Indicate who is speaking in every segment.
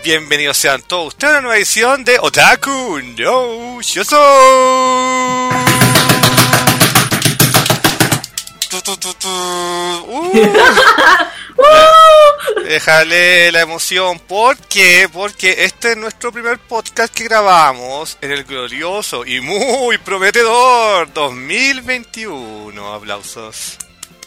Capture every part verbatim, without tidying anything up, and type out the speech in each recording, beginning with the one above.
Speaker 1: Bienvenidos sean todos ustedes a una nueva edición de Otaku no Shoujo. Tu, tu, tu, tu. Uh. Déjale la emoción. ¿Por qué? Porque este es nuestro primer podcast que grabamos en el glorioso y muy prometedor dos mil veintiuno. Aplausos.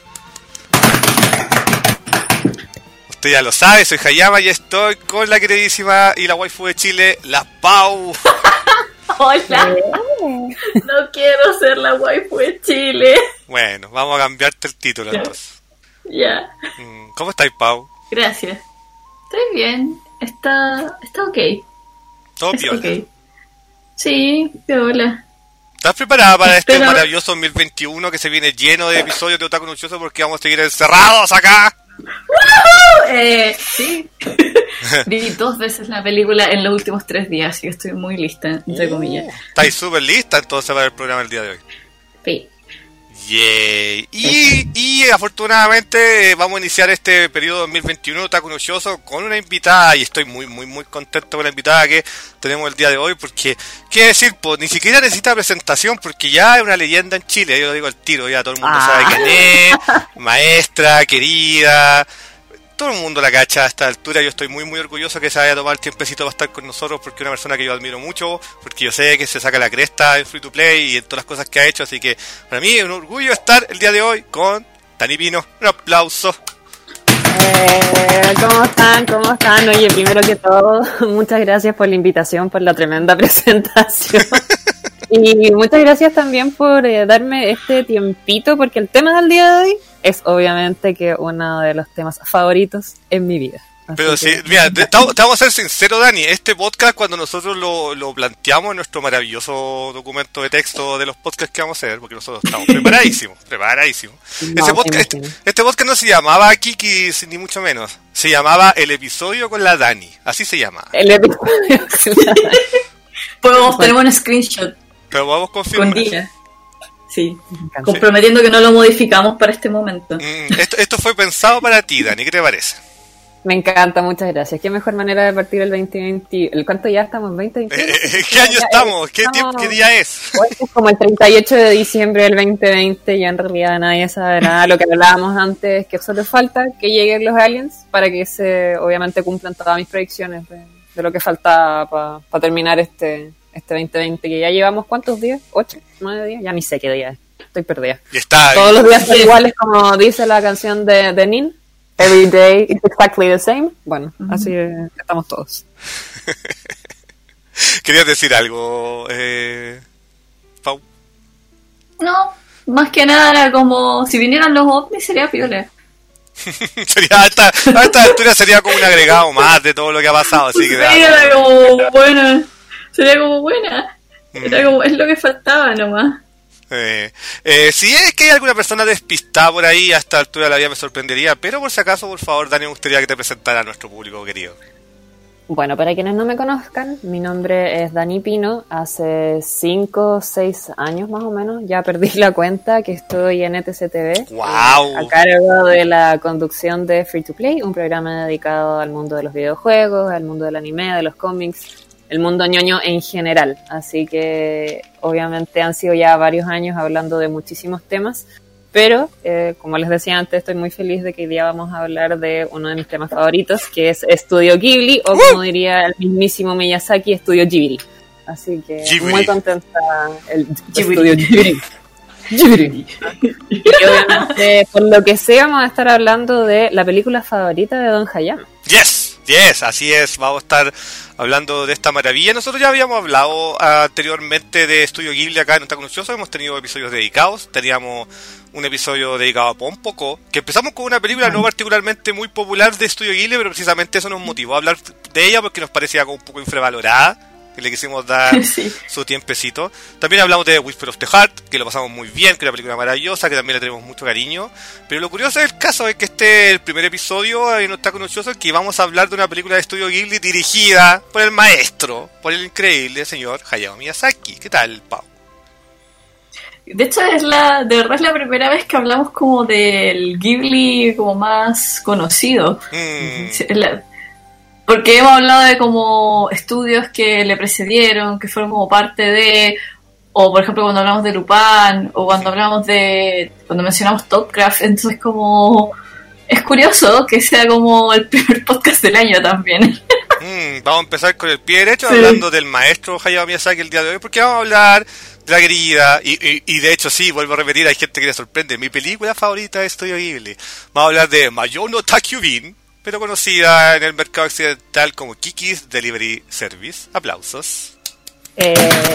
Speaker 1: Usted ya lo sabe, soy Hayama y estoy con la queridísima y la waifu de Chile, la Pau.
Speaker 2: Hola. No quiero ser la waifu de Chile.
Speaker 1: Bueno, vamos a cambiarte el título entonces.
Speaker 2: Ya.
Speaker 1: ¿Cómo estáis, Pau?
Speaker 2: Gracias. Estoy bien. Está, está ok.
Speaker 1: Todo
Speaker 2: es
Speaker 1: piola.
Speaker 2: Okay. Sí, piola.
Speaker 1: ¿Estás preparada para este
Speaker 2: Pero...
Speaker 1: maravilloso dos mil veintiuno que se viene lleno de episodios de Otaku no Shoujo porque vamos a seguir encerrados acá?
Speaker 2: ¡Woohoo! Eh, sí. Vi dos veces la película en los últimos tres días, así que estoy muy lista, entre
Speaker 1: uh,
Speaker 2: comillas.
Speaker 1: Estáis súper lista entonces para el programa del día de hoy.
Speaker 2: Sí.
Speaker 1: Yay. Y, y afortunadamente vamos a iniciar este periodo dos mil veintiuno de Otaku no Shoujo con una invitada y estoy muy muy muy contento con la invitada que tenemos el día de hoy porque, ¿qué decir? Pues ni siquiera necesita presentación porque ya es una leyenda en Chile, yo lo digo al tiro, ya todo el mundo
Speaker 2: ah.
Speaker 1: sabe quién es, maestra, querida, todo el mundo la cacha a esta altura. Yo estoy muy muy orgulloso que se haya tomado el tiempecito para estar con nosotros porque es una persona que yo admiro mucho, porque yo sé que se saca la cresta en Free to Play y en todas las cosas que ha hecho, así que para mí es un orgullo estar el día de hoy con Dani Pino. Un aplauso.
Speaker 3: Eh, ¿Cómo están? ¿Cómo están? Oye, primero que todo, muchas gracias por la invitación, por la tremenda presentación. Y muchas gracias también por eh, darme este tiempito, porque el tema del día de hoy es obviamente que uno de los temas favoritos en mi vida. Así
Speaker 1: Pero
Speaker 3: que...
Speaker 1: sí, mira, te, te vamos a ser sinceros, Dani, este podcast cuando nosotros lo, lo planteamos en nuestro maravilloso documento de texto de los podcasts que vamos a hacer, porque nosotros estamos preparadísimos, preparadísimos.
Speaker 3: No,
Speaker 1: Ese podcast, este, este podcast no se llamaba Kiki, ni mucho menos, se llamaba El Episodio con la Dani, así se llama.
Speaker 3: El episodio con la Dani.
Speaker 2: Podemos tener un screenshot.
Speaker 1: Pero vamos a confirmar.
Speaker 2: Con día. Sí, comprometiendo que no lo modificamos para este momento.
Speaker 1: Mm, esto, esto fue pensado para ti, Dani, ¿qué te parece?
Speaker 3: Me encanta, muchas gracias. Qué mejor manera de partir el veinte veinte. ¿El cuánto ya estamos? ¿veinte veintiuno?
Speaker 1: Eh, ¿Qué año estamos? ¿Qué, estamos? ¿Qué día es?
Speaker 3: Hoy es como el treinta y ocho de diciembre del veinte veinte. Ya en realidad nadie sabe nada. Lo que hablábamos antes es que solo falta que lleguen los aliens para que se, obviamente, cumplan todas mis predicciones de, de lo que falta para pa terminar este, este veinte veinte. Que ya llevamos, ¿cuántos días? ¿Ocho? ¿Nueve días? Ya ni sé qué día es. Estoy perdida.
Speaker 1: Y está
Speaker 3: Todos los días son iguales, como dice la canción de, de Nin. Every day is exactly the same. Bueno, uh-huh. Así eh, estamos todos.
Speaker 1: ¿Querías decir algo, eh, Pau?
Speaker 2: No, más que nada era como si vinieran los ovnis sería piola.
Speaker 1: Sería a esta, a esta altura sería como un agregado más de todo lo que ha pasado, así que
Speaker 2: sí, era como buena. Sería como buena. Era como es lo que faltaba nomás.
Speaker 1: Eh, eh, si es que hay alguna persona despistada por ahí, a esta altura de la vida me sorprendería, pero por si acaso, por favor, Dani, me gustaría que te presentara a nuestro público querido.
Speaker 3: Bueno, para quienes no me conozcan, mi nombre es Dani Pino. Hace cinco o seis años más o menos, ya perdí la cuenta, que estoy en E T C T V.
Speaker 1: ¡Wow!
Speaker 3: Eh, a cargo de la conducción de Free to Play, un programa dedicado al mundo de los videojuegos, al mundo del anime, de los cómics, el mundo ñoño en general. Así que obviamente han sido ya varios años hablando de muchísimos temas, pero eh, como les decía antes, estoy muy feliz de que hoy día vamos a hablar de uno de mis temas favoritos, que es Estudio Ghibli, o como diría el mismísimo Miyazaki, Estudio Ghibli. Así que
Speaker 1: Ghibli.
Speaker 3: Muy contenta el
Speaker 2: Ghibli.
Speaker 3: Estudio Ghibli. Ghibli. Y obviamente, por lo que sea, vamos a estar hablando de la película favorita de Don Hayama.
Speaker 1: Yes, yes, así es, vamos a estar hablando de esta maravilla. Nosotros ya habíamos hablado anteriormente de Estudio Ghibli acá en Otaku no Shoujo, hemos tenido episodios dedicados, teníamos un episodio dedicado a Ponpoco, que empezamos con una película no particularmente muy popular de Estudio Ghibli, pero precisamente eso nos motivó a hablar de ella porque nos parecía como un poco infravalorada, que le quisimos dar sí. su tiempecito. También hablamos de Whisper of the Heart, que lo pasamos muy bien, que es una película maravillosa, que también le tenemos mucho cariño. Pero lo curioso del caso es que este es el primer episodio en Otaku no Shoujo que vamos a hablar de una película de Estudio Ghibli dirigida por el maestro, por el increíble señor Hayao Miyazaki. ¿Qué tal, Pau?
Speaker 2: De hecho, es la, de verdad es la primera vez que hablamos como del Ghibli como más conocido. Mm. Es la, porque hemos hablado de como estudios que le precedieron, que fueron como parte de, o por ejemplo cuando hablamos de Lupin, o cuando hablamos de, cuando mencionamos Topcraft, entonces como, es curioso que sea como el primer podcast del año también.
Speaker 1: Mm, vamos a empezar con el pie derecho, sí. Hablando del maestro Hayao Miyazaki el día de hoy, porque vamos a hablar de la querida, y, y, y de hecho sí, vuelvo a repetir, hay gente que le sorprende, mi película favorita es Estudio Ghibli. Vamos a hablar de Mayo no Takyubin, pero conocida en el mercado occidental como Kiki's Delivery Service. Aplausos.
Speaker 3: Eh,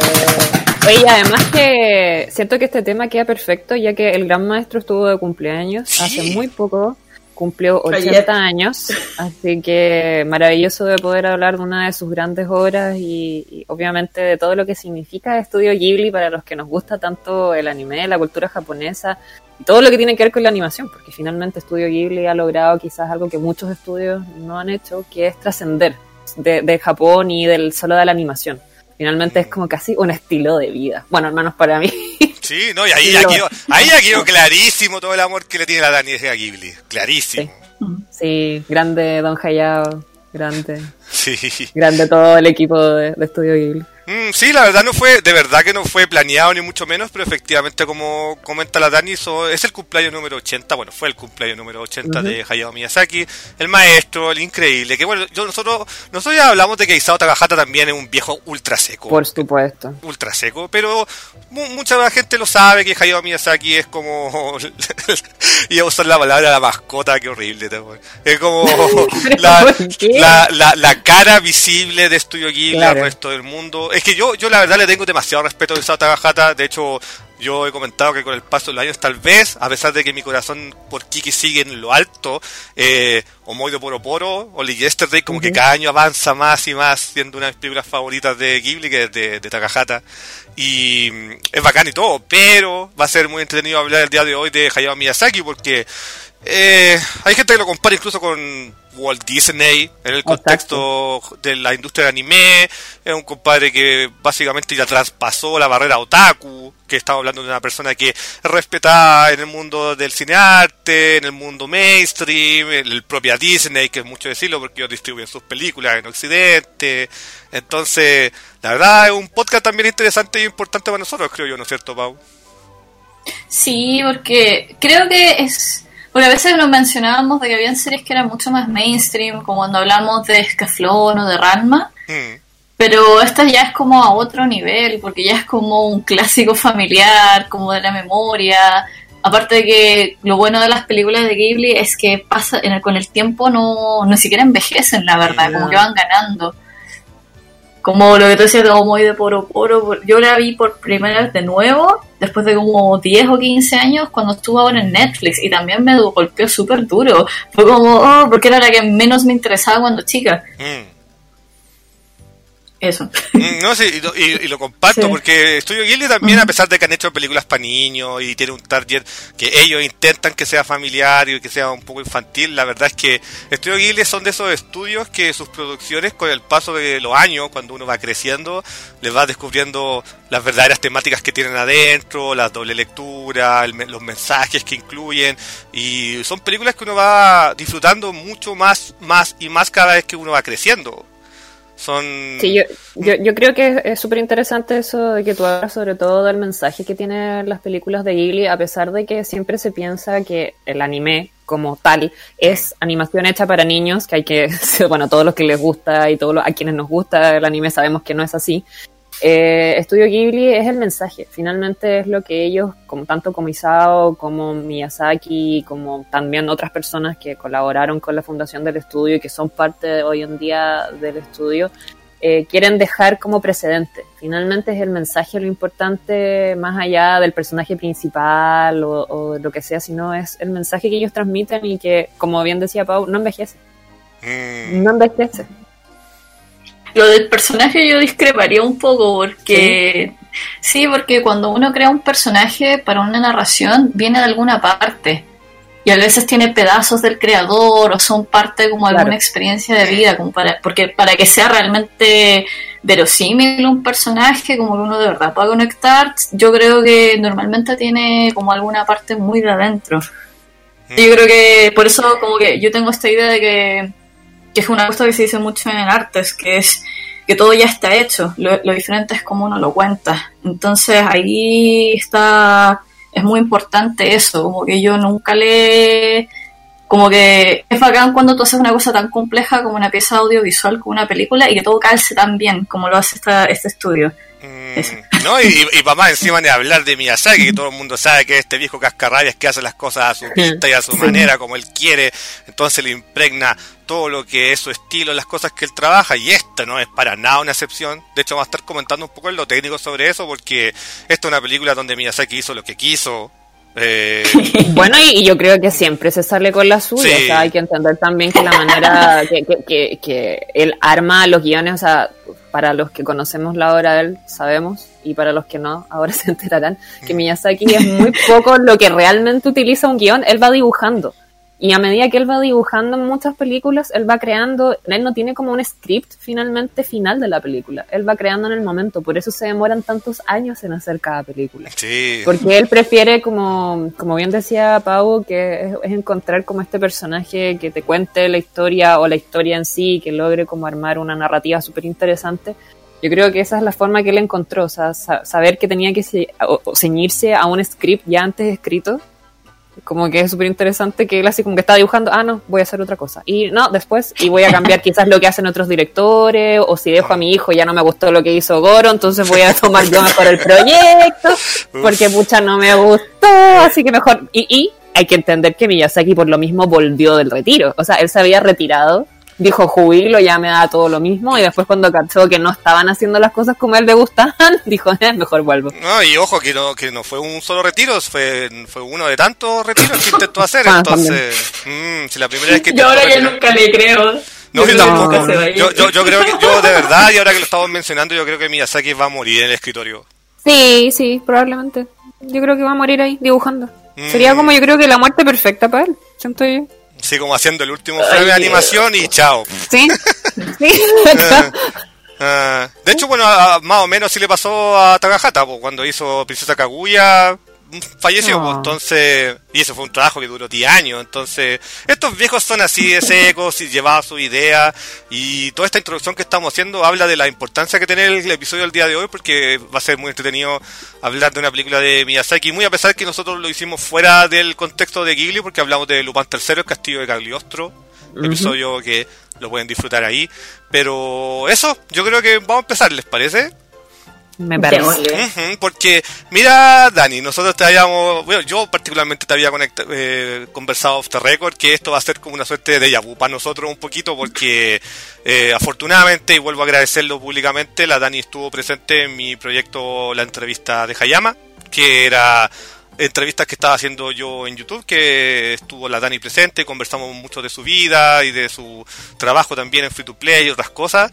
Speaker 3: oye, además que siento que este tema queda perfecto, ya que el gran maestro estuvo de cumpleaños sí. hace muy poco, cumplió ochenta años, así que maravilloso de poder hablar de una de sus grandes obras y, y obviamente de todo lo que significa Estudio Ghibli para los que nos gusta tanto el anime, la cultura japonesa y todo lo que tiene que ver con la animación, porque finalmente Estudio Ghibli ha logrado quizás algo que muchos estudios no han hecho, que es trascender de, de Japón y del solo de la animación. Finalmente es como casi un estilo de vida. Bueno, al menos para mí.
Speaker 1: Sí, no, y ahí ya quedó, ahí ya quedó clarísimo todo el amor que le tiene la Dani a Ghibli. Clarísimo.
Speaker 3: Sí, sí, grande Don Hayao, grande.
Speaker 1: Sí.
Speaker 3: Grande todo el equipo de, de Estudio Ghibli.
Speaker 1: Mm, sí, la verdad no fue, de verdad que no fue planeado ni mucho menos, pero efectivamente como comenta la Dani, so, es el cumpleaños número ochenta, bueno, fue el cumpleaños número ochenta uh-huh. de Hayao Miyazaki, el maestro, el increíble, que bueno, yo, nosotros nosotros ya hablamos de que Isao Takahata también es un viejo ultra seco.
Speaker 3: Por supuesto.
Speaker 1: Ultra seco, pero mu- mucha gente lo sabe, que Hayao Miyazaki es como, iba a usar la palabra la mascota, qué horrible, es como la, la, la, la cara visible de Estudio Ghibli claro. al resto del mundo. Es que yo, yo la verdad le tengo demasiado respeto a Isao Takahata. De hecho, yo he comentado que con el paso de los años, tal vez, a pesar de que mi corazón por Kiki sigue en lo alto, eh, Omoido Poro Poro, Only Yesterday, como uh-huh. que cada año avanza más y más, siendo una de mis películas favoritas de Ghibli, que es de, de Takahata. Y es bacán y todo, pero va a ser muy entretenido hablar el día de hoy de Hayao Miyazaki, porque eh, hay gente que lo compara incluso con Walt Disney en el contexto Exacto. de la industria del anime. Es un compadre que básicamente ya traspasó la barrera otaku, que estamos hablando de una persona que es respetada en el mundo del cinearte, en el mundo mainstream, en el propio Disney, que es mucho decirlo porque ellos distribuyen sus películas en Occidente. Entonces, la verdad es un podcast también interesante y importante para nosotros, creo yo, ¿no es cierto, Pau?
Speaker 2: Sí, porque creo que es... Porque a veces nos mencionábamos de que habían series que eran mucho más mainstream, como cuando hablamos de Escaflón o de Ranma, mm. pero esta ya es como a otro nivel, porque ya es como un clásico familiar, como de la memoria. Aparte de que lo bueno de las películas de Ghibli es que pasa en el, con el tiempo no, no siquiera envejecen, la verdad, yeah. como que van ganando. Como lo que tú decías de Omoy de Poro Poro, yo la vi por primera vez de nuevo, después de como diez o quince años, cuando estuvo ahora en Netflix, y también me golpeó súper duro. Fue como, oh, porque era la que menos me interesaba cuando chica. Mm. Eso.
Speaker 1: Mm, no, sí, y lo, y, y lo comparto, sí. porque Estudio Ghibli también, uh-huh. a pesar de que han hecho películas para niños y tiene un target que ellos intentan que sea familiar y que sea un poco infantil, la verdad es que Estudio Ghibli son de esos estudios que sus producciones, con el paso de los años, cuando uno va creciendo, les va descubriendo las verdaderas temáticas que tienen adentro, la doble lectura, el, los mensajes que incluyen, y son películas que uno va disfrutando mucho más, más y más cada vez que uno va creciendo. Son...
Speaker 3: Sí, yo, yo, yo creo que es súper interesante eso de que tú hablas sobre todo del mensaje que tienen las películas de Ghibli, a pesar de que siempre se piensa que el anime como tal es animación hecha para niños, que hay que, bueno, todos los que les gusta y todos los, a quienes nos gusta el anime sabemos que no es así. Eh, Estudio Ghibli es el mensaje, finalmente es lo que ellos, como tanto como Isao, como Miyazaki, como también otras personas que colaboraron con la fundación del estudio y que son parte de, hoy en día del estudio, eh, quieren dejar como precedente. Finalmente es el mensaje lo importante, más allá del personaje principal o, o lo que sea, sino es el mensaje que ellos transmiten y que, como bien decía Pau, no envejece. Mm. No envejece.
Speaker 2: Lo del personaje yo discreparía un poco porque ¿Sí? sí, porque cuando uno crea un personaje para una narración viene de alguna parte y a veces tiene pedazos del creador o son parte como de claro. alguna experiencia de vida, como para, porque para que sea realmente verosímil un personaje, como que uno de verdad pueda conectar, yo creo que normalmente tiene como alguna parte muy de adentro. Yo creo que por eso como que yo tengo esta idea de que que es una cosa que se dice mucho en artes, que es que todo ya está hecho, lo, lo diferente es cómo uno lo cuenta. Entonces ahí está, es muy importante eso, como que yo nunca le... Como que es bacán cuando tú haces una cosa tan compleja como una pieza audiovisual, como una película, y que todo calce tan bien como lo hace esta, este estudio.
Speaker 1: Mm, no, y, y para más encima de hablar de Miyazaki, que todo el mundo sabe que es este viejo cascarrabias que hace las cosas a su vista y a su sí. manera, como él quiere, entonces le impregna todo lo que es su estilo, las cosas que él trabaja, y esta no es para nada una excepción. De hecho, vamos a estar comentando un poco en lo técnico sobre eso, porque esta es una película donde Miyazaki hizo lo que quiso. Eh...
Speaker 3: Bueno, y, y yo creo que siempre se sale con la suya, sí. O sea, hay que entender también que la manera que, que, que, que él arma los guiones, o sea, para los que conocemos la obra de él, sabemos, y para los que no, ahora se enterarán, que Miyazaki es muy poco lo que realmente utiliza un guión, él va dibujando. Y a medida que él va dibujando en muchas películas, él va creando, él no tiene como un script finalmente final de la película, él va creando en el momento, por eso se demoran tantos años en hacer cada película.
Speaker 1: Sí.
Speaker 3: Porque él prefiere, como, como bien decía Pau, que es, es encontrar como este personaje que te cuente la historia o la historia en sí, que logre como armar una narrativa súper interesante. Yo creo que esa es la forma que él encontró, o sea, saber que tenía que se, o, o ceñirse a un script ya antes escrito. Como que es súper interesante que él así como que está dibujando, ah no, voy a hacer otra cosa, y no, después, y voy a cambiar quizás lo que hacen otros directores, o si dejo a mi hijo ya no me gustó lo que hizo Goro, entonces voy a tomar yo mejor el proyecto, porque pucha no me gustó, así que mejor, y, y hay que entender que Miyazaki por lo mismo volvió del retiro, o sea, él se había retirado, dijo jubilo, ya me da todo lo mismo, y después cuando cachó que no estaban haciendo las cosas como a él le gustaban, dijo, eh, mejor vuelvo.
Speaker 1: No, y ojo, que no que no fue un solo retiro, fue fue uno de tantos retiros que intentó hacer, ah, entonces, mmm, si la primera vez que
Speaker 2: yo ahora que nunca le creo.
Speaker 1: No, yo tampoco. Yo, yo, yo creo que, yo de verdad, y ahora que lo estamos mencionando, yo creo que Miyazaki va a morir en el escritorio.
Speaker 3: Sí, sí, probablemente. Yo creo que va a morir ahí, dibujando. Mm. Sería como, yo creo que la muerte perfecta para él, siento yo.
Speaker 1: Sí, como haciendo el último frame de animación y chao.
Speaker 3: Sí, sí.
Speaker 1: uh, uh, de hecho, bueno, a, más o menos sí le pasó a Takahata, pues, cuando hizo Princesa Kaguya, falleció, no. pues, entonces, y eso fue un trabajo que duró diez años, entonces, estos viejos son así de secos y llevaban su idea, y toda esta introducción que estamos haciendo habla de la importancia que tiene el episodio del día de hoy, porque va a ser muy entretenido hablar de una película de Miyazaki, muy a pesar de que nosotros lo hicimos fuera del contexto de Ghibli, porque hablamos de Lupin tercero, el castillo de Cagliostro, uh-huh. episodio que lo pueden disfrutar ahí, pero eso, yo creo que vamos a empezar, ¿les parece?
Speaker 3: Me parece.
Speaker 1: Uh-huh, porque, mira, Dani, nosotros te habíamos, bueno, yo particularmente te había conectado, eh, conversado off the record que esto va a ser como una suerte de déjà vu para nosotros un poquito, porque eh, afortunadamente, y vuelvo a agradecerlo públicamente, la Dani estuvo presente en mi proyecto La Entrevista de Hayama, que era entrevistas que estaba haciendo yo en YouTube, que estuvo la Dani presente, conversamos mucho de su vida y de su trabajo también en Free to Play y otras cosas.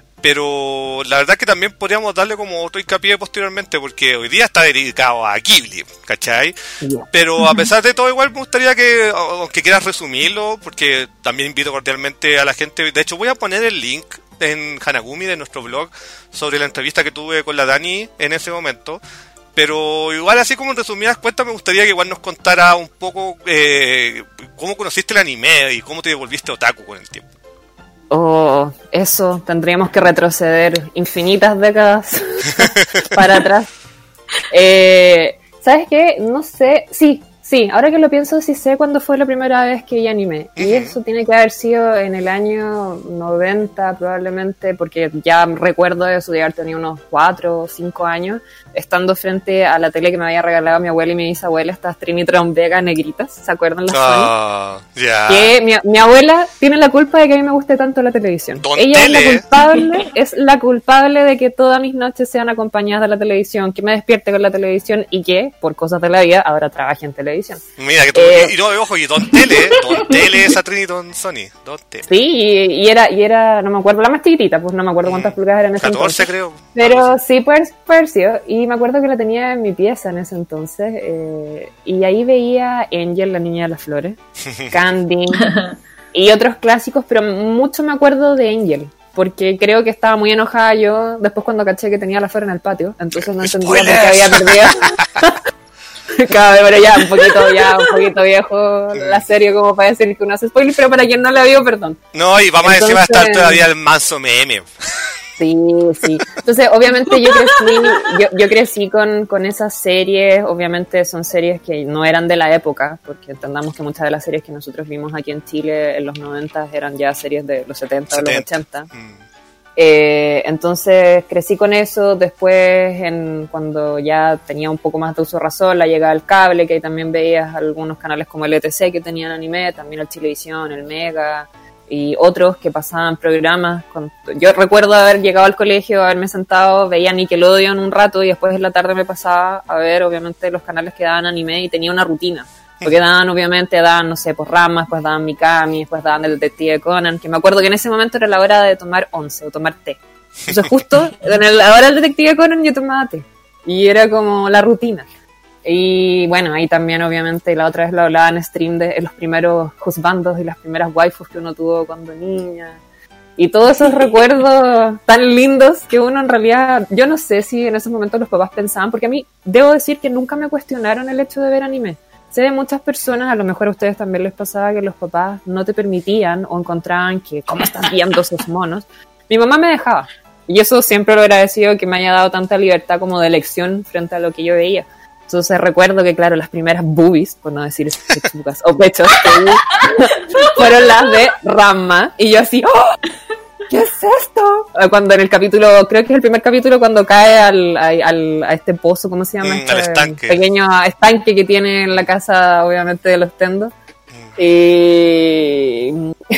Speaker 1: Pero la verdad que también podríamos darle como otro hincapié posteriormente, porque hoy día está dedicado a Ghibli, ¿cachai? Yeah. Pero a pesar de todo, igual me gustaría que, aunque quieras resumirlo, porque también invito cordialmente a la gente, de hecho voy a poner el link en Hanagumi de nuestro blog sobre la entrevista que tuve con la Dani en ese momento, pero igual así como en resumidas cuentas me gustaría que igual nos contara un poco eh, cómo conociste el anime y cómo te volviste otaku con el tiempo.
Speaker 3: Oh, eso, tendríamos que retroceder infinitas décadas para atrás. Eh, ¿Sabes qué? No sé, sí, sí, ahora que lo pienso sí sé cuándo fue la primera vez que vi anime. Uh-huh. Y eso tiene que haber sido en el año noventa probablemente, porque ya recuerdo eso de haber tenido unos cuatro o cinco años, estando frente a la tele que me había regalado mi abuela y mi bisabuela, estas Trinitron Vega negritas, ¿se acuerdan las
Speaker 1: oh,
Speaker 3: Sony?
Speaker 1: Yeah.
Speaker 3: Que mi, mi abuela tiene la culpa de que a mí me guste tanto la televisión.
Speaker 1: Don
Speaker 3: Ella
Speaker 1: tele.
Speaker 3: es la culpable, es la culpable de que todas mis noches sean acompañadas de la televisión, que me despierte con la televisión y que, por cosas de la vida, ahora trabaje en televisión.
Speaker 1: Mira, que tú, eh, y no, ojo, y Don Tele, Don Tele es a Trinitron Sony, Don Tele.
Speaker 3: Sí, y, y era, y era, no me acuerdo, la más chiquitita, pues no me acuerdo cuántas pulgadas eran en ese
Speaker 1: catorce
Speaker 3: entonces.
Speaker 1: Creo.
Speaker 3: Pero
Speaker 1: catorce
Speaker 3: sí, pues, Percio, y me acuerdo que la tenía en mi pieza en ese entonces, eh, y ahí veía Angel, la niña de las flores, Candy, y otros clásicos, pero mucho me acuerdo de Angel, porque creo que estaba muy enojada yo, después cuando caché que tenía la flor en el patio, entonces no entendía por qué había perdido. Claro, pero ya un poquito, ya un poquito viejo la serie como para decir que uno hace spoiler, pero para quien no la vio, perdón.
Speaker 1: No, y vamos Entonces, a decir, va a estar todavía el manso meme.
Speaker 3: Sí, sí. Entonces, obviamente yo crecí, yo, yo crecí con, con esas series, obviamente son series que no eran de la época, porque entendamos que muchas de las series que nosotros vimos aquí en Chile en los noventa eran ya series de los setenta o los ochenta. Mm. Eh, entonces crecí con eso, después en, cuando ya tenía un poco más de uso razón, la llegada del cable, que ahí también veías algunos canales como el E T C que tenían anime, también el Chilevisión, el Mega y otros que pasaban programas. Con, yo recuerdo haber llegado al colegio, haberme sentado, veía Nickelodeon un rato y después en la tarde me pasaba a ver obviamente los canales que daban anime y tenía una rutina. Porque daban, obviamente, daban, no sé, por ramas, después daban Mikami, después daban el Detective Conan, que me acuerdo que en ese momento era la hora de tomar once o tomar té. Entonces justo en la hora del Detective Conan yo tomaba té. Y era como la rutina. Y bueno, ahí también obviamente la otra vez lo hablaba en stream de los primeros husbandos y las primeras waifus que uno tuvo cuando niña. Y todos esos recuerdos tan lindos que uno en realidad, yo no sé si en esos momentos los papás pensaban, porque a mí debo decir que nunca me cuestionaron el hecho de ver anime. Sé de muchas personas, a lo mejor a ustedes también les pasaba que los papás no te permitían o encontraban que, ¿cómo estás viendo esos monos? Mi mamá me dejaba. Y eso siempre lo he agradecido, que me haya dado tanta libertad como de elección frente a lo que yo veía. Entonces recuerdo que, claro, las primeras boobies, por no decir pechugas o pechos, fueron las de Ranma. Y yo así, ¡oh! ¿Qué es esto? Cuando en el capítulo, creo que es el primer capítulo, cuando cae al, al, a este pozo, ¿cómo se llama?
Speaker 1: Mm,
Speaker 3: este
Speaker 1: al estanque.
Speaker 3: Pequeño estanque que tiene en la casa, obviamente, de los Tendo. Mm. Y,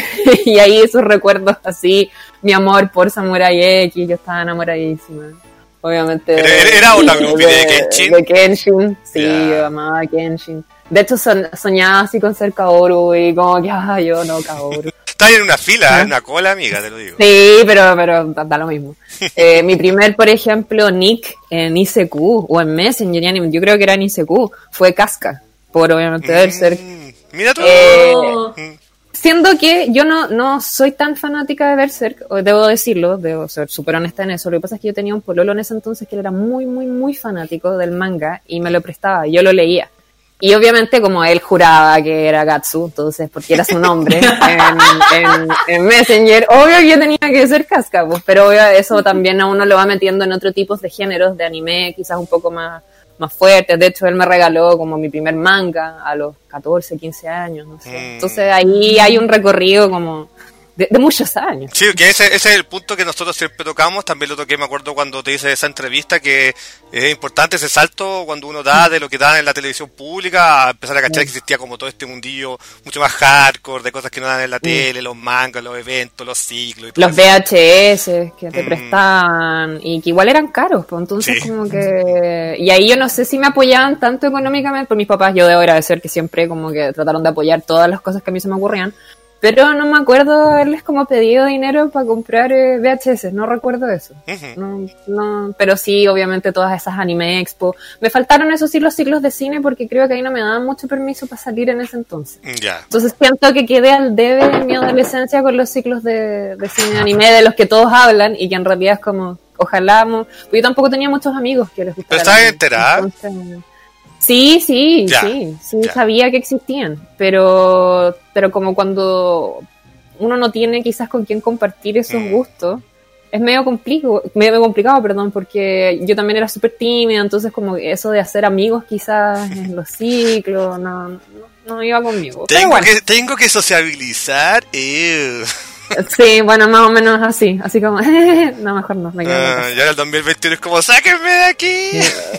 Speaker 3: y ahí esos recuerdos así, mi amor por Samurai X, yo estaba enamoradísima. Obviamente.
Speaker 1: ¿Era, era una groupie de, de Kenshin?
Speaker 3: De Kenshin, sí,
Speaker 1: yeah.
Speaker 3: Yo amaba a Kenshin. De hecho, son, soñaba así con ser Kaoru y como que, ah, yo no, Kaoru.
Speaker 1: Estás en una fila, ¿Ah? en una cola, amiga, te lo digo.
Speaker 3: Sí, pero, pero da, da lo mismo. Eh, mi primer, por ejemplo, nick en I C Q o en Messenger, yo creo que era en I C Q, fue Casca, por obviamente Berserk.
Speaker 1: Mm, mira tú.
Speaker 3: Eh, mm. Siendo que yo no, no soy tan fanática de Berserk, debo decirlo, debo ser súper honesta en eso. Lo que pasa es que yo tenía un pololo en ese entonces que él era muy, muy, muy fanático del manga y me lo prestaba, yo lo leía. Y obviamente como él juraba que era Gatsu, entonces porque era su nombre en, en, en Messenger, obvio que yo tenía que ser Casca, pues, pero obvio eso también a uno lo va metiendo en otro tipos de géneros de anime, quizás un poco más, más fuertes. De hecho él me regaló como mi primer manga a los catorce, quince años, no sé. Entonces ahí hay un recorrido como de, de muchos años.
Speaker 1: Sí, que ese, ese es el punto que nosotros siempre tocamos, también lo toqué, me acuerdo cuando te hice esa entrevista, que es importante ese salto cuando uno da de lo que dan en la televisión pública a empezar a cachar que existía como todo este mundillo mucho más hardcore, de cosas que no dan en la tele, los mangas, los eventos, los ciclos. Y
Speaker 3: los V H S que te mm. prestaban y que igual eran caros, pues entonces sí. Como que... Y ahí yo no sé si me apoyaban tanto económicamente, por mis papás yo debo agradecer que siempre como que trataron de apoyar todas las cosas que a mí se me ocurrían. Pero no me acuerdo haberles como pedido dinero para comprar eh, V H S, no recuerdo eso. Uh-huh. No, no, pero sí, obviamente todas esas anime expo. Me faltaron eso sí los ciclos de cine porque creo que ahí no me daban mucho permiso para salir en ese entonces.
Speaker 1: Yeah.
Speaker 3: Entonces siento que quedé al debe en mi adolescencia con los ciclos de, de cine de anime de los que todos hablan y que en realidad es como, ojalá, pues yo tampoco tenía muchos amigos que les gustara.
Speaker 1: ¿Pero estás enterada?
Speaker 3: Entonces, Sí, sí, ya, sí, sí, ya. Sabía que existían, pero, pero como cuando uno no tiene quizás con quién compartir esos mm. gustos, es medio complicado, medio complicado, perdón, porque yo también era súper tímida, entonces como eso de hacer amigos quizás en los ciclos, no, no, no iba conmigo.
Speaker 1: Tengo, bueno. que, tengo que sociabilizar, Ew.
Speaker 3: Sí, bueno, más o menos así, así como, no, mejor no, me quedo.
Speaker 1: Ah, ya en el dos mil veintiuno es como, ¡sáquenme de aquí!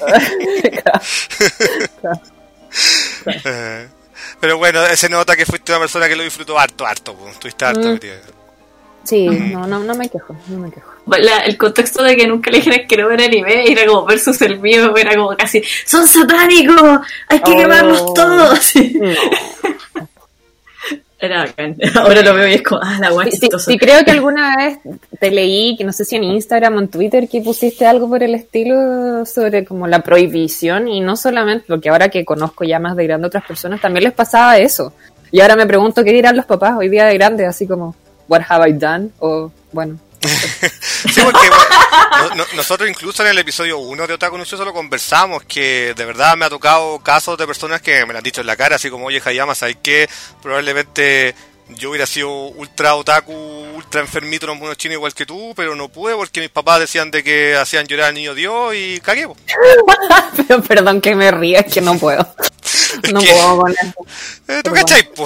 Speaker 3: claro, claro,
Speaker 1: claro. Pero bueno, se nota que fuiste una persona que lo disfrutó harto, harto, pues, estuviste harto. Mm.
Speaker 3: Sí, mm. no, no, no me quejo, no me quejo.
Speaker 2: La, el contexto de que nunca le dijeran que no ver anime era como versus el mío, era como casi, ¡son satánicos! ¡Hay que oh. quemarlos todos! No. Era bacán. Ahora lo veo y es como, ah, la guay.
Speaker 3: Sí, sí, creo que alguna vez te leí, que no sé si en Instagram o en Twitter, que pusiste algo por el estilo sobre como la prohibición, y no solamente, porque ahora que conozco ya más de grande a otras personas, también les pasaba eso. Y ahora me pregunto qué dirán los papás hoy día de grande, así como, what have I done? O, bueno,
Speaker 1: Sí, porque bueno, no, no, nosotros incluso en el episodio uno de Otaku Noticioso lo conversamos, que de verdad me ha tocado casos de personas que me lo han dicho en la cara, así como, oye, Hayama, ¿sabes qué? Probablemente yo hubiera sido ultra otaku, ultra enfermito en un mono chino igual que tú, pero no pude porque mis papás decían de que hacían llorar al niño Dios y cagué.
Speaker 3: Pero perdón que me ría, es que no puedo. No
Speaker 1: que,
Speaker 3: puedo con eso.
Speaker 1: Eh, ¿Tú cachai, po?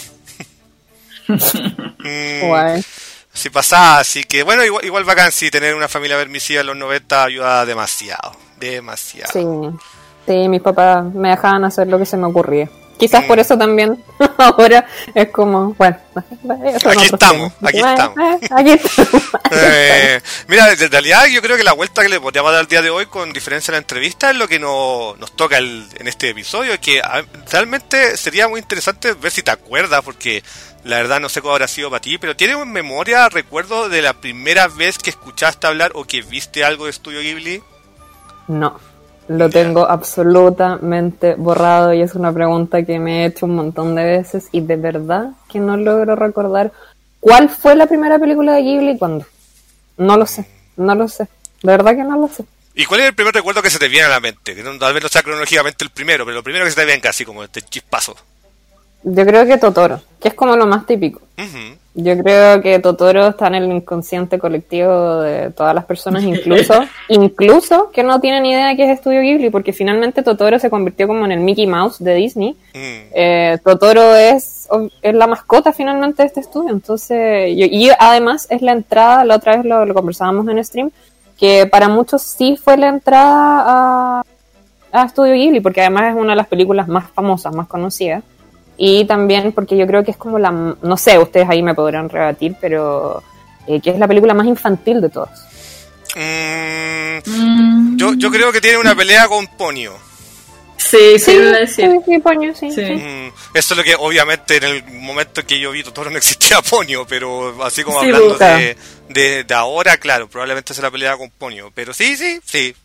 Speaker 1: mm,
Speaker 3: Guay.
Speaker 1: Si pasaba, así que bueno, igual, igual bacán, sí, tener una familia permisiva en los noventa ayuda demasiado, demasiado.
Speaker 3: Sí, sí, mis papás me dejaban hacer lo que se me ocurría. Quizás
Speaker 1: mm.
Speaker 3: por eso también ahora es como, bueno,
Speaker 1: aquí estamos, aquí estamos,
Speaker 3: eh, aquí estamos.
Speaker 1: eh, mira, en realidad yo creo que la vuelta que le podríamos dar al día de hoy, con diferencia a la entrevista, es lo que nos, nos toca el, en este episodio, es que a, realmente sería muy interesante ver si te acuerdas, porque la verdad no sé cómo habrá sido para ti, pero ¿tienes en memoria recuerdo de la primera vez que escuchaste hablar o que viste algo de Estudio Ghibli?
Speaker 3: No, lo tengo absolutamente borrado y es una pregunta que me he hecho un montón de veces y de verdad que no logro recordar cuál fue la primera película de Ghibli y cuándo. No lo sé, no lo sé, de verdad que no lo sé.
Speaker 1: ¿Y cuál es el primer recuerdo que se te viene a la mente? Que no, tal vez no sea cronológicamente el primero, pero lo primero que se te venga así como este chispazo.
Speaker 3: Yo creo que Totoro, que es como lo más típico.
Speaker 1: Uh-huh.
Speaker 3: Yo creo que Totoro está en el inconsciente colectivo de todas las personas, incluso incluso que no tienen idea de qué es Estudio Ghibli, porque finalmente Totoro se convirtió como en el Mickey Mouse de Disney. Uh-huh. Eh, Totoro es, es la mascota finalmente de este estudio, entonces yo, y además es la entrada, la otra vez lo, lo conversábamos en stream, que para muchos sí fue la entrada a, a Estudio Ghibli, porque además es una de las películas más famosas, más conocidas. Y también porque yo creo que es como la, no sé, ustedes ahí me podrán rebatir, pero eh, que es la película más infantil de todas.
Speaker 1: Mm, mm. Yo, yo creo que tiene una pelea con Ponyo.
Speaker 2: Sí, sí, lo sí,
Speaker 3: sí, sí, Ponyo, sí, sí.
Speaker 1: sí. Mm, eso es lo que obviamente en el momento en que yo vi Totoro no existía Ponyo, pero así como sí, hablando de, de, de ahora, claro, probablemente se la pelea con Ponyo, pero sí, sí, sí.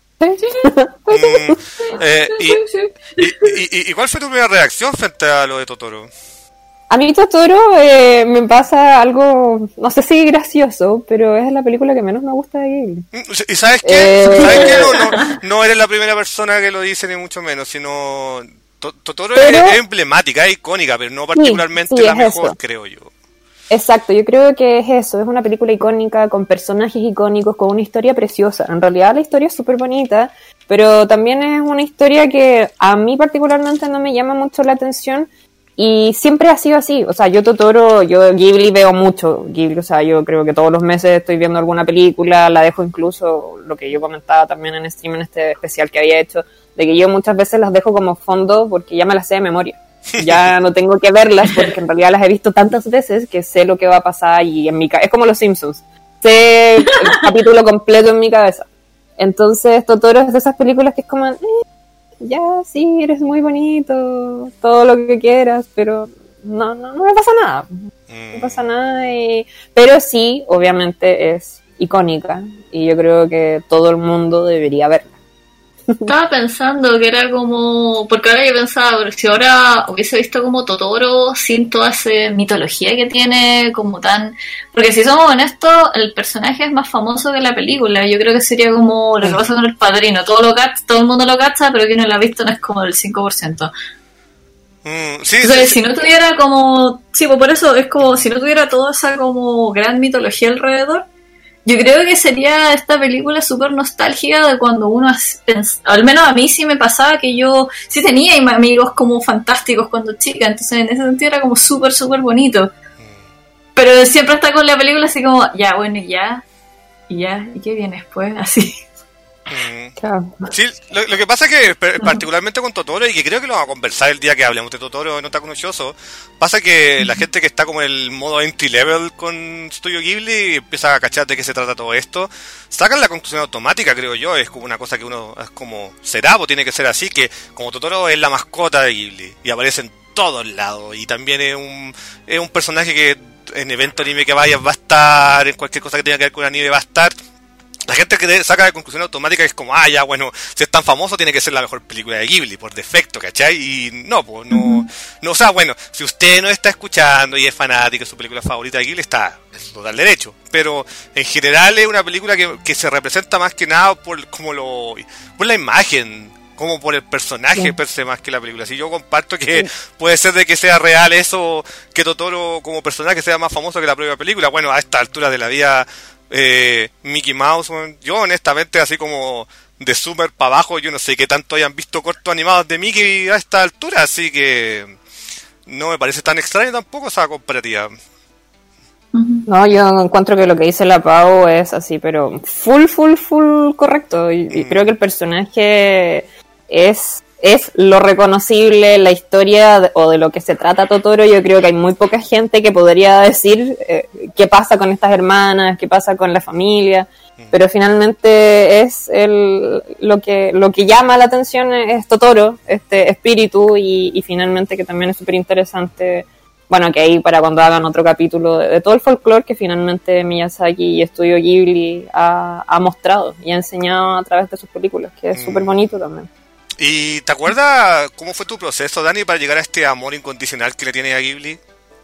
Speaker 1: Mm, eh, y, y, y, ¿Y cuál fue tu primera reacción frente a lo de Totoro?
Speaker 3: A mí Totoro eh, me pasa algo, no sé si gracioso, pero es la película que menos me gusta de Ghibli.
Speaker 1: ¿Y sabes qué? Eh... ¿Sabes qué? No, no, no eres la primera persona que lo dice, ni mucho menos, sino Totoro pero... es, es emblemática, es icónica, pero no particularmente sí, sí, la mejor, eso. Creo yo.
Speaker 3: Exacto, yo creo que es eso, es una película icónica, con personajes icónicos, con una historia preciosa. En realidad la historia es súper bonita, pero también es una historia que a mí particularmente no me llama mucho la atención y siempre ha sido así. O sea, yo Totoro, yo Ghibli veo mucho Ghibli, o sea, yo creo que todos los meses estoy viendo alguna película, la dejo incluso, lo que yo comentaba también en stream en este especial que había hecho, de que yo muchas veces las dejo como fondo porque ya me las sé de memoria. Ya no tengo que verlas porque en realidad las he visto tantas veces que sé lo que va a pasar y en mi ca- es como los Simpsons, sé el capítulo completo en mi cabeza. Entonces Totoro es de esas películas que es como eh, ya sí, eres muy bonito, todo lo que quieras, pero no, no, no me pasa nada, no me pasa nada y... pero sí, obviamente es icónica y yo creo que todo el mundo debería verla.
Speaker 2: Estaba pensando que era como... Porque ahora yo pensaba, si ahora hubiese visto como Totoro sin toda esa mitología que tiene, como tan... Porque si somos honestos, el personaje es más famoso que la película. Yo creo que sería como lo que pasa con El Padrino. Todo lo cacha, todo el mundo lo cacha, pero quien no lo ha visto no es como el cinco por ciento.
Speaker 1: Mm, sí,
Speaker 2: Entonces,
Speaker 1: sí,
Speaker 2: si no tuviera como... Sí, pues por eso es como... Si no tuviera toda esa como gran mitología alrededor, yo creo que sería esta película súper nostálgica de cuando uno, al menos a mí sí me pasaba que yo sí tenía amigos como fantásticos cuando chica, entonces en ese sentido era como súper, súper bonito. Pero siempre está con la película así como, ya, bueno, y ya, y ya, ¿y qué viene después? Así.
Speaker 1: Mm. Sí, lo, lo que pasa es que particularmente con Totoro, y que creo que lo vamos a conversar el día que hablemos de Totoro en Otaku Noticioso, pasa que la gente que está como en el modo entry level con Studio Ghibli empieza a cachar de qué se trata todo esto, sacan la conclusión automática, creo yo, es como una cosa que uno es como, será o tiene que ser así, que como Totoro es la mascota de Ghibli y aparece en todos lados y también es un, es un personaje que en evento anime que vayas va a estar, en cualquier cosa que tenga que ver con anime va a estar. La gente que saca de conclusión automática es como, ah, ya, bueno, si es tan famoso tiene que ser la mejor película de Ghibli, por defecto, ¿cachai? Y no, pues, no, uh-huh. no, o sea, bueno, si usted no está escuchando y es fanático de su película favorita de Ghibli, está en su total derecho. Pero, en general, es una película que, que se representa más que nada por, como lo, por la imagen, como por el personaje sí. per se más que la película. Si yo comparto que sí. puede ser de que sea real eso, que Totoro como personaje sea más famoso que la propia película, bueno, a esta altura de la vida... Eh, Mickey Mouse, yo honestamente así como de Super para abajo, yo no sé qué tanto hayan visto cortos animados de Mickey a esta altura, así que no me parece tan extraño tampoco esa comparativa.
Speaker 3: No, yo encuentro que lo que dice la Pau es así, pero full, full, full correcto, y, y mm. creo que el personaje es... es lo reconocible, la historia de, o de lo que se trata Totoro. Yo creo que hay muy poca gente que podría decir eh, qué pasa con estas hermanas, qué pasa con la familia, pero finalmente es el, lo que lo que llama la atención es Totoro, este espíritu, y, y finalmente que también es súper interesante, bueno, que ahí para cuando hagan otro capítulo de, de todo el folclore que finalmente Miyazaki y Estudio Ghibli ha, ha mostrado y ha enseñado a través de sus películas, que es súper bonito también.
Speaker 1: ¿Y te acuerdas cómo fue tu proceso, Dani, para llegar a este amor incondicional que le tiene a Ghibli?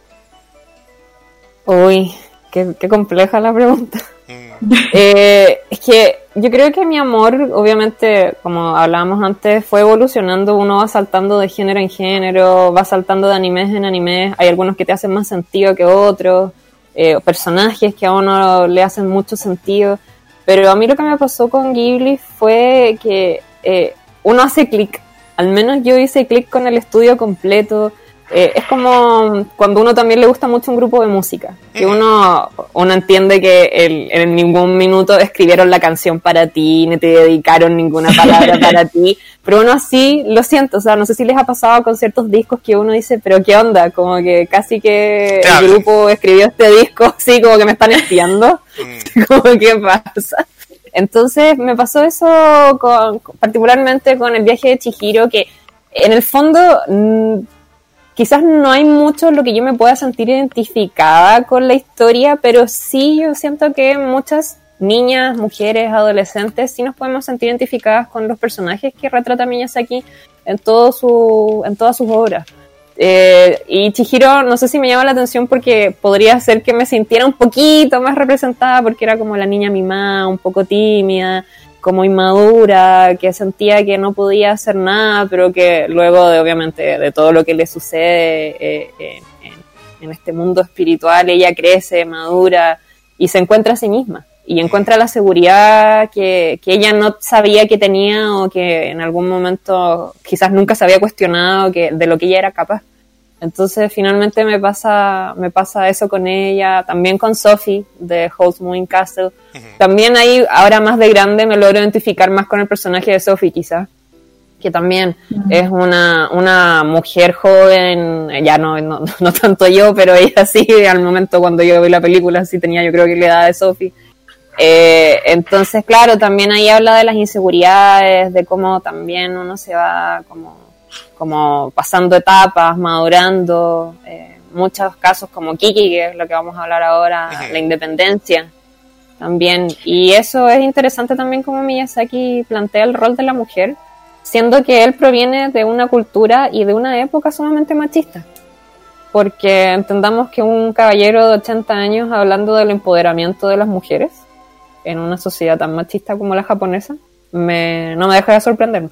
Speaker 3: Uy, qué, qué compleja la pregunta. Mm. Eh, es que yo creo que mi amor, obviamente, como hablábamos antes, fue evolucionando. Uno va saltando de género en género, va saltando de animes en animes. Hay algunos que te hacen más sentido que otros, eh, personajes que a uno le hacen mucho sentido. Pero a mí lo que me pasó con Ghibli fue que... Eh, uno hace clic, al menos yo hice clic con el estudio completo. Eh, es como cuando uno también le gusta mucho un grupo de música, que uno, uno entiende que el, en ningún minuto escribieron la canción para ti, ni te dedicaron ninguna palabra para ti, pero uno así lo siente. O sea, no sé si les ha pasado con ciertos discos que uno dice, pero ¿qué onda? Como que casi que claro. el grupo escribió este disco, así como que me están espiando, como ¿qué pasa? Entonces me pasó eso con, particularmente con el viaje de Chihiro, que en el fondo mmm, quizás no hay mucho en lo que yo me pueda sentir identificada con la historia, pero sí yo siento que muchas niñas, mujeres, adolescentes sí nos podemos sentir identificadas con los personajes que retrata Miyazaki en, todo su, en todas sus obras. Eh, y Chihiro, no sé si me llama la atención porque podría ser que me sintiera un poquito más representada, porque era como la niña mimada, un poco tímida, como inmadura, que sentía que no podía hacer nada, pero que luego de, obviamente, de todo lo que le sucede eh, eh, en, en este mundo espiritual, ella crece, madura y se encuentra a sí misma. Y encuentra la seguridad que, que ella no sabía que tenía, o que en algún momento quizás nunca se había cuestionado que, de lo que ella era capaz. Entonces finalmente me pasa me pasa eso con ella, también con Sophie de Howl's Moving Castle. Uh-huh. También ahí, ahora más de grande, me logro identificar más con el personaje de Sophie quizás, que también uh-huh. es una, una mujer joven, ya no, no, no tanto yo, pero ella sí, al momento cuando yo vi la película sí tenía, yo creo que la edad de Sophie. Eh, entonces, claro, también ahí habla de las inseguridades, de cómo también uno se va como, como pasando etapas, madurando, eh, muchos casos como Kiki, que es lo que vamos a hablar ahora, uh-huh. la independencia también, y eso es interesante también como Miyazaki plantea el rol de la mujer, siendo que él proviene de una cultura y de una época sumamente machista. Porque entendamos que un caballero de ochenta años hablando del empoderamiento de las mujeres en una sociedad tan machista como la japonesa, me, no me deja de sorprenderme.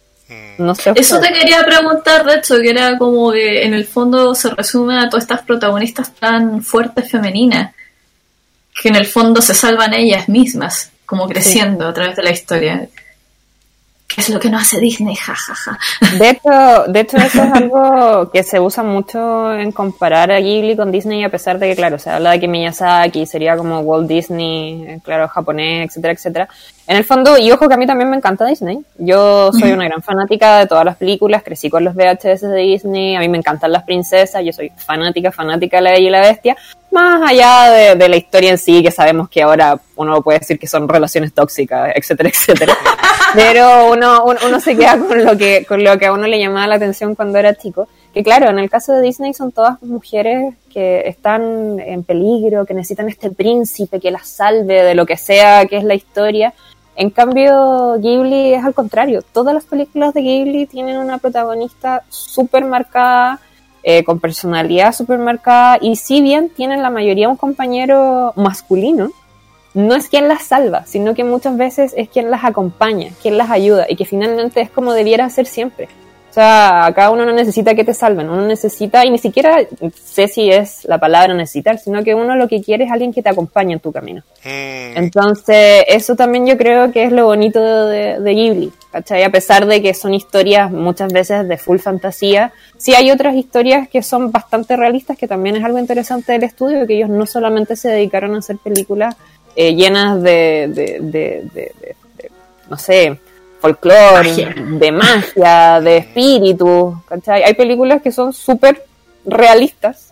Speaker 3: No sé.
Speaker 2: Eso te quería preguntar, de hecho, que era como que en el fondo se resume a todas estas protagonistas tan fuertes femeninas, que en el fondo se salvan ellas mismas, como creciendo sí. a través de la historia. ¿Qué es lo que no hace Disney? Ja, ja, ja.
Speaker 3: De hecho, de hecho, eso es algo que se usa mucho en comparar a Ghibli con Disney, a pesar de que, claro, se habla de que Miyazaki sería como Walt Disney, claro, japonés, etcétera, etcétera. En el fondo, y ojo que a mí también me encanta Disney. Yo soy una gran fanática de todas las películas, crecí con los V H S de Disney, a mí me encantan las princesas, yo soy fanática, fanática de La Bella y la Bestia. Más allá de, de la historia en sí, que sabemos que ahora uno puede decir que son relaciones tóxicas, etcétera, etcétera. Pero uno, uno, uno se queda con lo que con lo que a uno le llamaba la atención cuando era chico, que claro, en el caso de Disney son todas mujeres que están en peligro, que necesitan este príncipe que las salve de lo que sea que es la historia. En cambio, Ghibli es al contrario. Todas las películas de Ghibli tienen una protagonista súper marcada, eh, con personalidad súper marcada, y si bien tienen la mayoría un compañero masculino, no es quien las salva, sino que muchas veces es quien las acompaña, quien las ayuda, y que finalmente es como debiera ser siempre. O sea, acá uno no necesita que te salven, uno necesita, y ni siquiera sé si es la palabra necesitar, sino que uno lo que quiere es alguien que te acompañe en tu camino. Mm. Entonces, eso también yo creo que es lo bonito de, de Ghibli, ¿cachai? A pesar de que son historias muchas veces de full fantasía, sí hay otras historias que son bastante realistas, que también es algo interesante del estudio, que ellos no solamente se dedicaron a hacer películas eh, llenas de, de, de, de, de, de, no sé... folclore, de magia, de espíritu, ¿cachai? Hay películas que son súper realistas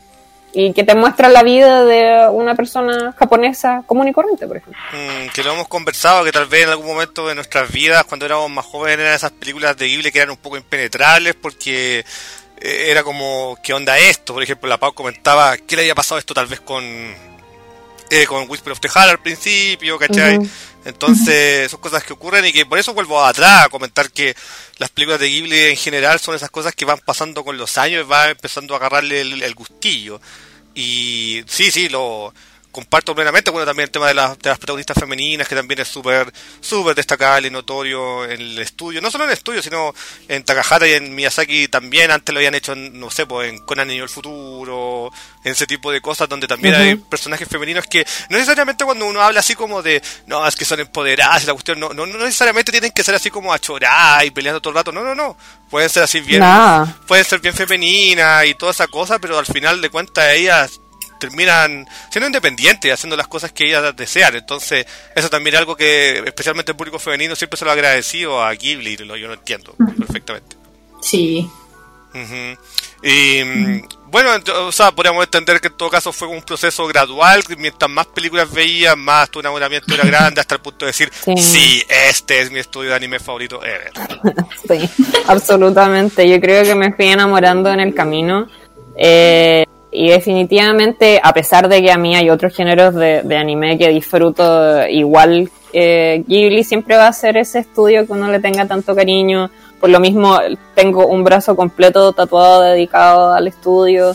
Speaker 3: y que te muestran la vida de una persona japonesa común y corriente, por ejemplo.
Speaker 1: Mm, que lo hemos conversado, que tal vez en algún momento de nuestras vidas, cuando éramos más jóvenes, eran esas películas de Ghibli que eran un poco impenetrables porque eh, era como, ¿qué onda esto? Por ejemplo, la Pau comentaba, ¿qué le había pasado esto tal vez con... Eh, con Whisper of the Heart al principio, ¿cachai? Uh-huh. Entonces, uh-huh. son cosas que ocurren y que por eso vuelvo atrás a comentar que las películas de Ghibli en general son esas cosas que van pasando con los años y van empezando a agarrarle el, el gustillo. Y sí, sí, lo comparto plenamente. Bueno, también el tema de, la, de las protagonistas femeninas, que también es súper súper destacable y notorio en el estudio. No solo en el estudio, sino en Takahata y en Miyazaki también. Antes lo habían hecho, en, no sé, pues en Conan Niño del Futuro, en ese tipo de cosas donde también uh-huh. hay personajes femeninos que no necesariamente cuando uno habla así como de, no, es que son empoderadas y la cuestión, no, no, no necesariamente tienen que ser así como a chorar y peleando todo el rato. No, no, no. Pueden ser así bien, nah. pueden ser bien femeninas y toda esa cosa, pero al final de cuentas ellas terminan siendo independientes, haciendo las cosas que ellas desean. Entonces, eso también es algo que, especialmente el público femenino, siempre se lo ha agradecido a Ghibli, lo, yo lo entiendo perfectamente.
Speaker 2: Sí.
Speaker 1: Uh-huh. Y, uh-huh. bueno, o sea, podríamos entender que en todo caso fue un proceso gradual, que mientras más películas veía, más tu enamoramiento era grande, hasta el punto de decir, sí, sí este es mi estudio de anime favorito ever.
Speaker 3: Sí, absolutamente. Yo creo que me fui enamorando en el camino. Eh... Y definitivamente, a pesar de que a mí hay otros géneros de, de anime que disfruto igual, eh, Ghibli siempre va a ser ese estudio que uno le tenga tanto cariño. Por lo mismo, tengo un brazo completo tatuado dedicado al estudio,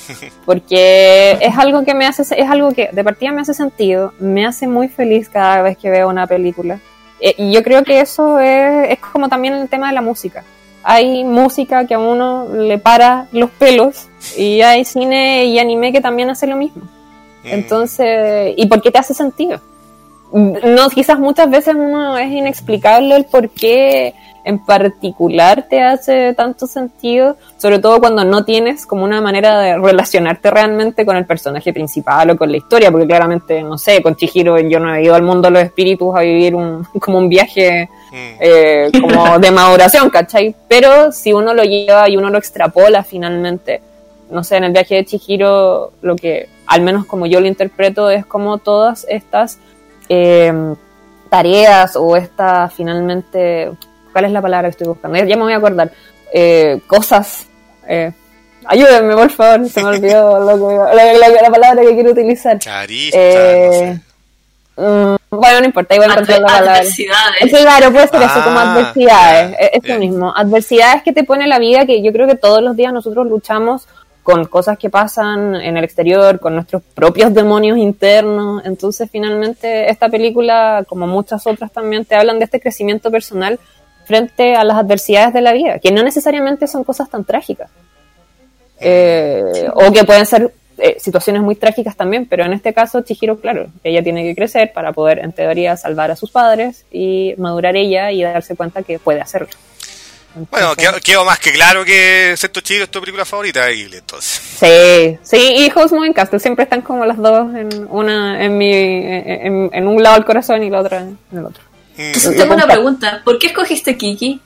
Speaker 3: porque es algo que me hace, es algo que de partida me hace sentido, me hace muy feliz cada vez que veo una película. Eh, y yo creo que eso es, es como también el tema de la música. Hay música que a uno le para los pelos y hay cine y anime que también hace lo mismo. Entonces, ¿y por qué te hace sentido? No, quizás muchas veces uno es inexplicable el por qué en particular te hace tanto sentido, sobre todo cuando no tienes como una manera de relacionarte realmente con el personaje principal o con la historia, porque claramente, no sé, con Chihiro yo no he ido al mundo de los espíritus a vivir un como un viaje eh, como de maduración, ¿cachai? Pero si uno lo lleva y uno lo extrapola finalmente, no sé, en el viaje de Chihiro, lo que, al menos como yo lo interpreto, es como todas estas eh, tareas o estas finalmente... ¿Cuál es la palabra que estoy buscando? Ya me voy a acordar. Eh, cosas. Eh, ayúdenme, por favor. Se me olvidó lo que, la, la, la palabra que quiero utilizar.
Speaker 1: Carista,
Speaker 3: eh, no sé. mm, bueno, no importa. Igual
Speaker 2: Adver-
Speaker 3: encontrar la palabra.
Speaker 2: Adversidades.
Speaker 3: Claro, puede ser
Speaker 1: ah,
Speaker 3: eso, como adversidades.
Speaker 1: Yeah,
Speaker 3: es
Speaker 1: yeah.
Speaker 3: lo mismo. Adversidades que te pone la vida, que yo creo que todos los días nosotros luchamos con cosas que pasan en el exterior, con nuestros propios demonios internos. Entonces, finalmente, esta película, como muchas otras también, te hablan de este crecimiento personal frente a las adversidades de la vida, que no necesariamente son cosas tan trágicas, eh, o que pueden ser eh, situaciones muy trágicas también, pero en este caso Chihiro, claro, ella tiene que crecer para poder, en teoría, salvar a sus padres y madurar ella y darse cuenta que puede hacerlo. Entonces,
Speaker 1: bueno, quedó, quedó más que claro que Sexto Chihiro es tu película favorita de Ghibli, entonces.
Speaker 3: Sí, sí, y House Moving Castle siempre están como las dos en una en mi en, en un lado del corazón y la otra en el otro.
Speaker 2: Entonces tengo una pregunta, ¿por qué escogiste Kiki?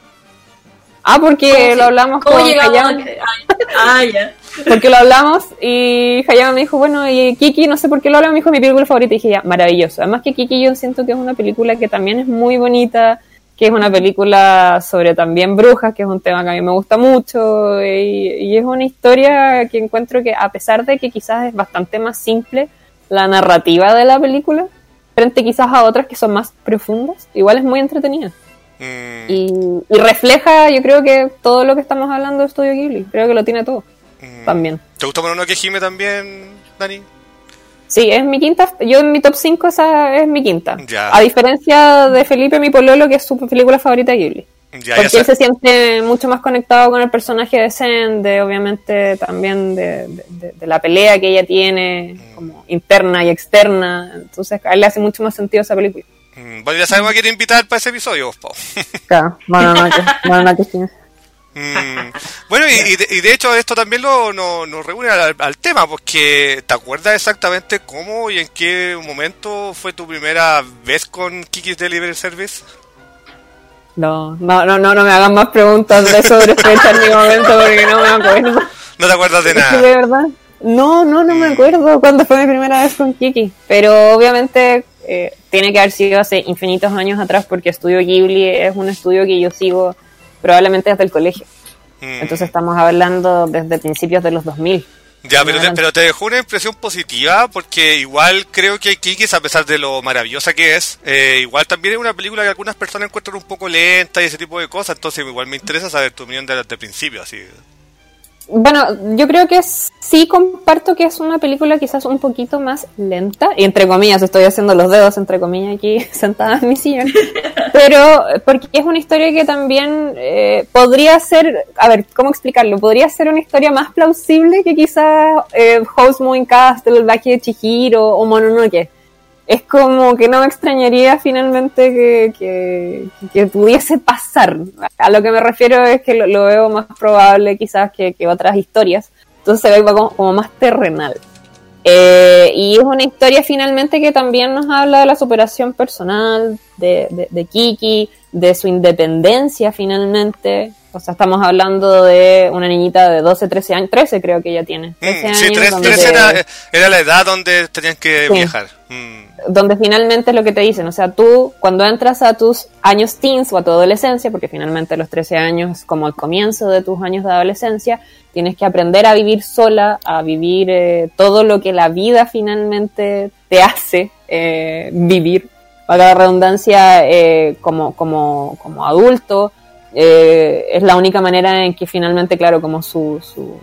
Speaker 3: Ah, porque lo hablamos con Hayama.
Speaker 2: Ah, ya.
Speaker 3: Porque lo hablamos y Hayama me dijo, bueno, y Kiki, no sé por qué lo hablamos, me dijo mi película favorita, y dije, ya, maravilloso. Además que Kiki yo siento que es una película que también es muy bonita, que es una película sobre también brujas, que es un tema que a mí me gusta mucho, y, y es una historia que encuentro que, a pesar de que quizás es bastante más simple la narrativa de la película, frente quizás a otras que son más profundas, igual es muy entretenida. Mm. Y, y refleja, yo creo que todo lo que estamos hablando de Estudio Ghibli, creo que lo tiene todo, mm. también.
Speaker 1: ¿Te gusta Mononoke Hime también, Dani?
Speaker 3: Sí, es mi quinta, yo en mi top cinco esa es mi quinta.
Speaker 1: Ya.
Speaker 3: A diferencia de Felipe, mi pololo, que es su película favorita de Ghibli. Ya, porque ya él se siente mucho más conectado con el personaje de Zen, de obviamente también de, de, de, de la pelea que ella tiene, mm. como interna y externa. Entonces a él le hace mucho más sentido esa película.
Speaker 1: Mm, bueno, ya sabemos a quién invitar para ese episodio, vos, Pau.
Speaker 3: Claro, bueno, no, no, no, no,
Speaker 1: Mm, bueno, y, y, de, y de hecho esto también lo, no, nos reúne al, al tema, porque ¿te acuerdas exactamente cómo y en qué momento fue tu primera vez con Kiki's Delivery Service?
Speaker 3: No, no, no, no, no me hagan más preguntas de sobre fecha ni momento porque no me acuerdo.
Speaker 1: ¿No te acuerdas de nada?
Speaker 3: ¿De verdad? No, no, no me acuerdo cuándo fue mi primera vez con Kiki, pero obviamente eh, tiene que haber sido hace infinitos años atrás porque Estudio Ghibli es un estudio que yo sigo probablemente desde el colegio. Mm. Entonces estamos hablando desde principios de los dos mil.
Speaker 1: Ya, pero te, pero te dejó una impresión positiva, porque igual creo que Kiki's, a pesar de lo maravillosa que es, eh, igual también es una película que algunas personas encuentran un poco lenta y ese tipo de cosas, entonces igual me interesa saber tu opinión desde el principio, así.
Speaker 3: Bueno, yo creo que sí comparto que es una película quizás un poquito más lenta, y entre comillas, estoy haciendo los dedos entre comillas aquí sentada en mi sillón, pero porque es una historia que también eh, podría ser, a ver, ¿cómo explicarlo? Podría ser una historia más plausible que quizás eh, Howl's Moving Castle, El viaje de Chihiro o Mononoke. Es como que no me extrañaría finalmente que, que, que pudiese pasar. A lo que me refiero es que lo, lo veo más probable quizás que, que otras historias. Entonces se ve como, como más terrenal. Eh, y es una historia finalmente que también nos habla de la superación personal de, de, de Kiki, de su independencia finalmente. O sea, estamos hablando de una niñita de doce, trece años, trece creo que ella tiene. trece
Speaker 1: mm, sí,
Speaker 3: años,
Speaker 1: trece, trece era, era la edad donde tenían que sí. viajar. Mm.
Speaker 3: Donde finalmente es lo que te dicen, o sea, tú cuando entras a tus años teens o a tu adolescencia, porque finalmente los trece años es como el comienzo de tus años de adolescencia, tienes que aprender a vivir sola, a vivir eh, todo lo que la vida finalmente te hace eh, vivir, para la redundancia, eh, como, como, como adulto. Eh, es la única manera en que finalmente, claro, como su... su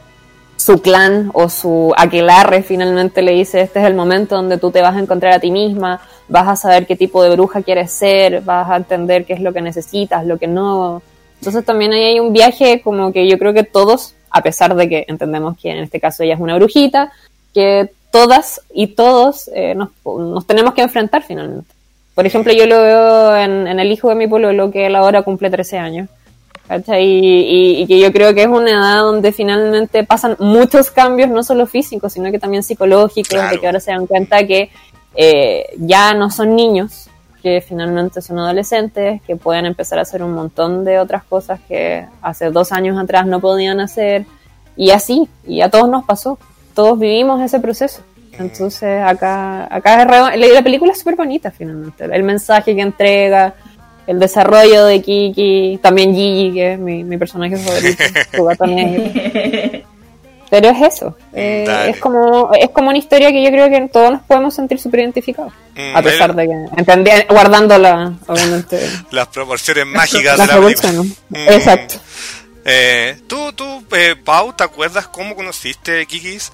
Speaker 3: su clan o su aquelarre finalmente le dice, este es el momento donde tú te vas a encontrar a ti misma, vas a saber qué tipo de bruja quieres ser, vas a entender qué es lo que necesitas, lo que no. Entonces también ahí hay un viaje como que yo creo que todos, a pesar de que entendemos que en este caso ella es una brujita, que todas y todos eh, nos, nos tenemos que enfrentar finalmente. Por ejemplo, yo lo veo en, en el hijo de mi pololo, que él ahora cumple trece años. ¿Cachai? Y, y, y que yo creo que es una edad donde finalmente pasan muchos cambios, no solo físicos, sino que también psicológicos, claro. De que ahora se dan cuenta que eh, ya no son niños, que finalmente son adolescentes, que pueden empezar a hacer un montón de otras cosas que hace dos años atrás no podían hacer, y así, y a todos nos pasó, todos vivimos ese proceso. Entonces acá, acá es re, la película es súper bonita finalmente, el mensaje que entrega, el desarrollo de Kiki, también Gigi, que es mi, mi personaje favorito, su gato negro. Pero es eso, eh, es como es como una historia que yo creo que todos nos podemos sentir súper identificados, mm, a pesar de que, entendí, guardando la, obviamente,
Speaker 1: las proporciones mágicas de la película. Mm.
Speaker 3: Exacto.
Speaker 1: Eh, ¿Tú, tú eh, Pau, te acuerdas cómo conociste Kiki's?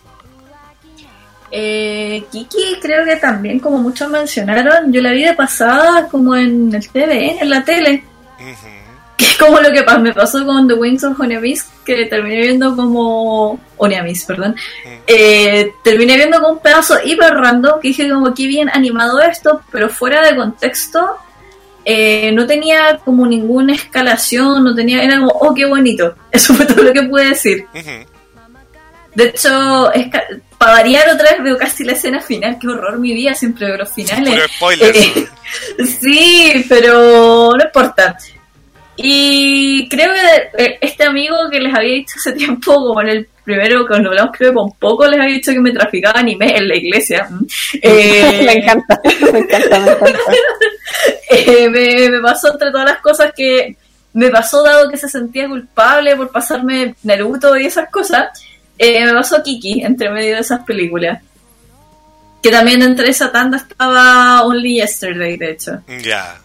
Speaker 2: Eh, Kiki creo que también, como muchos mencionaron, yo la vi de pasada como en el T V N, en la tele. Uh-huh. Que es como lo que me pasó con The Wings of Oniamis, que terminé viendo como... Oniamis, perdón. Uh-huh. Eh, terminé viendo como un pedazo hiper random, que dije como qué bien animado esto, pero fuera de contexto, eh, no tenía como ninguna escalación, no tenía... Era como, oh, qué bonito. Eso fue todo lo que pude decir. Uh-huh. De hecho, es ca- para variar otra vez veo casi la escena final. Qué horror mi vida, siempre veo los finales.
Speaker 1: Pero spoilers.
Speaker 2: Eh, sí, pero no importa. Y creo que eh, este amigo que les había dicho hace tiempo, como en el primero, cuando hablamos creo que con poco, les había dicho que me traficaba anime en la iglesia. Eh,
Speaker 3: me encanta, me encanta, me encanta.
Speaker 2: eh, me, me pasó entre todas las cosas que me pasó, dado que se sentía culpable por pasarme Naruto y esas cosas, eh, me pasó Kiki entre medio de esas películas. Que también entre esa tanda estaba Only Yesterday, de hecho.
Speaker 1: Ya. Yeah.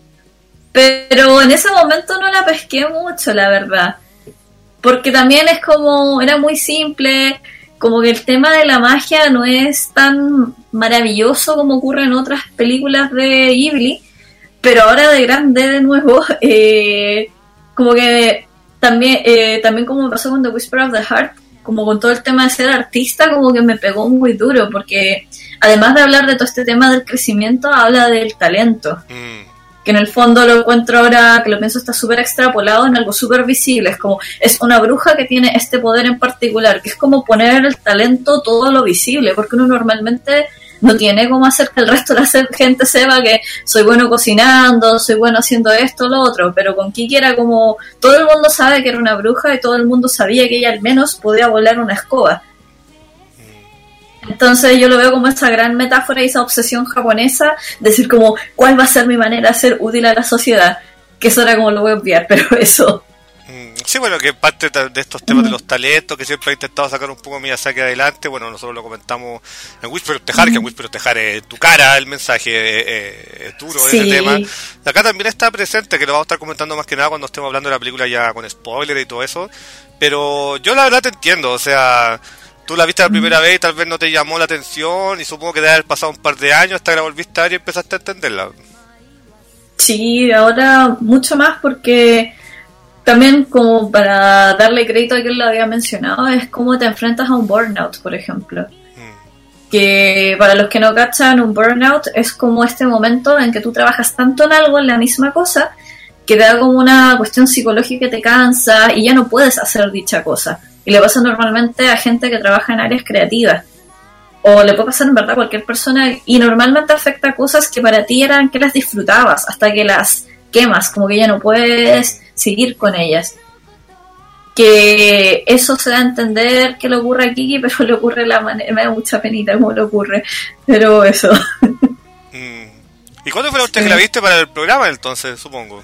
Speaker 2: Pero en ese momento no la pesqué mucho, la verdad. Porque también es como, era muy simple, como que el tema de la magia no es tan maravilloso como ocurre en otras películas de Ghibli. Pero ahora de grande, de nuevo, eh, como que también, eh, también como me pasó con The Whisper of the Heart, como con todo el tema de ser artista, como que me pegó muy duro, porque además de hablar de todo este tema del crecimiento, habla del talento. Mm. Que en el fondo lo encuentro ahora, que lo pienso, está súper extrapolado en algo súper visible. Es como, es una bruja que tiene este poder en particular, que es como poner el talento todo lo visible, porque uno normalmente no tiene cómo hacer que el resto de la gente sepa que soy bueno cocinando, soy bueno haciendo esto, lo otro, pero con Kiki era como, todo el mundo sabe que era una bruja y todo el mundo sabía que ella al menos podía volar una escoba. Entonces yo lo veo como esa gran metáfora y esa obsesión japonesa, decir como, ¿cuál va a ser mi manera de ser útil a la sociedad? Que eso era como lo voy a obviar, pero eso...
Speaker 1: Sí, bueno, que parte de estos temas de los talentos que siempre ha intentado sacar un poco Miyazaki adelante, bueno, nosotros lo comentamos en Whisper of the Heart, que en Whisper of the Heart es tu cara, el mensaje eh, es duro de sí. Ese tema. Acá también está presente, que lo vamos a estar comentando más que nada cuando estemos hablando de la película ya con spoiler y todo eso, pero yo la verdad te entiendo, o sea, tú la viste la primera vez y tal vez no te llamó la atención y supongo que debe haber pasado un par de años hasta que la volviste a ver y empezaste a entenderla.
Speaker 2: Sí, ahora mucho más porque... También como para darle crédito a quien lo había mencionado, es como te enfrentas a un burnout, por ejemplo. Mm. Que para los que no cachan, un burnout es como este momento en que tú trabajas tanto en algo, en la misma cosa, que te da como una cuestión psicológica que te cansa y ya no puedes hacer dicha cosa. Y le pasa normalmente a gente que trabaja en áreas creativas. O le puede pasar en verdad a cualquier persona y normalmente afecta a cosas que para ti eran que las disfrutabas hasta que las quemas, como que ya no puedes seguir con ellas. Que eso se da a entender que le ocurre a Kiki, pero le ocurre de la manera, me da mucha penita cómo le ocurre, pero eso.
Speaker 1: Mm. ¿Y cuándo fue la última sí. que la viste para el programa entonces, supongo?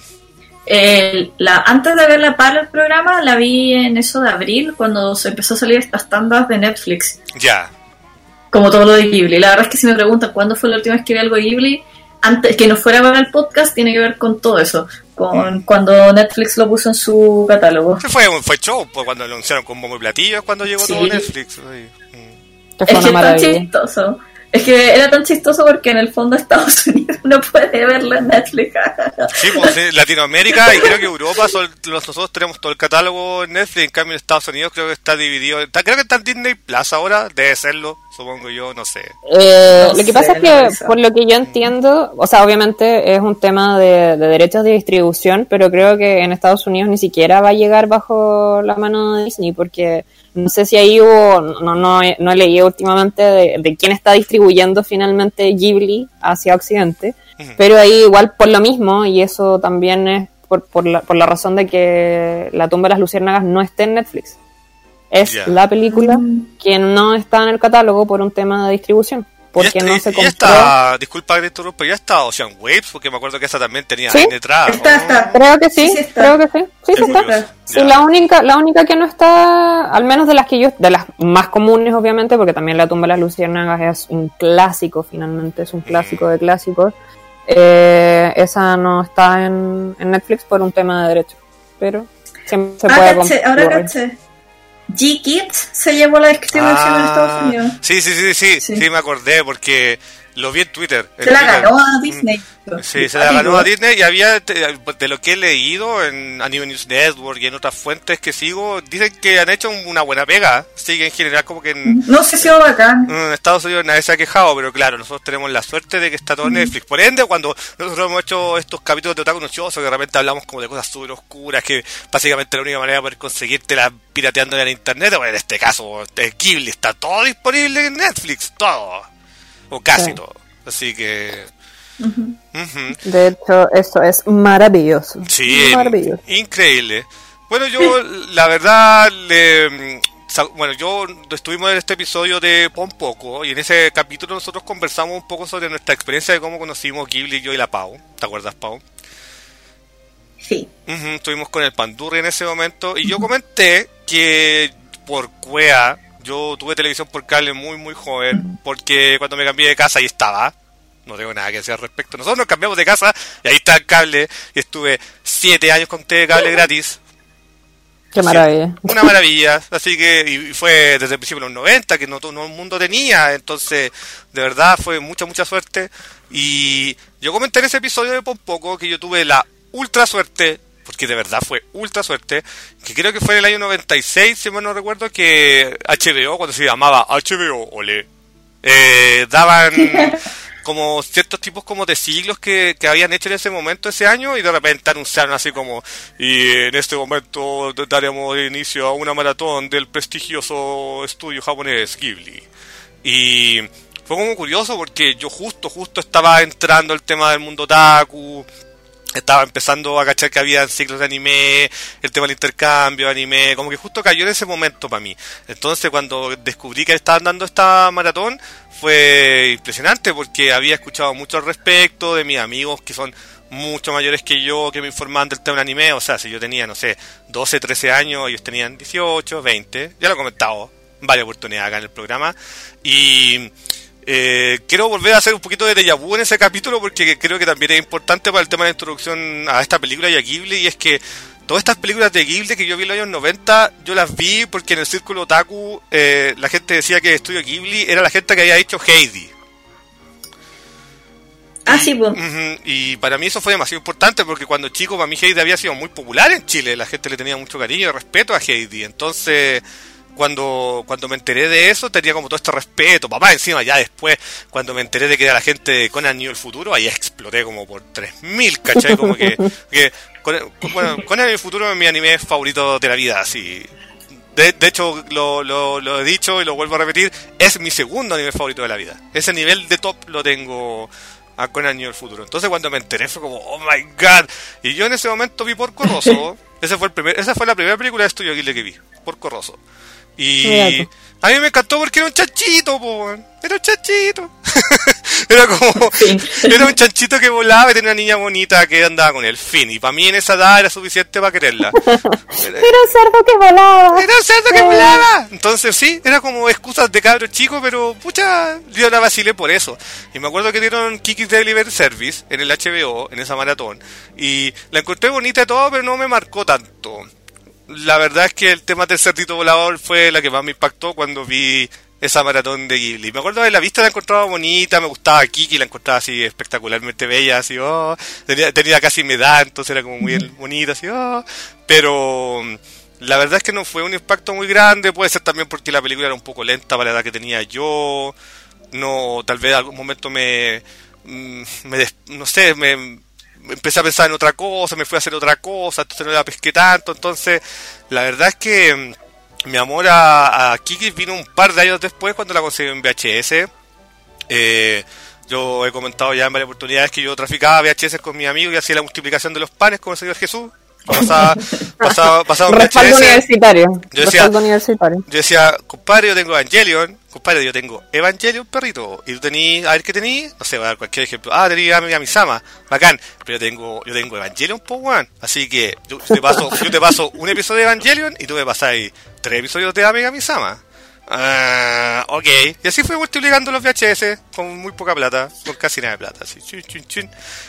Speaker 2: El, la, antes de verla para el programa, la vi en eso de abril, cuando se empezó a salir estas tandas de Netflix.
Speaker 1: Ya.
Speaker 2: Como todo lo de Ghibli. La verdad es que si me preguntan cuándo fue la última vez que vi algo de Ghibli, antes que no fuera para el podcast, tiene que ver con todo eso, con mm. cuando Netflix lo puso en su catálogo.
Speaker 1: Fue, fue show, pues cuando lo anunciaron con bombo y platillos, cuando llegó sí. todo Netflix. Mm.
Speaker 2: Es que es tan chistoso. Es que era tan chistoso porque en el fondo Estados Unidos no puede verlo en Netflix.
Speaker 1: Sí, pues sí, Latinoamérica y creo que Europa, son, nosotros tenemos todo el catálogo en Netflix, en cambio en Estados Unidos creo que está dividido, está, creo que está en Disney Plus ahora, debe serlo, supongo yo, no sé.
Speaker 3: Eh,
Speaker 2: no
Speaker 3: lo que
Speaker 2: sé,
Speaker 3: pasa es que, no por lo que yo entiendo, o sea, obviamente es un tema de, de derechos de distribución, pero creo que en Estados Unidos ni siquiera va a llegar bajo la mano de Disney, porque... No sé si ahí hubo, no no no leí últimamente de, de quién está distribuyendo finalmente Ghibli hacia Occidente, uh-huh. pero ahí igual por lo mismo, y eso también es por, por, la, por la razón de que La tumba de las luciérnagas no esté en Netflix. Es yeah. la película uh-huh. que no está en el catálogo por un tema de distribución. Porque
Speaker 1: y
Speaker 3: no se compró.
Speaker 1: Ya está, disculpa que te interrumpa, ya está Ocean Waves, porque me acuerdo que esa también tenía
Speaker 3: ¿Sí?
Speaker 1: detrás.
Speaker 2: Está, está.
Speaker 3: Creo que sí,
Speaker 2: sí, sí
Speaker 3: creo que sí. Sí, sí está. Sí, la única, la única que no está, al menos de las que yo, de las más comunes obviamente, porque también La tumba de las luciérnagas es un clásico, finalmente es un clásico de clásicos. Eh, esa no está en, en Netflix por un tema de derecho, pero siempre se
Speaker 2: ah,
Speaker 3: puede
Speaker 2: comprar. Ahora caché. G-Kids se llevó la distribución ah, en Estados Unidos.
Speaker 1: Sí, sí, sí, sí, sí, sí, me acordé porque lo vi en Twitter.
Speaker 2: Se en la Twitter. ganó a Disney.
Speaker 1: Sí, se la ganó a Disney y había, de lo que he leído en Anime News Network y en otras fuentes que sigo, dicen que han hecho una buena pega. Sí, que en general como que en...
Speaker 2: No sé si es bacán.
Speaker 1: En Estados Unidos nadie se ha quejado, pero claro, nosotros tenemos la suerte de que está todo en Netflix. Por ende, cuando nosotros hemos hecho estos capítulos de Otaku Nochoso, que de repente hablamos como de cosas súper oscuras, que básicamente la única manera de poder conseguírtela pirateando en internet, bueno, en este caso, el Ghibli está todo disponible en Netflix, todo. O casi sí. todo. Así que...
Speaker 3: Uh-huh. Uh-huh. De hecho, eso es maravilloso.
Speaker 1: Sí,
Speaker 3: maravilloso.
Speaker 1: Increíble. Bueno, yo la verdad le, bueno, yo estuvimos en este episodio de Pompoco, y en ese capítulo nosotros conversamos un poco sobre nuestra experiencia de cómo conocimos Ghibli, yo y la Pau. ¿Te acuerdas, Pau?
Speaker 4: Sí.
Speaker 1: Uh-huh, estuvimos con el Pandurri en ese momento, y yo comenté que por cuea, yo tuve televisión por cable muy muy joven, porque cuando me cambié de casa ahí estaba. No tengo nada que decir al respecto. Nosotros nos cambiamos de casa y ahí está el cable, y estuve siete años con T V cable gratis.
Speaker 3: Qué maravilla.
Speaker 1: Una maravilla, así que, y fue desde el principio de los noventa, que no todo el mundo tenía, entonces, de verdad, fue mucha, mucha suerte. Y yo comenté en ese episodio de Pompoco que yo tuve la ultra suerte, porque de verdad fue ultra suerte, que creo que fue en el año noventa y seis, si mal no recuerdo, que H B O, cuando se llamaba H B O, ole, eh, daban como ciertos tipos como de siglos que, que habían hecho en ese momento, ese año, y de repente anunciaron así como, y en este momento daremos inicio a una maratón del prestigioso estudio japonés Ghibli. Y fue como curioso porque yo justo, justo estaba entrando el tema del mundo otaku, estaba empezando a cachar que había ciclos de anime, el tema del intercambio de anime, como que justo cayó en ese momento para mí. Entonces cuando descubrí que estaban dando esta maratón, fue impresionante porque había escuchado mucho al respecto de mis amigos que son mucho mayores que yo, que me informaban del tema del anime. O sea, si yo tenía, no sé, doce, trece años, ellos tenían dieciocho, veinte, ya lo he comentado en varias oportunidades acá en el programa. Y Eh, quiero volver a hacer un poquito de déjà vu en ese capítulo porque creo que también es importante para el tema de la introducción a esta película y a Ghibli, y es que todas estas películas de Ghibli que yo vi en los años noventa, yo las vi porque en el círculo otaku eh, la gente decía que el estudio Ghibli era la gente que había hecho Heidi.
Speaker 4: Ah, sí, pues.
Speaker 1: Uh-huh, y para mí eso fue demasiado importante porque cuando chico para mí Heidi había sido muy popular en Chile, la gente le tenía mucho cariño y respeto a Heidi, entonces Cuando cuando me enteré de eso, tenía como todo este respeto. Papá, encima, ya después, cuando me enteré de que era la gente de Conan y el futuro, ahí exploté como por tres mil, ¿cachai? Como que, que Conan, bueno, Conan y el futuro es mi anime favorito de la vida, así. De, de hecho, lo, lo, lo he dicho y lo vuelvo a repetir, es mi segundo anime favorito de la vida. Ese nivel de top lo tengo a Conan y el futuro. Entonces cuando me enteré fue como, oh my god. Y yo en ese momento vi Porco Rosso. Ese fue el primer, esa fue la primera película de Estudio Ghibli que vi, Porco Rosso. Y a mí me encantó porque era un chanchito, po, era un chanchito. Era como, sí. Era un chanchito que volaba y tenía una niña bonita que andaba con él, fin. Y para mí en esa edad era suficiente para quererla.
Speaker 3: Era, era un cerdo que volaba.
Speaker 1: Era un cerdo que volaba. Entonces sí, era como excusas de cabro chico, pero pucha, yo la vacilé por eso. Y me acuerdo que dieron Kiki's Delivery Service en el H B O, en esa maratón. Y la encontré bonita y todo, pero no me marcó tanto. La verdad es que el tema del cerdito volador fue la que más me impactó cuando vi esa maratón de Ghibli. Me acuerdo de la vista, la encontraba bonita, me gustaba Kiki, la encontraba así espectacularmente bella, así, oh, tenía, tenía casi mi edad, entonces era como muy bonita, así, oh, pero la verdad es que no fue un impacto muy grande, puede ser también porque la película era un poco lenta para la edad que tenía yo, no, tal vez en algún momento me, me des, no sé, me... empecé a pensar en otra cosa, me fui a hacer otra cosa, entonces no la pesqué tanto. Entonces la verdad es que mi amor a, a Kiki vino un par de años después, cuando la conseguí en V H S. eh, yo he comentado ya en varias oportunidades que yo traficaba V H S con mis amigos y hacía la multiplicación de los panes con el Señor Jesús. Pasaba, pasaba, pasaba un
Speaker 3: respaldo universitario.
Speaker 1: Yo decía,
Speaker 3: respaldo universitario.
Speaker 1: Yo decía, compadre, yo tengo Evangelion. Compadre, yo tengo Evangelion, perrito. Y tú tenés, a ver qué tenés. No sé, voy a dar cualquier ejemplo. Ah, tenés a Mikami-sama. Bacán. Pero yo tengo, yo tengo Evangelion, po, one. Así que yo te paso, yo te paso un episodio de Evangelion y tú me pasáis tres episodios de Mikami-sama. Ah, uh, ok. Y así fui multiplicando los V H S con muy poca plata, con casi nada de plata, así, chun, chun, chun.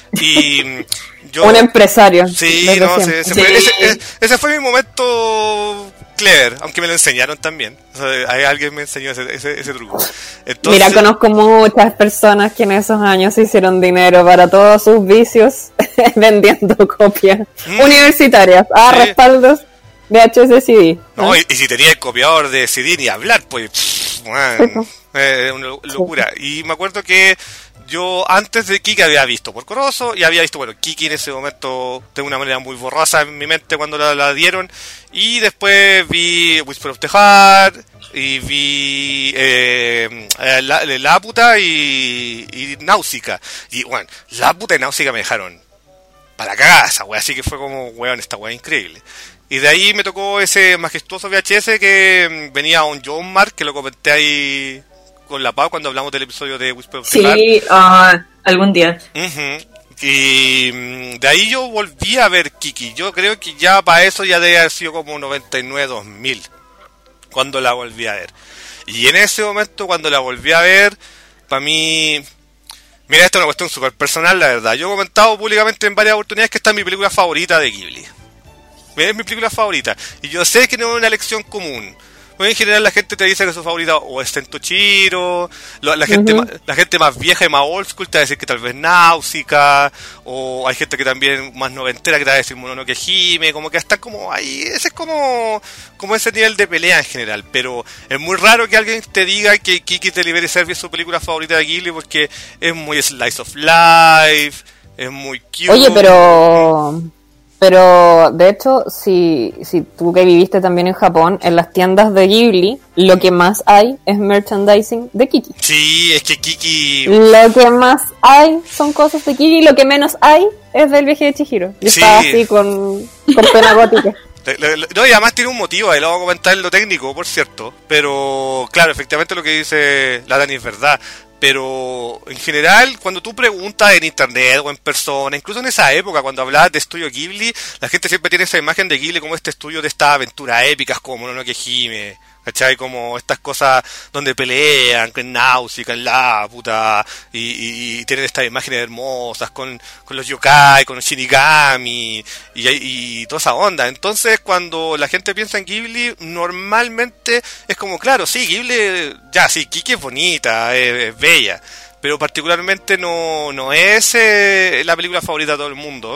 Speaker 1: Y yo,
Speaker 3: un empresario.
Speaker 1: Sí, no, ese, ese, fue, ese, ese, ese fue mi momento clever, aunque me lo enseñaron también. O sea, hay alguien me enseñó ese, ese, ese truco. Entonces,
Speaker 3: mira, conozco muchas personas que en esos años se hicieron dinero para todos sus vicios vendiendo copias mm, universitarias a sí. respaldos V H S C D.
Speaker 1: No, y, y si tenía el copiador de C D ni hablar, pues, pff, man, eh, una locura. Y me acuerdo que yo antes de Kiki había visto Porco Rosso y había visto, bueno, Kiki en ese momento de una manera muy borrosa en mi mente cuando la, la dieron. Y después vi Whisper of the Heart y vi eh, la, la puta y, y Náusica. Y bueno, la puta y Náusica me dejaron para cagar esa wea, así que fue como, weón, esta wea increíble. Y de ahí me tocó ese majestuoso V H S que venía un John Mark, que lo comenté ahí con la Pau cuando hablamos del episodio de Whisper of the Heart.
Speaker 4: Sí, uh, algún día.
Speaker 1: Uh-huh. Y de ahí yo volví a ver Kiki. Yo creo que ya para eso ya debe haber sido como noventa y nueve dos mil cuando la volví a ver. Y en ese momento cuando la volví a ver, para mí... Mira, esto es una cuestión súper personal, la verdad. Yo he comentado públicamente en varias oportunidades que esta es mi película favorita de Ghibli. Es mi película favorita. Y yo sé que no es una elección común. Pues en general la gente te dice que su favorita o es Tentochiro, la, la gente
Speaker 3: Uh-huh.
Speaker 1: la gente más vieja y más old school te va a decir que tal vez Náusica, o hay gente que también más noventera que te va a decir Mononoke Hime, como que están como ahí, ese es como como ese nivel de pelea en general, pero es muy raro que alguien te diga que Kiki Delivery Service es su película favorita de Ghibli porque es muy slice of life, es muy cute.
Speaker 3: Oye, pero... Pero, de hecho, si, si tú que viviste también en Japón, en las tiendas de Ghibli, lo que más hay es merchandising de Kiki.
Speaker 1: Sí, es que Kiki...
Speaker 3: Lo que más hay son cosas de Kiki, lo que menos hay es del viaje de Chihiro. Y
Speaker 1: Sí.
Speaker 3: está así con, con pena gótica.
Speaker 1: Le- le- le- No, y además tiene un motivo, ahí lo vamos a comentar en lo técnico, por cierto. Pero, claro, efectivamente lo que dice la Dani es verdad. Pero, en general, cuando tú preguntas en internet o en persona, incluso en esa época, cuando hablabas de estudio Ghibli, la gente siempre tiene esa imagen de Ghibli como este estudio de estas aventuras épicas como Mononoke Hime, ¿cachai? Como estas cosas donde pelean, con Náusica, en la puta, y, y, y tienen estas imágenes hermosas con, con los yokai, con los shinigami, y, y toda esa onda. Entonces, cuando la gente piensa en Ghibli, normalmente es como, claro, sí, Ghibli, ya, sí, Kiki es bonita, es, es bella, pero particularmente no, no es eh, la película favorita de todo el mundo.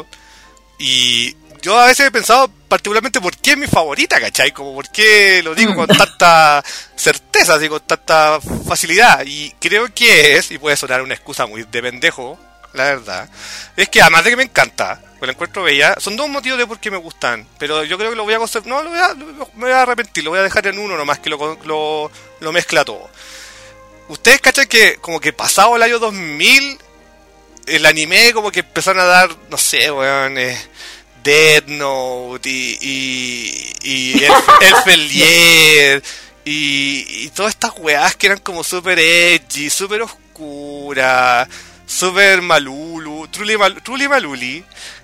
Speaker 1: Y yo a veces he pensado particularmente por qué es mi favorita, ¿cachai? Como por qué lo digo con tanta certeza, así, con tanta facilidad. Y creo que es, y puede sonar una excusa muy de pendejo, la verdad, es que además de que me encanta, pues la encuentro bella, son dos motivos de por qué me gustan, pero yo creo que lo voy a conservar, no, lo voy a, lo- me voy a arrepentir, lo voy a dejar en uno nomás, que lo, lo, lo mezcla todo. Ustedes cachan que como que pasado el año dos mil, el anime como que empezaron a dar, no sé, weón, eh, Death Note y, y, y el, el Felier y, y todas estas weas que eran como super edgy, super oscuras, super malulu, truly, mal, truly maluli.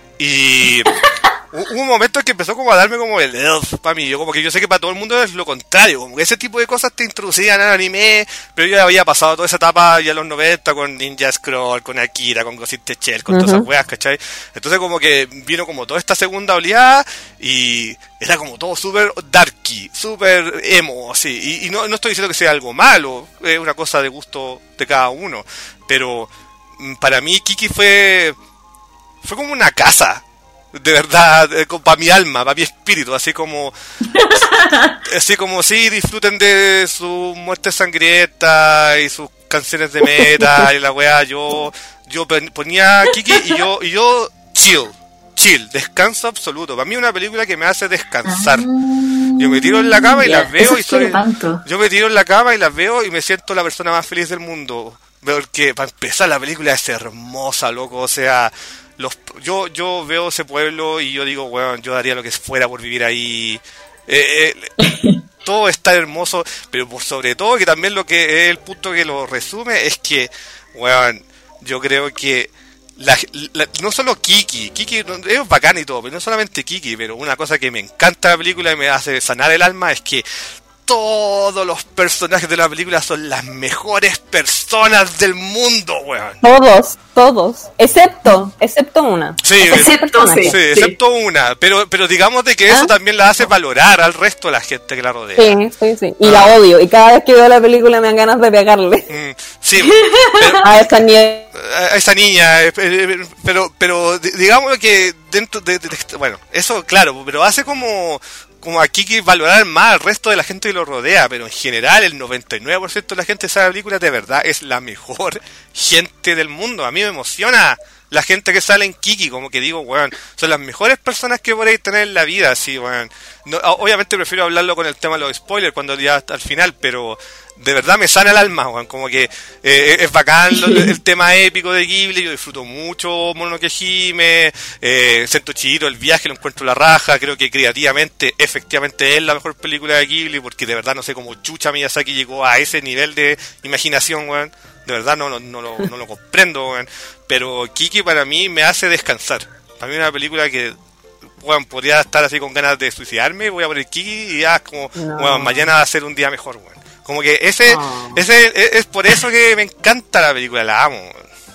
Speaker 1: Y hu- hubo un momento en que empezó como a darme como el elf para mí. Yo como que yo sé que para todo el mundo es lo contrario, como que ese tipo de cosas te introducían al anime, pero yo ya había pasado toda esa etapa ya en los noventa con Ninja Scroll, con Akira, con Ghost in the Shell, con todas esas
Speaker 3: Ujú.
Speaker 1: weas, ¿cachai? Entonces como que vino como toda esta segunda oleada y era como todo súper darky, súper emo, así. Y, y no, no estoy diciendo que sea algo malo, es una cosa de gusto de cada uno, pero mm, para mí Kiki fue fue como una casa, de verdad, para mi alma, para mi espíritu, así como así como sí, disfruten de su muerte sangrienta y sus canciones de metal y la weá. Yo yo pon- ponía Kiki y yo y yo chill, chill, descanso absoluto. Para mí es una película que me hace descansar. Yo me tiro en la cama y
Speaker 4: Ya,
Speaker 1: las veo
Speaker 4: eso
Speaker 1: y
Speaker 4: explica
Speaker 1: soy,
Speaker 4: tanto.
Speaker 1: yo me tiro en la cama y las veo y me siento la persona más feliz del mundo. Porque para empezar la película es hermosa, loco, o sea, los yo yo veo ese pueblo y yo digo, weón, yo daría lo que fuera por vivir ahí. Eh, eh, todo está hermoso, pero por sobre todo que también lo que es el punto que lo resume es que, weón, yo creo que la, la- no solo Kiki, Kiki no- es bacán y todo, pero no solamente Kiki, pero una cosa que me encanta de la película y me hace sanar el alma es que todos los personajes de la película son las mejores personas del mundo, weón.
Speaker 3: Todos, todos. Excepto, excepto una.
Speaker 1: Sí,
Speaker 4: Excepto,
Speaker 1: sí,
Speaker 4: sí.
Speaker 1: excepto una, pero pero digamos de que eso
Speaker 3: ¿Ah?
Speaker 1: también la hace valorar al resto de la gente que la rodea.
Speaker 3: Sí, sí, sí. Y
Speaker 1: Ah.
Speaker 3: la odio. Y cada vez que veo la película me dan ganas de pegarle
Speaker 1: Mm, sí, pero,
Speaker 3: a esa nieve.
Speaker 1: a esa niña, eh, eh, pero pero di- digamos que dentro de, de- de- bueno, eso claro, pero hace como como a Kiki valorar más al resto de la gente que lo rodea, pero en general el noventa y nueve por ciento de la gente de esa película de verdad es la mejor gente del mundo. A mí me emociona la gente que sale en Kiki, como que digo, weón, son las mejores personas que podéis tener en la vida, así, weón. No, o- obviamente prefiero hablarlo con el tema de los spoilers cuando ya hasta al final, pero de verdad me sana el alma, weón. Como que eh, es bacán lo, el tema épico de Ghibli, yo disfruto mucho Mononoke Hime, eh, Sento Chihiro, el viaje, lo encuentro la raja, creo que creativamente, efectivamente es la mejor película de Ghibli, porque de verdad no sé cómo chucha Miyazaki llegó a ese nivel de imaginación, weón. De verdad no, no, no, lo, no lo comprendo, weón. Pero Kiki para mí me hace descansar. Para mí es una película que, weón, podría estar así con ganas de suicidarme, voy a poner Kiki y ya como, no. weón, mañana va a ser un día mejor, weón. Como que ese, oh. ese es, es por eso que me encanta la película, la amo.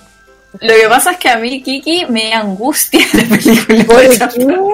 Speaker 2: Lo que pasa es que a mí Kiki me angustia la película.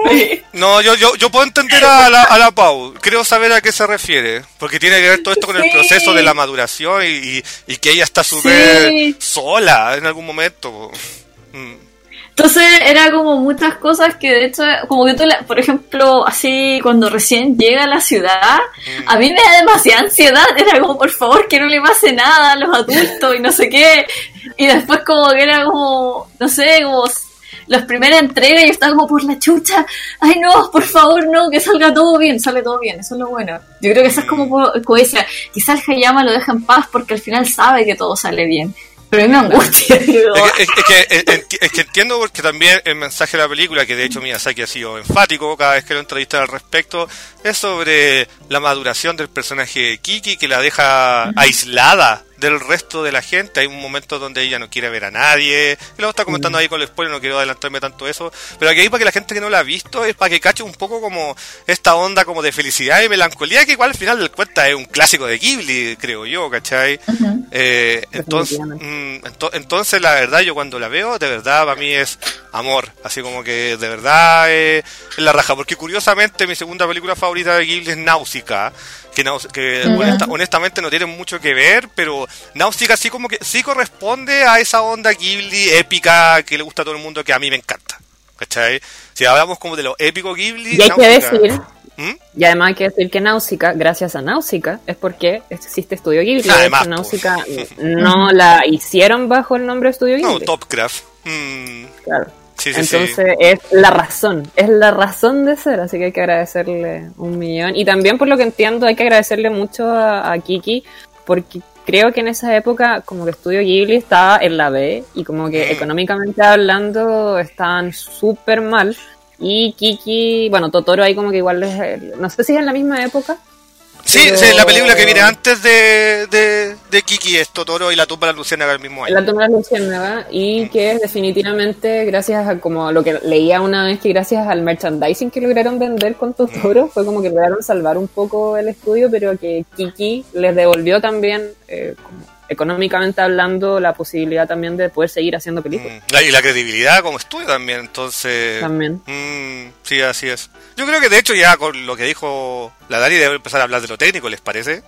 Speaker 1: No, yo, yo, yo puedo entender a la, a la Pau, creo saber a qué se refiere, porque tiene que ver todo esto con sí. el proceso de la maduración y, y, y que ella está súper sí. sola en algún momento. Mm.
Speaker 2: Entonces era como muchas cosas que de hecho, como que tú, por ejemplo, así cuando recién llega a la ciudad, mm. a mí me da demasiada ansiedad, era como por favor que no le pase nada a los adultos y no sé qué, y después como que era como, no sé, como las primeras entregas y yo estaba como por la chucha, ay no, por favor no, que salga todo bien, sale todo bien, eso es lo bueno. Yo creo que esa es como cohesia, quizás el Hayama lo deja en paz porque al final sabe que todo sale bien. Pero a mí me angustia.
Speaker 1: Es que, es, es, que, es, es que entiendo porque también el mensaje de la película, que de hecho Miyazaki ha sido enfático cada vez que lo entrevistan al respecto, es sobre la maduración del personaje de Kiki, que la deja uh-huh. aislada del resto de la gente. Hay un momento donde ella no quiere ver a nadie, y luego está comentando ahí con el spoiler, no quiero adelantarme tanto eso, pero aquí para que la gente que no la ha visto es para que cache un poco como esta onda como de felicidad y melancolía, que igual al final del cuenta es un clásico de Ghibli, creo yo, ¿cachai? Uh-huh. Eh, entonces, mm, ento, entonces la verdad yo cuando la veo, de verdad para mí es amor, así como que de verdad eh, es la raja, porque curiosamente mi segunda película favorita de Ghibli es Náusica, que, que uh-huh. honesta, honestamente no tiene mucho que ver, pero Náusica sí como que sí corresponde a esa onda Ghibli épica que le gusta a todo el mundo, que a mí me encanta, ¿cachai? Si hablamos como de lo épico Ghibli,
Speaker 3: y hay
Speaker 1: Náusica,
Speaker 3: que decir
Speaker 1: ¿Mm?
Speaker 3: y además hay que decir que Náusica, gracias a Náusica, es porque existe Estudio Ghibli.
Speaker 1: Además,
Speaker 3: Náusica no la hicieron bajo el nombre de Estudio Ghibli.
Speaker 1: No, Topcraft. Mm.
Speaker 3: Claro.
Speaker 1: Sí, sí,
Speaker 3: Entonces
Speaker 1: sí.
Speaker 3: es la razón, es la razón de ser, así que hay que agradecerle un millón. Y también por lo que entiendo hay que agradecerle mucho a, a Kiki, porque creo que en esa época como que Estudio Ghibli estaba en la B y como que mm. económicamente hablando estaban súper mal. Y Kiki, bueno, Totoro ahí como que igual es, no sé si es en la misma época.
Speaker 1: Sí, pero... sí, la película que viene antes de, de, de Kiki es Totoro y la tumba de la luciérnaga el mismo año.
Speaker 3: La tumba de la luciérnaga, y que es definitivamente gracias a como lo que leía una vez, que gracias al merchandising que lograron vender con Totoro, fue como que lograron salvar un poco el estudio, pero que Kiki les devolvió también, eh, como económicamente hablando, la posibilidad también de poder seguir haciendo películas.
Speaker 1: Mm, y la credibilidad como estudio también, entonces...
Speaker 3: También.
Speaker 1: Mm, sí, así es. Yo creo que de hecho ya con lo que dijo la Dani debe empezar a hablar de lo técnico, ¿les parece?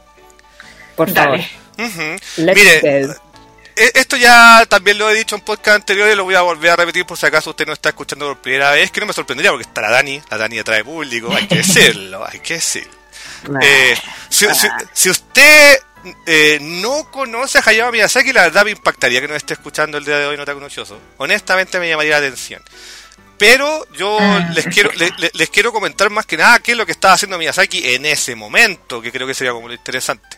Speaker 3: Por favor.
Speaker 1: Uh-huh. Mire, esto ya también lo he dicho en podcast anteriores, lo voy a volver a repetir por si acaso usted no está escuchando por primera vez, que no me sorprendería porque está la Dani, la Dani atrae público, hay que decirlo, hay que decirlo. Eh, si, si, si usted... Eh, no conoce a Hayao Miyazaki, la verdad me impactaría que no esté escuchando el día de hoy Nota Cunucioso. Honestamente me llamaría la atención. Pero yo ah, les quiero les, les quiero comentar más que nada qué es lo que estaba haciendo Miyazaki en ese momento, que creo que sería como lo interesante.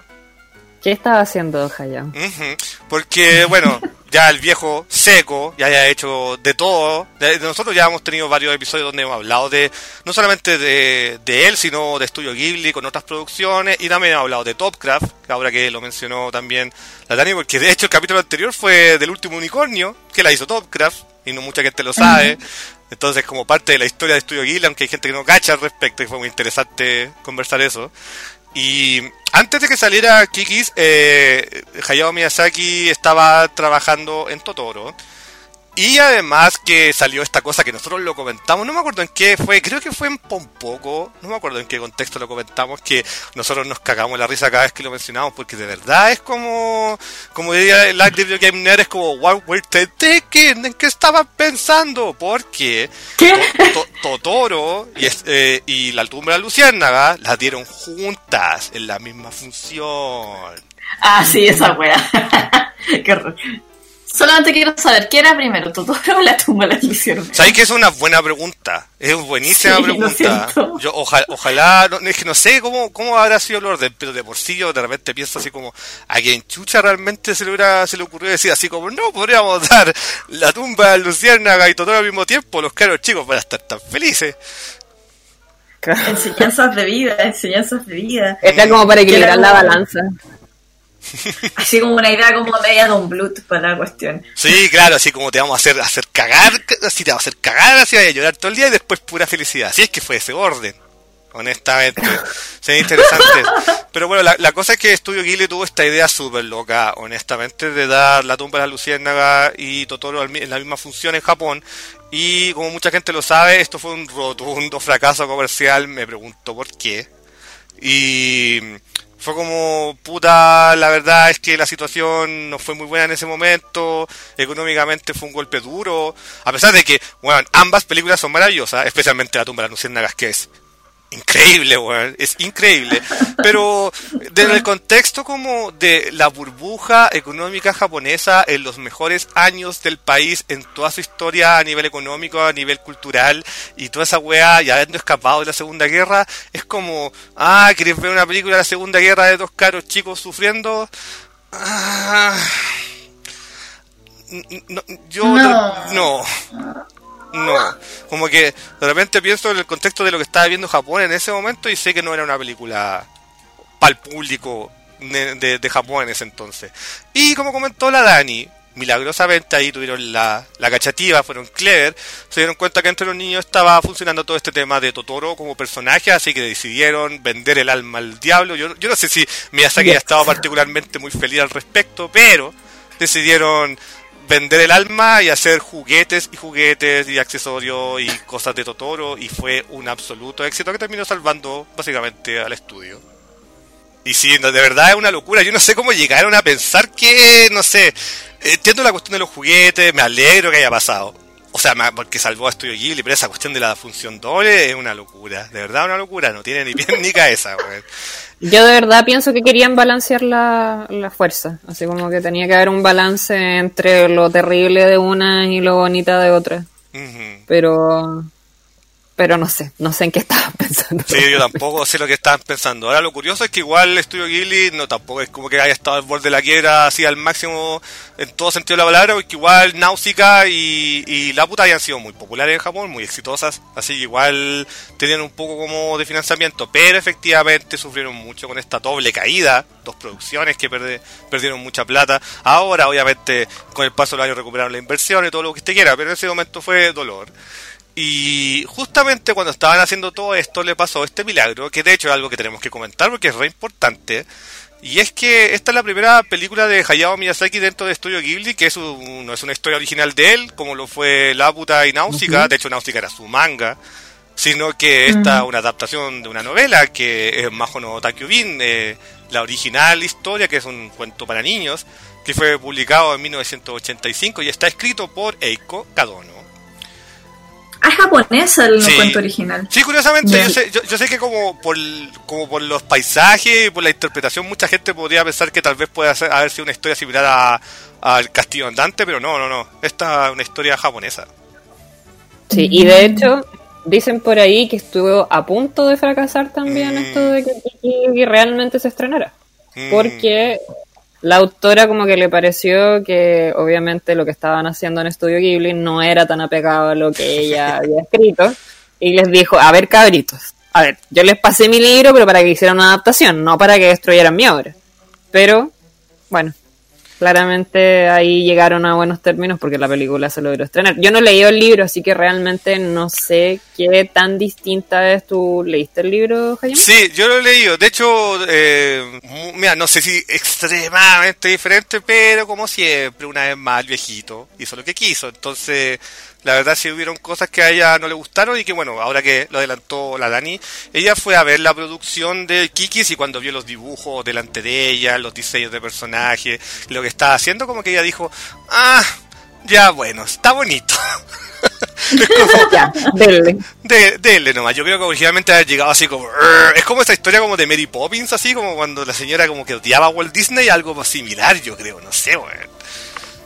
Speaker 3: ¿Qué estaba haciendo Hayao?
Speaker 1: Uh-huh. Porque, bueno, ya el viejo seco, ya haya hecho de todo. De, de nosotros ya hemos tenido varios episodios donde hemos hablado de, no solamente de, de él, sino de Estudio Ghibli con otras producciones. Y también hemos hablado de Topcraft, ahora que lo mencionó también la Dani, porque de hecho el capítulo anterior fue del último unicornio, que la hizo Topcraft, y no mucha gente lo sabe. Uh-huh. Entonces, como parte de la historia de Estudio Ghibli, aunque hay gente que no cacha al respecto, y fue muy interesante conversar eso. Y antes de que saliera Kikis, eh, Hayao Miyazaki estaba trabajando en Totoro. Y además que salió esta cosa que nosotros lo comentamos, no me acuerdo en qué fue, creo que fue en Pompoco, no me acuerdo en qué contexto lo comentamos, que nosotros nos cagamos la risa cada vez que lo mencionamos, porque de verdad es como, como diría el Video Game Nerd, es como, what were they thinking? ¿En qué estaban pensando? Porque to, to, Totoro y, eh, y la tumba de la luciérnaga las dieron juntas en la misma función.
Speaker 2: Ah, sí, esa wea. Qué horror. Solamente quiero saber, ¿qué era primero, Totoro o la tumba de las luciérnagas?
Speaker 1: ¿Sabes que es una buena pregunta? Es buenísima sí, pregunta. Yo ojalá, ojalá no, es que no sé cómo, cómo habrá sido el orden, pero de por sí yo de repente pienso así como, a quien chucha realmente se le hubiera, se le ocurrió decir así como, no, podríamos dar la tumba de las luciérnagas y Totoro al mismo tiempo, los caros chicos van a estar tan felices.
Speaker 4: Enseñanzas de vida, enseñanzas de vida.
Speaker 3: Era como para equilibrar la balanza.
Speaker 4: Así como una idea como media Don Bluth para la cuestión.
Speaker 1: Sí, claro, así como te vamos a hacer hacer cagar, así te vamos a hacer cagar, así vas a llorar todo el día y después pura felicidad. Así es que fue ese orden, honestamente. Sería interesante. Pero bueno, la, la cosa es que Estudio Ghibli tuvo esta idea súper loca, honestamente, de dar la tumba de la luciérnaga y Totoro en la misma función en Japón. Y como mucha gente lo sabe, esto fue un rotundo fracaso comercial, me pregunto por qué. Y fue como, puta, la verdad es que la situación no fue muy buena en ese momento, económicamente fue un golpe duro, a pesar de que, bueno, ambas películas son maravillosas, especialmente La tumba de las luciérnagas, que es increíble, weón, es increíble, pero en el contexto como de la burbuja económica japonesa en los mejores años del país, en toda su historia a nivel económico, a nivel cultural, y toda esa weá, y habiendo escapado de la Segunda Guerra, es como, ah, ¿querés ver una película de la Segunda Guerra de dos caros chicos sufriendo? Ah, no, yo no, no. No, como que de repente pienso en el contexto de lo que estaba viendo Japón en ese momento y sé que no era una película para el público de, de, de Japón en ese entonces. Y como comentó la Dani, milagrosamente ahí tuvieron la, la cachativa, fueron clever, se dieron cuenta que entre los niños estaba funcionando todo este tema de Totoro como personaje, así que decidieron vender el alma al diablo. Yo, yo no sé si Miyazaki ha estado particularmente muy feliz al respecto, pero decidieron vender el alma y hacer juguetes y juguetes y accesorios y cosas de Totoro, y fue un absoluto éxito que terminó salvando básicamente al estudio. Y sí, de verdad es una locura. Yo no sé cómo llegaron a pensar que, no sé, entiendo la cuestión de los juguetes, me alegro que haya pasado, o sea, porque salvó a Estudio Ghibli, pero esa cuestión de la función doble es una locura, de verdad una locura, no tiene ni pie ni cabeza, güey.
Speaker 3: Yo de verdad pienso que querían balancear la, la fuerza, así como que tenía que haber un balance entre lo terrible de una y lo bonita de otra. Uh-huh. Pero pero no sé, no sé en qué estaban pensando.
Speaker 1: Sí, yo tampoco sé lo que estaban pensando. Ahora lo curioso es que igual Estudio Ghibli no tampoco es como que haya estado al borde de la quiebra así al máximo en todo sentido de la palabra, porque igual Náusica y, y Laputa habían sido muy populares en Japón, muy exitosas, así que igual tenían un poco como de financiamiento, pero efectivamente sufrieron mucho con esta doble caída, dos producciones que perde, perdieron mucha plata. Ahora obviamente con el paso de los años recuperaron la inversión y todo lo que usted quiera, pero en ese momento fue dolor. Y justamente cuando estaban haciendo todo esto le pasó este milagro, que de hecho es algo que tenemos que comentar porque es re importante, y es que esta es la primera película de Hayao Miyazaki dentro de Estudio Ghibli, que es un, no es una historia original de él, como lo fue Laputa y Náusica. Uh-huh. De hecho Náusica era su manga, sino que esta es uh-huh. una adaptación de una novela que es Majo no Takyubin, eh, la original historia, que es un cuento para niños, que fue publicado en mil novecientos ochenta y cinco y está escrito por Eiko Kadono.
Speaker 4: Ah, es japonesa el sí. cuento original.
Speaker 1: Sí, curiosamente, yeah. yo, sé, yo, yo sé que como por, como por los paisajes y por la interpretación, mucha gente podría pensar que tal vez pueda ser, haber sido una historia similar a al Castillo Andante, pero no, no, no. Esta es una historia japonesa.
Speaker 3: Sí, y de hecho, dicen por ahí que estuvo a punto de fracasar también mm. esto de que, que realmente se estrenara. Mm. Porque la autora como que le pareció que obviamente lo que estaban haciendo en Estudio Ghibli no era tan apegado a lo que ella había escrito, y les dijo, a ver cabritos, a ver, yo les pasé mi libro pero para que hicieran una adaptación, no para que destruyeran mi obra. Pero, bueno, claramente ahí llegaron a buenos términos porque la película se logró estrenar. Yo no leí el libro, así que realmente no sé qué tan distinta es. ¿Tú leíste el libro, Jaime?
Speaker 1: Sí, yo lo he leído. De hecho, eh, mira, no sé si extremadamente diferente, pero como siempre, una vez más, el viejito hizo lo que quiso. Entonces, la verdad sí hubieron cosas que a ella no le gustaron y que, bueno, ahora que lo adelantó la Dani, ella fue a ver la producción de Kikis y cuando vio los dibujos delante de ella, los diseños de personajes, lo que estaba haciendo, como que ella dijo, ah, ya bueno, está bonito. Es como,
Speaker 3: ya, dele.
Speaker 1: De, dele nomás. Yo creo que originalmente había llegado así como, es como esa historia como de Mary Poppins, así como cuando la señora como que odiaba a Walt Disney, algo similar, yo creo, no sé, bueno.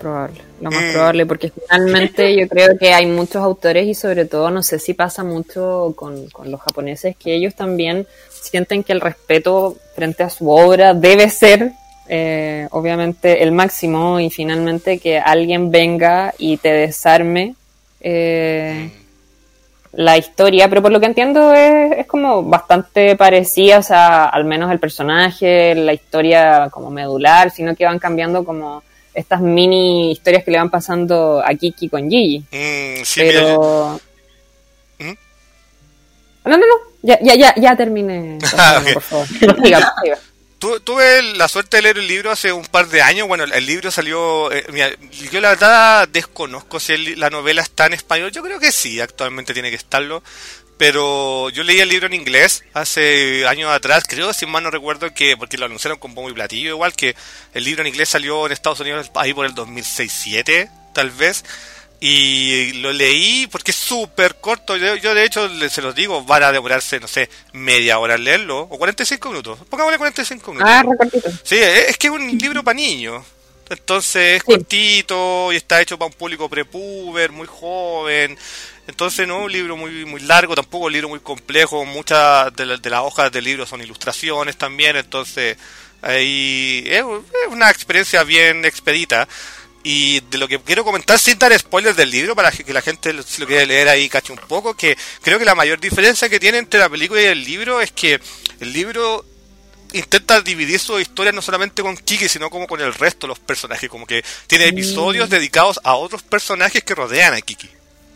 Speaker 3: probable, lo más mm. probable, porque finalmente yo creo que hay muchos autores y sobre todo, no sé si pasa mucho con, con los japoneses, que ellos también sienten que el respeto frente a su obra debe ser, eh, obviamente, el máximo, y finalmente que alguien venga y te desarme eh, la historia, pero por lo que entiendo es, es como bastante parecida, o sea, al menos el personaje, la historia como medular, sino que van cambiando como estas mini historias que le van pasando a Kiki con Gigi.
Speaker 1: Mm, sí,
Speaker 3: pero...
Speaker 1: mira, ¿Mm?
Speaker 3: No, no, no, ya, ya, ya, ya terminé.
Speaker 1: Ah, okay.
Speaker 3: Por favor. Siga, siga.
Speaker 1: Tuve la suerte de leer el libro hace un par de años. Bueno, el libro salió... Eh, mira, yo la verdad desconozco si el, la novela está en español. Yo creo que sí, actualmente tiene que estarlo. Pero yo leí el libro en inglés hace años atrás. Creo, si mal no recuerdo, que porque lo anunciaron con bombo y platillo. Igual que el libro en inglés salió en Estados Unidos ahí por el dos mil seis siete, tal vez. Y lo leí porque es súper corto. Yo, yo de hecho se los digo, van a demorarse, no sé, media hora en leerlo, o cuarenta y cinco minutos. Pongámosle cuarenta y cinco minutos.
Speaker 3: Ah, recortito.
Speaker 1: Sí, es, es que es un libro para niños. Entonces es sí. cortito y está hecho para un público prepuber, muy joven. Entonces no es un libro muy muy largo, tampoco un libro muy complejo. Muchas de, la, de las hojas del libro son ilustraciones también. Entonces ahí es, es una experiencia bien expedita. Y de lo que quiero comentar, sin dar spoilers del libro, para que la gente, si lo quiere leer ahí, cache un poco, que creo que la mayor diferencia que tiene entre la película y el libro es que el libro intenta dividir su historia no solamente con Kiki, sino como con el resto de los personajes, como que tiene episodios mm. dedicados a otros personajes que rodean a Kiki.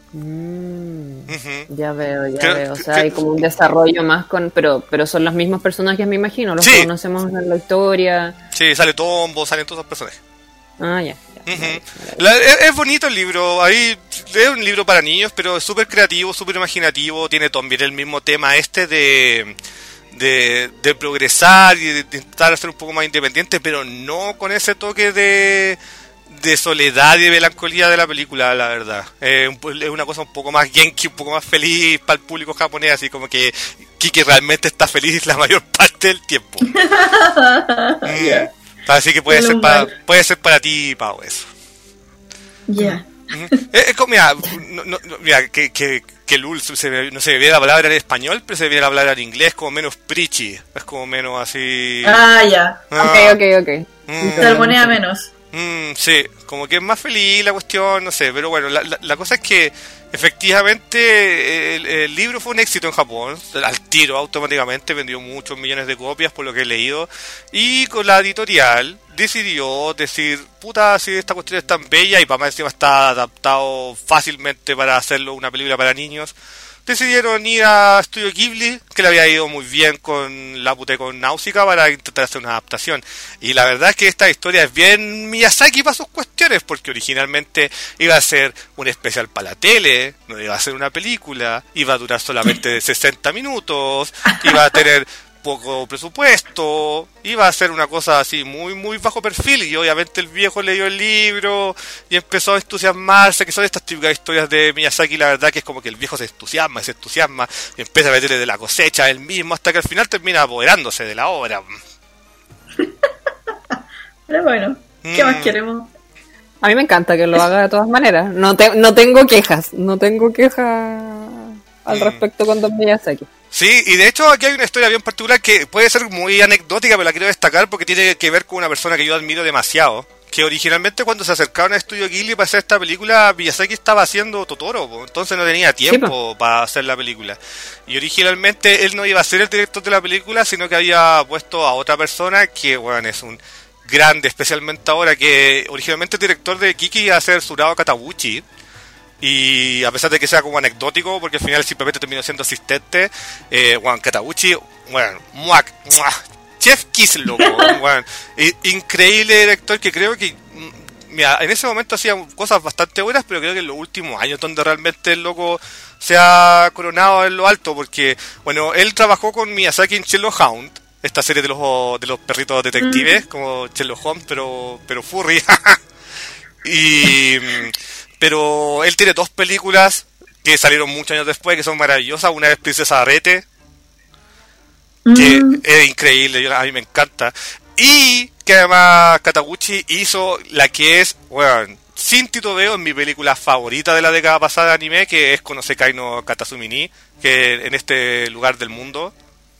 Speaker 3: Mm. Uh-huh. Ya veo, ya creo, veo, o sea, que, hay como un desarrollo más con, pero pero son los mismos personajes, me imagino, los sí. que conocemos en la historia.
Speaker 1: Sí, sale Tombo, salen todos los personajes.
Speaker 3: Ah, ya.
Speaker 1: Uh-huh. La, es, es bonito el libro, ahí es un libro para niños, pero es súper creativo, súper imaginativo, tiene también el mismo tema este de, de, de progresar y de, de intentar ser un poco más independiente, pero no con ese toque de, de soledad y de melancolía de la película, la verdad. Eh, es una cosa un poco más genki, un poco más feliz para el público japonés, así como que Kiki realmente está feliz la mayor parte del tiempo. mm. yeah. Así que puede ser, para, puede ser para ti, Pau, eso.
Speaker 4: Ya. Yeah.
Speaker 1: Es, es como, mira, no, no, mira que, que, que Lul se, no se me viene la palabra en español, pero se me viene la palabra en inglés como menos preachy. Es como menos así...
Speaker 4: Ah, ya.
Speaker 3: Ah, ok, ok, ok.
Speaker 4: Mm, se lo ponía menos.
Speaker 1: Mm, sí, como que es más feliz la cuestión, no sé. Pero bueno, la, la, la cosa es que efectivamente el, el libro fue un éxito en Japón, al tiro, automáticamente, vendió muchos millones de copias por lo que he leído, y con la editorial decidió decir, puta, si esta cuestión es tan bella y para más encima está adaptado fácilmente para hacerlo una película para niños, decidieron ir a Studio Ghibli, que le había ido muy bien con La Puté con Náusica, para intentar hacer una adaptación. Y la verdad es que esta historia es bien Miyazaki para sus cuestiones, porque originalmente iba a ser un especial para la tele, no iba a ser una película, iba a durar solamente sesenta minutos, iba a tener poco presupuesto, iba a ser una cosa así muy muy bajo perfil, y obviamente el viejo leyó el libro y empezó a entusiasmarse, que son estas típicas historias de Miyazaki, la verdad que es como que el viejo se entusiasma, se entusiasma y empieza a meterle de la cosecha él mismo hasta que al final termina apoderándose de la obra.
Speaker 4: Pero bueno, ¿qué mm. más queremos?
Speaker 3: A mí me encanta que lo haga de todas maneras, no, te, no tengo quejas, no tengo quejas al mm. respecto con Don Miyazaki.
Speaker 1: Sí, y de hecho aquí hay una historia bien particular que puede ser muy anecdótica, pero la quiero destacar porque tiene que ver con una persona que yo admiro demasiado. Que originalmente cuando se acercaron a Studio Ghibli para hacer esta película, Miyazaki estaba haciendo Totoro, po, entonces no tenía tiempo sí, para hacer la película. Y originalmente él no iba a ser el director de la película, sino que había puesto a otra persona que, bueno, es un grande, especialmente ahora, que originalmente el director de Kiki iba a ser Surao Katabuchi. Y a pesar de que sea como anecdótico, porque al final simplemente terminó siendo asistente, eh, Juan Katabuchi, bueno, muac, muac, Chef Kiss, loco, bueno, increíble director que creo que, mira, en ese momento hacía cosas bastante buenas, pero creo que en los últimos años donde realmente el loco se ha coronado en lo alto, porque, bueno, él trabajó con Miyazaki en Sherlock Hound, esta serie de los de los perritos detectives, mm. como Sherlock Holmes, pero, pero furry, y... Pero él tiene dos películas que salieron muchos años después, que son maravillosas. Una es Princesa Arete, que mm. es increíble, yo, a mí me encanta. Y que además Kataguchi hizo la que es, bueno, sin titubeo en mi película favorita de la década pasada de anime, que es Konosekai no Katasumi ni, que en este lugar del mundo.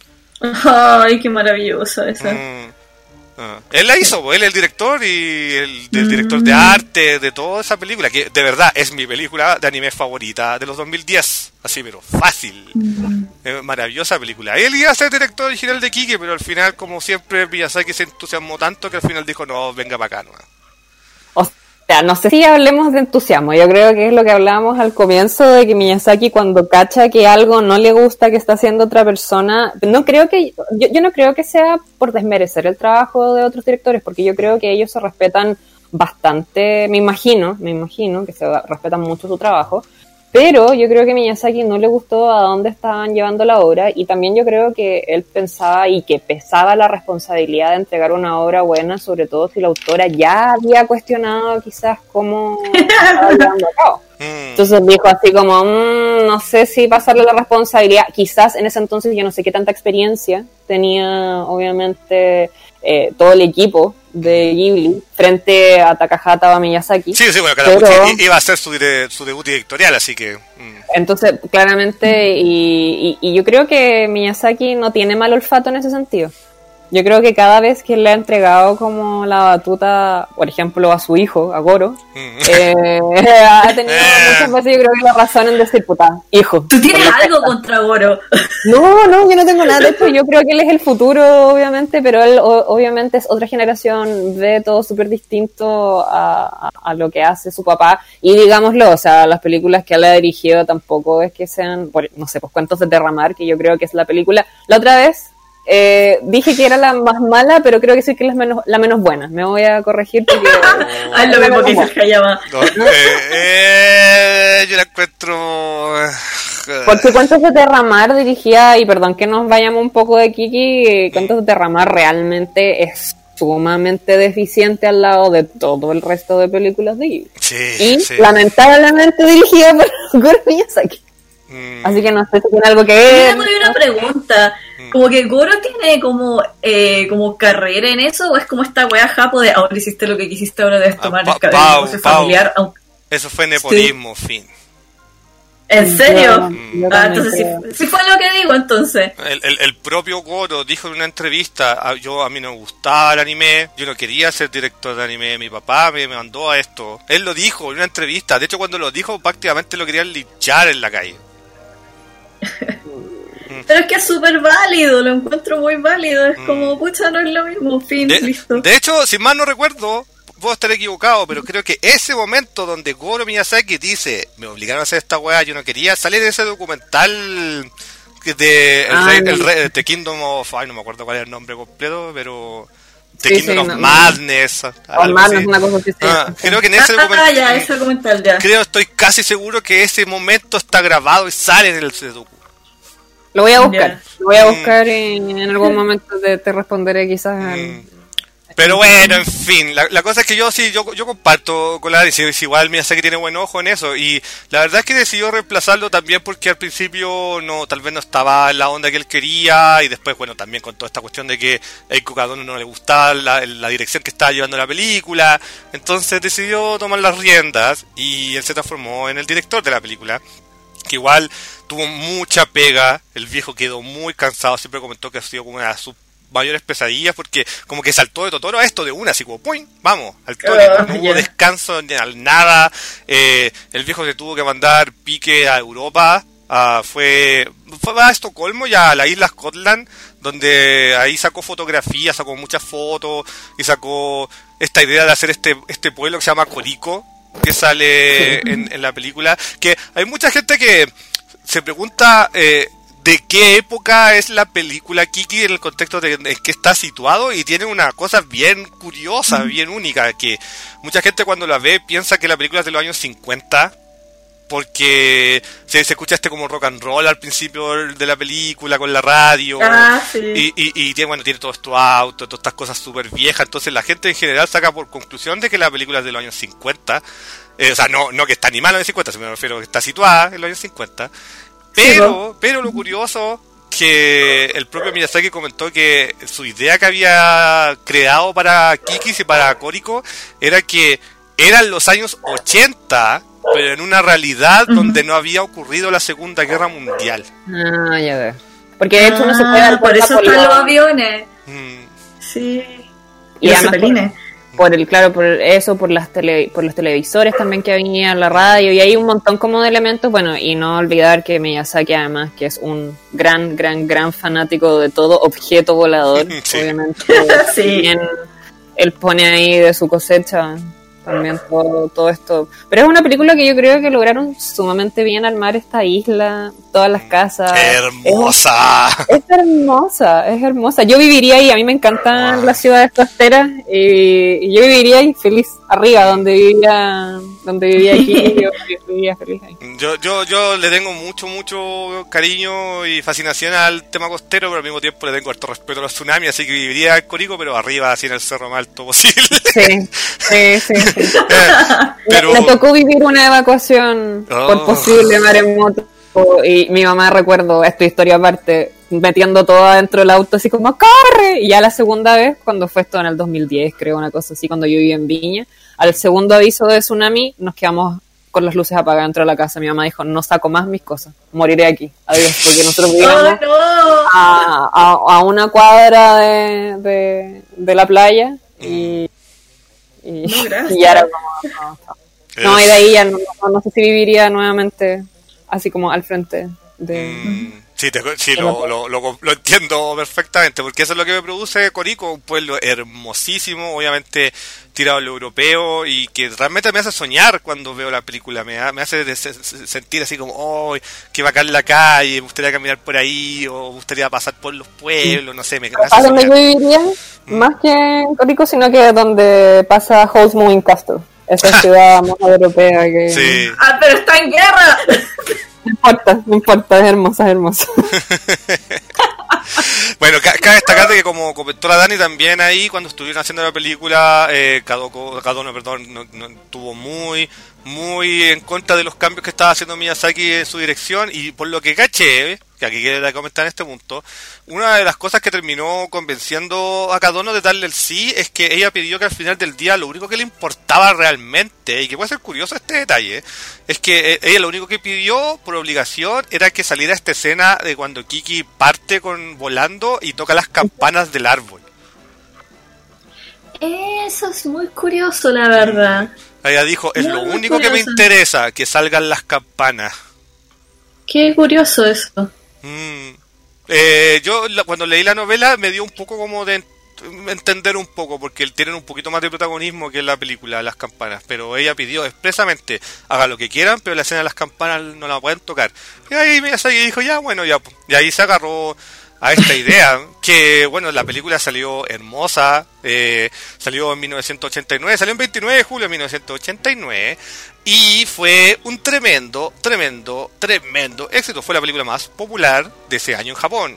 Speaker 4: Ay, qué maravillosa esa.
Speaker 1: Mm. Ah. Él la hizo, pues, él es el director y el, el director de arte de toda esa película, que de verdad es mi película de anime favorita de los dos mil diez, así pero fácil. Mm. Eh, maravillosa película. Él iba a ser director original de Kiki, pero al final, como siempre, Miyazaki se entusiasmó tanto que al final dijo, no, venga para acá, ¿no?
Speaker 3: O sea, no sé si hablemos de entusiasmo, yo creo que es lo que hablábamos al comienzo, de que Miyazaki cuando cacha que algo no le gusta que está haciendo otra persona, no creo que, yo, yo no creo que sea por desmerecer el trabajo de otros directores, porque yo creo que ellos se respetan bastante, me imagino, me imagino que se respetan mucho su trabajo, pero yo creo que Miyazaki no le gustó a dónde estaban llevando la obra, y también yo creo que él pensaba y que pesaba la responsabilidad de entregar una obra buena, sobre todo si la autora ya había cuestionado quizás cómo estaba llevando a cabo. Entonces dijo así como, mmm, no sé si pasarle la responsabilidad, quizás en ese entonces yo no sé qué tanta experiencia tenía obviamente eh, todo el equipo de Ghibli frente a Takahata o a Miyazaki.
Speaker 1: Sí, sí, bueno, Karabuchi iba a ser su, su debut directorial, así que... Mm.
Speaker 3: Entonces, claramente, y, y, y yo creo que Miyazaki no tiene mal olfato en ese sentido. Yo creo que cada vez que le ha entregado como la batuta, por ejemplo, a su hijo, a Goro, mm. eh, ha tenido muchas veces, yo creo que la razón en decir, puta, hijo.
Speaker 4: ¿Tú tienes algo contra Goro?
Speaker 3: No, no, yo no tengo nada. De hecho, yo creo que él es el futuro, obviamente, pero él o, obviamente es otra generación, ve todo súper distinto a, a, a lo que hace su papá. Y digámoslo, o sea, las películas que él ha dirigido tampoco es que sean, por, no sé, pues Cuentos de Derramar, que yo creo que es la película. La otra vez... Eh, dije que era la más mala, pero creo que sí que es la menos, la menos buena. Me voy a corregir porque...
Speaker 4: Ah, es lo mismo que dice Hayama.
Speaker 1: No, eh, eh, yo la encuentro...
Speaker 3: Porque Cuentos de Derramar dirigía, y perdón que nos vayamos un poco de Kiki, Cuentos de Derramar realmente es sumamente deficiente al lado de todo el resto de películas de Ghibli.
Speaker 1: Sí,
Speaker 3: y
Speaker 1: sí.
Speaker 3: lamentablemente dirigida por Goro Miyazaki. Mm. Así que no sé si tiene algo que ver.
Speaker 4: Yo tengo una pregunta. Como que Goro tiene como eh, como carrera en eso, o es como esta wea japo de ahora hiciste lo que quisiste, ahora debes tomar
Speaker 1: ah,
Speaker 4: el cabello familiar. Aunque...
Speaker 1: Eso fue nepotismo, sí. Fin.
Speaker 4: ¿En serio?
Speaker 3: Yo, yo
Speaker 4: ah, entonces sí, sí fue lo que digo entonces.
Speaker 1: El, el, el propio Goro dijo en una entrevista, a, yo a mí no me gustaba el anime, yo no quería ser director de anime, mi papá me, me mandó a esto. Él lo dijo en una entrevista, de hecho cuando lo dijo prácticamente lo querían linchar en la calle.
Speaker 4: Pero es que es súper válido, lo encuentro muy válido. Es mm. como, pucha, no es lo mismo, fin,
Speaker 1: de,
Speaker 4: listo.
Speaker 1: De hecho, si mal no recuerdo, puedo estar equivocado, pero creo que ese momento donde Goro Miyazaki dice, me obligaron a hacer esta weá, yo no quería salir de ese documental de el, ah, rey, no. el rey, The Kingdom of... Ay, no me acuerdo cuál es el nombre completo, pero... The sí, Kingdom sí, of no, Madness.
Speaker 3: O Madness, una cosa así.
Speaker 1: Ah, creo que en ese
Speaker 4: ah,
Speaker 1: documental...
Speaker 4: ya, ese documental ya.
Speaker 1: Creo, estoy casi seguro que ese momento está grabado y sale en el documental.
Speaker 3: Lo voy a buscar, yeah. lo voy a buscar mm. y en algún momento te, te responderé quizás. Mm. Al...
Speaker 1: Pero bueno, en fin, la, la cosa es que yo sí, yo, yo comparto con la Ari, es igual Miyazaki tiene buen ojo en eso, y la verdad es que decidió reemplazarlo también porque al principio no, tal vez no estaba en la onda que él quería, y después, bueno, también con toda esta cuestión de que a Eiko Kadono no le gustaba la, la dirección que estaba llevando la película, entonces decidió tomar las riendas, y él se transformó en el director de la película, que igual tuvo mucha pega, el viejo quedó muy cansado, siempre comentó que ha sido como una de sus mayores pesadillas, porque como que saltó de Totoro a esto de una, así como ¡puing! Vamos, al toque, uh, no hubo yeah. descanso ni al nada, eh, el viejo se tuvo que mandar pique a Europa, uh, fue, fue a Estocolmo y a la isla Scotland, donde ahí sacó fotografías, sacó muchas fotos, y sacó esta idea de hacer este, este pueblo que se llama Koriko, que sale en, en la película, que hay mucha gente que se pregunta eh, de qué época es la película Kiki en el contexto de en que está situado, y tiene una cosa bien curiosa, bien única, que mucha gente cuando la ve piensa que la película es de los años cincuenta, porque se, se escucha este como rock and roll al principio de la película con la radio,
Speaker 4: ah, sí.
Speaker 1: y, y, y tiene, bueno, tiene todo esto auto, todas estas cosas súper viejas, entonces la gente en general saca por conclusión de que la película es de los años cincuenta, eh, o sea, no, no que está animada en los años cincuenta, sino me refiero a que está situada en los años cincuenta, pero, sí, pero lo curioso que el propio Miyazaki comentó que su idea que había creado para Kikis y para Koriko era que eran los años ochenta, pero en una realidad uh-huh. donde no había ocurrido la Segunda Guerra Mundial.
Speaker 3: Ah, ya veo. Porque de hecho uno se puede dar
Speaker 4: por eso están los aviones.
Speaker 1: Mm.
Speaker 4: Sí.
Speaker 3: Y, y además por, por el, claro, por eso, por las tele, por los televisores también que había, la radio, y hay un montón como de elementos, bueno, y no olvidar que Miyazaki además, que es un gran, gran, gran fanático de todo objeto volador, sí. obviamente, sí. También él pone ahí de su cosecha también todo, todo esto. Pero es una película que yo creo que lograron sumamente bien armar esta isla, todas las casas.
Speaker 1: ¡Hermosa!
Speaker 3: Es, es hermosa, es hermosa. Yo viviría ahí, a mí me encantan wow. las ciudades costeras y, y yo viviría ahí feliz, arriba, donde vivía, donde vivía aquí, yo vivía feliz ahí.
Speaker 1: Yo, yo, yo le tengo mucho, mucho cariño y fascinación al tema costero, pero al mismo tiempo le tengo harto respeto a los tsunamis, así que viviría en Corico, pero arriba, así en el cerro más alto posible.
Speaker 3: Sí, sí, sí. sí.
Speaker 1: Eh, pero...
Speaker 3: me, me tocó vivir una evacuación oh. por posible maremoto y mi mamá, recuerdo esta historia aparte, metiendo todo adentro del auto así como ¡corre! Y ya la segunda vez, cuando fue esto en el dos mil diez, creo, una cosa así, cuando yo vivía en Viña, al segundo aviso de tsunami nos quedamos con las luces apagadas dentro de la casa. Mi mamá dijo, no saco más mis cosas, moriré aquí, adiós, porque nosotros vivíamos oh, no. a, a, a una cuadra de, de, de la playa y Y,
Speaker 4: no,
Speaker 3: y ya era como no, no. no y de ahí ya no, no, no sé si viviría nuevamente así como al frente de
Speaker 1: mm, sí, te, sí de lo, lo, lo, lo entiendo perfectamente, porque eso es lo que me produce Corico, un pueblo hermosísimo, obviamente tirado a lo europeo, y que realmente me hace soñar cuando veo la película, me, me hace de, se, sentir así como oh, qué bacán la calle, me gustaría caminar por ahí, o me gustaría pasar por los pueblos, no sé, me, me hace
Speaker 3: ¿a dónde yo viviría? Mm. Más que en Corico, sino que donde pasa Howl's Moving Castle, esa ciudad más europea que...
Speaker 1: Sí.
Speaker 4: ¡Ah, pero está en guerra!
Speaker 3: No importa, no importa, es hermosa, es hermosa.
Speaker 1: Bueno, cabe destacar que como comentó la Dani también ahí, cuando estuvieron haciendo la película, eh, Kadoko, Kadono, perdón, no, no, estuvo muy, muy en contra de los cambios que estaba haciendo Miyazaki en su dirección, y por lo que caché, que aquí quiero comentar en este punto, una de las cosas que terminó convenciendo a Kadono de darle el sí es que ella pidió que al final del día lo único que le importaba realmente, y que puede ser curioso este detalle, es que ella lo único que pidió por obligación era que saliera esta escena de cuando Kiki parte con volando y toca las campanas del árbol.
Speaker 4: Eso es muy curioso, la verdad.
Speaker 1: Ella dijo, es muy lo único curioso. Que me interesa, que salgan las campanas.
Speaker 4: Qué curioso eso.
Speaker 1: Mm. Eh, yo la, cuando leí la novela me dio un poco como de entender un poco, porque tienen un poquito más de protagonismo que en la película, las campanas, pero ella pidió expresamente, haga lo que quieran, pero la escena de las campanas no la pueden tocar. Y ahí Miyazaki dijo, ya, bueno, ya, y ahí se agarró a esta idea, que bueno, la película salió hermosa, eh, salió en mil novecientos ochenta y nueve, salió el veintinueve de julio de mil novecientos ochenta y nueve, y fue un tremendo, tremendo, tremendo éxito, fue la película más popular de ese año en Japón.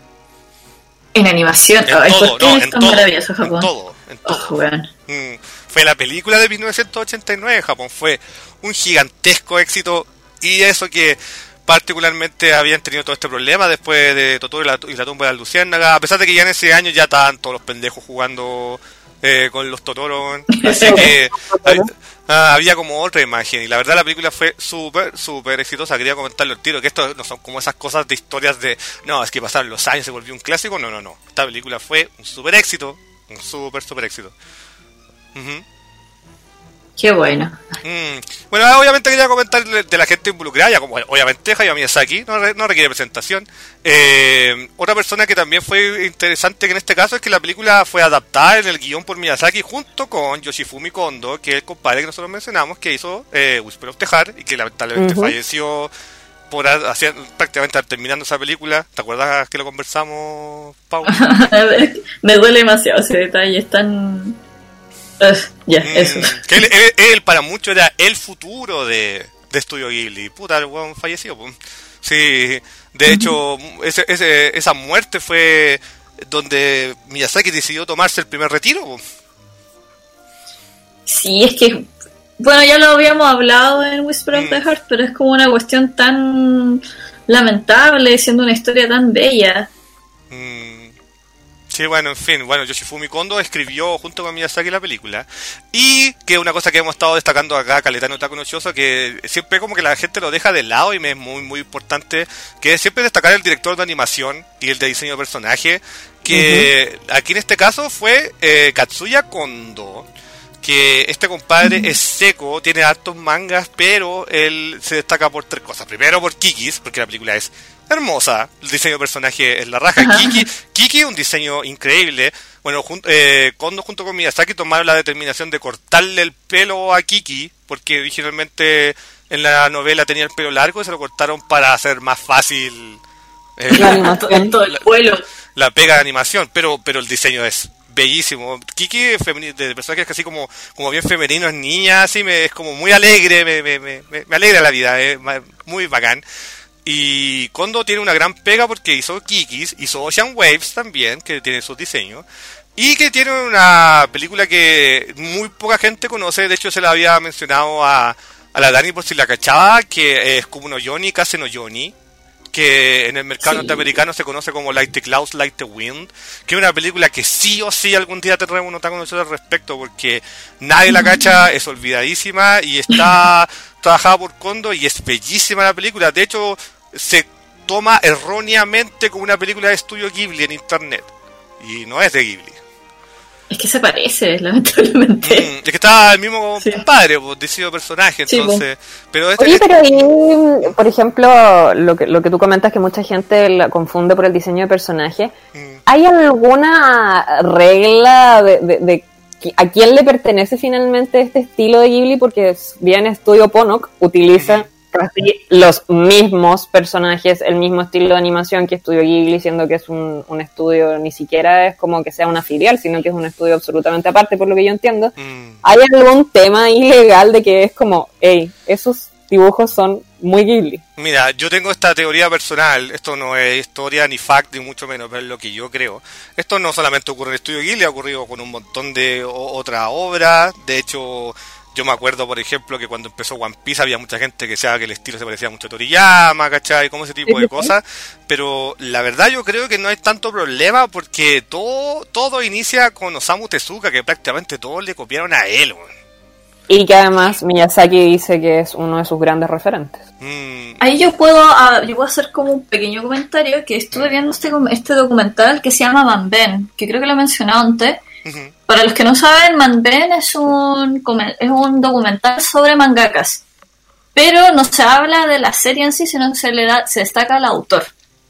Speaker 4: En animación,
Speaker 1: en
Speaker 4: oh,
Speaker 1: todo, no, en todo,
Speaker 4: maravilloso Japón.
Speaker 1: En todo, en todo.
Speaker 4: Oh, bueno.
Speaker 1: mm, fue la película de mil novecientos ochenta y nueve en Japón, fue un gigantesco éxito, y eso que particularmente habían tenido todo este problema después de Totoro y la, y la tumba de la luciérnaga, a pesar de que ya en ese año ya estaban todos los pendejos jugando eh, con los Totoros, así que había, había como otra imagen, y la verdad la película fue súper, súper exitosa. Quería comentarlo al tiro, que esto no son como esas cosas de historias de, no, es que pasaron los años, se volvió un clásico, no, no, no, esta película fue un súper éxito, un súper, súper éxito. Uh-huh.
Speaker 4: Qué bueno.
Speaker 1: Mm. Bueno, obviamente quería comentar de la gente involucrada, ya como obviamente Hayao Miyazaki, no, re, no requiere presentación. Eh, otra persona que también fue interesante que en este caso es que la película fue adaptada en el guión por Miyazaki junto con Yoshifumi Kondo, que es el compadre que nosotros mencionamos, que hizo eh, Whisper of the Heart, y que lamentablemente uh-huh. falleció por hacer, prácticamente terminando esa película. ¿Te acuerdas que lo conversamos, Pau?
Speaker 4: Me duele demasiado ese detalle, es tan... Uh, ya, yeah, mm, eso.
Speaker 1: Que él, él, él para muchos era el futuro de, de Studio Ghibli. Puta, el weón falleció. Pues. Sí, de hecho, ese, ese, esa muerte fue donde Miyazaki decidió tomarse el primer retiro. Pues.
Speaker 4: Sí, es que, bueno, ya lo habíamos hablado en Whisper of mm. the Heart, pero es como una cuestión tan lamentable, siendo una historia tan bella.
Speaker 1: Mm. Sí, bueno, en fin, bueno, Yoshifumi Kondo escribió junto con Miyazaki la película. Y que una cosa que hemos estado destacando acá, Caletano Otaku no Choso, que siempre como que la gente lo deja de lado y me es muy, muy importante, que es siempre destacar el director de animación y el de diseño de personaje, que uh-huh. aquí en este caso fue eh, Katsuya Kondo, que este compadre uh-huh. es seco, tiene hartos mangas, pero él se destaca por tres cosas. Primero por Kikis, porque la película es hermosa, el diseño de personaje es la raja. Uh-huh. Kiki, Kiki, un diseño increíble. Bueno, jun- eh, Kondo junto con Miyazaki tomaron la determinación de cortarle el pelo a Kiki, porque originalmente en la novela tenía el pelo largo y se lo cortaron para hacer más fácil eh,
Speaker 4: la animación, todo el vuelo.
Speaker 1: La pega de animación, pero pero el diseño es bellísimo. Kiki femeni- de personajes así como como bien femenino, es niña, así me, es como muy alegre, me, me, me, me alegra la vida, es muy bacán. Y Kondo tiene una gran pega porque hizo Kikis, hizo Ocean Waves también, que tiene sus diseños, y que tiene una película que muy poca gente conoce. De hecho se la había mencionado a, a la Dani por si la cachaba, que es como no Yoni, Kase no Yoni, que en el mercado sí. norteamericano se conoce como Like the Clouds, Like the Wind, que es una película que sí o sí algún día tendremos un otaku nosotros al respecto, porque nadie la cacha, es olvidadísima y está trabajada por Kondo y es bellísima la película. De hecho se toma erróneamente como una película de estudio Ghibli en internet y no es de Ghibli.
Speaker 4: Es que se parece, lamentablemente.
Speaker 1: Mm, es que está el mismo sí. compadre, pues, decidido personaje, entonces. Sí,
Speaker 3: pero este, Oye, pero ahí, por ejemplo, lo que lo que tú comentas que mucha gente la confunde por el diseño de personaje. Mm. ¿Hay alguna regla de, de, de a quién le pertenece finalmente este estilo de Ghibli? Porque bien Estudio Ponok utiliza mm. casi los mismos personajes, el mismo estilo de animación que Estudio Ghibli, siendo que es un, un estudio, ni siquiera es como que sea una filial, sino que es un estudio absolutamente aparte, por lo que yo entiendo. Mm. ¿Hay algún tema ilegal de que es como, hey, esos dibujos son muy Ghibli?
Speaker 1: Mira, yo tengo esta teoría personal, esto no es historia ni fact, ni mucho menos, pero es lo que yo creo. Esto no solamente ocurre en Estudio Ghibli, ha ocurrido con un montón de o- otras obras. De hecho, yo me acuerdo, por ejemplo, que cuando empezó One Piece había mucha gente que decía que el estilo se parecía mucho a Toriyama, ¿cachai? Como ese tipo de cosas. Pero la verdad yo creo que no hay tanto problema porque todo todo inicia con Osamu Tezuka, que prácticamente todos le copiaron a él, man.
Speaker 3: Y que además Miyazaki dice que es uno de sus grandes referentes.
Speaker 1: Mm.
Speaker 4: Ahí yo puedo, uh, yo puedo hacer como un pequeño comentario, que estuve viendo este, este documental que se llama Manben, que creo que lo he mencionado antes. Uh-huh. Para los que no saben, Manben es un es un documental sobre mangakas, pero no se habla de la serie en sí, sino que se le da, se destaca al autor.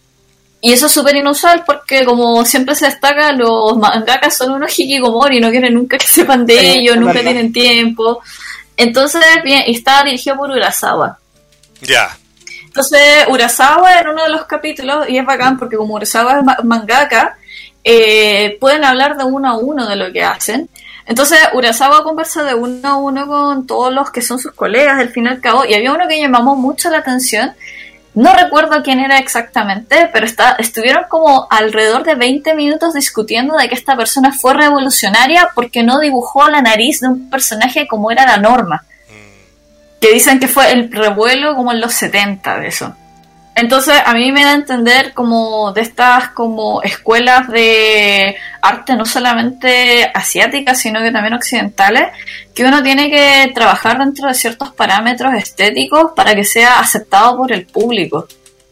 Speaker 4: Y eso es súper inusual porque, como siempre se destaca, los mangakas son unos hikikomori, no quieren nunca que sepan de ellos, nunca tienen tiempo. Entonces, bien, y está dirigido por Urasawa.
Speaker 1: Ya. Yeah.
Speaker 4: Entonces, Urasawa en uno de los capítulos, y es bacán porque como Urasawa es mangaka, Eh, pueden hablar de uno a uno de lo que hacen. Entonces Urasawa conversa de uno a uno con todos los que son sus colegas al fin y al cabo, y había uno que llamó mucho la atención. No recuerdo quién era exactamente, pero está, estuvieron como alrededor de veinte minutos discutiendo de que esta persona fue revolucionaria porque no dibujó la nariz de un personaje como era la norma, que dicen que fue el revuelo como en los setenta de eso. Entonces a mí me da a entender como de estas como escuelas de arte no solamente asiáticas sino que también occidentales, que uno tiene que trabajar dentro de ciertos parámetros estéticos para que sea aceptado por el público.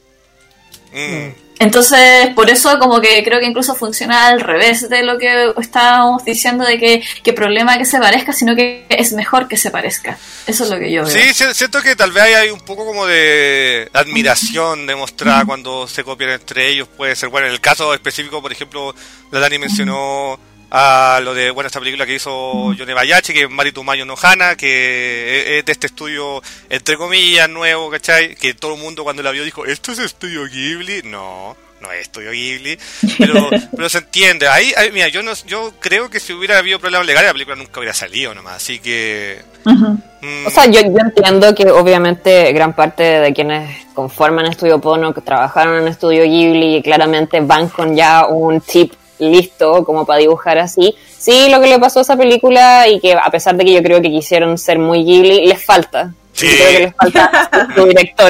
Speaker 4: Mm. Entonces por eso como que creo que incluso funciona al revés de lo que estábamos diciendo de que, que problema que se parezca, sino que es mejor que se parezca. Eso es lo que yo veo.
Speaker 1: Sí, siento que tal vez hay un poco como de admiración demostrada cuando se copian entre ellos. Puede ser, bueno, en el caso específico, por ejemplo, la Dani mencionó a lo de, bueno, esta película que hizo Yonebayashi, que es Maritumayo no Hana, que es de este estudio, entre comillas, nuevo, ¿cachai? Que todo el mundo cuando la vio dijo, ¿esto es Estudio Ghibli? No, no es Estudio Ghibli, pero pero se entiende. Ahí, ahí mira, yo no, yo creo que si hubiera habido problemas legales, la película nunca hubiera salido nomás, así que...
Speaker 3: Uh-huh. Mm. O sea, yo, yo entiendo que obviamente gran parte de quienes conforman Estudio Ponok trabajaron en Estudio Ghibli y claramente van con ya un chip listo como para dibujar así. Sí, lo que le pasó a esa película, y que a pesar de que yo creo que quisieron ser muy Ghibli, les falta.
Speaker 1: Sí.
Speaker 3: Yo creo que les falta su director.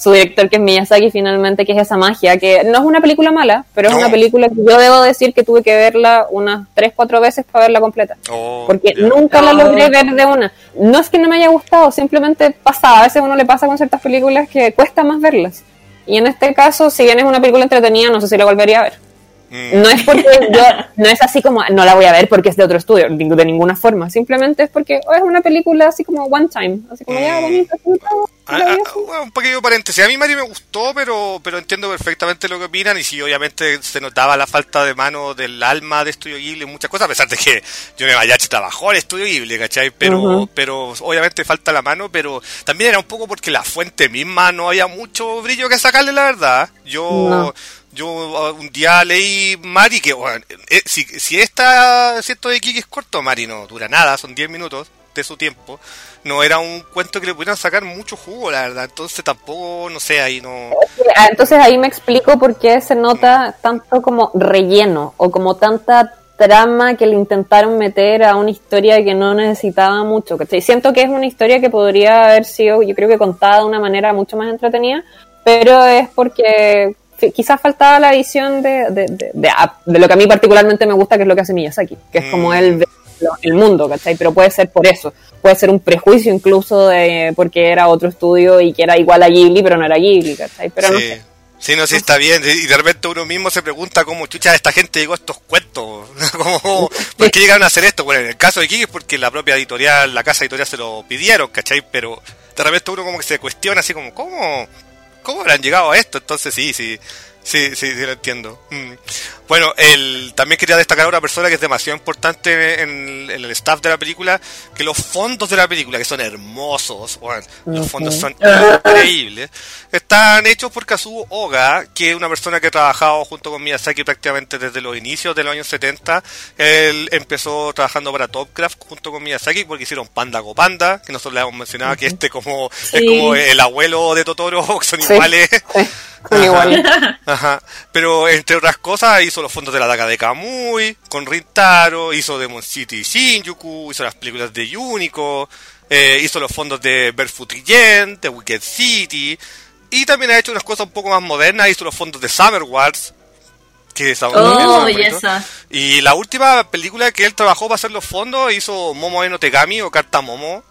Speaker 3: su director, que es Miyazaki, finalmente, que es esa magia, que no es una película mala, pero es no. una película que yo debo decir que tuve que verla unas tres, cuatro veces para verla completa, oh, porque yeah. nunca oh. la logré ver de una. No es que no me haya gustado, simplemente pasaba, a veces a uno le pasa con ciertas películas que cuesta más verlas, y en este caso, si bien es una película entretenida, no sé si la volvería a ver. No es porque yo, no es así como, no la voy a ver porque es de otro estudio, de ninguna forma, simplemente es porque oh, es una película así como one time, así como ya bonita, bonita,
Speaker 1: ah, ah, bueno, un pequeño paréntesis, a mí Mari me gustó, pero pero entiendo perfectamente lo que opinan, y sí, obviamente se notaba la falta de mano del alma de Estudio Ghibli en muchas cosas, a pesar de que Yone Bayashi trabajó en Estudio Ghibli, ¿cachai? Pero, uh-huh. pero obviamente falta la mano, pero también era un poco porque la fuente misma no había mucho brillo que sacarle, la verdad. Yo... No. Yo un día leí Mari que, bueno, eh, si, si esta, si esto de Kiki es corto, Mari no dura nada, son diez minutos de su tiempo, no era un cuento que le pudieran sacar mucho jugo, la verdad, entonces tampoco, no sé, ahí no...
Speaker 3: Entonces ahí me explico por qué se nota tanto como relleno, o como tanta trama que le intentaron meter a una historia que no necesitaba mucho, ¿cachai? Siento que es una historia que podría haber sido, yo creo que contada de una manera mucho más entretenida, pero es porque... quizás faltaba la visión de, de, de, de, de lo que a mí particularmente me gusta, que es lo que hace Miyazaki, que es como él ve el mundo, ¿cachai? Pero puede ser por eso, puede ser un prejuicio incluso de porque era otro estudio y que era igual a Ghibli, pero no era Ghibli, ¿cachai? Pero sí. no sé.
Speaker 1: Sí, no, sí está bien, y de repente uno mismo se pregunta cómo chucha esta gente llegó a estos cuentos, ¿Cómo, ¿por qué llegaron a hacer esto? Bueno, en el caso de Kiki es porque la propia editorial, la casa editorial se lo pidieron, ¿cachai? Pero de repente uno como que se cuestiona así como, ¿cómo? ¿Cómo habrán llegado a esto? Entonces sí, sí, sí, sí, sí lo entiendo. Mm. Bueno, el, también quería destacar a una persona que es demasiado importante en, en el staff de la película, que los fondos de la película, que son hermosos, bueno, uh-huh. los fondos son increíbles, están hechos por Kazuo Oga, que es una persona que ha trabajado junto con Miyazaki prácticamente desde los inicios de los años setenta. Él empezó trabajando para Topcraft junto con Miyazaki porque hicieron Panda Go Panda, que nosotros le hemos mencionado uh-huh. que este como sí. es como el abuelo de Totoro, que son sí. iguales. Sí.
Speaker 3: Son iguales.
Speaker 1: Ajá. Pero entre otras cosas hizo los fondos de la Daga de Kamui con Rintaro, hizo Demon City y Shinjuku, hizo las películas de Yuniko, eh, hizo los fondos de Barefoot Gen, de Wicked City, y también ha hecho unas cosas un poco más modernas, hizo los fondos de Summer Wars, que es
Speaker 2: oh, belleza.
Speaker 1: Y la última película que él trabajó para hacer los fondos hizo Momo no Tegami o Carta Momo,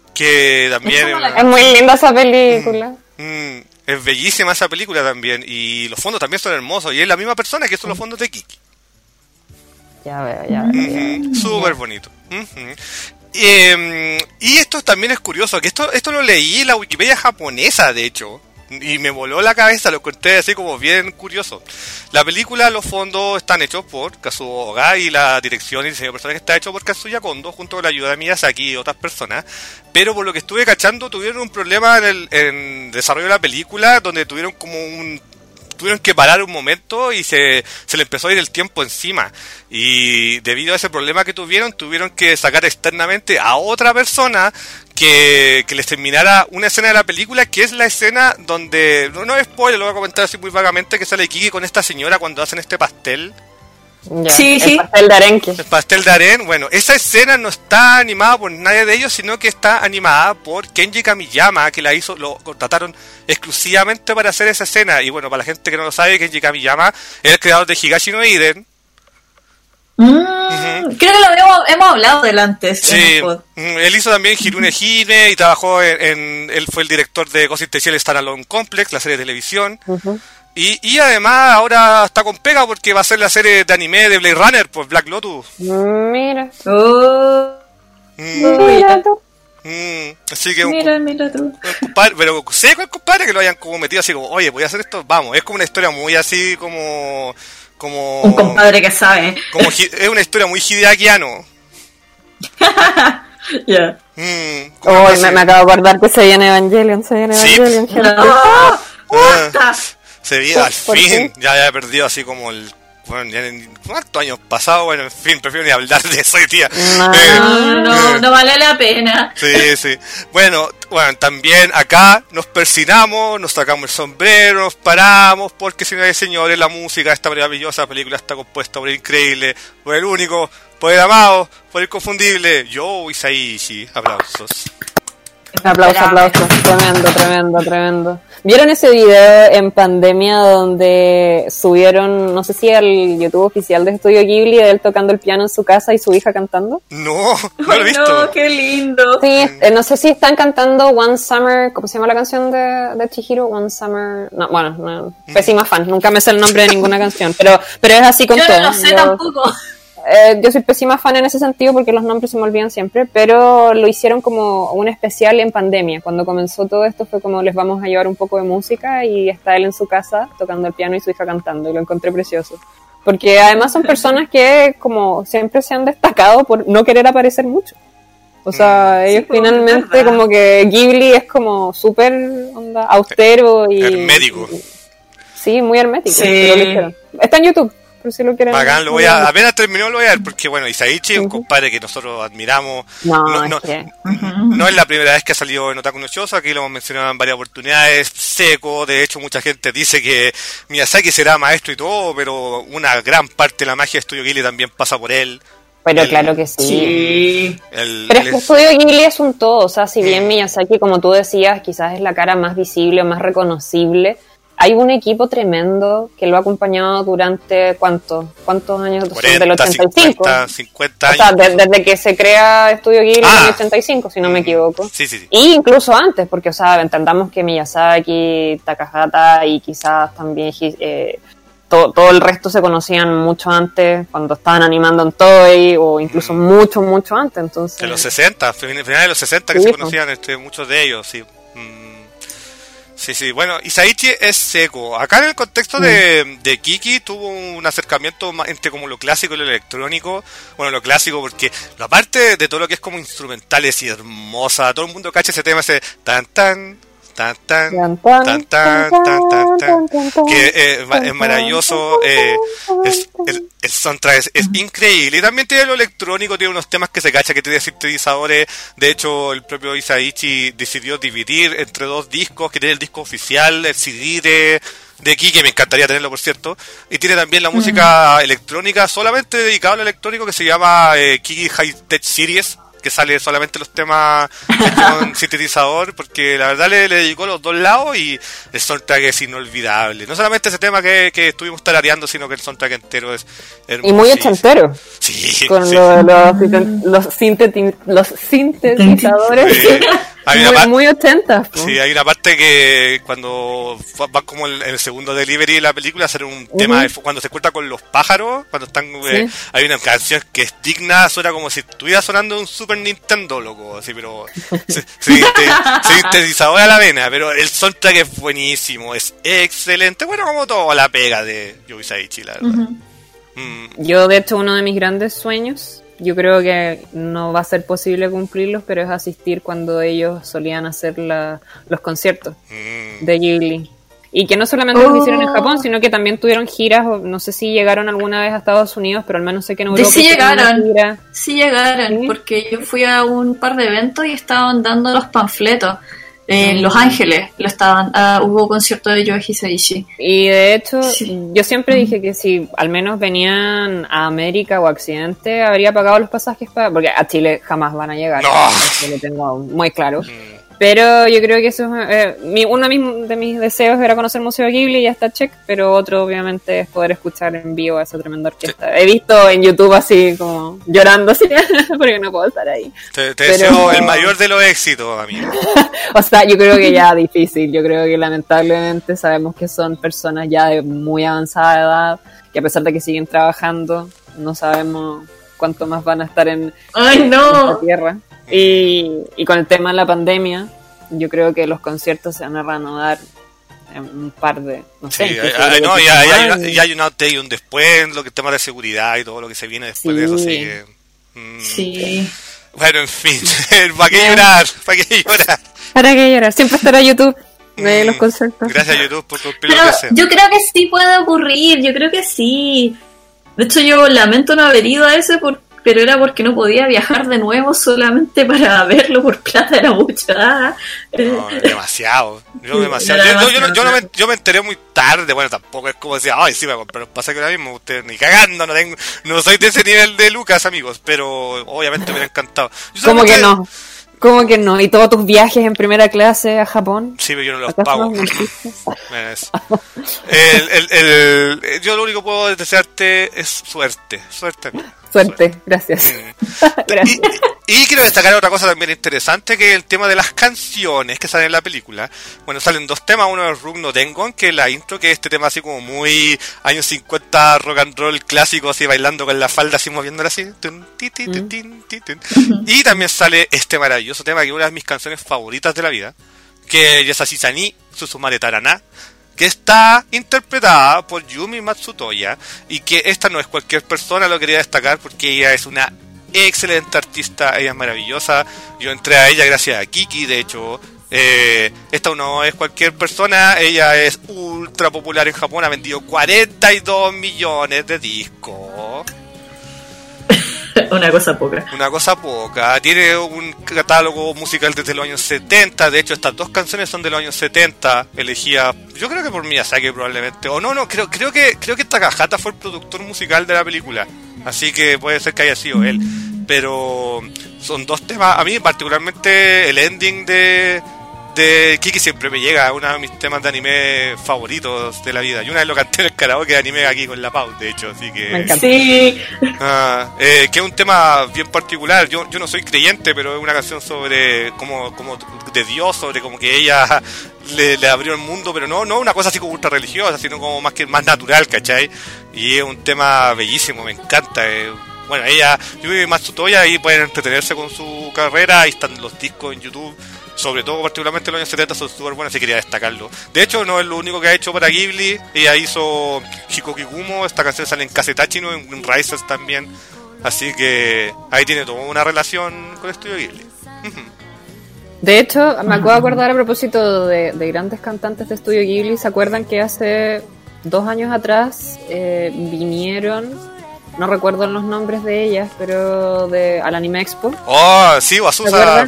Speaker 1: que también es,
Speaker 3: una... es muy linda esa película.
Speaker 1: Mm, mm, es bellísima esa película también, y los fondos también son hermosos, y es la misma persona que hizo los fondos de Kiki.
Speaker 3: Ya veo, ya veo.
Speaker 1: Uh-huh. Súper bonito. Uh-huh. Eh, y esto también es curioso, que esto esto lo leí en la Wikipedia japonesa, de hecho, y me voló la cabeza, lo encontré así como bien curioso. La película, los fondos están hechos por Kazuo Oga, y la dirección y diseño de personajes está hecho por Kazuya Kondo, junto con la ayuda de Miyazaki y otras personas. Pero por lo que estuve cachando, tuvieron un problema en el en desarrollo de la película, donde tuvieron como un... tuvieron que parar un momento y se, se le empezó a ir el tiempo encima, y debido a ese problema que tuvieron, tuvieron que sacar externamente a otra persona que, que les terminara una escena de la película, que es la escena donde, no, no es spoiler, lo voy a comentar así muy vagamente, que sale Kiki con esta señora cuando hacen este pastel.
Speaker 3: Ya, sí, el sí. pastel de arenque.
Speaker 1: El pastel de aren, bueno, esa escena no está animada por nadie de ellos, sino que está animada por Kenji Kamiyama, que la hizo, lo contrataron exclusivamente para hacer esa escena. Y bueno, para la gente que no lo sabe, Kenji Kamiyama es el creador de Higashi no Iden.
Speaker 2: Mm, uh-huh. Creo que lo habíamos, hemos hablado del antes.
Speaker 1: Sí, él hizo también Hirune Hime y trabajó en, en, él fue el director de Ghost in the Shell Standalone Complex, la serie de televisión. Uh-huh. Y, y además ahora está con pega porque va a ser la serie de anime de Blade Runner, pues Black Lotus.
Speaker 3: Mira.
Speaker 2: Oh.
Speaker 1: Mm.
Speaker 3: Mira tú.
Speaker 1: Mm. Así que
Speaker 2: mira,
Speaker 1: un,
Speaker 2: mira tú.
Speaker 1: Un compadre, pero seco el compadre que lo hayan como metido así como, oye, voy a hacer esto, vamos. Es como una historia muy así como... como
Speaker 2: un compadre que sabe.
Speaker 1: Como, es una historia muy hideakiano.
Speaker 2: Ya. Yeah.
Speaker 1: Mm,
Speaker 3: oh, me, me acabo de acordar que se viene Evangelion, se viene
Speaker 1: ¿Sí?
Speaker 3: Evangelion. Gente.
Speaker 2: No.
Speaker 1: Ah, se viene al fin, ya, ya he perdido así como el... Bueno, ya en cuántos años pasados, bueno, en fin, prefiero ni hablar de eso, tía.
Speaker 2: No, eh, no, eh, no vale la pena.
Speaker 1: Sí, sí. Bueno, bueno, también acá nos persinamos, nos sacamos el sombrero, nos paramos, porque señores y señores, la música de esta maravillosa película está compuesta por el increíble, por el único, por el amado, por el inconfundible, Yo Isaichi. Aplausos.
Speaker 3: Aplauso, aplauso, tremendo, tremendo, tremendo. ¿Vieron ese video en pandemia donde subieron, no sé si al YouTube oficial de Estudio Ghibli, de él tocando el piano en su casa y su hija cantando?
Speaker 1: No, no lo he visto.
Speaker 4: No, qué lindo.
Speaker 3: Sí, eh, no sé si están cantando One Summer, ¿cómo se llama la canción de, de Chihiro? One Summer, no, bueno, no, pésima fan, nunca me sé el nombre de ninguna canción, pero, pero es así con
Speaker 4: Yo
Speaker 3: todo.
Speaker 4: no lo sé
Speaker 3: Yo,
Speaker 4: tampoco.
Speaker 3: Eh, yo soy pésima fan en ese sentido porque los nombres se me olvidan siempre, pero lo hicieron como un especial en pandemia. Cuando comenzó todo esto fue como les vamos a llevar un poco de música y está él en su casa tocando el piano y su hija cantando y lo encontré precioso. Porque además son personas que como siempre se han destacado por no querer aparecer mucho. O sea, ellos
Speaker 4: sí,
Speaker 3: finalmente como que Ghibli es como súper onda, austero y...
Speaker 1: Hermético.
Speaker 3: y- sí, muy hermético.
Speaker 4: Sí.
Speaker 3: Pero lo hicieron. Está en YouTube. Si lo quieren,
Speaker 1: Bacán, lo voy a, apenas terminó lo voy a ver, porque bueno, Isaichi es un
Speaker 3: Uh-huh.
Speaker 1: compadre que nosotros admiramos.
Speaker 3: No,
Speaker 1: no, no,
Speaker 3: es que...
Speaker 1: no es la primera vez que ha salido en Otaku no Shoujo, aquí lo hemos mencionado en varias oportunidades, seco, de hecho mucha gente dice que Miyazaki será maestro y todo, pero una gran parte de la magia de Estudio Ghibli también pasa por él.
Speaker 3: Pero
Speaker 1: El-
Speaker 3: claro que sí.
Speaker 4: Sí.
Speaker 1: El-
Speaker 3: Pero es
Speaker 1: el-
Speaker 3: que Estudio Ghibli es un todo, o sea, si bien
Speaker 1: Mm.
Speaker 3: Miyazaki, como tú decías, quizás es la cara más visible, más reconocible, hay un equipo tremendo que lo ha acompañado durante, ¿cuántos? ¿Cuántos años? Son
Speaker 1: cuarenta,
Speaker 3: del ochenta y cinco.
Speaker 1: cincuenta, cincuenta
Speaker 3: O
Speaker 1: años.
Speaker 3: sea, de- desde que se crea Estudio Ghibli
Speaker 1: Ah.
Speaker 3: en el ochenta y cinco, si no me equivoco.
Speaker 1: Sí, sí, sí.
Speaker 3: Y incluso antes, porque, o sea, entendamos que Miyazaki, Takahata y quizás también eh, to- todo el resto se conocían mucho antes, cuando estaban animando en Toei, o incluso mucho, mucho antes, entonces...
Speaker 1: De los sesenta, finales de los sesenta que
Speaker 3: Sí,
Speaker 1: se
Speaker 3: pues.
Speaker 1: conocían entre muchos de ellos, sí. Mm. Sí, sí, bueno, Isaichi es seco. Acá en el contexto de, de Kiki tuvo un acercamiento más entre como lo clásico y lo electrónico. Bueno, lo clásico porque, lo aparte de todo lo que es como instrumentales y hermosa, todo el mundo cacha ese tema, ese tan tan, tan tan, tan tan, tan tan, tan, que eh, es maravilloso. Eh, es- el, el soundtrack es, es increíble. Y también tiene lo electrónico, tiene unos temas que se cacha, que tiene sintetizadores. De hecho, el propio Isaichi decidió dividir entre dos discos, que tiene el disco oficial, el C D de, de Kiki, me encantaría tenerlo, por cierto. Y tiene también la música electrónica, solamente dedicado al electrónico, que se llama eh, Kiki High Tech Series, que sale solamente los temas con sintetizador, porque la verdad le, le dedicó los dos lados y el soundtrack es inolvidable. No solamente ese tema que, que estuvimos tarareando, sino que el soundtrack entero es hermoso.
Speaker 3: Y muy ochentero,
Speaker 1: Sí,
Speaker 3: con
Speaker 1: sí.
Speaker 3: lo- los, sintet- los, sinteti- los sintetizadores
Speaker 1: Sí. Hay una
Speaker 3: muy,
Speaker 1: par-
Speaker 3: muy ochentas. po.
Speaker 1: Sí, hay una parte que cuando va- van como en el segundo delivery de la película hacer un tema de- cuando se encuentra con los pájaros, cuando están eh,
Speaker 3: Sí.
Speaker 1: hay una canción que es digna, suena como si estuviera sonando un Super Nintendo, loco, así, pero se, se, sinte- sintetizador a la vena, pero el soundtrack es buenísimo, es excelente, bueno, como todo la pega de Yu Isaichi, la verdad. Mm,
Speaker 3: Yo, de hecho, uno de mis grandes sueños, yo creo que no va a ser posible cumplirlos, pero es asistir cuando ellos solían hacer la, los conciertos
Speaker 1: mm.
Speaker 3: de Ghibli. Y que no solamente
Speaker 4: Oh.
Speaker 3: los hicieron en Japón, sino que también tuvieron giras, o no sé si llegaron alguna vez a Estados Unidos, pero al menos sé que en
Speaker 4: De
Speaker 3: Europa
Speaker 4: sí
Speaker 3: hicieron una
Speaker 4: llegaron.
Speaker 3: gira.
Speaker 4: Sí llegaron,
Speaker 3: ¿Sí?
Speaker 4: porque yo fui a un par de eventos y estaban dando los panfletos. En Los Ángeles lo estaban, ah, hubo concierto de Yoji Hisaishi.
Speaker 3: Y de hecho,
Speaker 4: Sí.
Speaker 3: yo siempre dije que si al menos venían a América o a Occidente, habría pagado los pasajes para... Porque a Chile jamás van a llegar.
Speaker 1: No.
Speaker 3: Eso lo tengo muy claro.
Speaker 1: Mm.
Speaker 3: Pero yo creo que eso es... eh, mi, uno de mis, de mis deseos era conocer el Museo Ghibli, ya está check, pero otro obviamente es poder escuchar en vivo a esa tremenda orquesta. He visto en YouTube así como llorando así, porque no puedo estar ahí.
Speaker 1: Te, te
Speaker 3: Pero-
Speaker 1: deseo el mayor de los éxitos, amigo.
Speaker 3: O sea, yo creo que ya difícil, yo creo que lamentablemente sabemos que son personas ya de muy avanzada edad, que a pesar de que siguen trabajando, no sabemos cuánto más van a estar en,
Speaker 4: ¡Ay,
Speaker 3: en
Speaker 4: no!
Speaker 3: esta tierra. Y, y con el tema de la pandemia, yo creo que los conciertos se van a reanudar en un par de... No
Speaker 1: Sí,
Speaker 3: sé,
Speaker 1: hay,
Speaker 3: incluso
Speaker 1: hay-
Speaker 3: creo
Speaker 1: no,
Speaker 3: que
Speaker 1: y hay, hay
Speaker 3: años.
Speaker 1: una, y hay un antes y un después, lo que tema de seguridad y todo lo que se viene después de eso,
Speaker 3: Sí.
Speaker 1: así que... mm,
Speaker 4: Sí.
Speaker 1: Bueno, en fin, ¿para qué llorar? ¿Para qué llorar?
Speaker 3: ¿Para qué llorar? Siempre estará YouTube de
Speaker 1: Mm,
Speaker 3: los conciertos.
Speaker 1: Gracias, YouTube, por cumplir
Speaker 4: Pero
Speaker 1: lo que sea.
Speaker 4: yo creo que sí puede ocurrir, yo creo que sí. De hecho, yo lamento no haber ido a ese, por, pero era porque no podía viajar de nuevo solamente para verlo por plata, era mucho. Ah, eh,
Speaker 1: No, demasiado. Yo,
Speaker 4: Sí,
Speaker 1: demasiado.
Speaker 4: era
Speaker 1: Yo, yo- yo no- yo no me,
Speaker 4: demasiado.
Speaker 1: yo me enteré muy tarde. Bueno, tampoco es como decir, ay, sí, me compré los pasajes ahora mismo. Ustedes ni cagando, no tengo, no soy de ese nivel de Lucas, amigos. Pero obviamente me hubiera encantado. Yo
Speaker 3: ¿Cómo que
Speaker 1: solamente-
Speaker 3: no? ¿Cómo que no? ¿Y todos tus viajes en primera clase a Japón?
Speaker 1: Sí, pero yo no los pago. Es. el, el, el, yo lo único que puedo desearte es suerte. Suerte.
Speaker 3: Suerte, suerte. Gracias. Mm.
Speaker 1: Gracias. Y, y quiero destacar otra cosa también interesante, que es el tema de las canciones que salen en la película. Bueno, salen dos temas, uno es Rug no Dengon, que es la intro, que es este tema así como muy años cincuenta rock and roll clásico, así bailando con la falda, así moviéndola así. Y también sale este maravilloso tema, que es una de mis canciones favoritas de la vida, que es Yasashisani Susumare Tarana, que está interpretada por Yumi Matsutoya, y que esta no es cualquier persona, lo quería destacar porque ella es una excelente artista, ella es maravillosa. Yo entré a ella gracias a Kiki, de hecho. Eh, esta no es cualquier persona, ella es ultra popular en Japón, ha vendido cuarenta y dos millones de discos.
Speaker 4: Una cosa poca.
Speaker 1: Una cosa poca. Tiene un catálogo musical desde los años setenta. De hecho, estas dos canciones son de los años setenta. Elegía, yo creo que por Miyazaki probablemente. O no, no, creo, creo que creo que Takahata fue el productor musical de la película. Así que puede ser que haya sido él. Pero son dos temas. A mí particularmente el ending de... de Kiki siempre me llega, uno de mis temas de anime favoritos de la vida. Y una vez lo canté en el karaoke de anime aquí con la Pau, de hecho, así que...
Speaker 3: Me encanta.
Speaker 4: Sí.
Speaker 1: Ah, eh, que es un tema bien particular. Yo, yo no soy creyente, pero es una canción sobre como, como de Dios, sobre como que ella le, le abrió el mundo, pero no, no una cosa así como ultra religiosa, sino como más que más natural, ¿cachai? Y es un tema bellísimo, me encanta. Eh. Bueno, ella, Yumi Matsutoya, ahí pueden entretenerse con su carrera, ahí están los discos en YouTube. Sobre todo, particularmente en los años setenta, son súper buenas y quería destacarlo. De hecho, no es lo único que ha hecho para Ghibli. Ella hizo Hikoki Gumo, esta canción sale en Kasetachi, ¿no? En Rises también. Así que ahí tiene toda una relación con el estudio Ghibli.
Speaker 3: De hecho, me acabo de acordar a propósito de, de grandes cantantes de estudio Ghibli. ¿Se acuerdan que hace dos años atrás eh, vinieron... No recuerdo los nombres de ellas, pero de al Anime Expo?
Speaker 1: Oh, sí, Wasusa.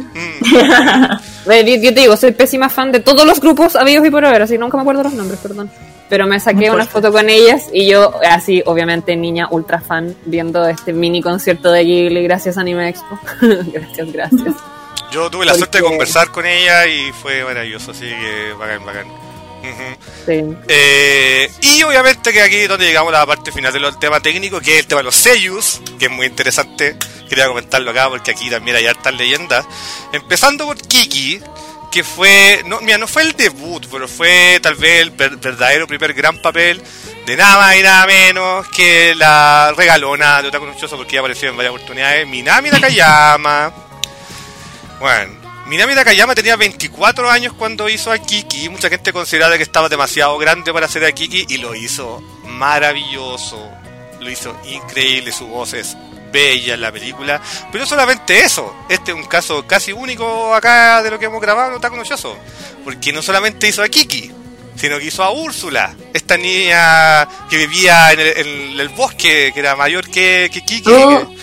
Speaker 3: Mm. Yo te digo, soy pésima fan de todos los grupos habidos y por haber, así nunca me acuerdo los nombres, perdón. Pero me saqué una foto con ellas y yo, así, obviamente, niña ultra fan, viendo este mini concierto de Ghibli, gracias Anime Expo. Gracias, gracias.
Speaker 1: Yo tuve la Porque... suerte de conversar con ella y fue maravilloso, así que bacán, bacán. Uh-huh. Sí. Eh, y obviamente que aquí es donde llegamos a la parte final del tema técnico, que es el tema de los seiyus, que es muy interesante. Quería comentarlo acá porque aquí también hay hartas leyendas. Empezando por Kiki, que fue, no, mira, no fue el debut, pero fue tal vez el ver, verdadero primer gran papel de nada más y nada menos que la regalona de Otaku no Choso, porque ya apareció en varias oportunidades, Minami Nakayama. Bueno, Minami Nakayama tenía veinticuatro años cuando hizo a Kiki. Mucha gente consideraba que estaba demasiado grande para hacer a Kiki y lo hizo maravilloso. Lo hizo increíble, su voz es bella en la película. Pero no solamente eso, este es un caso casi único acá de lo que hemos grabado en Otaku no Choso, porque no solamente hizo a Kiki, sino que hizo a Úrsula, esta niña que vivía en el, en el bosque, que era mayor que, que Kiki.
Speaker 4: Oh. Que,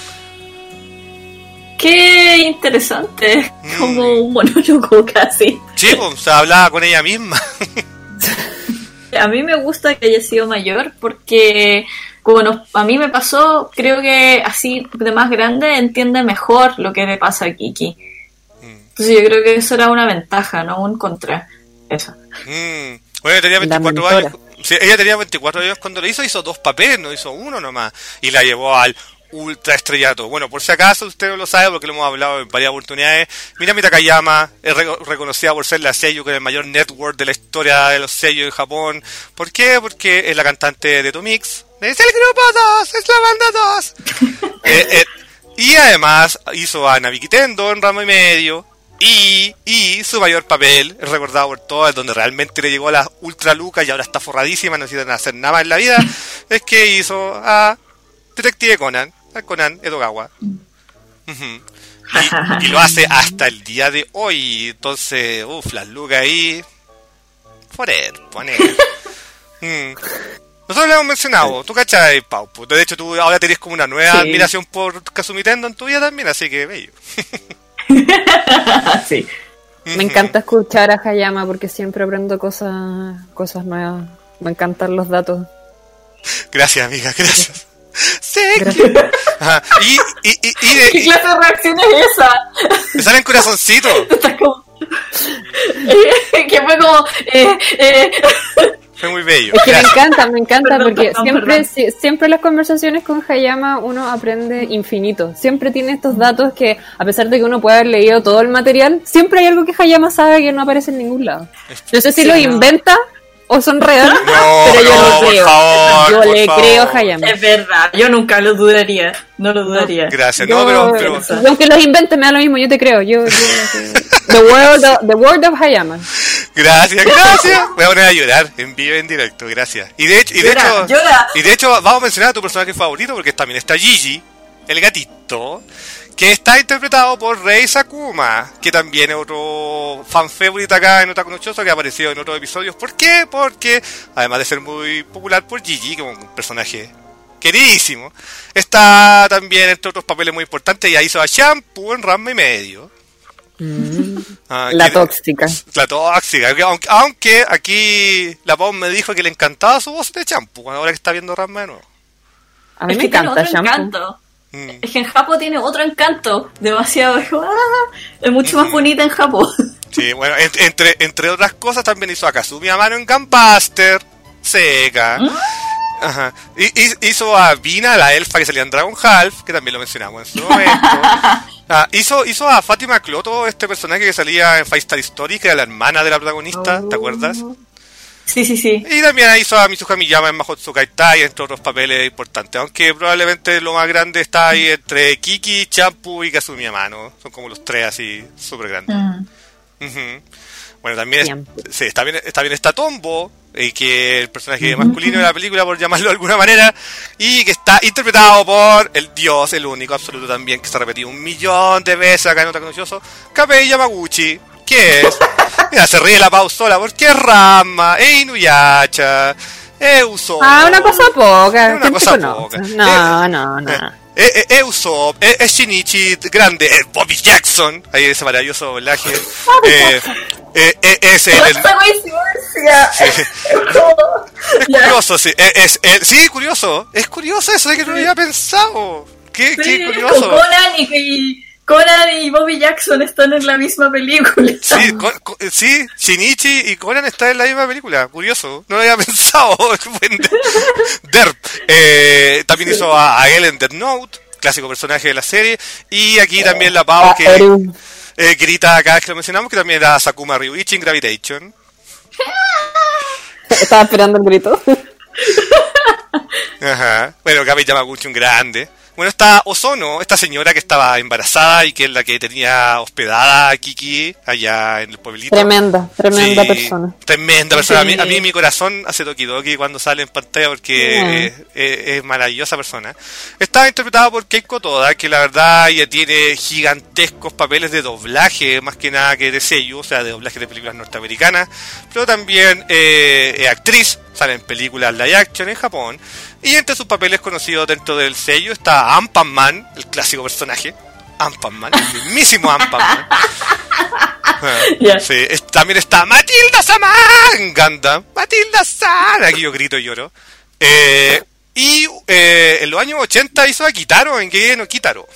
Speaker 4: Qué interesante, mm. como un monólogo casi.
Speaker 1: Sí, pues, o sea, hablaba con ella misma.
Speaker 4: A mí me gusta que haya sido mayor porque, bueno, a mí me pasó, creo que así de más grande entiende mejor lo que le pasa a Kiki. Mm. Entonces yo creo que eso era una ventaja, no un contra. Eso.
Speaker 1: Mm. Bueno, tenía veinticuatro años. Sí, ella tenía veinticuatro años cuando lo hizo, hizo dos papeles, no hizo uno nomás. Y la llevó al ultra estrellato. Bueno, por si acaso usted no lo sabe, porque lo hemos hablado en varias oportunidades, Minami Nakayama es re- reconocida por ser la seiyuu con el mayor network de la historia de los seiyuu en Japón. ¿Por qué? Porque es la cantante de Tomix. ¡Es el grupo dos! ¡Es la banda dos! eh, eh, y además hizo a Nabiki Tendo en Ramo y Medio. Y, y su mayor papel, es recordado por todos, donde realmente le llegó a las ultra lucas y ahora está forradísima, no necesitan hacer nada más en la vida, es que hizo a Detective Conan, a Conan Edogawa. Uh-huh. Y, y lo hace hasta el día de hoy. Entonces, uff, las lucas ahí. Poner, poner. mm. Nosotros le hemos mencionado, tú cachai, Pau. De hecho, tú ahora tenés como una nueva sí. admiración por Kazumi Tendo en tu vida también, así que bello.
Speaker 3: Sí. Me encanta escuchar a Hayama porque siempre aprendo cosas cosas nuevas. Me encantan los datos.
Speaker 1: Gracias, amiga, gracias. Sí. Ajá. Y, y, y, y de,
Speaker 4: ¿Qué clase de reacción es esa?
Speaker 1: Me salen corazoncitos.
Speaker 4: Como... que fue como... Eh, eh...
Speaker 1: Fue muy bello.
Speaker 3: Es que Gracias. me encanta, me encanta,
Speaker 4: perdón,
Speaker 3: porque
Speaker 4: perdón,
Speaker 3: siempre
Speaker 4: perdón.
Speaker 3: siempre las conversaciones con Hayama uno aprende infinito. Siempre tiene estos datos que, a pesar de que uno puede haber leído todo el material, siempre hay algo que Hayama sabe que no aparece en ningún lado. No sé si sí, los no. inventa o son reales,
Speaker 1: no,
Speaker 3: pero yo
Speaker 1: no,
Speaker 3: lo creo.
Speaker 1: Por favor,
Speaker 3: yo
Speaker 1: por
Speaker 3: le
Speaker 1: favor.
Speaker 3: creo a Hayama.
Speaker 4: Es verdad, yo nunca lo dudaría. No lo dudaría.
Speaker 1: No, gracias,
Speaker 3: yo,
Speaker 1: no, pero, pero...
Speaker 3: Yo, aunque los invente, me da lo mismo, yo te creo. Yo, yo, yo the, world of, the World of Hayama.
Speaker 1: Gracias, gracias. Voy a poner a llorar en vivo, en directo, gracias. Y de hecho, y de
Speaker 4: llora,
Speaker 1: hecho,
Speaker 4: llora.
Speaker 1: y de hecho, vamos a mencionar a tu personaje favorito porque también está Gigi, el gatito, que está interpretado por Rei Sakuma, que también es otro fan favorite acá en Otaku no Choso, que ha aparecido en otros episodios. ¿Por qué? Porque, además de ser muy popular por Gigi, que es un personaje queridísimo, está también entre otros papeles muy importantes. Ya hizo a Shampoo en Ranma y medio.
Speaker 3: Mm,
Speaker 1: ah,
Speaker 3: la
Speaker 1: que,
Speaker 3: tóxica.
Speaker 1: La tóxica. Aunque, aunque aquí la Pau me dijo que le encantaba su voz de Shampoo, ahora que está viendo Ranma de nuevo.
Speaker 3: A mí
Speaker 4: es
Speaker 3: me
Speaker 4: que
Speaker 3: encanta
Speaker 4: tiene otro
Speaker 3: Shampoo.
Speaker 4: Encanto. Mm. Es que en Japón tiene otro encanto. Demasiado. Es mucho más bonita en Japón.
Speaker 1: Sí, bueno, entre, entre otras cosas también hizo a Kazumi Amano en Gunbuster. Seca. ¿Mm? Ajá. Y, y, hizo a Vina, la elfa que salía en Dragon Half, que también lo mencionamos en su momento. Ah, hizo, hizo a Fátima Cloto, este personaje que salía en Five Star Story, que era la hermana de la protagonista, oh. ¿te acuerdas?
Speaker 4: Sí, sí, sí.
Speaker 1: Y también hizo a Mitsuha Miyama en Mahotsu Kaitai, entre otros papeles importantes. Aunque probablemente lo más grande está ahí entre Kiki, Shampoo y Kazumi Amano. Son como los tres así, súper grandes. Mm. Uh-huh. Bueno, también, es, sí, está bien, está bien está Tombo, eh, que es el personaje masculino de la película, por llamarlo de alguna manera, y que está interpretado por el dios, el único absoluto también, que se ha repetido un millón de veces acá en Otaku no Choso, Kapei Yamaguchi, que es, mira, se ríe la pausola, porque es Ranma, es Inuyasha, es Usopp.
Speaker 3: Ah, una cosa poca.
Speaker 1: Es una cosa poca.
Speaker 3: No, eh, no, no.
Speaker 1: Eh, Es, es Usopp, es, es Shinichi grande, es Bobby Jackson, ahí ese maravilloso doblaje. eh, eh, eh, es el, el, sí. Es curioso, sí, es, es, es, sí, curioso, es curioso eso de que no lo había pensado. Qué, sí, qué curioso.
Speaker 4: Conan y, y, Conan y Bobby Jackson están en la misma película.
Speaker 1: Sí, con, con, sí, Shinichi y Conan están en la misma película. Curioso, no lo había pensado. Derp. Eh, también hizo a, a Ellen Death Note, clásico personaje de la serie. Y aquí también la Pau que eh, grita cada vez que lo mencionamos, que también era Sakuma Ryuichi en Gravitation.
Speaker 3: Estaba esperando el grito.
Speaker 1: Ajá. Bueno, Kapei Yamaguchi, un grande. Bueno, está Ozono, esta señora que estaba embarazada y que es la que tenía hospedada a Kiki allá en el pueblito.
Speaker 3: Tremenda, tremenda
Speaker 1: sí, persona. Tremenda persona. Sí. A, mí, a mí mi corazón hace tokidoki cuando sale en pantalla porque mm. es, es, es maravillosa persona. Está interpretada por Keiko Toda, que la verdad ella tiene gigantescos papeles de doblaje, más que nada que de seiyuu, o sea, de doblaje de películas norteamericanas, pero también eh, es actriz, sale en películas live action en Japón. Y entre sus papeles conocidos dentro del sello está Anpan-Man, el clásico personaje. Anpan-Man, el mismísimo Anpan-Man. yeah. Sí, es, también está Matilda-sama en Gundam. Matilda-san, aquí yo grito y lloro. Eh, y eh, en los años ochenta hizo a Kitaro en Gege no Kitaro.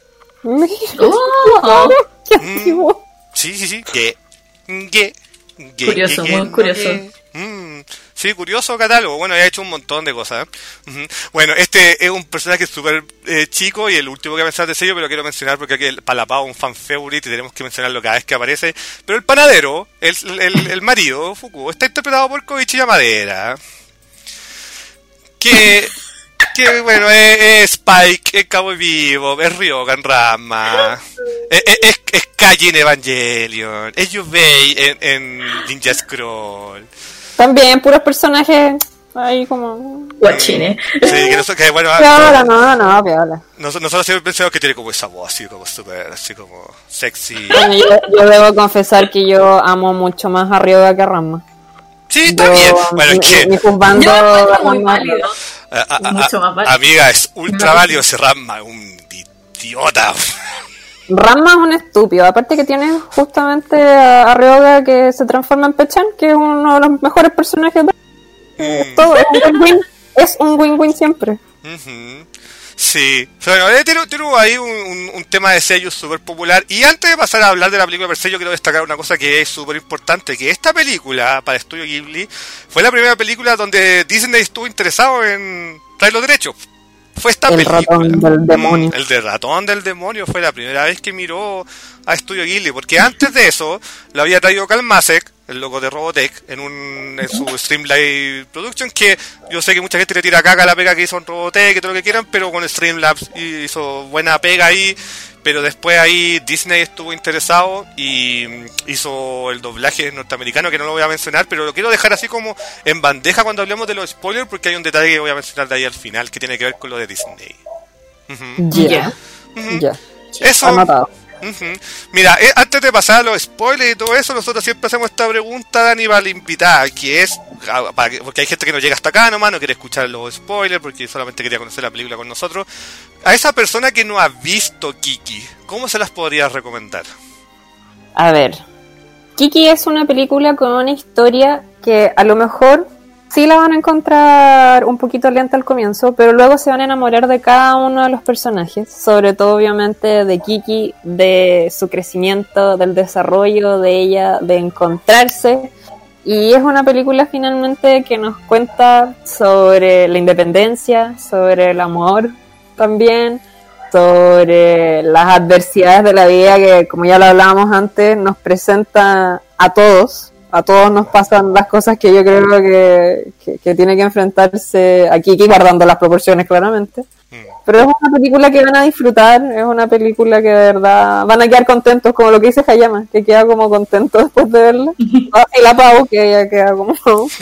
Speaker 3: Oh, ¡qué antiguo!
Speaker 1: Mm, sí, sí, sí. Ge, ge, ge,
Speaker 4: curioso, ge, muy curioso. Ge,
Speaker 1: mm. Sí, curioso catálogo. Bueno, ha hecho un montón de cosas. ¿eh? Uh-huh. Bueno, este es un personaje súper eh, chico y el último que voy a mencionar de sello, pero quiero mencionar porque aquí el Palapao es un fan favorite y tenemos que mencionarlo cada vez que aparece. Pero el panadero, el, el, el marido, Fuku, está interpretado por Koichi Yamadera. Que, que bueno, es, es Spike, es Cowboy Vivo, es Ryokan Ranma, es, es, es Kaji en Evangelion, es Yubei en, en Ninja Scroll.
Speaker 3: También puros personajes ahí como
Speaker 4: guachines.
Speaker 1: Sí, que, no, que bueno,
Speaker 3: piola, no, no, piola.
Speaker 1: Nosotros siempre pensamos que tiene como esa voz así como súper, así como sexy.
Speaker 3: Bueno, yo, yo debo confesar que yo amo mucho más a Ryoga que a Ranma.
Speaker 1: Sí, está bien. Bueno, es que
Speaker 3: mi juzgando
Speaker 4: muy válido.
Speaker 1: A, a, a, mucho más válido. Amiga, es ultra válido ese Ranma, un idiota.
Speaker 3: Ranma es un estúpido, aparte que tiene justamente a, a Ryoga que se transforma en Pechan, que es uno de los mejores personajes de... mm. Todo es un win-win, es un win-win siempre.
Speaker 1: Uh-huh. Sí, bueno, tiene, tiene ahí un, un, un tema de sello súper popular. Y antes de pasar a hablar de la película per se, yo quiero destacar una cosa que es súper importante, que esta película, para Estudio Ghibli, fue la primera película donde Disney estuvo interesado en traer los derechos. Fue esta
Speaker 3: el
Speaker 1: película.
Speaker 3: Ratón del demonio.
Speaker 1: El de ratón del demonio fue la primera vez que miró a Estudio Ghibli, porque antes de eso lo había traído Kalmasek, el loco de Robotech, en un en su Streamlight Production, que yo sé que mucha gente le tira caca a la pega que hizo en Robotech y todo lo que quieran, pero con Streamlabs hizo buena pega ahí. Pero después ahí Disney estuvo interesado y hizo el doblaje norteamericano, que no lo voy a mencionar, pero lo quiero dejar así como en bandeja cuando hablemos de los spoilers, porque hay un detalle que voy a mencionar de ahí al final que tiene que ver con lo de Disney.
Speaker 3: Uh-huh. Ya. Yeah. Uh-huh. Yeah.
Speaker 1: Eso. Anotado. Uh-huh. Mira, eh, antes de pasar a los spoilers y todo eso, nosotros siempre hacemos esta pregunta, Dani, para la invitada, que es, para que, porque hay gente que no llega hasta acá nomás, no quiere escuchar los spoilers, porque solamente quería conocer la película con nosotros. A esa persona que no ha visto Kiki, ¿cómo se las podrías recomendar?
Speaker 3: A ver, Kiki es una película con una historia que a lo mejor sí la van a encontrar un poquito lenta al comienzo, pero luego se van a enamorar de cada uno de los personajes, sobre todo obviamente de Kiki, de su crecimiento, del desarrollo de ella, de encontrarse. Y es una película finalmente que nos cuenta sobre la independencia, sobre el amor también, sobre las adversidades de la vida que, como ya lo hablábamos antes, nos presenta a todos. A todos nos pasan las cosas que yo creo que, que, que tiene que enfrentarse a Kiki, guardando las proporciones claramente. Pero es una película que van a disfrutar, es una película que de verdad van a quedar contentos, como lo que dice Hayama, que queda como contento después de verla. Y la Pau, que ella queda como...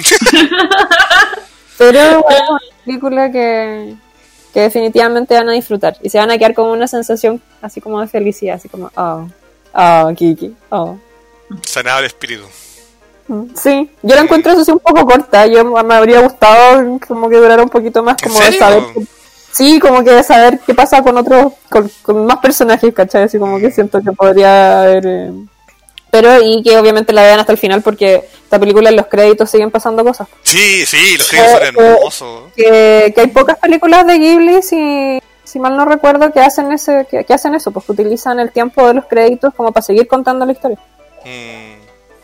Speaker 3: Pero es una película que, que definitivamente van a disfrutar. Y se van a quedar con una sensación así como de felicidad, así como, oh, oh, Kiki, oh.
Speaker 1: Sanado el espíritu.
Speaker 3: Sí, yo la encuentro eso sí un poco corta. Yo me habría gustado como que durara un poquito más, como de saber que, sí, como que de saber qué pasa con otros, con, con más personajes, ¿cachai? Así como que siento que podría haber eh... pero y que obviamente la vean hasta el final, porque esta película en los créditos siguen pasando cosas.
Speaker 1: Sí, sí, los créditos eh, son hermosos.
Speaker 3: Que, que hay pocas películas de Ghibli, si, si mal no recuerdo, que hacen ese, que, que hacen eso, pues que utilizan el tiempo de los créditos como para seguir contando la historia. Mm.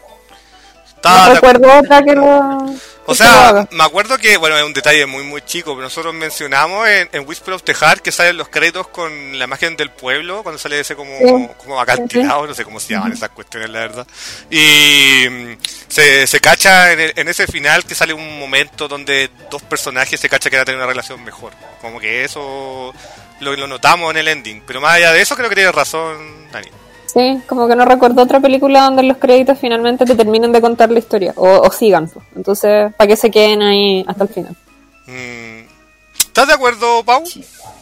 Speaker 3: No recuerdo otra que lo...
Speaker 1: O sea, me acuerdo que, bueno, es un detalle muy muy chico, pero nosotros mencionamos en, en Whisper of the Heart que salen los créditos con la imagen del pueblo, cuando sale ese como, sí. como acantilado, no sé cómo se llaman esas cuestiones, la verdad. Y se, se cacha en, el, en ese final que sale un momento donde dos personajes se cacha que van a tener una relación mejor. Como que eso lo, lo notamos en el ending, pero más allá de eso creo que tienes razón, Dani.
Speaker 3: Sí, como que no recuerdo otra película donde los créditos finalmente te terminen de contar la historia, o, o sigan, pues. Entonces, para que se queden ahí hasta el final.
Speaker 1: Mm. ¿Estás de acuerdo, Pau?
Speaker 4: Sí.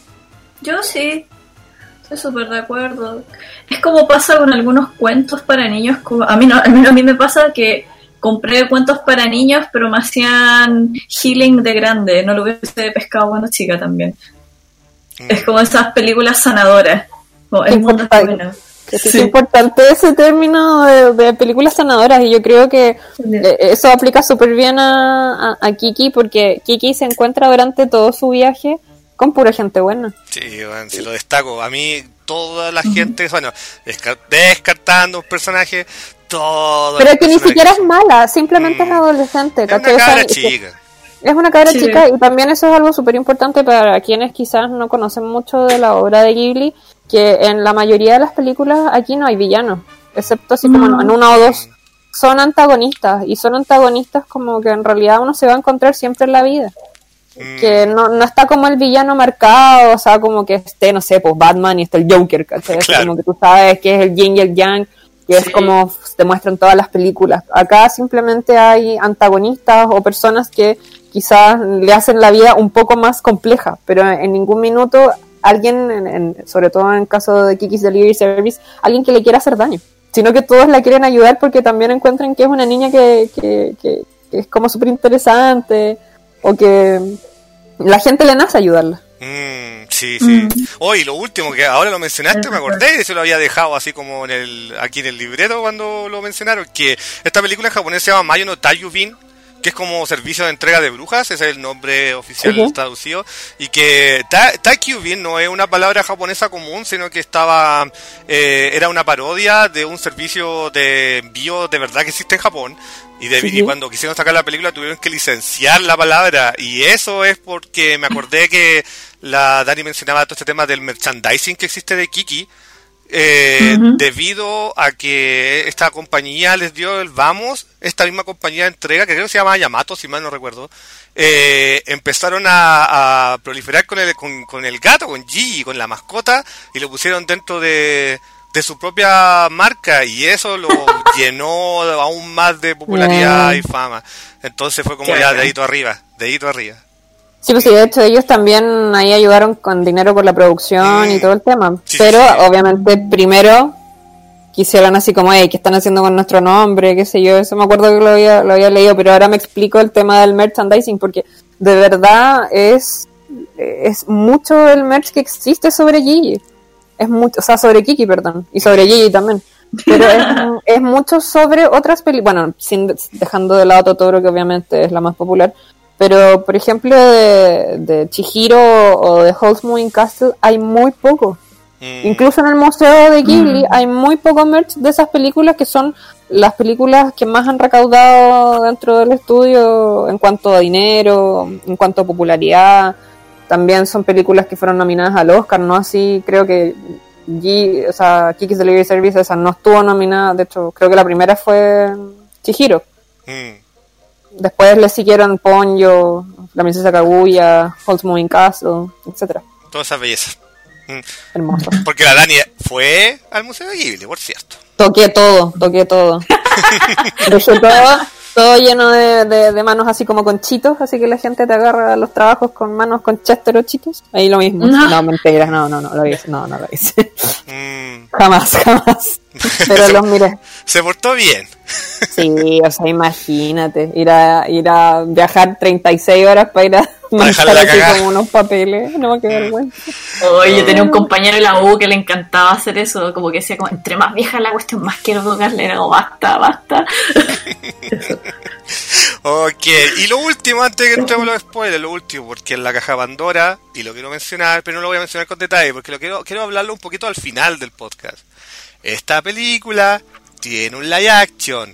Speaker 4: Yo sí, estoy súper de acuerdo. Es como pasa con algunos cuentos para niños, como, a mí no, a mí, a mí me pasa que compré cuentos para niños, pero me hacían healing de grande, no lo hubiese pescado cuando chica también. Mm. Es como esas películas sanadoras, oh, el mundo es bueno.
Speaker 3: Que sí, sí. Es importante ese término de, de películas sanadoras, y yo creo que sí. eso aplica súper bien a, a, a Kiki, porque Kiki se encuentra durante todo su viaje con pura gente buena.
Speaker 1: Sí, bueno, si lo destaco, a mí toda la gente, bueno, descart- descartando un personaje, todo.
Speaker 3: Pero que ni siquiera es mala, simplemente mm. es adolescente.
Speaker 1: Es una cabra chica.
Speaker 3: Es una cabra
Speaker 4: sí.
Speaker 3: chica, y también eso es algo súper importante para quienes quizás no conocen mucho de la obra de Ghibli, que en la mayoría de las películas aquí no hay villanos, excepto así como mm. en una o dos, son antagonistas, y son antagonistas como que en realidad uno se va a encontrar siempre en la vida. Mm. Que no, no está como el villano marcado, o sea, como que esté, no sé, pues Batman y está el Joker, ¿cachai? Claro. Como que tú sabes que es el yin y el yang, que sí. es como te muestran todas las películas. Acá simplemente hay antagonistas o personas que quizás le hacen la vida un poco más compleja, pero en ningún minuto alguien, en, en, sobre todo en el caso de Kiki's Delivery Service, alguien que le quiera hacer daño, sino que todos la quieren ayudar porque también encuentran que es una niña que, que, que, que es como súper interesante, o que la gente le nace ayudarla.
Speaker 1: Mm, sí, sí. Hoy mm. oh, lo último que ahora lo mencionaste, me acordé, y eso lo había dejado así como en el aquí en el libreto cuando lo mencionaron, que esta película en japonés se llama Mayo no Taiyubin, que es como servicio de entrega de brujas, ese es el nombre oficial uh-huh. traducido, y que ta- Taikyu-bin no es una palabra japonesa común, sino que estaba eh, era una parodia de un servicio de envío de verdad que existe en Japón, y, de, uh-huh. y cuando quisieron sacar la película tuvieron que licenciar la palabra, y eso es porque me acordé que la Dani mencionaba todo este tema del merchandising que existe de Kiki, Eh, uh-huh. debido a que esta compañía les dio el vamos, esta misma compañía de entrega, que creo que se llama Yamato, si mal no recuerdo, eh, empezaron a, a proliferar con el, con, con el gato, con Gigi, con la mascota, y lo pusieron dentro de, de su propia marca, y eso lo llenó aún más de popularidad uh-huh. y fama. Entonces fue como ya dedito arriba, dedito arriba.
Speaker 3: Sí, pues sí, de hecho ellos también ahí ayudaron con dinero por la producción mm. y todo el tema, sí, pero sí. obviamente primero quisieron así como, hey, ¿qué están haciendo con nuestro nombre? Qué sé yo, eso me acuerdo que lo había, lo había leído, pero ahora me explico el tema del merchandising, porque de verdad es, es mucho el merch que existe sobre Gigi, es mucho, o sea, sobre Kiki, perdón, y sobre Gigi también, pero es, es mucho sobre otras películas, bueno, sin, dejando de lado Totoro, que obviamente es la más popular. Pero, por ejemplo, de, de Chihiro o de Howl's Moving Castle hay muy poco. Mm. Incluso en el Museo de Ghibli mm. hay muy poco merch de esas películas, que son las películas que más han recaudado dentro del estudio en cuanto a dinero, en cuanto a popularidad. También son películas que fueron nominadas al Oscar, ¿no? Así creo que G, o sea, Kiki's Delivery Service esa no estuvo nominada. De hecho, creo que la primera fue Chihiro. Mm. Después le siguieron Ponyo, La Princesa Kaguya, Howl's Moving Castle, etcétera.
Speaker 1: Toda esa belleza. Mm.
Speaker 3: Hermoso.
Speaker 1: Porque la Dani fue al Museo de Ghibli, por cierto.
Speaker 3: Toqué todo, toqué todo. Dejé todo, todo lleno de, de, de manos así como con chitos, así que la gente te agarra los trabajos con manos con Chester o chitos. Ahí lo mismo. No, no mentiras, no, no, no lo hice, no, no lo hice. Mm. Jamás, jamás. Pero los miré.
Speaker 1: Se portó bien.
Speaker 3: Sí, o sea, imagínate, ir a ir a viajar treinta y seis horas para ir a manchar así como unos papeles, no, qué vergüenza.
Speaker 4: Oye, yo tenía un compañero en la U que le encantaba hacer eso, como que decía, como, entre más vieja la cuestión, más quiero tocarle, era como, basta, basta.
Speaker 1: Ok, y lo último, antes de que entremos los spoilers, lo último, porque en la caja Pandora, y lo quiero mencionar, pero no lo voy a mencionar con detalle, porque lo quiero, quiero hablarlo un poquito al final del podcast. Esta película tiene un live action.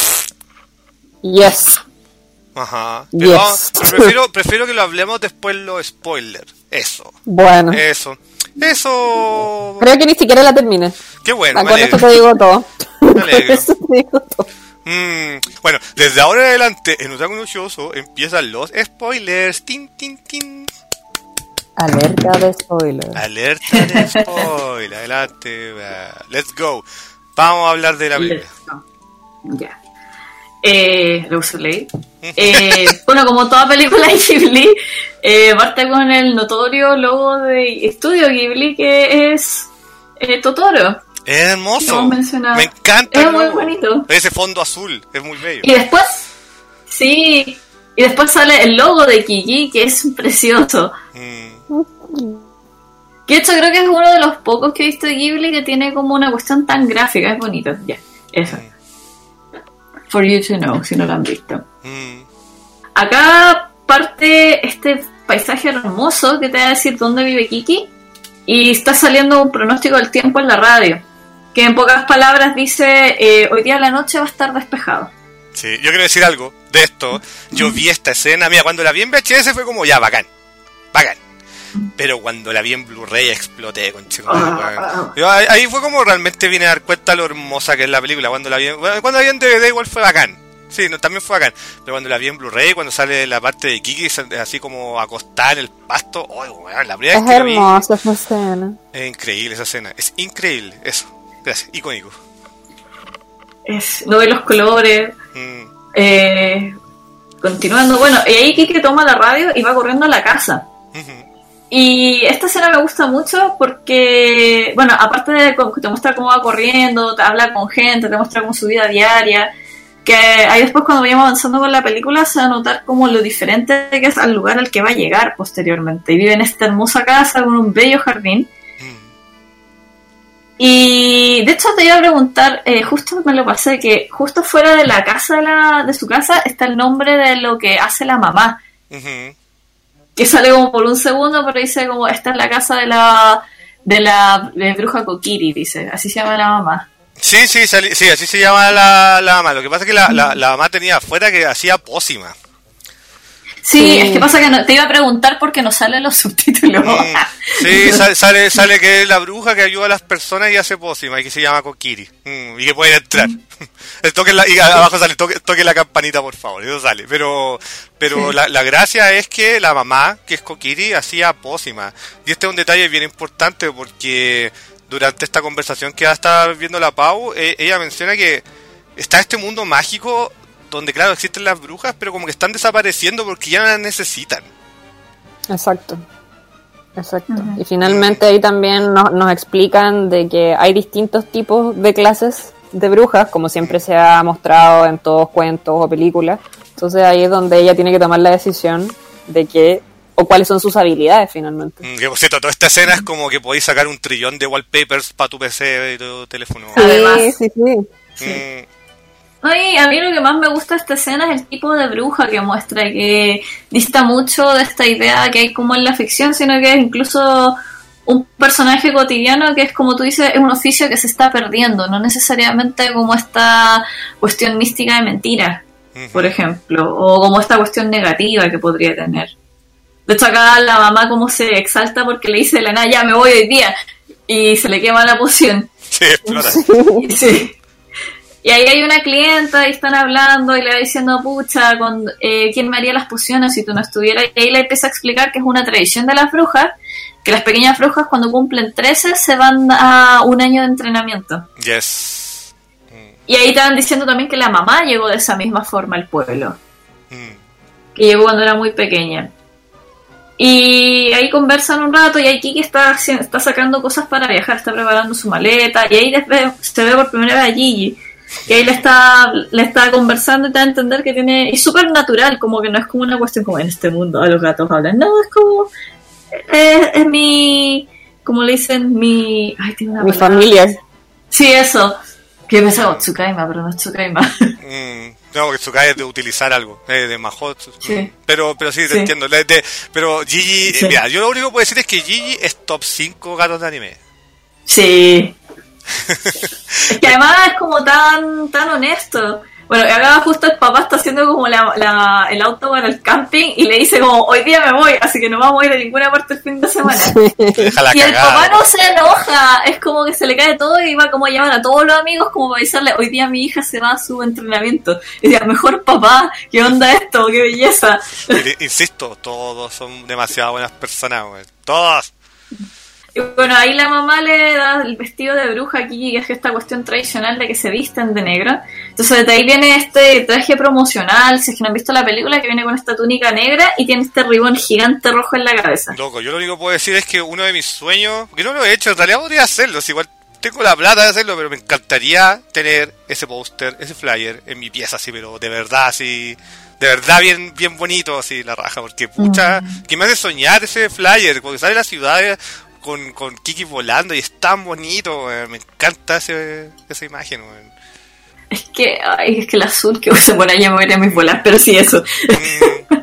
Speaker 3: Yes.
Speaker 1: Ajá. Pero, yes. Vamos, pero prefiero, prefiero que lo hablemos después los spoilers. Eso.
Speaker 3: Bueno.
Speaker 1: Eso. Eso.
Speaker 3: Creo que ni siquiera la termine.
Speaker 1: Qué bueno.
Speaker 3: Con esto te digo todo.
Speaker 1: Me alegro. Eso te digo todo. Mm, bueno, desde ahora en adelante, en Otaku no Shoujo empiezan los spoilers. Tin, tin, tin.
Speaker 3: Alerta de spoiler.
Speaker 1: Alerta de spoiler. Adelante. Let's go. Vamos a hablar de la película.
Speaker 4: Ya. Yeah. Eh, lo uso ley. Eh, bueno, como toda película de Ghibli, eh, parte con el notorio logo de Estudio Ghibli, que es eh, Totoro.
Speaker 1: Es hermoso. Me encanta.
Speaker 4: Es muy bonito.
Speaker 1: Ese fondo azul, es muy bello.
Speaker 4: Y después, sí, y después sale el logo de Kiki, que es precioso. Mm. Que de hecho creo que es uno de los pocos que he visto de Ghibli que tiene como una cuestión tan gráfica, es bonito. Ya, yeah, eso. Mm. For you to know, si no lo han visto. Mm. Acá parte este paisaje hermoso que te va a decir dónde vive Kiki, y está saliendo un pronóstico del tiempo en la radio, que en pocas palabras dice, eh, hoy día la noche va a estar despejado.
Speaker 1: Sí, yo quiero decir algo de esto. Yo vi esta escena, mira, cuando la vi en V H S fue como, ya, bacán, bacán. Pero cuando la vi en Blu-ray exploté, con chico. Ah, yo, ahí, ahí fue como realmente vine a dar cuenta lo hermosa que es la película. Cuando la vi, cuando la vi en D V D igual fue bacán. Sí, no, también fue bacán. Pero cuando la vi en Blu-ray, cuando sale la parte de Kiki así como acostada en el pasto, oh, bueno, la primera
Speaker 3: es vez que hermosa esa escena.
Speaker 1: Es increíble esa escena, es increíble, eso. Gracias, icónico.
Speaker 4: Es, no ve los colores. Mm. Eh, continuando, bueno, y ahí Kiki toma la radio y va corriendo a la casa. Uh-huh. Y esta escena me gusta mucho porque, bueno, aparte de que te muestra cómo va corriendo, te habla con gente, te muestra como su vida diaria, que ahí después cuando vayamos avanzando con la película se va a notar como lo diferente que es al lugar al que va a llegar posteriormente. Y vive en esta hermosa casa con un bello jardín. Y de hecho te iba a preguntar, eh, justo me lo pasé, que justo fuera de la casa de, la, de su casa está el nombre de lo que hace la mamá. Uh-huh. Que sale como por un segundo, pero dice como, esta es la casa de la de la de bruja Kokiri, dice, así se llama la mamá.
Speaker 1: Sí, sí, sali- sí, así se llama la, la mamá. Lo que pasa es que la, la, la mamá tenía afuera que hacía pócima.
Speaker 4: Sí, sí, es que pasa que no, te iba a preguntar porque no salen los subtítulos.
Speaker 1: Mm, sí, sale, sale sale que es la bruja que ayuda a las personas y hace pócima y que se llama Kokiri. Mm, y que pueden entrar. Mm. Toquen la, y abajo sale, toque, toque la campanita, por favor, eso sale. Pero pero sí. la, la gracia es que la mamá, que es Kokiri, hacía pócima. Y este es un detalle bien importante porque durante esta conversación que va a estar viendo la Pau, eh, ella menciona que está este mundo mágico donde claro existen las brujas, pero como que están desapareciendo porque ya no las necesitan.
Speaker 3: Exacto, exacto. Uh-huh. Y finalmente ahí también nos, nos explican de que hay distintos tipos de clases de brujas, como siempre se ha mostrado en todos cuentos o películas. Entonces ahí es donde ella tiene que tomar la decisión de que, o cuáles son sus habilidades finalmente.
Speaker 1: Mm, que por cierto, toda esta escena es como que podéis sacar un trillón de wallpapers para tu P C y tu teléfono.
Speaker 3: Sí, Además, sí, sí. sí.
Speaker 1: Mm,
Speaker 4: Ay, a mí lo que más me gusta de esta escena es el tipo de bruja que muestra, que dista mucho de esta idea que hay como en la ficción, sino que es incluso un personaje cotidiano que es, como tú dices, es un oficio que se está perdiendo, no necesariamente como esta cuestión mística de mentiras, uh-huh. por ejemplo, o como esta cuestión negativa que podría tener. De hecho, acá la mamá como se exalta porque le dice de la nada, ya me voy hoy día, y se le quema la poción.
Speaker 1: Sí, explota.
Speaker 4: Sí. Y ahí hay una clienta y están hablando y le va diciendo, pucha, con, eh, ¿quién me haría las pociones si tú no estuvieras? Y ahí le empieza a explicar que es una tradición de las brujas, que las pequeñas brujas cuando cumplen trece se van a un año de entrenamiento.
Speaker 1: Yes.
Speaker 4: Mm. Y ahí estaban diciendo también que la mamá llegó de esa misma forma al pueblo. Mm. Que llegó cuando era muy pequeña. Y ahí conversan un rato y ahí Kiki está, está sacando cosas para viajar, está preparando su maleta y ahí se ve por primera vez a Gigi. Que ahí le está le está conversando y te da a entender que tiene, es súper natural, como que no es como una cuestión como en este mundo a los gatos hablan, no, es como es, es mi, como le dicen, mi ay, tiene una
Speaker 3: mi
Speaker 4: palabra.
Speaker 3: Familia.
Speaker 4: Sí, eso, que pensaba Tsukaima, pero no es Tsukaima.
Speaker 1: Mm, no, porque Tsukai es de utilizar algo, eh, de Mahot. Sí. Pero, pero sí, te sí. entiendo. De, de, pero Gigi, sí. mira, yo lo único que puedo decir es que Gigi es top cinco gatos de anime.
Speaker 4: Sí. Es que además es como tan tan honesto. Bueno, acá justo el papá está haciendo como la, la, el auto para el camping y le dice como, hoy día me voy, así que no vamos a ir a ninguna parte el fin de semana. Y el papá no se enoja, es como que se le cae todo y va como a llamar a todos los amigos como para avisarle, hoy día mi hija se va a su entrenamiento. Y dice, mejor papá, ¿qué onda esto? ¡Qué belleza!
Speaker 1: Insisto, todos son demasiado buenas personas, güey. Todos.
Speaker 4: Y bueno, ahí la mamá le da el vestido de bruja aquí, que es esta cuestión tradicional de que se visten de negro. Entonces de ahí viene este traje promocional, si es que no han visto la película, que viene con esta túnica negra y tiene este ribón gigante rojo en la cabeza.
Speaker 1: Loco, yo lo único que puedo decir es que uno de mis sueños, porque no lo he hecho, en realidad podría hacerlo, si igual tengo la plata de hacerlo, pero me encantaría tener ese póster, ese flyer en mi pieza, así, pero de verdad, así... De verdad bien bien bonito, así, la raja, porque pucha, mm. que me hace soñar ese flyer, porque sale la ciudad... Con, con Kiki volando y es tan bonito, man. Me encanta ese, esa imagen. Man.
Speaker 4: Es que ay, es que el azul que uso por allá me voy a mis bolas, pero sí eso. Mm.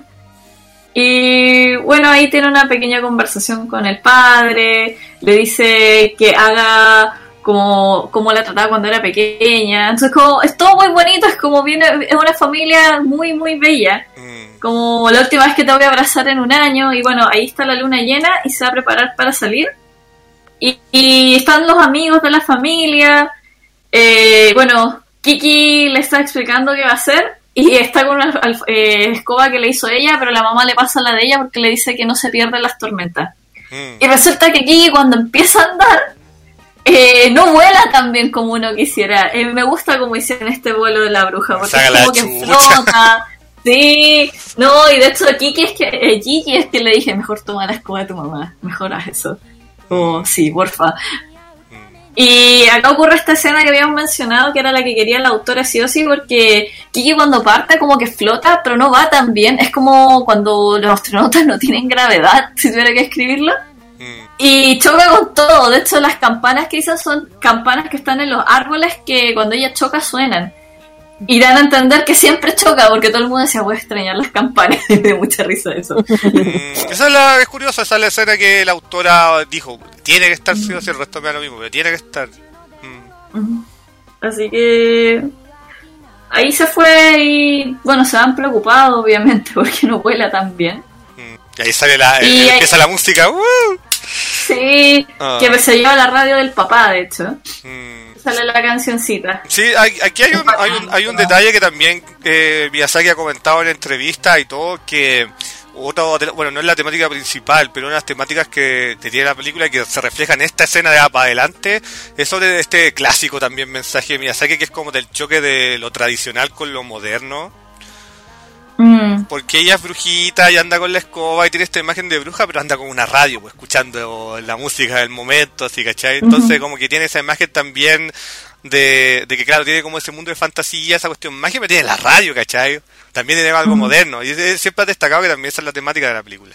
Speaker 4: Y bueno, ahí tiene una pequeña conversación con el padre, le dice que haga como, como la trataba cuando era pequeña. Entonces como es todo muy bonito, es como viene, es una familia muy muy bella. Mm. Como la última vez que te voy a abrazar en un año. Y bueno, ahí está la luna llena y se va a preparar para salir. Y, y están los amigos de la familia. Eh, bueno, Kiki le está explicando qué va a hacer. Y está con una eh, escoba que le hizo ella, pero la mamá le pasa la de ella porque le dice que no se pierden las tormentas. Mm. Y resulta que Kiki cuando empieza a andar, eh, no vuela tan bien como uno quisiera. Eh, me gusta como hicieron este vuelo de la bruja, porque es como que flota. Sí, no, y de hecho Kiki es que, eh, Gigi es que le dije, mejor toma la escoba de tu mamá, mejor haz eso. Oh, sí, porfa. Y acá ocurre esta escena que habíamos mencionado, que era la que quería la autora sí o sí, porque Kiki cuando parte como que flota, pero no va tan bien. Es como cuando los astronautas no tienen gravedad, si tuviera que escribirlo.
Speaker 2: Mm. Y choca con todo. De hecho, las campanas que dicen son campanas que están en los árboles que cuando ella choca suenan. Y dan a entender que siempre choca, porque todo el mundo decía, voy a extrañar las campanas. Me dio mucha risa eso.
Speaker 1: Mm, esa es la, es curiosa, esa es la escena que la autora dijo, tiene que estar, sí o sí, el resto me da lo mismo, pero tiene que estar.
Speaker 2: Mm. Así que ahí se fue y, bueno, se han preocupado, obviamente, porque no vuela tan bien.
Speaker 1: Mm. Y ahí sale la,
Speaker 2: y
Speaker 1: eh, empieza ahí, la música. ¡Uh!
Speaker 2: Sí, ah. que se lleva la radio del papá, de hecho. Mm. Sale la cancioncita.
Speaker 1: Sí, hay, aquí hay un, hay un hay un detalle que también eh, Miyazaki ha comentado en entrevistas y todo, que otro, bueno, no es la temática principal, pero una de las temáticas que, que tiene la película y que se refleja en esta escena de para adelante es sobre este clásico también mensaje de Miyazaki, que es como del choque de lo tradicional con lo moderno. Mm. Porque ella es brujita y anda con la escoba y tiene esta imagen de bruja, pero anda con una radio, pues, escuchando la música del momento, así, ¿cachai? Entonces, uh-huh. como que tiene esa imagen también de, de que, claro, tiene como ese mundo de fantasía, esa cuestión mágica, pero tiene la radio, ¿cachai? También tiene algo uh-huh. moderno, y siempre ha destacado que también esa es la temática de la película.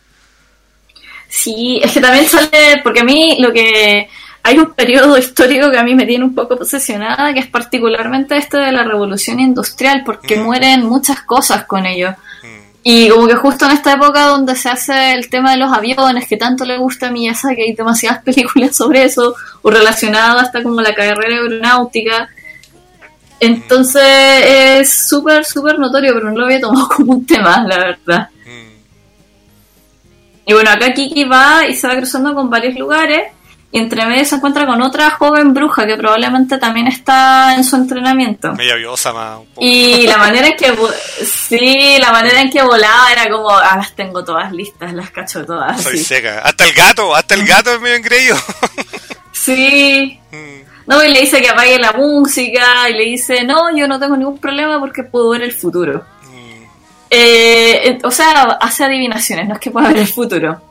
Speaker 2: Sí, es que también sale, porque a mí lo que... Hay un periodo histórico que a mí me tiene un poco obsesionada, que es particularmente este de la revolución industrial, porque mm. mueren muchas cosas con ello. Mm. Y como que justo en esta época donde se hace el tema de los aviones, que tanto le gusta a Miyazaki, hay demasiadas películas sobre eso, o relacionado hasta como la carrera aeronáutica. Entonces mm. es súper, súper notorio, pero no lo había tomado como un tema, la verdad. Mm. Y bueno, acá Kiki va y se va cruzando con varios lugares, y entre medio se encuentra con otra joven bruja que probablemente también está en su entrenamiento.
Speaker 1: Media viosa más. Un poco.
Speaker 2: Y la manera en que sí, la manera en que volaba era como, ah, las tengo todas listas, las cacho todas.
Speaker 1: Soy
Speaker 2: así.
Speaker 1: Seca. Hasta el gato, hasta el gato es medio engreído.
Speaker 2: Sí. No, y le dice que apague la música, y le dice, no, yo no tengo ningún problema porque puedo ver el futuro. Mm. Eh, o sea, hace adivinaciones, no es que pueda ver el futuro.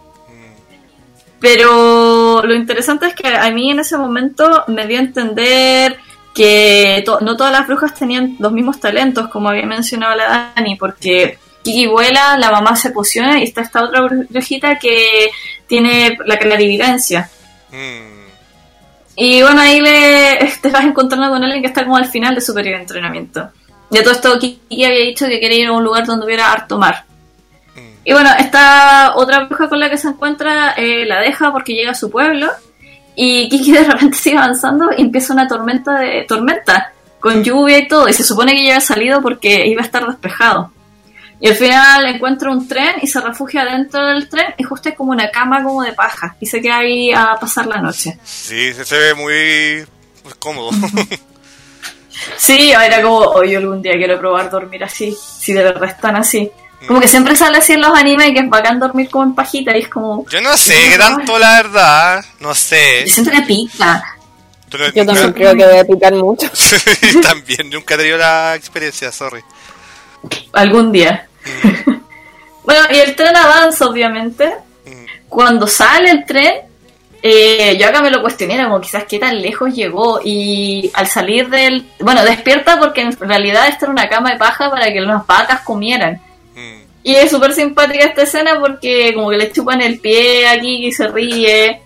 Speaker 2: Pero lo interesante es que a mí en ese momento me dio a entender que to- no todas las brujas tenían los mismos talentos, como había mencionado la Dani, porque Kiki vuela, la mamá se fusiona y está esta otra brujita que tiene la clarividencia. Mm. Y bueno, ahí le, te vas encontrando con alguien que está como al final de su periodo de entrenamiento. Y a todo esto Kiki había dicho que quería ir a un lugar donde hubiera harto mar. Y bueno, esta otra bruja con la que se encuentra eh, la deja porque llega a su pueblo, y Kiki de repente sigue avanzando y empieza una tormenta de tormenta con lluvia y todo, y se supone que ya había salido porque iba a estar despejado. Y al final encuentra un tren y se refugia dentro del tren, y justo es como una cama como de paja, y se queda ahí a pasar la noche.
Speaker 1: Sí, se ve muy, muy cómodo.
Speaker 2: Sí, era como, hoy oh, algún día quiero probar dormir así, si de verdad están así. Como que siempre sale así en los animes, que es bacán dormir como en pajita, y es como...
Speaker 1: Yo no sé qué tanto, la verdad, no sé.
Speaker 2: Yo siento que pica.
Speaker 3: Yo nunca... también creo que debe picar mucho.
Speaker 1: También, nunca he tenido la experiencia, sorry.
Speaker 2: Algún día. Mm. Bueno, y el tren avanza, obviamente. Mm. Cuando sale el tren, eh, yo acá me lo cuestioné, como quizás qué tan lejos llegó, y al salir del... Bueno, despierta porque en realidad esta era una cama de paja para que las vacas comieran. Y es súper simpática esta escena porque como que le chupan el pie aquí y se ríe.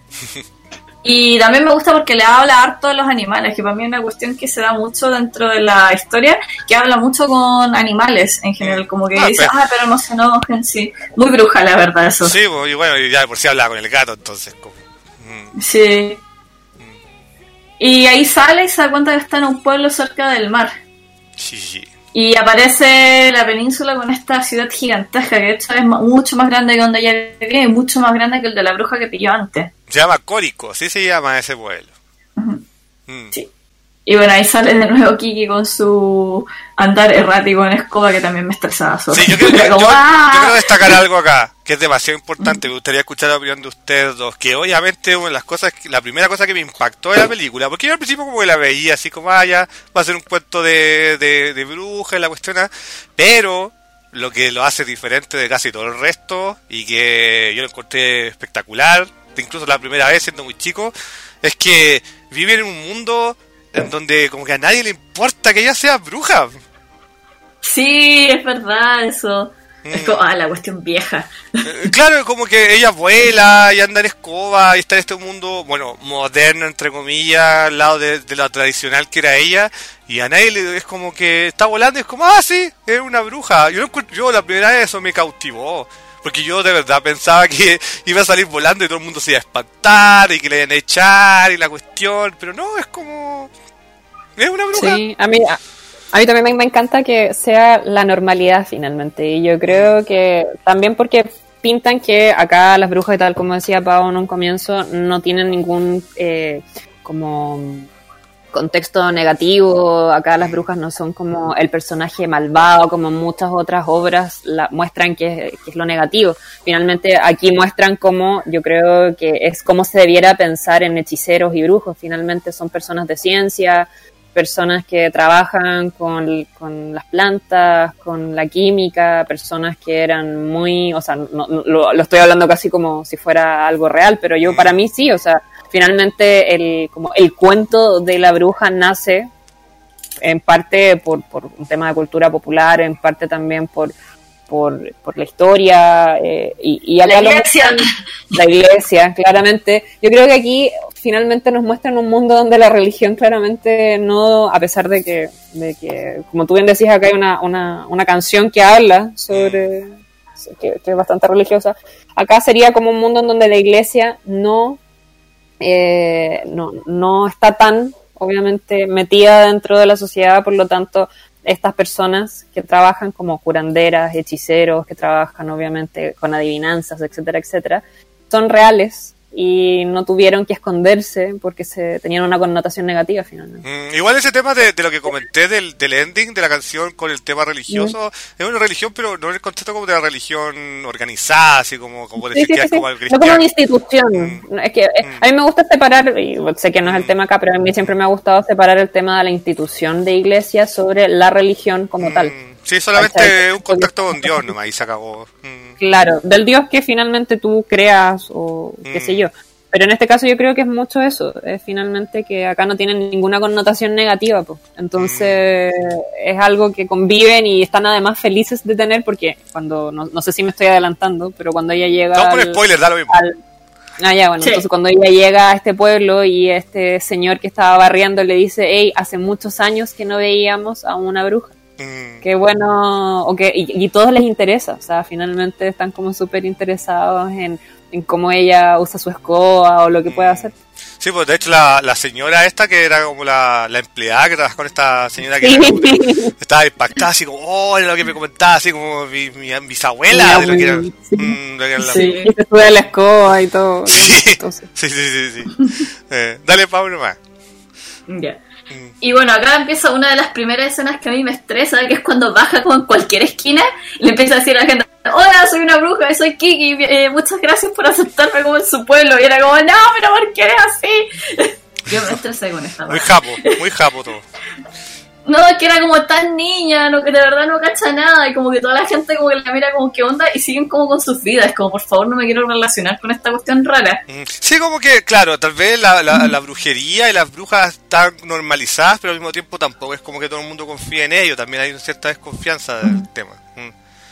Speaker 2: Y también me gusta porque le habla harto a los animales, que para mí es una cuestión que se da mucho dentro de la historia, que habla mucho con animales en general, como que ah, dice, pero... ah, pero no se enojen, sí. Muy bruja, la verdad, eso.
Speaker 1: Sí, y bueno, y ya por si hablaba con el gato, entonces como...
Speaker 2: Mm. Sí. Mm. Y ahí sale y se da cuenta que está en un pueblo cerca del mar.
Speaker 1: Sí, sí.
Speaker 2: Y aparece la península con esta ciudad gigantesca, que de hecho es mucho más grande que donde ella vivía y mucho más grande que el de la bruja que pilló antes.
Speaker 1: Se llama Córico, así se llama ese pueblo.
Speaker 2: Uh-huh. Mm. Sí. Y bueno, ahí sale de nuevo Kiki con su andar errático en escoba, que también me estresaba. Sobre.
Speaker 1: Sí, yo quiero, yo, yo, yo quiero destacar algo acá, que es demasiado importante. Me gustaría escuchar la opinión de ustedes dos, que obviamente una de las cosas, la primera cosa que me impactó de la película, porque yo al principio como que la veía así como, ah, ya, va a ser un cuento de, de, de bruja, la cuestión, pero lo que lo hace diferente de casi todo el resto, y que yo lo encontré espectacular, incluso la primera vez siendo muy chico, es que viven en un mundo en donde como que a nadie le importa que ella sea bruja.
Speaker 2: Sí, es verdad eso.
Speaker 4: Es como, ah, la cuestión vieja.
Speaker 1: Eh, claro, como que ella vuela y anda en escoba y está en este mundo, bueno, moderno, entre comillas, al lado de, de lo tradicional que era ella. Y a nadie le, es como que está volando y es como, ah, sí, es una bruja. Yo, yo la primera vez eso me cautivó. Porque yo de verdad pensaba que iba a salir volando y todo el mundo se iba a espantar y que le iban a echar y la cuestión. Pero no, es como... es una bruja.
Speaker 3: Sí, a mí... A... A mí también me encanta que sea la normalidad finalmente, y yo creo que también porque pintan que acá las brujas y tal, como decía Pau en un comienzo, no tienen ningún eh, como contexto negativo. Acá las brujas no son como el personaje malvado, como muchas otras obras la, muestran que es, que es lo negativo. Finalmente aquí muestran cómo, yo creo que es como se debiera pensar en hechiceros y brujos. Finalmente son personas de ciencia, personas que trabajan con, con las plantas, con la química, personas que eran muy, o sea, no, no, lo, lo estoy hablando casi como si fuera algo real, pero yo para mí sí, o sea, finalmente el, como el cuento de la bruja nace en parte por, por un tema de cultura popular, en parte también por por, por la historia eh, y, y acá
Speaker 4: la iglesia.
Speaker 3: Lo, la iglesia, claramente. Yo creo que aquí finalmente nos muestran un mundo donde la religión claramente no, a pesar de que, de que como tú bien decías, acá hay una, una, una canción que habla sobre, que, que es bastante religiosa, acá sería como un mundo en donde la iglesia no, eh, no, no está tan, obviamente, metida dentro de la sociedad, por lo tanto, estas personas que trabajan como curanderas, hechiceros, que trabajan obviamente con adivinanzas, etcétera, etcétera, son reales y no tuvieron que esconderse porque se tenían una connotación negativa finalmente.
Speaker 1: Mm, igual ese tema de, de lo que comenté del, del ending de la canción con el tema religioso, mm. es una religión, pero no en el contexto como de la religión organizada, así como, como decir sí, sí, que sí, es sí. como el cristiano.
Speaker 3: No como una institución. Mm. Es que mm. a mí me gusta separar, y sé que no es el tema acá, pero a mí siempre me ha gustado separar el tema de la institución de iglesia sobre la religión como mm. tal.
Speaker 1: Sí, solamente un contacto con Dios nomás y se acabó. Mm.
Speaker 3: Claro, del Dios que finalmente tú creas o qué mm. sé yo. Pero en este caso yo creo que es mucho eso, es finalmente que acá no tienen ninguna connotación negativa, pues. Entonces mm. es algo que conviven y están además felices de tener porque cuando, no, no sé si me estoy adelantando, pero cuando ella llega...
Speaker 1: No, con spoilers, da lo mismo.
Speaker 3: Al, ah, ya, bueno, sí. Entonces cuando ella llega a este pueblo y este señor que estaba barriendo le dice, hey, hace muchos años que no veíamos a una bruja. Mm. Qué bueno, okay, y, y todos les interesa, o sea, finalmente están como súper interesados en, en cómo ella usa su escoba o lo que mm. puede hacer.
Speaker 1: Sí, pues de hecho la, la señora esta que era como la, la empleada que trabaja con esta señora que
Speaker 3: sí.
Speaker 1: era como, estaba impactada así como, oh, era lo que me comentaba, así como mi, mi bisabuela de lo que era,
Speaker 3: sí,
Speaker 1: mm, lo que era la...
Speaker 3: sí. Y se estudia la escoba y todo.
Speaker 1: Sí, sí, sí, sí, sí. eh, dale, Pablo, más.
Speaker 4: Ya. Yeah. Y bueno, acá empieza una de las primeras escenas que a mí me estresa, que es cuando baja como en cualquier esquina y le empieza a decir a la gente, hola, soy una bruja, soy Kiki, eh, muchas gracias por aceptarme como en su pueblo. Y era como, no, pero ¿por qué eres así? Yo me estresé con esta
Speaker 1: parte. Muy japo, muy japo todo.
Speaker 4: No, es que era como tan niña, no, que de verdad no cacha nada, y como que toda la gente como que la mira como qué onda y siguen como con sus vidas, como por favor no me quiero relacionar con esta cuestión rara.
Speaker 1: Sí, como que, claro, tal vez la, la, la brujería y las brujas están normalizadas, pero al mismo tiempo tampoco es como que todo el mundo confía en ello, también hay una cierta desconfianza del mm. tema. Mm.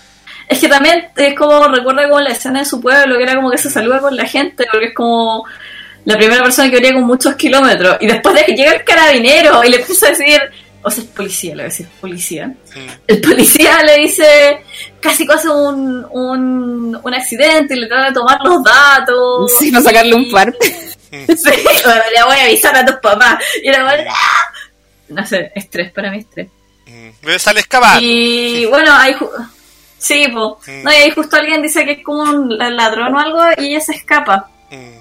Speaker 4: Es que también es como, recuerda como la escena de su pueblo, que era como que se saluda con la gente, porque es como la primera persona que vería con muchos kilómetros, y después de que llega el carabinero y le empieza a decir... O sea, es policía, le voy a decir, policía. Mm. El policía le dice, casi hace un, un, un accidente y le trata de tomar los datos.
Speaker 3: Sí, no sacarle un parte.
Speaker 4: Sí, bueno, le voy a avisar a tus papás. Y era como, ¡ah! No sé, estrés, para mí estrés.
Speaker 1: Mm. Sale escapar.
Speaker 4: Y bueno, ahí, ju- sí, po. Mm. No, y ahí justo alguien dice que es como un ladrón o algo y ella se escapa. Mm.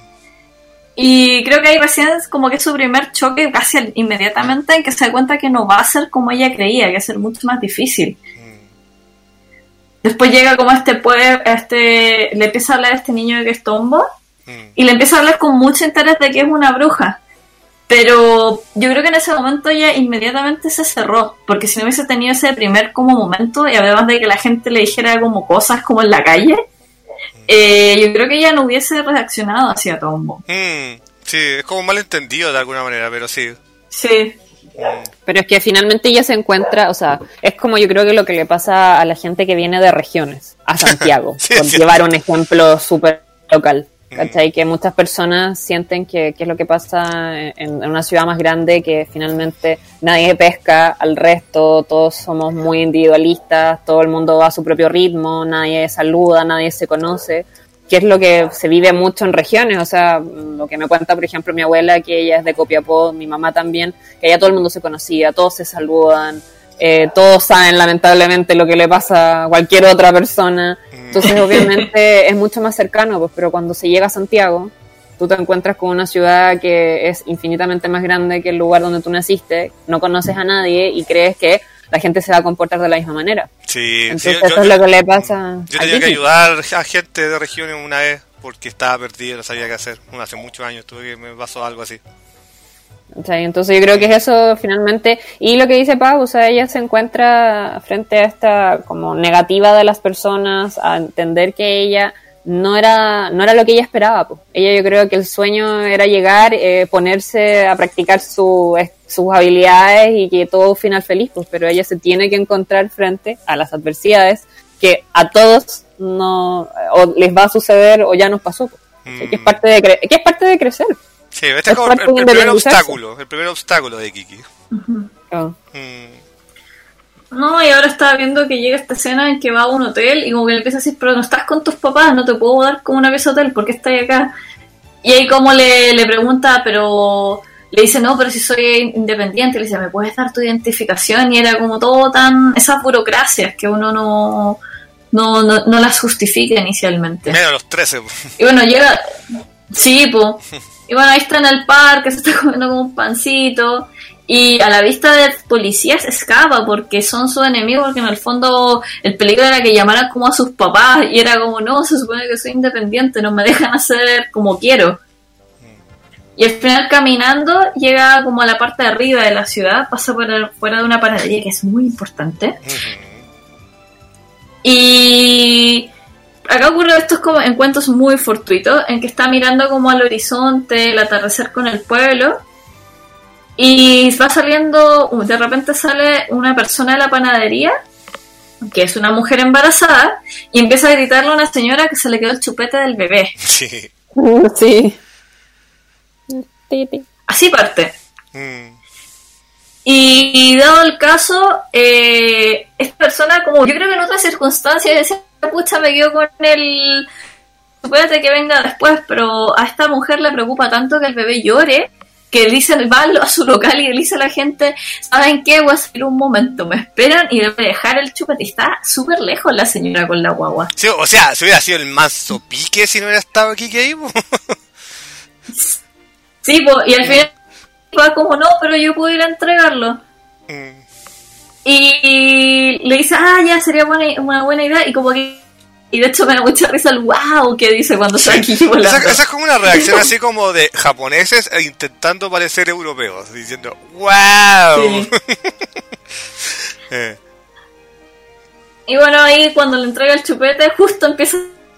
Speaker 4: Y creo que ahí recién es como que es su primer choque casi inmediatamente en que se da cuenta que no va a ser como ella creía, que va a ser mucho más difícil. Mm. Después llega como este pueblo, este, le empieza a hablar a este niño de que es Tombo mm. y le empieza a hablar con mucho interés de que es una bruja. Pero yo creo que en ese momento ella inmediatamente se cerró, porque si no hubiese tenido ese primer como momento y además de que la gente le dijera como cosas como en la calle, Eh, yo creo que ella no hubiese reaccionado hacia Tombo.
Speaker 1: Mm, sí, es como malentendido de alguna manera, pero sí.
Speaker 4: Sí.
Speaker 3: Pero es que finalmente ella se encuentra, o sea, es como yo creo que lo que le pasa a la gente que viene de regiones, a Santiago, sí, por llevar un ejemplo súper local, ¿cachai? Mm. Que muchas personas sienten que, que es lo que pasa en, en una ciudad más grande, que finalmente nadie pesca al resto, todos somos muy individualistas, todo el mundo va a su propio ritmo, nadie saluda, nadie se conoce, que es lo que se vive mucho en regiones, o sea, lo que me cuenta, por ejemplo, mi abuela, que ella es de Copiapó, mi mamá también, que allá todo el mundo se conocía, todos se saludan, eh, todos saben lamentablemente lo que le pasa a cualquier otra persona, entonces obviamente es mucho más cercano, pues, pero cuando se llega a Santiago, tú te encuentras con una ciudad que es infinitamente más grande que el lugar donde tú naciste, no conoces a nadie y crees que la gente se va a comportar de la misma manera.
Speaker 1: Sí,
Speaker 3: entonces
Speaker 1: sí,
Speaker 3: yo, eso es lo que le pasa.
Speaker 1: Yo tenía que ayudar a gente de regiones una vez porque estaba perdido, no sabía qué hacer. Bueno, hace muchos años tuve que me pasó algo así.
Speaker 3: O sea, entonces yo creo que es eso finalmente. Y lo que dice Pau, o sea, ella se encuentra frente a esta como negativa de las personas, a entender que ella no era no era lo que ella esperaba, pues. Ella, yo creo que el sueño era llegar, eh, ponerse a practicar su, sus habilidades y que todo final feliz, pues, pero ella se tiene que encontrar frente a las adversidades que a todos no o les va a suceder o ya nos pasó, pues. Mm. O sea, que es parte de cre- que es parte de crecer.
Speaker 1: Sí, este es, es como el, el primer obstáculo, el primer obstáculo de Kiki.
Speaker 2: Uh-huh. Oh. Mm. No, y ahora estaba viendo que llega esta escena en que va a un hotel y como que le empieza a decir, pero no estás con tus papás, no te puedo dar como una pieza de hotel, ¿por qué estás acá? Y ahí como le, le pregunta, pero le dice, no, pero si soy independiente, le dice, ¿me puedes dar tu identificación? Y era como todo tan, esas burocracias que uno no, no, no, no las justifica inicialmente.
Speaker 1: Menos los trece.
Speaker 2: Y bueno, llega, sí, pues, y bueno, ahí está en el parque, se está comiendo como un pancito. Y a la vista de policías escapa porque son sus enemigos, porque en el fondo el peligro era que llamaran como a sus papás y era como, no, se supone que soy independiente, no me dejan hacer como quiero. Y al final caminando llega como a la parte de arriba de la ciudad, pasa por el, fuera de una panadería que es muy importante. Y acá ocurren estos como encuentros muy fortuitos en que está mirando como al horizonte, el atardecer con el pueblo. Y va saliendo, de repente sale una persona de la panadería, que es una mujer embarazada, y empieza a gritarle a una señora que se le quedó el chupete del bebé.
Speaker 1: Sí.
Speaker 3: Sí.
Speaker 2: Así parte.
Speaker 1: Mm.
Speaker 2: Y, y dado el caso, eh, esta persona, como yo creo que en otras circunstancias, decía, pucha, me quedo con el chupete que venga después, pero a esta mujer le preocupa tanto que el bebé llore, que dice va a su local y le dice a la gente, ¿saben qué? Voy a salir un momento, me esperan y debe dejar el chupete. Está súper lejos la señora con la guagua.
Speaker 1: Sí, o sea, se hubiera sido el manso pique si no hubiera estado Kiki ahí.
Speaker 2: Sí, po, y al final va como, no, pero yo puedo ir a entregarlo. Mm. Y, y le dice, ah, ya, sería buena, una buena idea. Y como que y de hecho me da mucha risa el wow que dice cuando está aquí volando.
Speaker 1: Esa, esa es como una reacción así como de japoneses intentando parecer europeos, diciendo wow. Sí. eh.
Speaker 2: Y bueno, ahí cuando le entrega el chupete justo empieza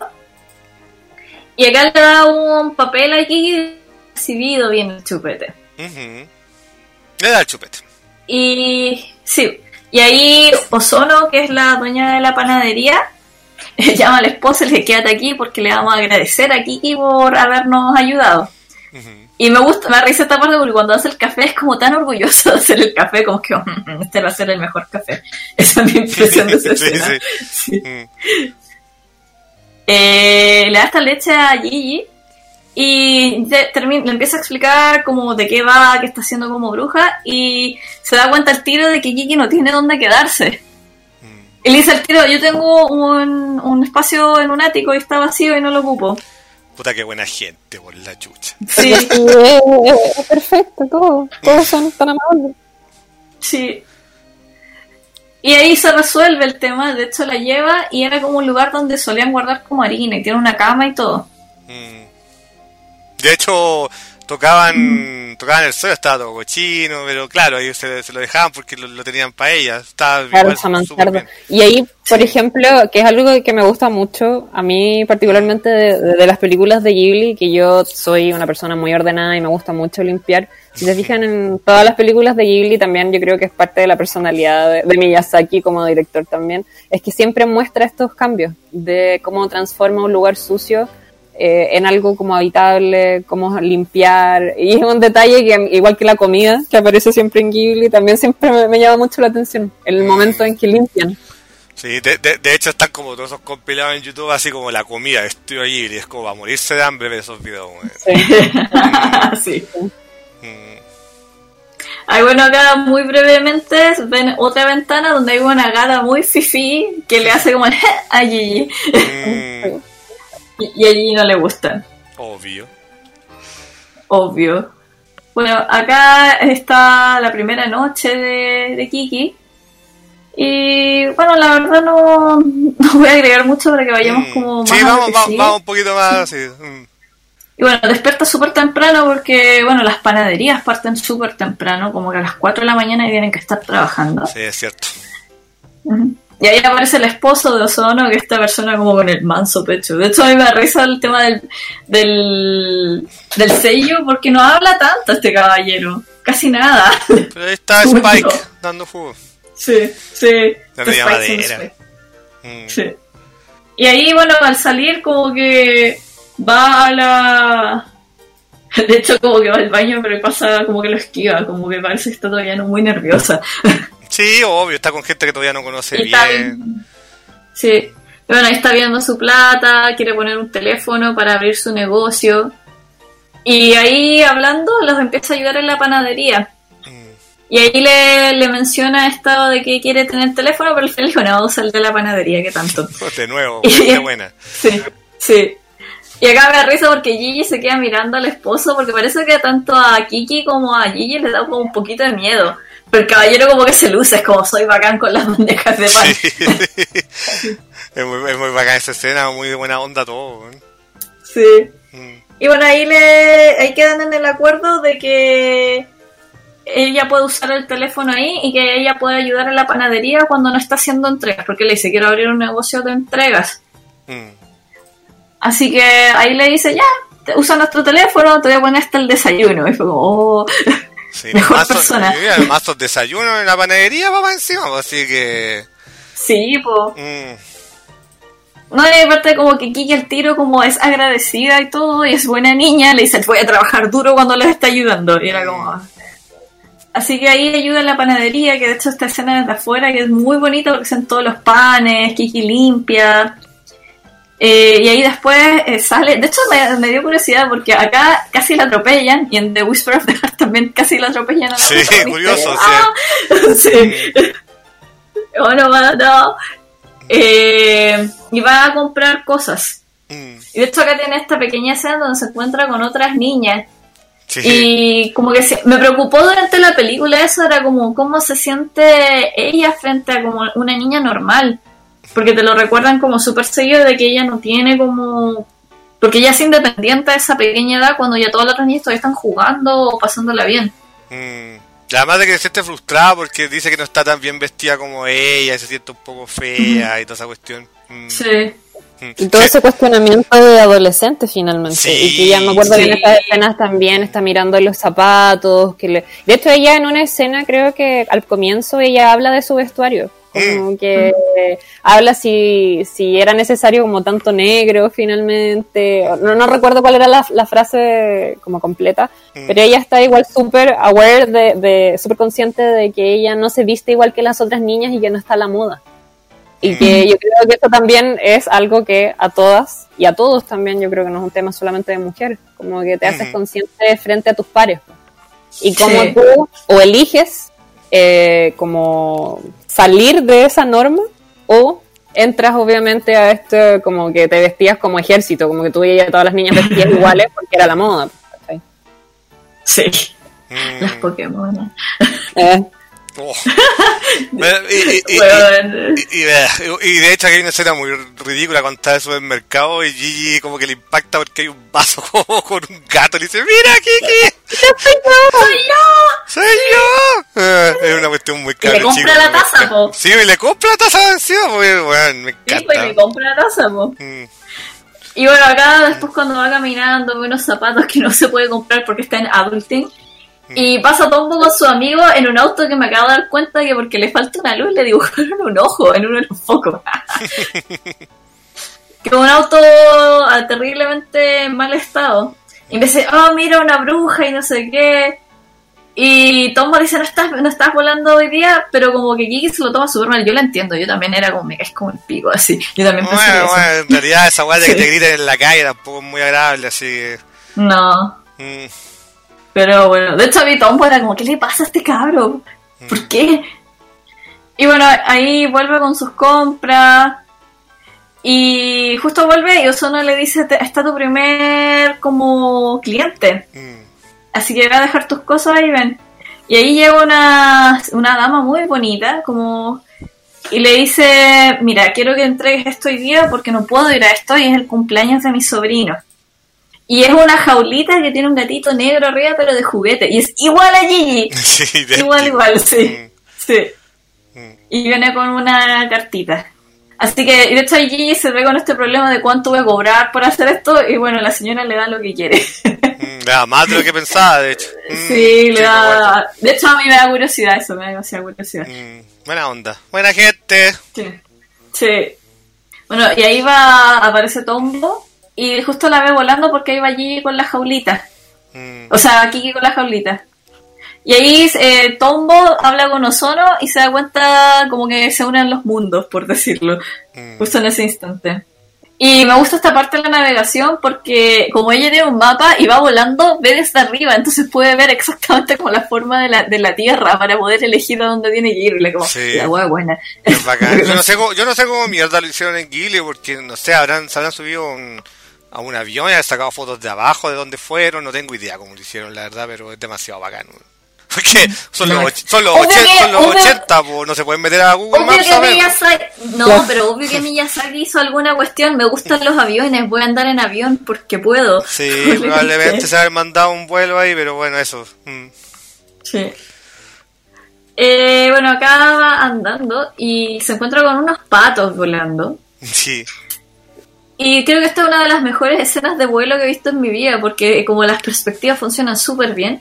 Speaker 2: y acá le da un papel aquí recibido bien el chupete.
Speaker 1: Uh-huh. Le da el chupete.
Speaker 2: Y sí, y ahí Ozono, que es la dueña de la panadería, llama a la esposa y le dice, quédate aquí porque le vamos a agradecer a Kiki por habernos ayudado. Uh-huh. Y me gusta, me risa esta parte porque cuando hace el café es como tan orgulloso de hacer el café, como que este va a ser el mejor café. Esa es mi impresión de esa escena. Sí, sí. Sí. Uh-huh. Eh, le da esta leche a Gigi y te, termina, le empieza a explicar como de qué va, qué está haciendo como bruja y se da cuenta al tiro de que Kiki no tiene dónde quedarse. Y le dice al tiro, yo tengo un, un espacio en un ático y está vacío y no lo ocupo.
Speaker 1: Puta, qué buena gente, por la chucha.
Speaker 3: Sí. Es perfecto, todo. Todos son tan amables.
Speaker 2: Sí. Y ahí se resuelve el tema, de hecho la lleva y era como un lugar donde solían guardar como harina y tiene una cama y todo.
Speaker 1: Mm. De hecho, tocaban mm. tocaban el suelo, estaba todo cochino, pero claro, ellos se, se lo dejaban porque lo, lo tenían para ellas. Estaba
Speaker 3: claro, igual, y ahí, por sí. ejemplo, que es algo que me gusta mucho, a mí particularmente de, de, de las películas de Ghibli, que yo soy una persona muy ordenada y me gusta mucho limpiar, Si te fijan en todas las películas de Ghibli también, yo creo que es parte de la personalidad de, de Miyazaki como director también, es que siempre muestra estos cambios de cómo transforma un lugar sucio eh, en algo como habitable, cómo limpiar, y es un detalle que igual que la comida que aparece siempre en Ghibli, también siempre me, me llama mucho la atención, el momento en que limpian.
Speaker 1: Sí, de, de, de hecho están como todos esos compilados en YouTube, así como la comida de Estudio Ghibli, es como a morirse de hambre ver esos videos.
Speaker 2: Sí. sí. Mm. Ay, bueno, acá muy brevemente ven otra ventana donde hay una gata muy fifí que le hace como el a Gigi. Mm. y, y a Gigi no le gustan.
Speaker 1: Obvio.
Speaker 2: Obvio. Bueno, acá está la primera noche de, de Kiki. Y bueno, la verdad no, no voy a agregar mucho para que vayamos mm. como más.
Speaker 1: Sí, vamos, vamos, vamos un poquito más. Sí. Mm.
Speaker 2: Y bueno, despierta súper temprano porque, bueno, las panaderías parten súper temprano, como que a las cuatro de la mañana y tienen que estar trabajando.
Speaker 1: Sí, es cierto.
Speaker 2: Uh-huh. Y ahí aparece el esposo de Ozono, que esta persona como con el manso pecho. De hecho, a mí me da risa el tema del, del, del sello, porque no habla tanto este caballero. Casi nada.
Speaker 1: Pero ahí está Spike dando jugo.
Speaker 2: Sí, sí.
Speaker 1: La media madera.
Speaker 2: Mm. Sí. Y ahí, bueno, al salir como que va a la... De hecho, como que va al baño, pero pasa como que lo esquiva, como que parece que está todavía no muy nerviosa.
Speaker 1: Sí, obvio, está con gente que todavía no conoce bien. bien.
Speaker 2: Sí. Y bueno, ahí está viendo su plata, quiere poner un teléfono para abrir su negocio. Y ahí, hablando, los empieza a ayudar en la panadería. Y ahí le, le menciona esto de que quiere tener teléfono, pero el teléfono va a usar de la panadería, que tanto.
Speaker 1: De nuevo, qué buena.
Speaker 2: Sí, sí. Y acá me da risa porque Gigi se queda mirando al esposo, porque parece que tanto a Kiki como a Gigi le da como un poquito de miedo. Pero el caballero como que se luce, es como soy bacán con las bandejas de pan.
Speaker 1: Sí, sí. Es, muy, es muy bacán esa escena, muy de buena onda todo. ¿eh?
Speaker 2: Sí. Mm. Y bueno, ahí, le, ahí quedan en el acuerdo de que ella puede usar el teléfono ahí y que ella puede ayudar a la panadería cuando no está haciendo entregas, porque le dice, quiero abrir un negocio de entregas. Mm. Así que ahí le dice, ya, usa nuestro teléfono, te voy a poner hasta el desayuno. Y fue como, oh,
Speaker 1: sí,
Speaker 2: mejor
Speaker 1: mazo,
Speaker 2: persona.
Speaker 1: Además, los desayunos en la panadería va para encima, así que...
Speaker 2: Sí, po. Mm. No, y aparte como que Kiki el tiro como es agradecida y todo, y es buena niña, le dice, voy a trabajar duro cuando les está ayudando. Y era como... Así que ahí ayuda en la panadería, que de hecho esta escena desde afuera, que es muy bonita porque son todos los panes, Kiki limpia. Eh, y ahí después eh, sale... De hecho me, me dio curiosidad porque acá casi la atropellan, y en The Whisper of the Heart también casi la atropellan. A
Speaker 1: sí, curioso,
Speaker 2: ah, sí. sí. Oh, no, no. Eh, y va a comprar cosas. Mm. Y de hecho acá tiene esta pequeña escena donde se encuentra con otras niñas. Sí. Y como que se, me preocupó durante la película eso, era como cómo se siente ella frente a como una niña normal, porque te lo recuerdan como súper seguido de que ella no tiene como, porque ella es independiente a esa pequeña edad cuando ya todas las otras niñas todavía están jugando o pasándola bien.
Speaker 1: Mm. Además de que se siente frustrada porque dice que no está tan bien vestida como ella, se siente un poco fea y toda esa cuestión. Mm.
Speaker 2: Sí.
Speaker 3: Y todo ese cuestionamiento de adolescente finalmente. Sí, y que ya me acuerdo sí. que en estas escenas también está mirando los zapatos. Que le... De hecho, ella en una escena, creo que al comienzo, ella habla de su vestuario. Como mm. que mm. habla si, si era necesario como tanto negro finalmente. No, no recuerdo cuál era la, la frase como completa. Mm. Pero ella está igual súper aware, de, de súper consciente de que ella no se viste igual que las otras niñas y que no está a la moda. Y que yo creo que esto también es algo que a todas y a todos también, yo creo que no es un tema solamente de mujeres, como que te haces consciente frente a tus pares. Y como sí. tú o eliges eh, como salir de esa norma o entras obviamente a esto como que te vestías como ejército, como que tú y todas las niñas vestías iguales porque era la moda. ¿Sí?
Speaker 2: Sí, mm. las Pokémon.
Speaker 3: Eh.
Speaker 1: Oh. y, y, y, bueno. y, y, y, y de hecho aquí hay una escena muy ridícula cuando está en el supermercado y Gigi como que le impacta porque hay un vaso como con un gato y le dice, mira Kiki,
Speaker 2: soy yo, soy yo,
Speaker 1: soy yo. Eh, es una cuestión muy cara.
Speaker 2: Y le compra la taza, po.
Speaker 1: Sí, y le compra la taza encima, porque bueno, me encanta.
Speaker 2: Sí, pues le compra la taza, po. Mm. Y bueno, acá después cuando va caminando ve unos zapatos que no se puede comprar porque está en Adulting.
Speaker 4: Y pasa Tombo con su amigo en un auto que me acabo de dar cuenta que porque le falta una luz le dibujaron un ojo en uno de los focos. Que un auto terriblemente en mal estado. Y me dice, oh, mira una bruja y no sé qué. Y Tombo dice, no estás, no estás volando hoy día, pero como que Kiki se lo toma súper mal. Yo la entiendo, yo también era como, me caes como el pico, así. Yo también pensé
Speaker 1: bueno,
Speaker 4: eso.
Speaker 1: Bueno, en realidad esa guay de sí. que te griten en la calle tampoco es muy agradable, así que...
Speaker 4: No. Mm. Pero bueno, de hecho a mí Tombo era como, ¿qué le pasa a este cabro? ¿Por mm. qué? Y bueno, ahí vuelve con sus compras. Y justo vuelve y Ozono le dice, está tu primer como cliente. Mm. Así que ve a dejar tus cosas y ven. Y ahí llega una, una dama muy bonita, como... Y le dice, mira, quiero que entregues esto hoy día porque no puedo ir a esto y es el cumpleaños de mi sobrino. Y es una jaulita que tiene un gatito negro arriba, pero de juguete. Y es igual a Gigi.
Speaker 1: Sí,
Speaker 4: igual, igual, sí.
Speaker 1: Mm.
Speaker 4: Sí. Mm. Y viene con una cartita. Así que, y de hecho, Gigi se ve con este problema de cuánto voy a cobrar por hacer esto. Y bueno, la señora le da lo que quiere.
Speaker 1: Le da más de lo que pensaba, de hecho.
Speaker 4: Sí, mm, le da... De hecho, a mí me da curiosidad eso, me da demasiada curiosidad.
Speaker 1: Mm, buena onda. Buena gente.
Speaker 4: Sí. Sí. Bueno, y ahí va, aparece Tombo. Y justo la ve volando porque ahí va Gigi con la jaulita. Mm. O sea, Kiki con la jaulita. Y ahí eh, Tombo habla con Ozono y se da cuenta como que se unen los mundos, por decirlo. Mm. Justo en ese instante. Y me gusta esta parte de la navegación porque como ella tiene un mapa y va volando, ve desde arriba, entonces puede ver exactamente como la forma de la, de la Tierra para poder elegir a dónde tiene que ir. Como,
Speaker 1: sí.
Speaker 4: La hueá buena.
Speaker 1: Es bacán. Yo no sé cómo, yo no sé cómo mierda lo hicieron en Ghibli porque, no sé, habrán, se habrán subido un, a un avión y habrán sacado fotos de abajo de dónde fueron, no tengo idea cómo lo hicieron, la verdad, pero es demasiado bacán. Porque son los, son los, ochenta, que, son los ochenta, pues no se pueden meter a Google Maps.
Speaker 4: Que Miyazaki, no, claro. Pero obvio que Miyazaki hizo alguna cuestión. Me gustan los aviones, voy a andar en avión porque puedo.
Speaker 1: Sí, probablemente se haber mandado un vuelo ahí, pero bueno, eso. Mm.
Speaker 4: Sí. Eh, bueno, acá va andando y se encuentra con unos patos volando.
Speaker 1: Sí.
Speaker 4: Y creo que esta es una de las mejores escenas de vuelo que he visto en mi vida porque como las perspectivas funcionan súper bien.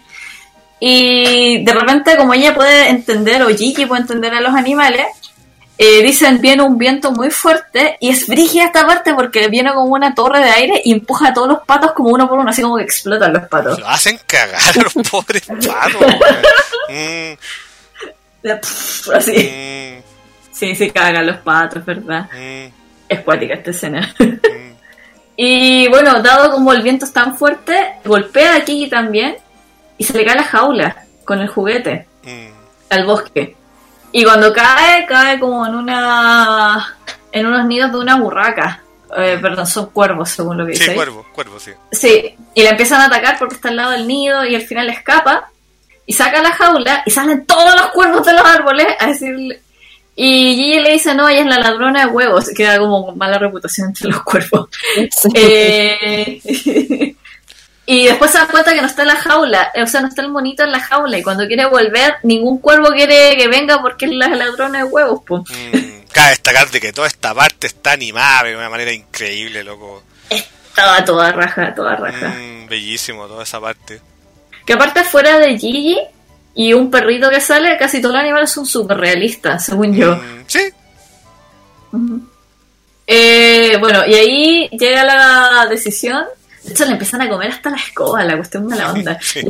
Speaker 4: Y de repente, como ella puede entender, o Gigi puede entender a los animales, eh, dicen, viene un viento muy fuerte, y es brígida esta parte porque viene como una torre de aire y empuja a todos los patos como uno por uno, así como que explotan los patos.
Speaker 1: Lo hacen cagar a los pobres patos. mm.
Speaker 4: Así.
Speaker 1: Mm.
Speaker 4: Sí, se cagan los patos, ¿verdad?
Speaker 1: Mm.
Speaker 4: Es cuática esta escena. mm. Y bueno, dado como el viento es tan fuerte, golpea a Kiki también, y se le cae la jaula con el juguete mm. al bosque. Y cuando cae, cae como en una en unos nidos de una burraca. Eh, perdón, son cuervos, según lo que dice.
Speaker 1: Sí, cuervos, cuervos, sí.
Speaker 4: Sí, y la empiezan a atacar porque está al lado del nido y al final escapa. Y saca la jaula y salen todos los cuervos de los árboles a decirle... Y Gigi le dice, no, ella es la ladrona de huevos. Queda como con mala reputación entre los cuervos. Sí. Eh... Y después se da cuenta que no está en la jaula, o sea, no está el monito en la jaula, y cuando quiere volver, ningún cuervo quiere que venga porque es la ladrona de huevos, po.
Speaker 1: Mm, cabe destacar de que toda esta parte está animada de una manera increíble, loco.
Speaker 4: Estaba toda raja, toda raja.
Speaker 1: Mm, bellísimo, toda esa parte.
Speaker 4: Que aparte fuera de Gigi y un perrito que sale, casi todos los animales son súper realistas, según yo.
Speaker 1: Mm, sí.
Speaker 4: Uh-huh. Eh, bueno, y ahí llega la decisión. De hecho, le empiezan a comer hasta la escoba, la cuestión de la onda. Sí.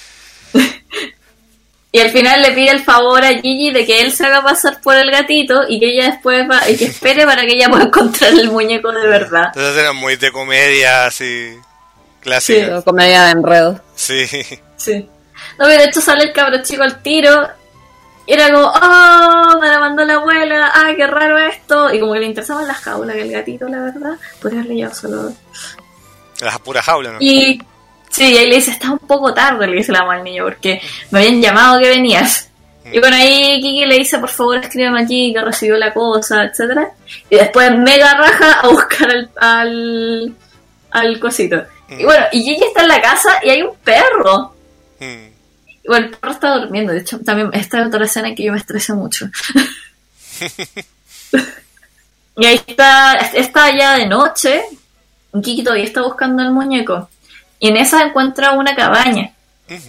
Speaker 4: Y al final le pide el favor a Gigi de que él se haga pasar por el gatito y que ella después va, y que espere para que ella pueda encontrar el muñeco de verdad.
Speaker 1: Entonces era muy de comedia, así, clásica.
Speaker 3: Sí, comedia de enredo.
Speaker 1: Sí.
Speaker 4: Sí. No, pero de hecho sale el cabro chico al tiro y era como, oh, me la mandó la abuela, ay, qué raro esto. Y como que le interesaban las jaulas, que el gatito, la verdad, podría haberle llevado solo...
Speaker 1: Las puras jaulas, ¿no?
Speaker 4: Y sí, y ahí le dice, está un poco tarde, le dice la mamá al niño, porque me habían llamado que venías. Mm. Y bueno, ahí Kiki le dice, por favor, escríbeme aquí que recibió la cosa, etcétera. Y después mega raja a buscar al, al, al cosito. Mm. Y bueno, y Gigi está en la casa y hay un perro. Mm. Y bueno, el perro está durmiendo. De hecho, también esta es otra escena en que yo me estreso mucho. Y ahí está, está ya de noche. Kiki todavía está buscando el muñeco. Y en esa encuentra una cabaña. Uh-huh.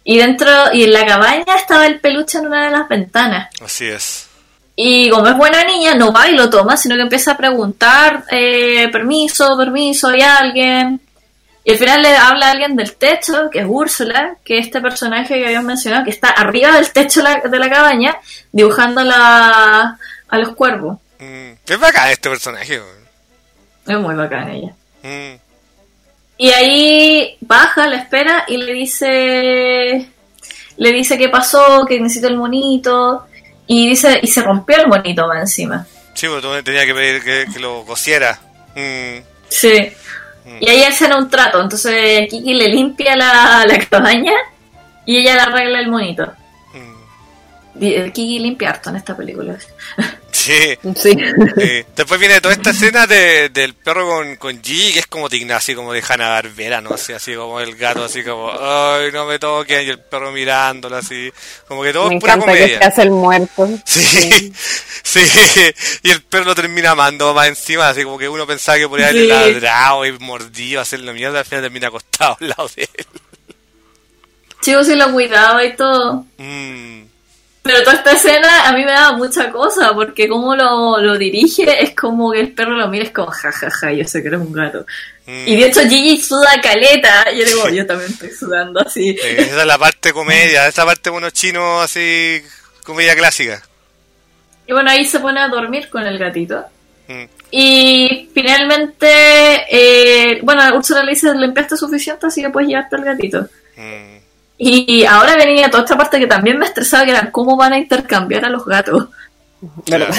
Speaker 4: Y dentro, y en la cabaña estaba el peluche en una de las ventanas.
Speaker 1: Así es.
Speaker 4: Y como es buena niña, no va y lo toma, sino que empieza a preguntar, eh, permiso, permiso, ¿hay alguien? Y al final le habla a alguien del techo, que es Úrsula, que es este personaje que habíamos mencionado, que está arriba del techo de la cabaña, dibujando a, la, a los cuervos.
Speaker 1: Mm, es bacán este personaje, güey.
Speaker 4: Es muy bacán ella.
Speaker 1: Mm.
Speaker 4: Y ahí baja, la espera y le dice le dice qué pasó, que necesita el monito, y dice y se rompió el monito más encima.
Speaker 1: Sí, porque tú tenía que pedir que, que lo cosiera. Mm.
Speaker 4: Sí. Mm. Y ahí hacen un trato, entonces Kiki le limpia la, la cabaña y ella le arregla el monito. Mm. Kiki limpia harto en esta película.
Speaker 1: Sí.
Speaker 3: Sí.
Speaker 1: Sí. Después viene toda esta escena de, del perro con, con Gigi, que es como digna, así como de Hanna-Barbera, ¿no? Así, así como el gato, así como, ay, no me toquen, y el perro mirándola, así. Como que todo
Speaker 3: me
Speaker 1: es pura
Speaker 3: encanta
Speaker 1: comedia.
Speaker 3: Que se hace el muerto.
Speaker 1: Sí, sí, sí. Y el perro lo termina amando más encima, así como que uno pensaba que podría haberle
Speaker 4: Sí.
Speaker 1: ladrado y mordido, hacerlo mierda, al final termina acostado al lado de él.
Speaker 4: Chicos, sí lo cuidaba y todo.
Speaker 1: Mm.
Speaker 4: Pero toda esta escena a mí me daba mucha cosa, porque como lo, lo dirige es como que el perro lo mira, es como jajaja, ja, ja, yo sé que eres un gato. Mm. Y de hecho Gigi suda caleta, y yo digo, yo también estoy sudando así.
Speaker 1: Sí, esa es la parte comedia, esa parte mono chino así, comedia clásica.
Speaker 4: Y bueno, ahí se pone a dormir con el gatito.
Speaker 1: Mm.
Speaker 4: Y finalmente, eh, bueno, Úrsula le dice, limpiaste suficiente, así que puedes llevarte al gatito.
Speaker 1: Mm.
Speaker 4: Y ahora venía toda esta parte que también me estresaba, que era cómo van a intercambiar a los gatos.
Speaker 3: ¿Verdad?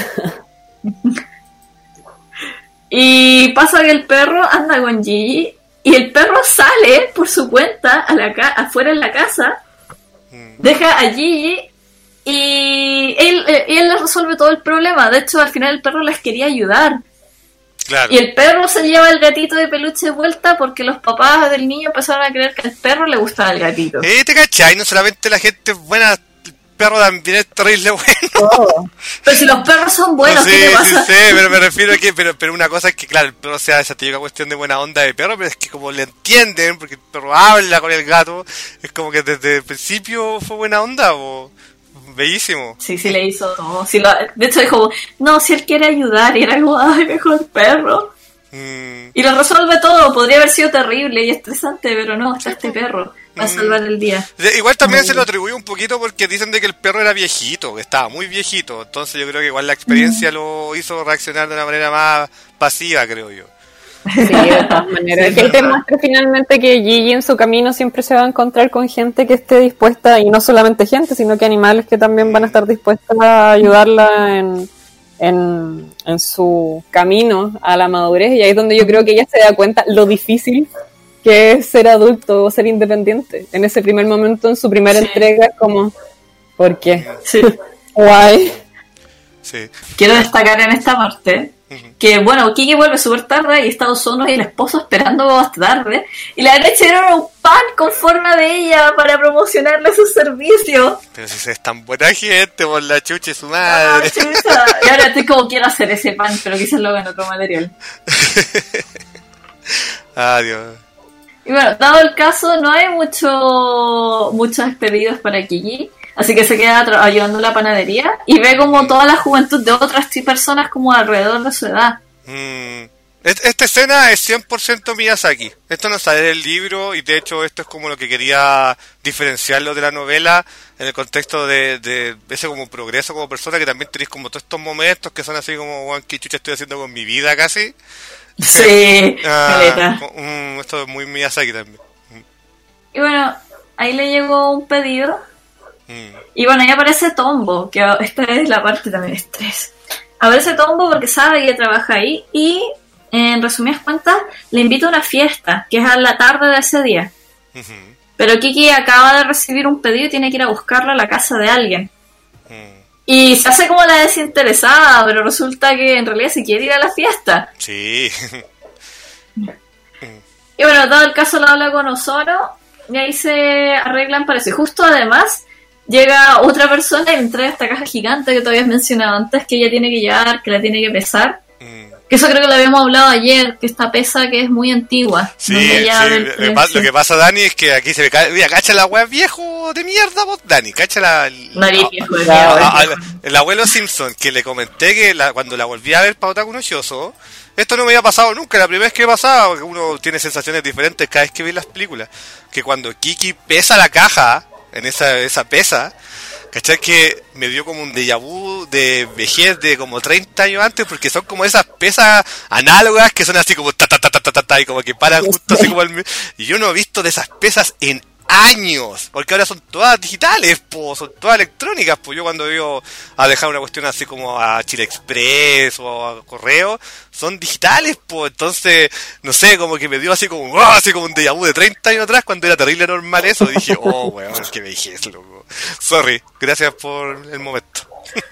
Speaker 4: Y pasa que el perro anda con Gigi y el perro sale por su cuenta a la ca- afuera en la casa, deja a Gigi y él, eh, él le resuelve todo el problema. De hecho, al final el perro les quería ayudar.
Speaker 1: Claro.
Speaker 4: Y el perro se lleva el gatito de peluche de vuelta porque los papás del niño empezaron a creer que al perro le gustaba el gatito.
Speaker 1: Eh, ¿te cachai? No solamente la gente es buena, el perro también es terrible bueno.
Speaker 3: Oh.
Speaker 4: Pero si los perros son buenos,
Speaker 1: no,
Speaker 4: ¿qué
Speaker 1: sí,
Speaker 4: le pasa?
Speaker 1: Sí, sí, pero me refiero a que, pero, pero una cosa es que, claro, el perro sea esa típica cuestión de buena onda de perro, pero es que como le entienden, porque el perro habla con el gato, es como que desde el principio fue buena onda, o bellísimo.
Speaker 4: Sí, sí le hizo todo. Sí, lo, de hecho dijo, no, si él quiere ayudar, y era como, ay, mejor perro. Mm. Y lo resuelve todo. Podría haber sido terrible y estresante, pero no, está este perro va a salvar el día.
Speaker 1: Igual también mm. se lo atribuye un poquito porque dicen de que el perro era viejito, que estaba muy viejito. Entonces yo creo que igual la experiencia mm. lo hizo reaccionar de una manera más pasiva, creo yo.
Speaker 3: Sí, de todas maneras. Sí, que te muestra finalmente que Gigi en su camino siempre se va a encontrar con gente que esté dispuesta, y no solamente gente, sino que animales que también van a estar dispuestos a ayudarla en, en, en su camino a la madurez. Y ahí es donde yo creo que ella se da cuenta lo difícil que es ser adulto o ser independiente. En ese primer momento, en su primera sí. entrega, es como, ¿por qué?
Speaker 4: Sí.
Speaker 3: Why?
Speaker 1: Sí.
Speaker 4: Quiero destacar en esta parte que, bueno, Kiki vuelve súper tarde y está Ozono y el esposo esperando hasta tarde, y la derecha era un pan con forma de ella para promocionarle sus servicios.
Speaker 1: Pero si es tan buena gente, por la chucha y su madre.
Speaker 4: Ah, chucha. Y ahora estoy como, quiero hacer ese pan, pero quizás lo haga en otro material.
Speaker 1: Adiós.
Speaker 4: Y bueno, dado el caso, no hay mucho muchos pedidos para Kiki, así que se queda tra- ayudando en la panadería y ve como toda la juventud de otras personas como alrededor de su edad.
Speaker 1: Mm. Esta escena es cien por ciento Miyazaki. Esto no sale del libro y de hecho esto es como lo que quería diferenciarlo de la novela en el contexto de, de ese como progreso como persona, que también tenéis como todos estos momentos que son así como, Juan, ¿qué chucha estoy haciendo con mi vida casi?
Speaker 4: Sí,
Speaker 1: ah, um, esto es muy Miyazaki también.
Speaker 4: Y bueno, ahí le llegó un pedido.
Speaker 1: Mm.
Speaker 4: Y bueno, ahí aparece Tombo, que esta es la parte también de estrés. Aparece Tombo porque sabe que trabaja ahí y, en resumidas cuentas, le invita a una fiesta, que es a la tarde de ese día. Uh-huh. Pero Kiki acaba de recibir un pedido y tiene que ir a buscarlo a la casa de alguien. Mm. Y se hace como la desinteresada, pero resulta que en realidad se quiere ir a la fiesta.
Speaker 1: Sí.
Speaker 4: Y bueno, dado el caso, lo habla con Ozono y ahí se arreglan para eso. Y justo además llega otra persona y le entrega esta caja gigante que tú habías mencionado antes, que ella tiene que llevar, que la tiene que pesar. Mm.
Speaker 2: Que eso creo que lo habíamos hablado ayer, que esta pesa que es muy antigua.
Speaker 1: Sí, sí. Lo, que pasa, lo que pasa, Dani, es que aquí se me cae... Mira, cacha la wea viejo de mierda, vos, Dani. Cacha la... El,
Speaker 2: no, no, viejo de
Speaker 1: mierda. A, a, el abuelo Simpson, que le comenté que la, cuando la volví a ver para Otaku no Shoujo, esto no me había pasado nunca, la primera vez que me pasaba, porque uno tiene sensaciones diferentes cada vez que ve las películas. Que cuando Kiki pesa la caja, en esa, esa pesa... ¿Cachai? Que me dio como un déjà vu de vejez de como treinta años antes, porque son como esas pesas análogas que son así como ta ta ta ta ta ta, ta y como que paran justo así como al... Y yo no he visto de esas pesas en años, porque ahora son todas digitales, po, son todas electrónicas, pues yo cuando veo a dejar una cuestión así como a Chile Express o a Correo, son digitales, pues entonces, no sé, como que me dio así como, oh, así como un déjà vu de treinta años atrás cuando era terrible normal eso, y dije, oh, weón, qué vejez, loco. Sorry, gracias por el momento.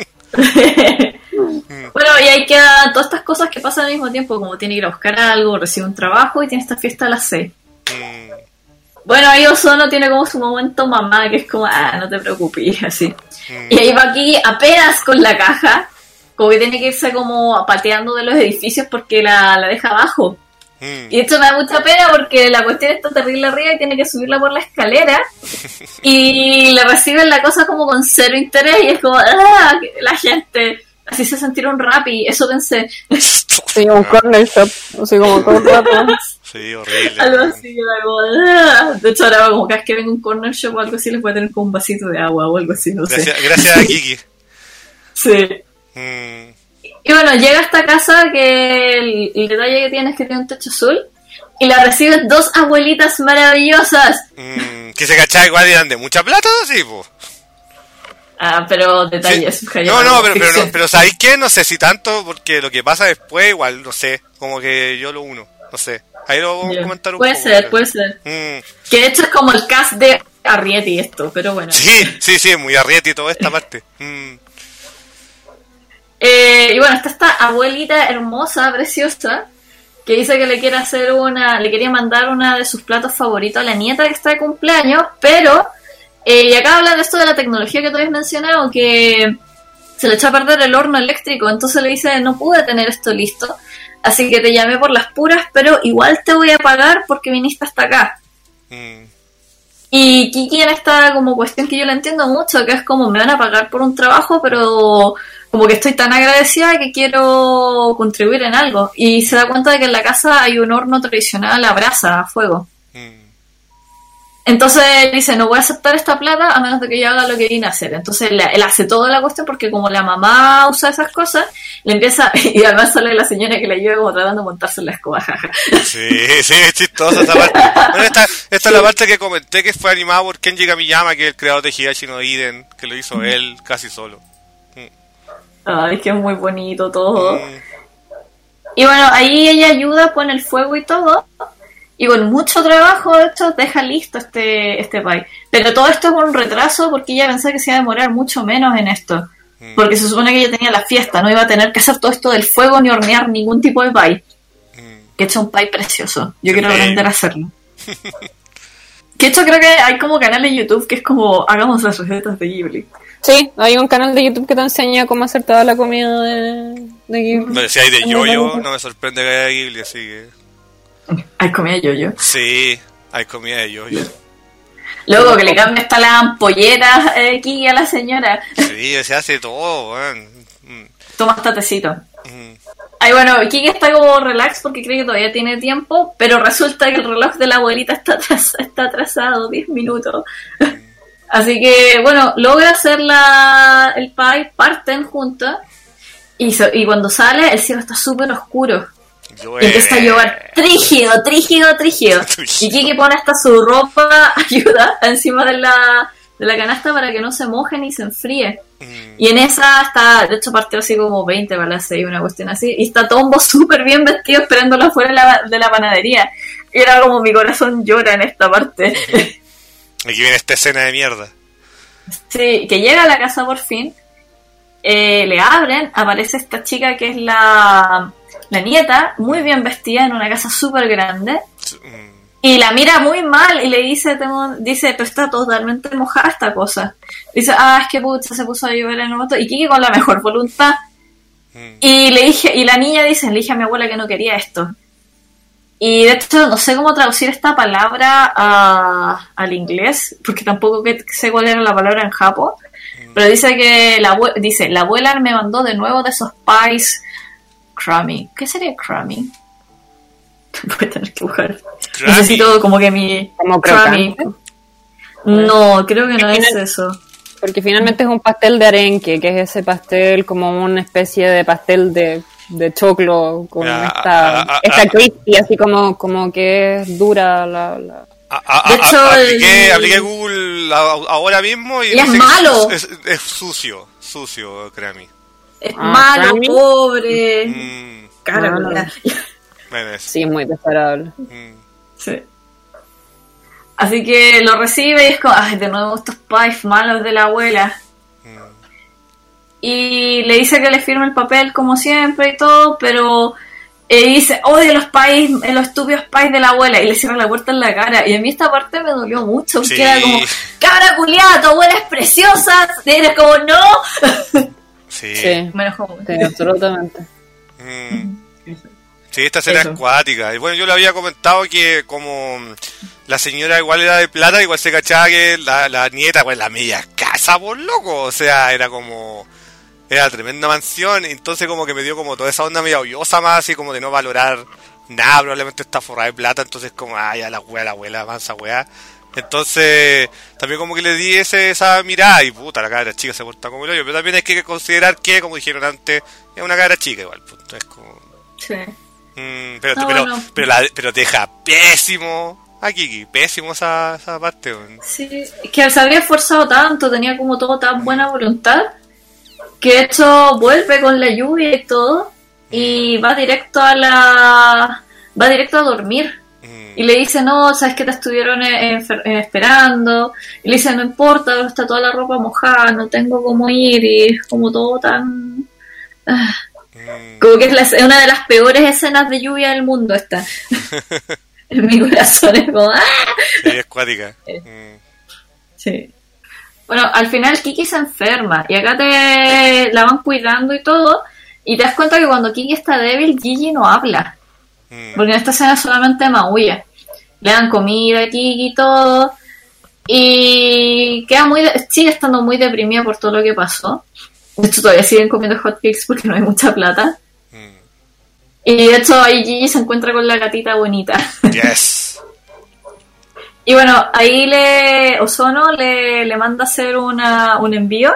Speaker 2: Bueno, y hay que todas estas cosas que pasan al mismo tiempo, como tiene que ir a buscar algo, recibe un trabajo y tiene esta fiesta a las seis. Mm. Bueno, ahí Ozono tiene como su momento mamá, que es como, ah, no te preocupes, así. Mm. Y ahí va aquí apenas con la caja, como que tiene que irse como pateando de los edificios porque la, la deja abajo. Mm. Y esto me da mucha pena porque la cuestión está terrible arriba y tiene que subirla por la escalera y le reciben la cosa como con cero interés y es como, ah, la gente... Así se sentieron Rappi, eso pensé.
Speaker 3: Sí, un corner shop, así como todo el rato.
Speaker 1: Sí, horrible.
Speaker 2: Algo así, como, ah. De hecho, ahora como cada vez que venga un corner shop o algo así, les voy a tener como un vasito de agua o algo así, no
Speaker 1: gracias,
Speaker 2: sé.
Speaker 1: Gracias a Kiki.
Speaker 2: Sí. Mm. Y bueno, llega a esta casa que el, el detalle que tiene es que tiene un techo azul y la reciben dos abuelitas maravillosas.
Speaker 1: Mm, que se cachaba igual eran de mucha plata, sí, pues.
Speaker 2: Ah, pero detalles.
Speaker 1: Sí. No, no, pero, pero, no, pero ¿sabéis qué? No sé si tanto, porque lo que pasa después, igual, no sé, como que yo lo uno, no sé. Ahí lo vamos yeah. a comentar un
Speaker 2: puede
Speaker 1: poco.
Speaker 2: Puede ser, puede ser. Mm. Que de hecho es como el cast de Arrietty esto, pero bueno.
Speaker 1: Sí, sí, sí, muy Arrietty toda esta parte. Mm.
Speaker 2: Eh, y bueno, está esta abuelita hermosa, preciosa, que dice que le quiere hacer una, le quería mandar una de sus platos favoritos a la nieta que está de cumpleaños, pero... Eh, y acá habla de esto de la tecnología que tú habías mencionado, que se le echó a perder el horno eléctrico, entonces le dice, no pude tener esto listo, así que te llamé por las puras, pero igual te voy a pagar porque viniste hasta acá. Mm. Y Kiki en esta como cuestión que yo la entiendo mucho, que es como me van a pagar por un trabajo, pero como que estoy tan agradecida que quiero contribuir en algo. Y se da cuenta de que en la casa hay un horno tradicional a brasa, a fuego. Mm. Entonces él dice, no voy a aceptar esta plata a menos de que yo haga lo que vine a hacer. Entonces él, él hace toda la cuestión porque como la mamá usa esas cosas, le empieza, y además sale la señora que le ayuda como tratando de montarse en la escoba, jaja.
Speaker 1: Sí, sí, es chistosa esa parte. Bueno, esta, esta es la parte que comenté que fue animada por Kenji Kamiyama, que es el creador de Higashi no Iden, que lo hizo él casi solo.
Speaker 2: Ay, que es muy bonito todo. Mm. Y bueno, ahí ella ayuda, pone el fuego y todo. Y con mucho trabajo, de hecho, deja listo este, este pie. Pero todo esto es un retraso porque ella pensaba que se iba a demorar mucho menos en esto. Mm. Porque se supone que ella tenía la fiesta, no iba a tener que hacer todo esto del fuego ni hornear ningún tipo de pie. Mm. Que he hecho un pie precioso. Yo quiero aprender a hacerlo. Que hecho creo que hay como canal en YouTube que es como, hagamos las recetas de Ghibli.
Speaker 3: Sí, hay un canal de YouTube que te enseña cómo hacer toda la comida de, de Ghibli.
Speaker 1: Pero si hay de yoyo, no me sorprende que haya Ghibli, así que...
Speaker 2: ¿Hay comida de yoyo?
Speaker 1: Sí, hay comida de yoyo.
Speaker 2: Luego que le cambia hasta las ampolletas aquí a la señora.
Speaker 1: Sí, se hace todo, weón. Mm.
Speaker 2: Toma hasta tecito. Mm. Ay, bueno, Kiki está como relax porque cree que todavía tiene tiempo, pero resulta que el reloj de la abuelita está, atras- está atrasado diez minutos. Mm. Así que, bueno, logra hacer la, el pie, parten juntas, y, so, y cuando sale el cielo está súper oscuro. Y empieza a llover trígido, trígido, trígido. Y Kiki pone hasta su ropa, ayuda, encima de la, de la canasta para que no se moje ni se enfríe. Mm. Y en esa está, de hecho partió así como veinte para las seis, una cuestión así. Y está Tombo súper bien vestido esperándolo afuera de la, de la panadería. Y era como mi corazón llora en esta parte.
Speaker 1: Aquí viene esta escena de mierda.
Speaker 2: Sí, que llega a la casa por fin. Eh, le abren, aparece esta chica que es la... La nieta, muy bien vestida, en una casa súper grande, y la mira muy mal y le dice, tengo, dice, pero está totalmente mojada esta cosa. Dice, ah, es que pucha, se puso a llover en el momento. Y Kiki con la mejor voluntad
Speaker 4: Mm. Y le dije, y la niña dice, le dije a mi abuela que no quería esto. Y de hecho no sé cómo traducir esta palabra a, al inglés, porque tampoco que, sé cuál era la palabra en japo, mm. pero dice que la abue- dice, la abuela me mandó de nuevo de esos pies crummy. ¿Qué sería crummy? Voy a tener que buscar. Crummy. Necesito como que mi...
Speaker 3: Como crummy.
Speaker 4: No, creo que no es eso.
Speaker 3: Porque finalmente es un pastel de arenque, que es ese pastel como una especie de pastel de, de choclo con ah, esta, ah, esta ah, crispy, así como, como que es dura la... la...
Speaker 1: Ah, ah, de hecho, ah, apliqué, el... apliqué Google ahora mismo y,
Speaker 4: y es malo.
Speaker 1: Es, es, es sucio, sucio, créame.
Speaker 4: Es ah, malo, ¿créame? Pobre. Mm. Cara,
Speaker 3: bueno, sí, muy desagradable.
Speaker 1: Mm.
Speaker 4: Sí. Así que lo recibe y es como, ay, de nuevo estos pies malos de la abuela. Mm. Y le dice que le firme el papel como siempre y todo, pero eh, dice, odio los pies, los estúpidos pies de la abuela, y le cierra la puerta en la cara. Y a mí esta parte me dolió mucho, porque sí. Era como, cabra culiada, tu abuela es preciosa, y era como, no.
Speaker 1: Sí,
Speaker 3: sí.
Speaker 4: Me enojó mucho.
Speaker 3: Sí, absolutamente.
Speaker 1: Mm. Sí, esta escena es acuática. Y bueno, yo le había comentado que como la señora igual era de plata, igual se cachaba que la, la nieta, pues la media casa, por loco. O sea, era como... Era tremenda mansión. Entonces como que me dio como toda esa onda media odiosa más, así como de no valorar nada. Probablemente está forrada de plata. Entonces como, ay, a la wea, la abuela, mansa wea. Entonces también como que le di ese, esa mirada. Y puta, la cabra chica se porta como el hoyo. Pero también hay que considerar que, como dijeron antes, es una cabra chica igual. Pues, entonces como...
Speaker 4: Sí.
Speaker 1: Mm, pero, no, pero, no. pero, la, pero te deja pésimo a Kiki, pésimo esa, esa parte. Man.
Speaker 4: Sí, es que se había esforzado tanto, tenía como todo tan buena voluntad, que esto vuelve con la lluvia y todo, y va directo a la va directo a dormir. Mm. Y le dice, no, sabes que te estuvieron eh, eh, esperando. Y le dice, no importa, está toda la ropa mojada, no tengo cómo ir, y es como todo tan... Ah. Como que es la, una de las peores escenas de lluvia del mundo esta. En mi corazón es como ¡ah!
Speaker 1: Sí, es cuática.
Speaker 4: Mm. Sí. Bueno, al final Kiki se enferma y acá te la van cuidando y todo, y te das cuenta que cuando Kiki está débil, Gigi no habla. Mm. Porque en esta escena solamente maulla. Le dan comida a Kiki y todo, y queda muy de, sigue estando muy deprimida por todo lo que pasó. De hecho, todavía siguen comiendo hotcakes porque no hay mucha plata. Mm. Y de hecho, ahí Gigi se encuentra con la gatita bonita.
Speaker 1: Yes.
Speaker 4: Y bueno, ahí le Ozono le, le manda a hacer una, un envío.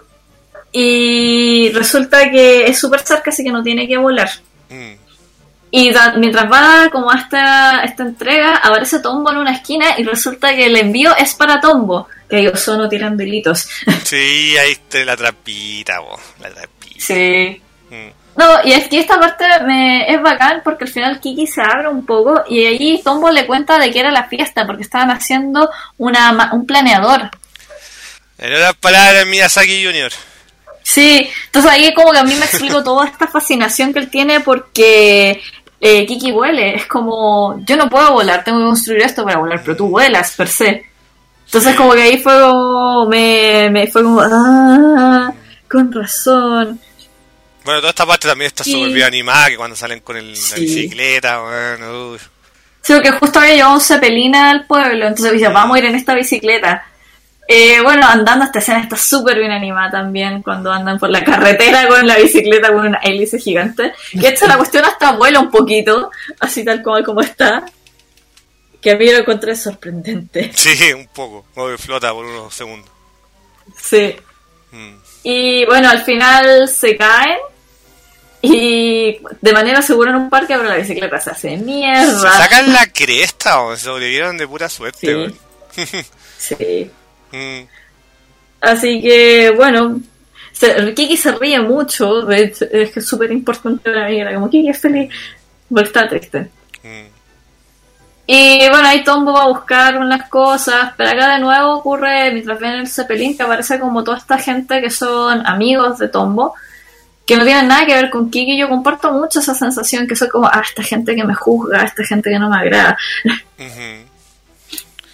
Speaker 4: Y resulta que es súper cerca, así que no tiene que volar. Mm. Y da, mientras va como a esta, esta entrega, aparece Tombo en una esquina y resulta que el envío es para Tombo. Que ahí Ozono tiran delitos.
Speaker 1: Sí, ahí está la trapita, vos, la trapita.
Speaker 4: Sí. Mm. No, y es que esta parte me es bacán porque al final Kiki se abre un poco y ahí Tombo le cuenta de que era la fiesta porque estaban haciendo una un planeador.
Speaker 1: En otras palabras, Miyazaki Junior
Speaker 4: Sí, entonces ahí como que a mí me explico toda esta fascinación que él tiene porque eh, Kiki vuele. Es como, yo no puedo volar, tengo que construir esto para volar, pero tú vuelas, per se. Entonces como que ahí fue como, me, me fue como, ah, con razón.
Speaker 1: Bueno, toda esta parte también está súper sí. bien animada, que cuando salen con el, sí. la bicicleta, bueno, uy.
Speaker 4: Sí, porque justo había llevado un Zeppelin al pueblo, entonces dice, vamos a ir en esta bicicleta. Eh, bueno, andando, esta escena está súper bien animada también, cuando andan por la carretera con la bicicleta con una hélice gigante. Y esta la cuestión hasta vuela un poquito, así tal como, como está. Que a mí lo encontré sorprendente.
Speaker 1: Sí, un poco, como que flota por unos segundos.
Speaker 4: Sí. Mm. Y bueno, al final se caen y de manera segura en un parque, pero la bicicleta se hace mierda.
Speaker 1: Se sacan la cresta o se sobrevivieron de pura suerte.
Speaker 4: Sí. Sí.
Speaker 1: Mm.
Speaker 4: Así que bueno, se, Kiki se ríe mucho, es que es súper importante para mí, era como Kiki es feliz, porque está triste. Mm. Y bueno, ahí Tombo va a buscar unas cosas, pero acá de nuevo ocurre, mientras ven el Zeppelin, que aparece como toda esta gente que son amigos de Tombo, que no tienen nada que ver con Kiki. Yo comparto mucho esa sensación que soy como, ah, esta gente que me juzga, esta gente que no me agrada.
Speaker 1: Uh-huh.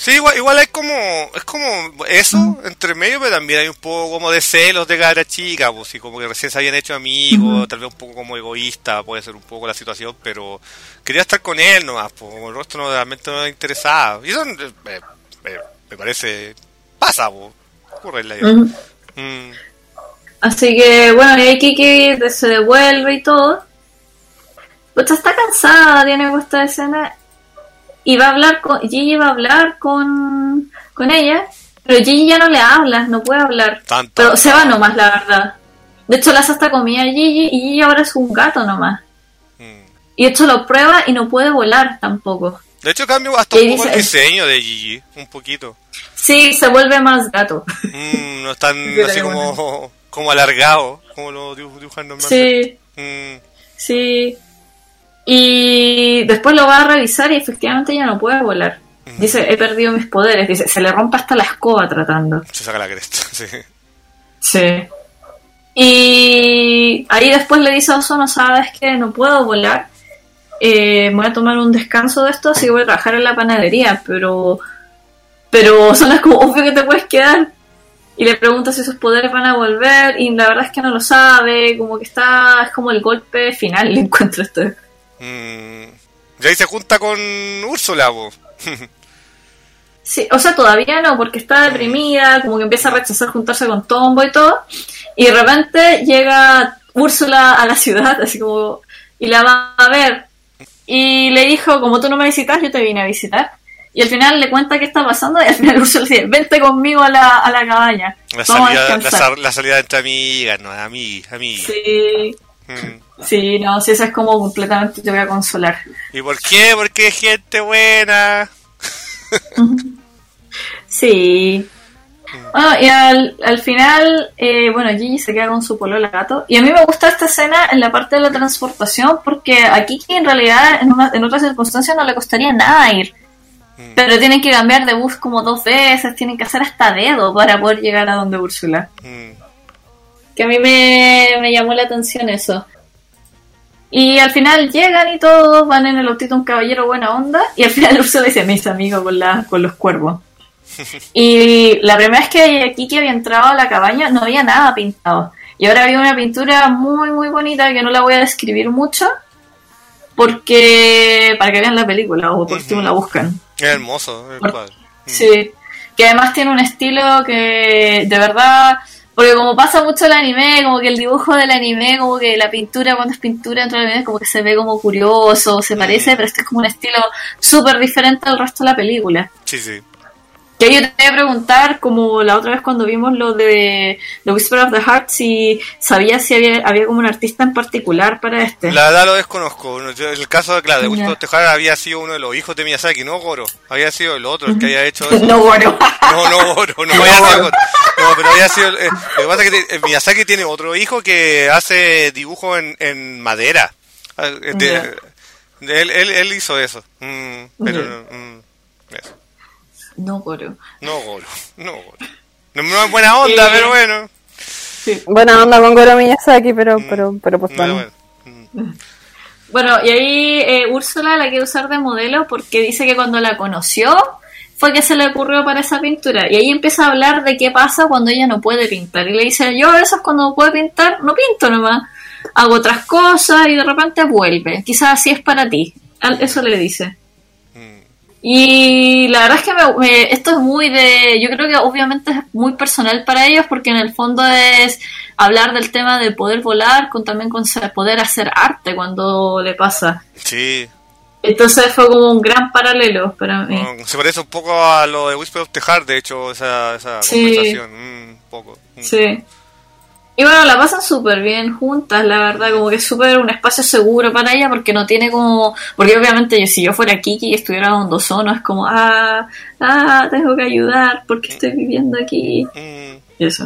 Speaker 1: Sí, igual, igual hay como, es como eso, mm. entre medio, pero también hay un poco como de celos de cara chica, pues, y como que recién se habían hecho amigos, mm. tal vez un poco como egoísta, puede ser un poco la situación, pero quería estar con él nomás, pues, como el rostro no, realmente no me interesaba, y eso me, me, me parece, pasa, pues, ocurre en la vida. Mm.
Speaker 2: Mm. Así que, bueno, y ahí Kiki se devuelve y todo, pues está cansada, tiene esta escena. Y va a hablar con Gigi, va a hablar con, con ella, pero Gigi ya no le habla, no puede hablar. Tan, tan, pero se va nomás, la verdad. De hecho, le hace hasta comida a Gigi y Gigi ahora es un gato nomás. Mm. Y de hecho lo prueba y no puede volar tampoco.
Speaker 1: De hecho, cambia hasta un poco dice, el diseño de Gigi, un poquito.
Speaker 2: Sí, se vuelve más gato.
Speaker 1: Mm, no es tan así como, como alargado, como lo dibujan normalmente.
Speaker 2: Sí, mm. sí. Y después lo va a revisar y efectivamente ya no puede volar. Dice, he perdido mis poderes. Dice, se le rompe hasta la escoba tratando.
Speaker 1: Se saca la cresta, sí.
Speaker 2: Sí. Y ahí después le dice a Ozono, sabes que no puedo volar. Eh, voy a tomar un descanso de esto, así que voy a trabajar en la panadería. Pero pero Ozono es como, obvio que te puedes quedar. Y le pregunta si sus poderes van a volver. Y la verdad es que no lo sabe. Como que está, es como el golpe final, le encuentro esto.
Speaker 1: Mm, y ahí se junta con Úrsula, vos.
Speaker 2: Sí, o sea, todavía no, porque está deprimida, como que empieza a rechazar juntarse con Tombo y todo, y de repente llega Úrsula a la ciudad, así como, y la va a ver, y le dijo, como tú no me visitas, yo te vine a visitar, y al final le cuenta qué está pasando, y al final Úrsula le dice, vente conmigo a la, a la cabaña.
Speaker 1: La salida, la, la salida entre amigas, no, amigas, amigas.
Speaker 2: Sí. Mm. Sí, no, si esa es como completamente te voy a consolar.
Speaker 1: ¿Y por qué? Porque es gente buena.
Speaker 2: Sí. Bueno, y al, al final, eh, bueno, Gigi se queda con su polola gato. Y a mí me gusta esta escena en la parte de la transportación, porque a Kiki en realidad en, una, en otras circunstancias no le costaría nada ir. Mm. Pero tienen que cambiar de bus como dos veces, tienen que hacer hasta dedo para poder llegar a donde Úrsula. Mm. Que a mí me, me llamó la atención eso. Y al final llegan y todos van en el autito un caballero buena onda. Y al final Úrsula dice, mis amigos con, la, con los cuervos. Y la primera vez que Kiki había entrado a la cabaña no había nada pintado. Y ahora había una pintura muy muy bonita que no la voy a describir mucho. Porque para que vean la película o por si uh-huh. la buscan.
Speaker 1: Es hermoso el cuadro.
Speaker 2: Sí. Que además tiene un estilo que de verdad... Porque como pasa mucho el anime, como que el dibujo del anime, como que la pintura, cuando es pintura dentro del anime, como que se ve como curioso, se parece, mm. pero este es como un estilo súper diferente al resto de la película.
Speaker 1: Sí, sí.
Speaker 2: Que yo te voy a preguntar, como la otra vez cuando vimos lo de The Whisper of the Heart, si sabías si había, había como un artista en particular para este.
Speaker 1: La verdad lo desconozco. El caso de, claro, de Whisper of the Heart había sido uno de los hijos de Miyazaki, no Goro. Había sido el otro el que había hecho eso.
Speaker 2: No Goro.
Speaker 1: No, no Goro, no había sido Goro. No, pero había sido... Eh, lo que pasa es que Miyazaki tiene otro hijo que hace dibujo en, en madera. De, yeah. de, él, él, él hizo eso. Mm, pero... Yeah. Mm, eso.
Speaker 2: No Goro.
Speaker 1: No Goro, no Goro. No es buena onda, eh, pero bueno.
Speaker 3: Sí. Buena onda con Goro Miyazaki, pero, mm, pero, pero pues
Speaker 2: bueno.
Speaker 3: bueno.
Speaker 2: Mm. Bueno, y ahí eh, Úrsula la quiere usar de modelo porque dice que cuando la conoció fue que se le ocurrió para esa pintura. Y ahí empieza a hablar de qué pasa cuando ella no puede pintar. Y le dice, yo a veces cuando no puedo pintar, no pinto nomás. Hago otras cosas y de repente vuelve. Quizás así es para ti. Eso le dice. Y la verdad es que me, me, esto es muy de... Yo creo que obviamente es muy personal para ellos porque en el fondo es hablar del tema de poder volar con también con poder hacer arte cuando le pasa.
Speaker 1: Sí.
Speaker 2: Entonces fue como un gran paralelo para mí.
Speaker 1: No, se parece un poco a lo de Whisper of the Heart, de hecho, esa, esa
Speaker 2: sí.
Speaker 1: conversación. Mm, un poco. Mm.
Speaker 2: Sí. Y bueno, la pasan súper bien juntas, la verdad, como que es súper un espacio seguro para ella porque no tiene como... Porque obviamente yo, si yo fuera Kiki y estuviera donde Ozono, es como, ah, ah, tengo que ayudar porque estoy viviendo aquí. Mm. Y eso.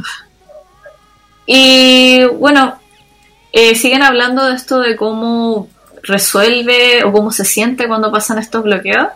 Speaker 2: Y bueno, eh, siguen hablando de esto de cómo resuelve o cómo se siente cuando pasan estos bloqueos.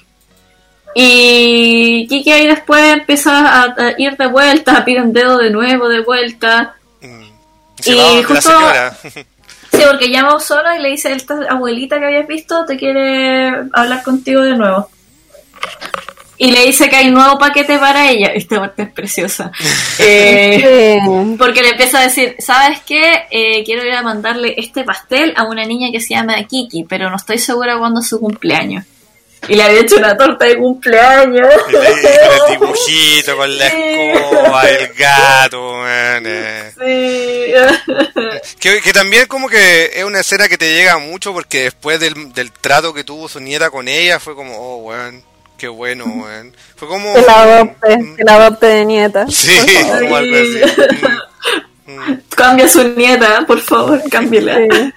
Speaker 2: Y Kiki ahí después empieza a, a ir de vuelta, pide un dedo de nuevo de vuelta.
Speaker 1: Se y justo, la
Speaker 2: sí, porque llama a Ozono y le dice, esta abuelita que habías visto te quiere hablar contigo de nuevo.
Speaker 4: y le dice que hay un nuevo paquete para ella. Esta parte es preciosa. Eh, porque le empieza a decir, ¿sabes qué? Eh, quiero ir a mandarle este pastel a una niña que se llama Kiki, pero no estoy segura cuándo es su cumpleaños. Y le había hecho una torta de cumpleaños.
Speaker 1: Y le hizo el dibujito con la escoba, el gato, man. Eh. Sí. Que, que también como que es una escena que te llega mucho porque después del, del trato que tuvo su nieta con ella fue como, oh, weón, qué bueno, weón. Fue como...
Speaker 3: Que la adopte, mm, que la adopte de nieta.
Speaker 1: Sí, como algo así. Mm,
Speaker 4: mm. Cambia su nieta, por favor, cámbiala. Sí.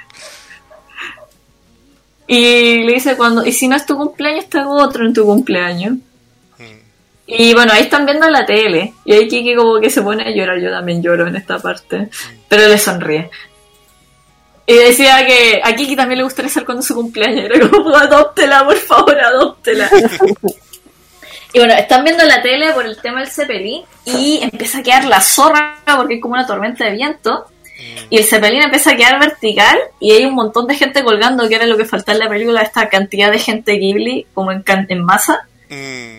Speaker 4: Y le dice cuando, y si no es tu cumpleaños, te hago otro en tu cumpleaños. Mm. Y bueno, ahí están viendo la tele. Y ahí Kiki como que se pone a llorar. Yo también lloro en esta parte. Mm. Pero le sonríe. Y decía que a Kiki también le gustaría ser cuando su cumpleaños. Era como, adóptela, por favor, adóptela. Y bueno, están viendo la tele por el tema del Zeppelin. Y empieza a quedar la zorra porque es como una tormenta de viento. Y el Zeppelin empieza a quedar vertical y hay un montón de gente colgando, que era lo que faltaba en la película, esta cantidad de gente Ghibli como en, en masa. Mm.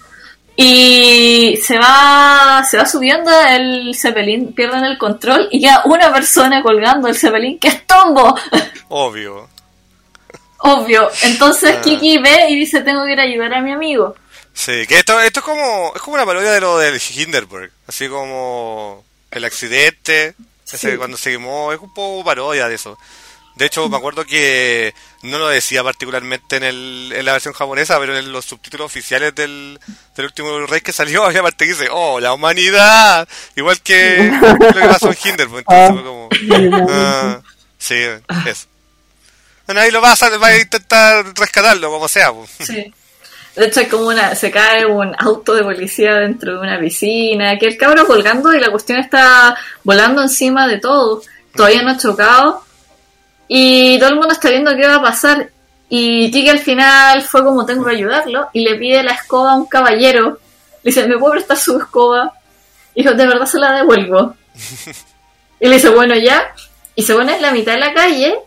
Speaker 4: Y se va se va subiendo el Zeppelin, pierden el control y queda una persona colgando el Zeppelin, que es Tombo.
Speaker 1: Obvio.
Speaker 4: Obvio. Entonces ah. Kiki ve y dice, tengo que ir a ayudar a mi amigo.
Speaker 1: Sí, que esto, esto es como es como una parodia de lo del Hindenburg, así como el accidente... Ese sí. Cuando se quemó, es un poco parodia de eso. De hecho, me acuerdo que no lo decía particularmente en, el, en la versión japonesa, pero en los subtítulos oficiales del, del último rey que salió, había parte que dice, ¡oh, la humanidad! Igual que lo que pasó en Hindenburg. Entonces fue como... Uh, sí, eso. Bueno, ahí lo vas a, vas a intentar rescatarlo, como sea.
Speaker 4: Sí. De hecho, es como una, se cae un auto de policía dentro de una piscina, que el cabro colgando y la cuestión está volando encima de todo. Todavía no ha chocado. Y todo el mundo está viendo qué va a pasar. Y Kiki al final fue como, tengo que ayudarlo. Y le pide la escoba a un caballero. Le dice, ¿me puedo prestar su escoba? Y dijo, de verdad se la devuelvo. Y le dice, bueno, ya. Y se pone en la mitad de la calle.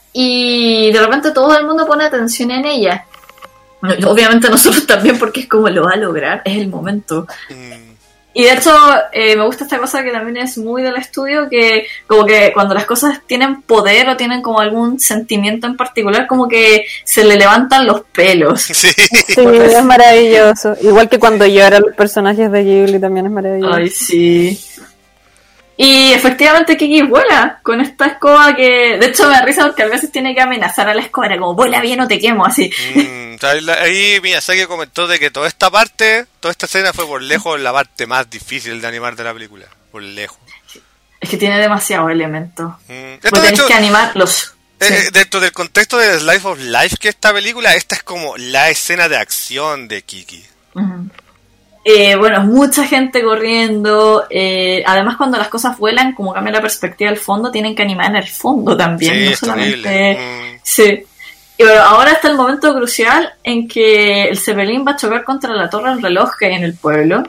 Speaker 4: Y de repente todo el mundo pone atención en ella. Bueno, obviamente nosotros también, porque es como lo va a lograr, es el momento. Mm. Y de hecho, eh, me gusta esta cosa que también es muy del estudio, que como que cuando las cosas tienen poder o tienen como algún sentimiento en particular, como que se le levantan los pelos.
Speaker 1: Sí,
Speaker 3: sí, es maravilloso. Igual que cuando lloran los personajes de Ghibli, también es maravilloso.
Speaker 4: Ay, sí. Y efectivamente Kiki vuela con esta escoba que... De hecho me da risa porque a veces tiene que amenazar a la escoba. Era como, vuela bien o te quemo, así.
Speaker 1: Mm, ahí Miyazaki comentó de que toda esta parte, toda esta escena fue por lejos la parte más difícil de animar de la película. Por lejos.
Speaker 4: Es que tiene demasiados elementos. Mm.
Speaker 1: Esto,
Speaker 4: tenés
Speaker 1: hecho,
Speaker 4: que animarlos.
Speaker 1: Eh, sí. Dentro del contexto de Slice of Life que esta película, esta es como la escena de acción de Kiki. Uh-huh.
Speaker 4: Eh, bueno, mucha gente corriendo. Eh, además, cuando las cosas vuelan, como cambia la perspectiva del fondo, tienen que animar en el fondo también.
Speaker 1: Sí,
Speaker 4: no
Speaker 1: es
Speaker 4: solamente.
Speaker 1: Mm.
Speaker 4: Sí. Y bueno, ahora está el momento crucial en que el Zeppelin va a chocar contra la torre del reloj que hay en el pueblo.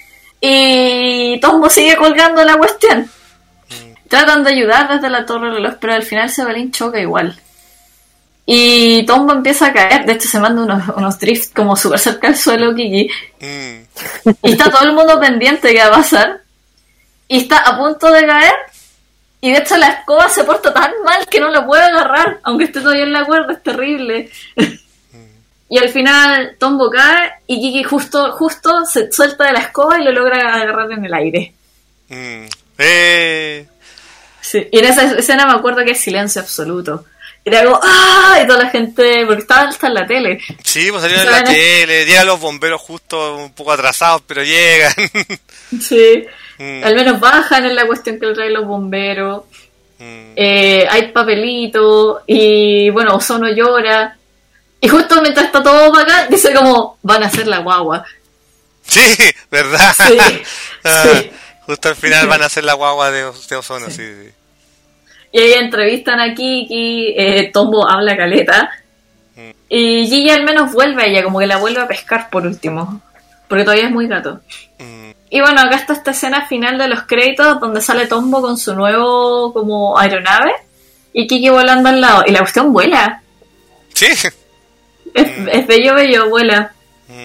Speaker 4: Y Tombo sigue colgando la cuestión. Mm. Tratan de ayudar desde la torre del reloj, pero al final Zeppelin choca igual. Y Tombo empieza a caer. De hecho, se manda unos, unos drifts como súper cerca al suelo, Kiki. Mm. Y está todo el mundo pendiente de qué va a pasar. Y está a punto de caer. Y de hecho la escoba se porta tan mal que no lo puede agarrar. Aunque esté todavía en la cuerda, es terrible. Mm. Y al final Tombo cae y Kiki justo, justo se suelta de la escoba y lo logra agarrar en el aire.
Speaker 1: Mm. Eh.
Speaker 4: Sí. Y en esa escena me acuerdo que es silencio absoluto. Era como, ¡ah! Y toda la gente, porque estaba hasta en la tele.
Speaker 1: Sí, pues salieron en la tele, llegan los bomberos justo un poco atrasados, pero llegan.
Speaker 4: Sí, mm. Al menos bajan en la cuestión que le traen los bomberos. Mm. Eh, hay papelito, y bueno, Ozono llora. Y justo mientras está todo bacán, dice como, van a hacer la guagua.
Speaker 1: Sí, ¿verdad?
Speaker 4: Sí,
Speaker 1: ah,
Speaker 4: sí.
Speaker 1: Justo al final van a hacer la guagua de, de Ozono, sí, sí. sí.
Speaker 4: Y ahí entrevistan a Kiki, eh, Tombo habla caleta. Mm. Y Gigi al menos vuelve a ella, como que la vuelve a pescar por último. Porque todavía es muy gato. Mm. Y bueno, acá está esta escena final de los créditos, donde sale Tombo con su nuevo como aeronave. Y Kiki volando al lado. Y la cuestión vuela.
Speaker 1: Sí.
Speaker 4: Es, mm. es bello, bello, vuela. Mm.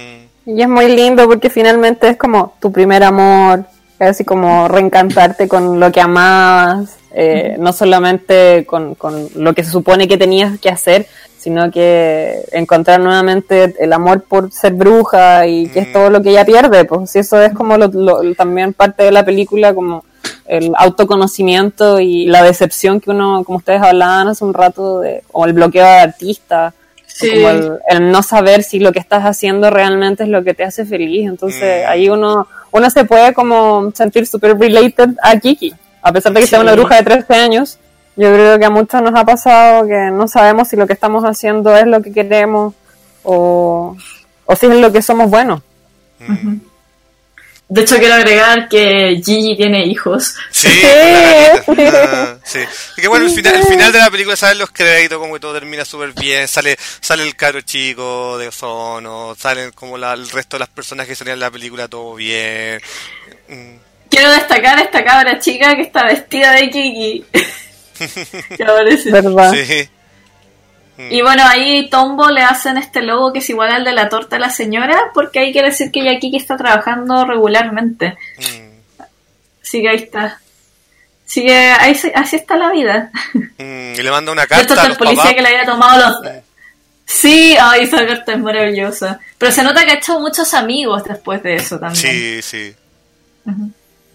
Speaker 3: Y es muy lindo porque finalmente es como tu primer amor, es así como reencantarte con lo que amabas, eh, no solamente con, con lo que se supone que tenías que hacer, sino que encontrar nuevamente el amor por ser bruja y que es todo lo que ella pierde, pues si eso es como lo, lo, también parte de la película, como el autoconocimiento y la decepción que uno, como ustedes hablaban hace un rato, de, o el bloqueo de artista, sí. o como el, el no saber si lo que estás haciendo realmente es lo que te hace feliz, entonces mm. ahí uno uno se puede como sentir super related a Kiki, a pesar de que sí. sea una bruja de trece años. Yo creo que a muchos nos ha pasado que no sabemos si lo que estamos haciendo es lo que queremos o, o si es lo que somos buenos.
Speaker 2: Uh-huh. De hecho, quiero agregar que Gigi tiene hijos.
Speaker 1: Sí, sí. Ah, sí. Y que bueno, el final, el final de la película salen los créditos, como que todo termina súper bien, sale sale el caro chico de Ozono, salen como la, el resto de las personas que salían en la película, todo bien.
Speaker 2: Mm. Quiero destacar a esta cabra chica que está vestida de Kiki. ¿Qué parece?
Speaker 3: ¿Verdad?
Speaker 1: Sí.
Speaker 2: Y bueno, ahí Tombo le hacen este logo que es igual al de la torta de la señora, porque ahí quiere decir que ya Kiki está trabajando regularmente. Mm. Así que ahí está. Así que ahí, así está la vida.
Speaker 1: Mm, y le manda una carta
Speaker 2: esto es el policía papá. Que le había tomado los... Mm. Sí, ay, esa carta es maravillosa. Pero se nota que ha hecho muchos amigos después de eso también.
Speaker 1: Sí, sí.
Speaker 2: Uh-huh.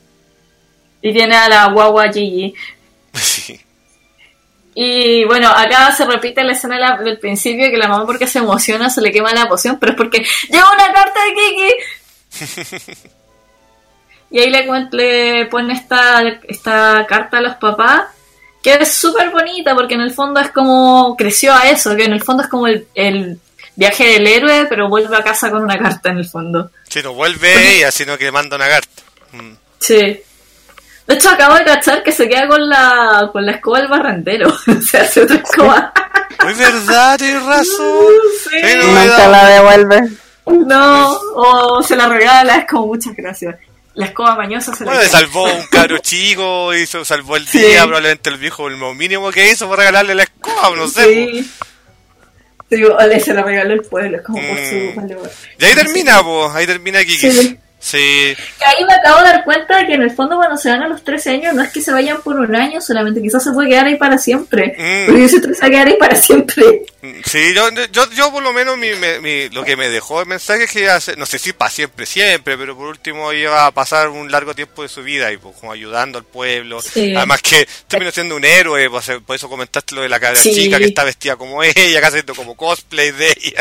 Speaker 2: Y tiene a la guagua Gigi.
Speaker 1: Sí.
Speaker 2: Y bueno, acá se repite la escena de la, del principio, que la mamá porque se emociona se le quema la poción, pero es porque llegó una carta de Kiki. Y ahí le, le pone esta, esta carta a los papás, que es súper bonita, porque en el fondo es como, creció a eso, que en el fondo es como el, el viaje del héroe, pero vuelve a casa con una carta en el fondo.
Speaker 1: Sí, no vuelve ella, sino que manda una carta. Mm.
Speaker 2: Sí. De hecho, acabo de cachar que se queda con la con la escoba del barrendero. O sea, hace otra escoba.
Speaker 1: Es verdad, tienes razón.
Speaker 2: Sí.
Speaker 3: Nunca la devuelve.
Speaker 2: No, o se la regala, es como muchas gracias. La escoba mañosa se
Speaker 1: bueno,
Speaker 2: la
Speaker 1: le salvó un cabro chico, hizo, salvó el día, sí. Probablemente el viejo, el mínimo que hizo fue regalarle la escoba, no sé.
Speaker 2: Sí. Sí, o le se la regaló el pueblo, es como mm. por su valor.
Speaker 1: Y ahí termina, pues, ahí termina Kiki.
Speaker 2: Sí.
Speaker 1: Sí.
Speaker 2: Ahí me acabo de dar cuenta de que en el fondo cuando se van a los trece años no es que se vayan por un año solamente, quizás se puede quedar ahí para siempre. Mm. Porque yo se va a quedar ahí para siempre.
Speaker 1: Sí, yo, yo, yo por lo menos mi, mi, lo que me dejó el mensaje es que iba a ser, no sé si para siempre, siempre, pero por último iba a pasar un largo tiempo de su vida y pues como ayudando al pueblo. Sí. Además que terminó siendo un héroe, pues, por eso comentaste lo de la cabra sí. chica que está vestida como ella, casi como cosplay de ella.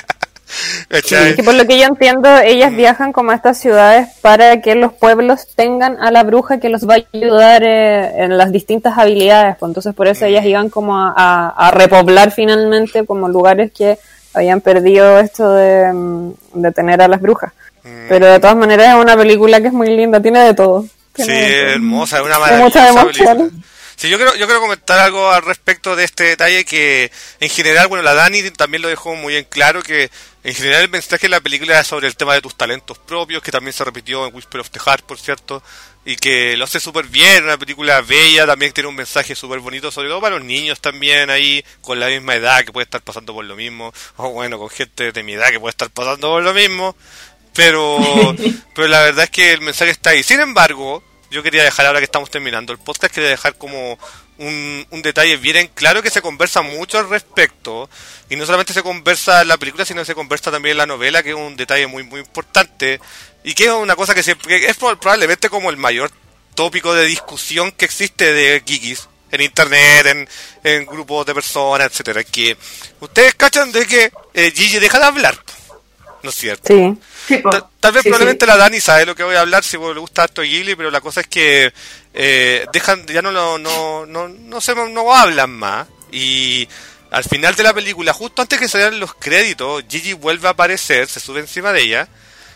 Speaker 3: Sí, que por lo que yo entiendo, ellas viajan como a estas ciudades para que los pueblos tengan a la bruja que los va a ayudar eh, en las distintas habilidades, pues entonces por eso ellas iban como a, a, a repoblar finalmente como lugares que habían perdido esto de, de tener a las brujas. Pero de todas maneras es una película que es muy linda, tiene de todo. Tiene
Speaker 1: sí,
Speaker 3: de todo.
Speaker 1: Hermosa, es una maravilla. Sí, yo quiero, yo quiero comentar algo al respecto de este detalle que en general, bueno, la Dani también lo dejó muy en claro, que en general el mensaje de la película era sobre el tema de tus talentos propios, que también se repitió en Whisper of the Heart, por cierto, y que lo hace súper bien, una película bella, también tiene un mensaje súper bonito, sobre todo para los niños también ahí, con la misma edad, que puede estar pasando por lo mismo, o bueno, con gente de mi edad que puede estar pasando por lo mismo, pero, pero la verdad es que el mensaje está ahí. Sin embargo, yo quería dejar, ahora que estamos terminando el podcast, quería dejar como un, un detalle bien en claro, que se conversa mucho al respecto, y no solamente se conversa en la película, sino que se conversa también en la novela, que es un detalle muy muy importante, y que es una cosa que, se, que es probablemente como el mayor tópico de discusión que existe de Kikis en internet, en, en grupos de personas, etcétera, que ustedes cachan de que eh, Gigi deja de hablar, ¿no es cierto?
Speaker 3: Sí.
Speaker 1: Tal, tal vez sí, probablemente sí. La Dani sabe lo que voy a hablar, si le gusta esto Ghibli, pero la cosa es que eh, dejan, ya no no no no no se no hablan más, y al final de la película, justo antes que salgan los créditos, Gigi vuelve a aparecer, se sube encima de ella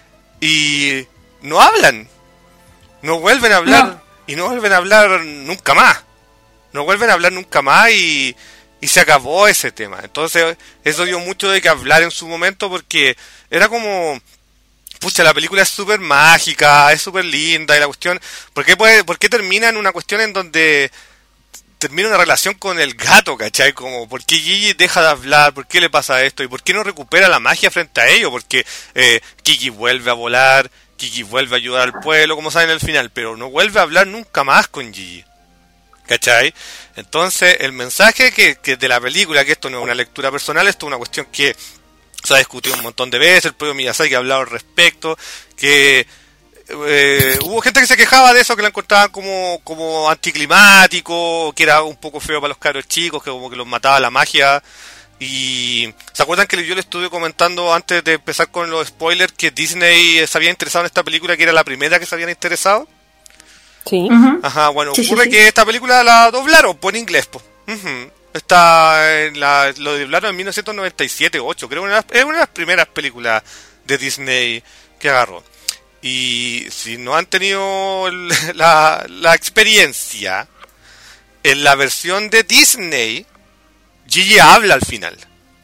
Speaker 1: y no hablan, no vuelven a hablar no. y no vuelven a hablar nunca más, no vuelven a hablar nunca más y y se acabó ese tema. Entonces eso dio mucho de que hablar en su momento, porque era como, pucha, la película es súper mágica, es súper linda, y la cuestión, ¿por qué, puede, ¿por qué termina en una cuestión en donde termina una relación con el gato, ¿cachai? Como, ¿por qué Gigi deja de hablar? ¿Por qué le pasa esto? ¿Y por qué no recupera la magia frente a ello? Porque eh, Kiki vuelve a volar, Kiki vuelve a ayudar al pueblo, como saben al final, pero no vuelve a hablar nunca más con Gigi, ¿cachai? Entonces, el mensaje que, que de la película, que esto no es una lectura personal, esto es una cuestión que se ha discutido un montón de veces, el propio Miyazaki ha hablado al respecto, que eh, hubo gente que se quejaba de eso, que la encontraban como, como anticlimático, que era un poco feo para los cabros chicos, que como que los mataba la magia. Y ¿se acuerdan que yo les estuve comentando antes de empezar con los spoilers que Disney se había interesado en esta película, que era la primera que se habían interesado?
Speaker 3: Sí.
Speaker 1: Uh-huh. Ajá, bueno, sí, ocurre sí, sí. que esta película la doblaron, pues en inglés, pues. Uh-huh. Está en la, lo doblaron en mil novecientos noventa y siete, ocho, creo que es una de las primeras películas de Disney que agarró. Y si no han tenido la, la experiencia, en la versión de Disney, Gigi habla al final.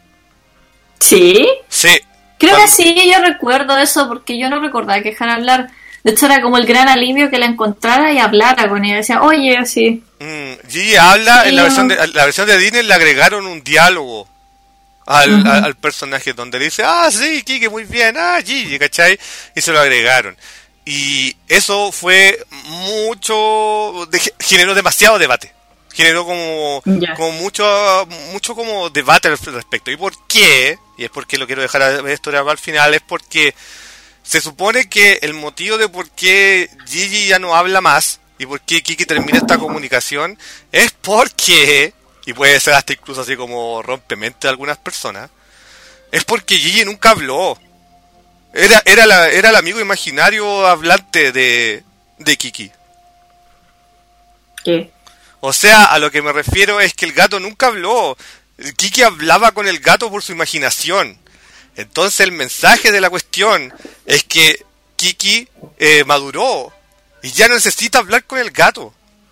Speaker 2: ¿Sí?
Speaker 1: Sí.
Speaker 2: Creo cuando... que sí, yo recuerdo eso, porque yo no recordaba que dejaran hablar. De hecho, era como el gran alivio que la encontrara y hablara con ella. Decía, oye, así.
Speaker 1: Mm, Gigi habla, sí, en la versión, de, la versión de Disney le agregaron un diálogo al, uh-huh. al, al personaje, donde le dice, ah, sí, Kike, muy bien, ah, Gigi, ¿cachai? Y se lo agregaron. Y eso fue mucho, de, generó demasiado debate. Generó como, yeah. como mucho, mucho como debate al respecto. ¿Y por qué? Y es porque lo quiero dejar a la historia al final, es porque se supone que el motivo de por qué Gigi ya no habla más y por qué Kiki termina esta comunicación es porque, y puede ser hasta incluso así como rompemente de algunas personas, es porque Gigi nunca habló. Era, era, la, era el amigo imaginario hablante de, de Kiki.
Speaker 2: ¿Qué?
Speaker 1: O sea, a lo que me refiero es que el gato nunca habló. Kiki hablaba con el gato por su imaginación. Entonces el mensaje de la cuestión es que Kiki eh, maduró y ya no necesita hablar con el gato.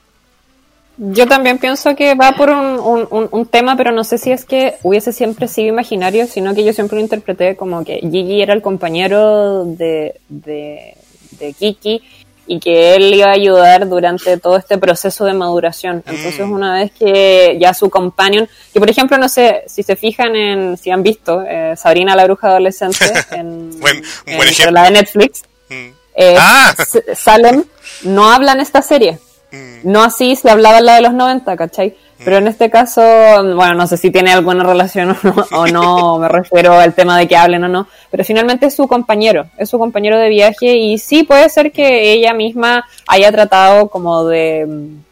Speaker 3: Yo también pienso que va por un, un, un, un tema, pero no sé si es que hubiese siempre sido imaginario, sino que yo siempre lo interpreté como que Gigi era el compañero de, de, de Kiki y que él iba a ayudar durante todo este proceso de maduración. Entonces, mm. una vez que ya su companion, que por ejemplo, no sé, si se fijan en, si han visto eh, Sabrina la bruja adolescente, en,
Speaker 1: buen,
Speaker 3: en,
Speaker 1: buen
Speaker 3: en la de Netflix, mm. eh, ah. Salem no habla en esta serie. No así se hablaba en la de los noventa, ¿cachai? Pero en este caso, bueno, no sé si tiene alguna relación o no, o no, me refiero al tema de que hablen o no, pero finalmente es su compañero, es su compañero de viaje y sí puede ser que ella misma haya tratado como de,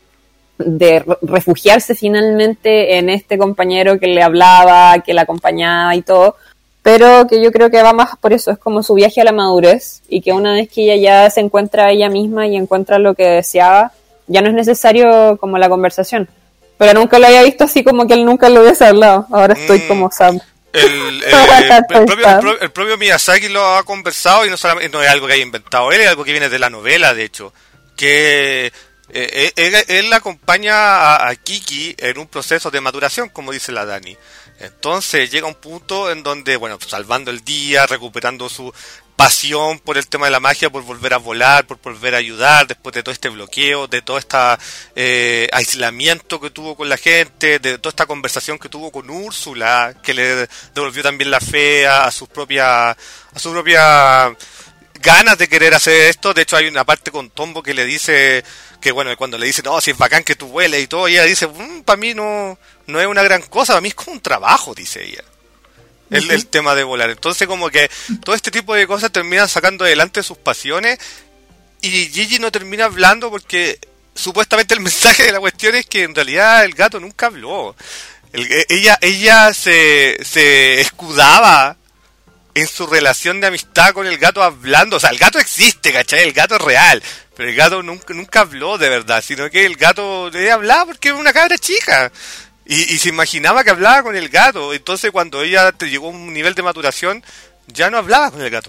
Speaker 3: de refugiarse finalmente en este compañero que le hablaba, que la acompañaba y todo, pero que yo creo que va más por eso, es como su viaje a la madurez y que una vez que ella ya se encuentra a ella misma y encuentra lo que deseaba, ya no es necesario como la conversación. Pero nunca lo había visto así como que él nunca lo hubiese hablado. Ahora estoy mm, como Sam.
Speaker 1: El, el, el, el, propio, el, propio, el propio Miyazaki lo ha conversado y no solamente no es algo que haya inventado él, es algo que viene de la novela, de hecho. Que eh, él, él acompaña a, a Kiki en un proceso de maduración, como dice la Dani. Entonces llega un punto en donde, bueno, salvando el día, recuperando su pasión por el tema de la magia, por volver a volar, por volver a ayudar después de todo este bloqueo, de todo este eh, aislamiento que tuvo con la gente, de toda esta conversación que tuvo con Úrsula, que le devolvió también la fe a, a sus propias a su propia ganas de querer hacer esto. De hecho hay una parte con Tombo que le dice que, bueno, cuando le dice, no, si es bacán que tú vueles y todo, y ella dice, mmm, para mí no, no es una gran cosa, para mí es como un trabajo, dice ella. El, el tema de volar. Entonces como que todo este tipo de cosas terminan sacando adelante sus pasiones y Gigi no termina hablando porque supuestamente el mensaje de la cuestión es que en realidad el gato nunca habló. El, ella ella se, se escudaba en su relación de amistad con el gato hablando. O sea, el gato existe, ¿cachai? El gato es real, pero el gato nunca, nunca habló de verdad, sino que el gato le hablaba porque era una cabra chica. Y, y se imaginaba que hablaba con el gato. Entonces cuando ella te llegó a un nivel de maturación, ya no hablaba con el gato.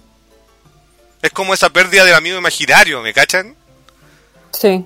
Speaker 1: Es como esa pérdida del amigo imaginario, ¿me cachan?
Speaker 3: Sí.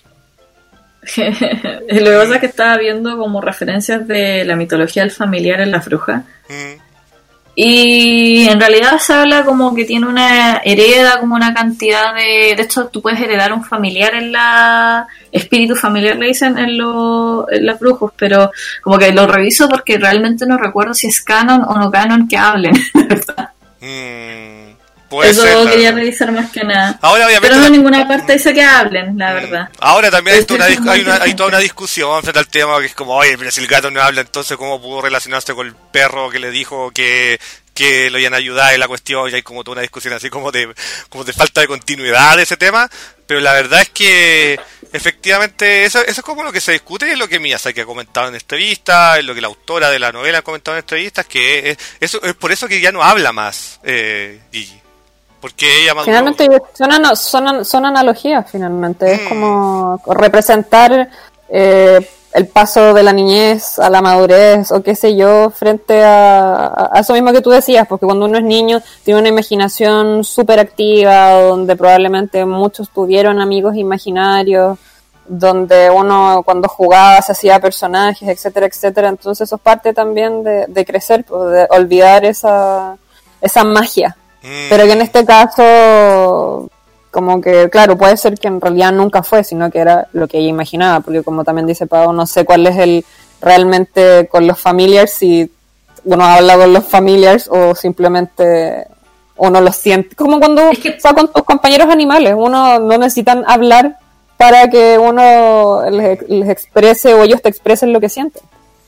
Speaker 2: Lo que pasa es que estaba viendo como referencias de la mitología del familiar en La Bruja. Mm.
Speaker 4: Y en realidad se habla como que tiene una hereda, como una cantidad de... De hecho, tú puedes heredar un familiar en la... Espíritu familiar le dicen en, lo, en los brujos, pero como que lo reviso porque realmente no recuerdo si es canon o no canon que hablen, ¿verdad?
Speaker 1: Mm, puede
Speaker 4: Eso
Speaker 1: ser,
Speaker 4: quería revisar más que nada.
Speaker 1: Ahora,
Speaker 4: pero no en ninguna parte dice que hablen, la
Speaker 1: mm,
Speaker 4: verdad.
Speaker 1: Ahora también hay, una, hay, una, hay toda una discusión frente al tema que es como, oye, pero si el gato no habla, entonces ¿cómo pudo relacionarse con el perro que le dijo que... que lo iban a ayudar en la cuestión? Y hay como toda una discusión así como de como de falta de continuidad de ese tema, pero la verdad es que efectivamente eso, eso es como lo que se discute y es lo que Miyazaki ha comentado en entrevistas, es lo que la autora de la novela ha comentado en entrevistas, que es, eso, es por eso que ya no habla más eh, Gigi, porque ella maduró.
Speaker 3: Finalmente son, son, son analogías, finalmente, mm. es como representar eh, el paso de la niñez a la madurez o qué sé yo frente a, a eso mismo que tú decías, porque cuando uno es niño tiene una imaginación súper activa, donde probablemente muchos tuvieron amigos imaginarios, donde uno cuando jugaba se hacía personajes, etcétera, etcétera. Entonces eso es parte también de, de crecer, pues, de olvidar esa, esa magia. Mm. Pero que en este caso... como que, claro, puede ser que en realidad nunca fue, sino que era lo que ella imaginaba, porque como también dice Pau, no sé cuál es el realmente con los familiars, si uno habla con los familiars o simplemente uno los siente, como cuando es que... está con tus compañeros animales, uno no necesitan hablar para que uno les, les exprese o ellos te expresen lo que sienten.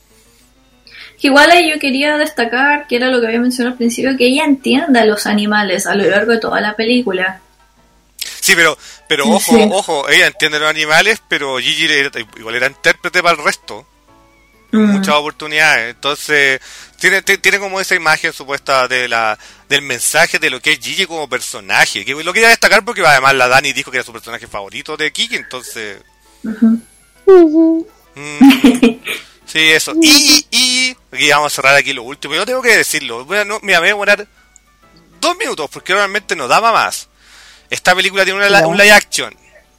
Speaker 4: Igual yo quería destacar, que era lo que había mencionado al principio, que ella entiende a los animales a lo largo de toda la película.
Speaker 1: Sí, pero pero ojo, sí. ojo, ella entiende los animales, pero Gigi era, igual era intérprete para el resto. Mm. Muchas oportunidades. Entonces, tiene tiene como esa imagen supuesta de la del mensaje de lo que es Gigi como personaje. Que lo quería destacar porque además la Dani dijo que era su personaje favorito de Kiki, entonces... Uh-huh. Uh-huh. Mm, sí, eso. Y, y, aquí vamos a cerrar aquí lo último. Yo tengo que decirlo. Voy a, no, mira, me voy a demorar dos minutos porque realmente no daba más. Esta película tiene una, yeah. un live action.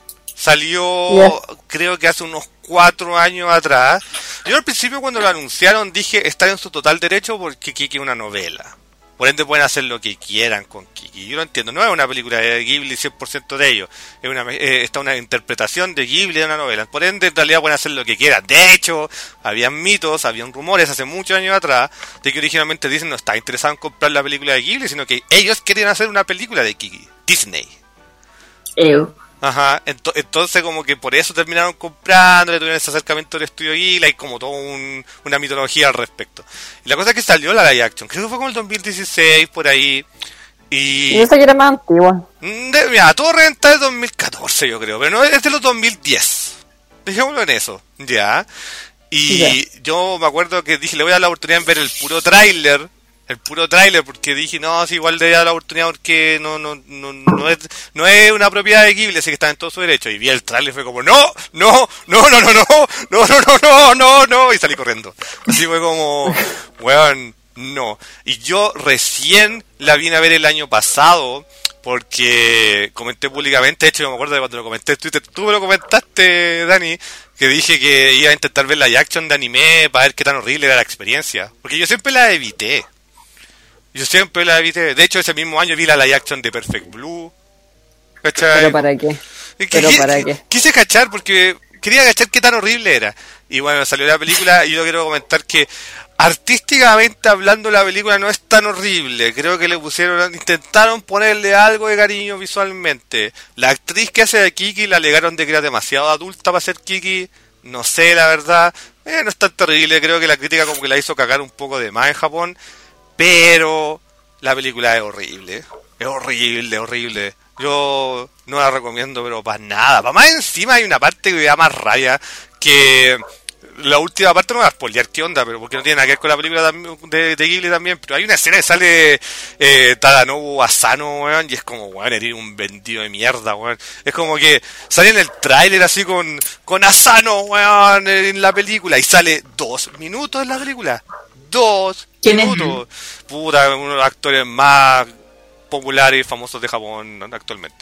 Speaker 1: Salió, yeah. creo que hace unos cuatro años atrás. Yo al principio cuando lo anunciaron dije, está en su total derecho porque Kiki es una novela. Por ende pueden hacer lo que quieran con Kiki. Yo lo entiendo, no es una película de Ghibli cien por ciento de ello. Es una, eh, está una interpretación de Ghibli de una novela. Por ende en realidad pueden hacer lo que quieran. De hecho, habían mitos, habían rumores hace muchos años atrás de que originalmente Disney no estaba interesado en comprar la película de Ghibli, sino que ellos querían hacer una película de Kiki. Disney.
Speaker 4: Ew.
Speaker 1: Ajá, ent- entonces como que por eso terminaron comprando, le tuvieron ese acercamiento del estudio Ghibli, hay como toda un, una mitología al respecto. Y la cosa es que salió la live action, creo que fue como el dos mil dieciséis, por ahí. Y...
Speaker 3: yo sé que era más antigua.
Speaker 1: De, mira, todo reventa de dos mil catorce yo creo, pero no es de los dos mil diez. Dejémoslo en eso, ya. Y yeah. yo me acuerdo que dije, le voy a dar la oportunidad de ver el puro tráiler. El puro tráiler, porque dije, no, sí, igual le voy a dar la oportunidad porque no no no no es no es una propiedad de Ghibli, así que está en todo su derecho. Y vi el tráiler y fue como, no, no, no, no, no, no, no, no, no, no, no, no, y salí corriendo. Así fue como, weón, no. Y yo recién la vine a ver el año pasado, porque comenté públicamente, de hecho yo me acuerdo de cuando lo comenté en Twitter, tú me lo comentaste, Dani, que dije que iba a intentar ver la action de anime para ver qué tan horrible era la experiencia. Porque yo siempre la evité. Yo siempre la evité. De hecho, ese mismo año vi la live action de Perfect Blue. ¿Cachai?
Speaker 3: ¿Pero para qué?
Speaker 1: ¿Pero para qué? Quise cachar porque quería cachar qué tan horrible era. Y bueno, salió la película y yo quiero comentar que artísticamente hablando la película no es tan horrible. Creo que le pusieron, intentaron ponerle algo de cariño visualmente. La actriz que hace de Kiki la alegaron de que era demasiado adulta para ser Kiki. No sé, la verdad. Eh, no es tan terrible. Creo que la crítica como que la hizo cagar un poco de más en Japón. Pero la película es horrible, es horrible, horrible. Yo no la recomiendo, pero para nada. Para más encima hay una parte que me da más rabia, que la última parte no me va a spoilear qué onda, pero porque no tiene nada que ver con la película de, de Ghibli también. Pero hay una escena que sale eh, Tadanobu Asano, weón, y es como, weón, eres un vendido de mierda, weón. Es como que sale en el tráiler así con, con Asano, weón, en la película, y sale dos minutos en la película. Dos minutos. Puta, uno de los actores más populares y famosos de Japón actualmente.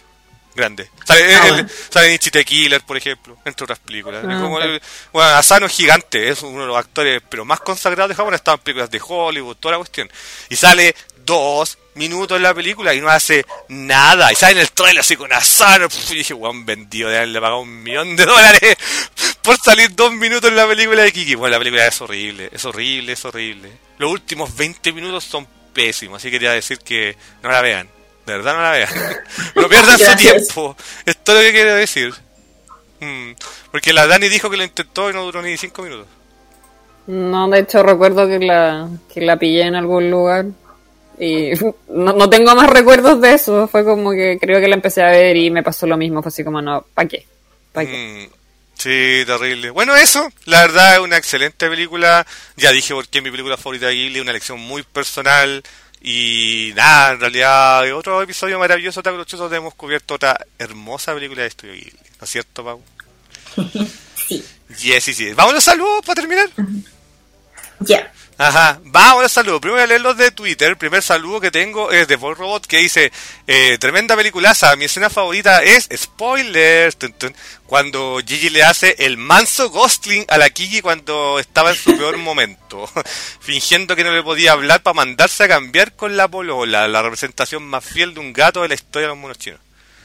Speaker 1: grande. Sale,
Speaker 3: Ah,
Speaker 1: el,
Speaker 3: bueno.
Speaker 1: sale Nichi the Killer, por ejemplo, entre otras películas.
Speaker 3: Ah,
Speaker 1: Es como
Speaker 3: ok.
Speaker 1: el- bueno, Asano es gigante, es uno de los actores pero más consagrados de Japón, estaba en películas de Hollywood, toda la cuestión. Y sale dos minutos en la película y no hace nada. Y sale en el trailer así con Asano. Pff, y dije, weón, vendido de haberle pagado un millón de dólares por salir dos minutos en la película de Kiki. Bueno, la película es horrible, es horrible, es horrible. Los últimos veinte minutos son pésimos, así quería decir que no la vean. De verdad no la vean. No pierdan su
Speaker 4: Gracias.
Speaker 1: tiempo. Es todo lo que quiero decir. Mm, porque la Dani dijo que lo intentó y no duró ni cinco minutos.
Speaker 3: No, de hecho recuerdo que la, que la pillé en algún lugar y no, no tengo más recuerdos de eso. Fue como que creo que la empecé a ver y me pasó lo mismo. Fue así como, no, ¿para qué? ¿Pa' qué?
Speaker 1: Mm, sí, terrible. Bueno, eso, la verdad es una excelente película. Ya dije por qué es mi película favorita de Ghibli, una elección muy personal. Y nada, en realidad, en otro episodio maravilloso, Taco Choso, hemos cubierto otra hermosa película de Estudio Ghibli. ¿No es cierto, Pau?
Speaker 4: Sí.
Speaker 1: Yes, sí, sí. Vamos a los saludos para terminar.
Speaker 4: Ya.
Speaker 1: Ajá, vamos a los saludos. Primero voy a leer los de Twitter. El primer saludo que tengo es de Paul Robot, que dice, eh, tremenda peliculaza, mi escena favorita es, spoiler, tun, tun, cuando Gigi le hace el manso ghostling a la Kiki cuando estaba en su peor momento, fingiendo que no le podía hablar para mandarse a cambiar con la polola, la representación más fiel de un gato de la historia de los monos chinos.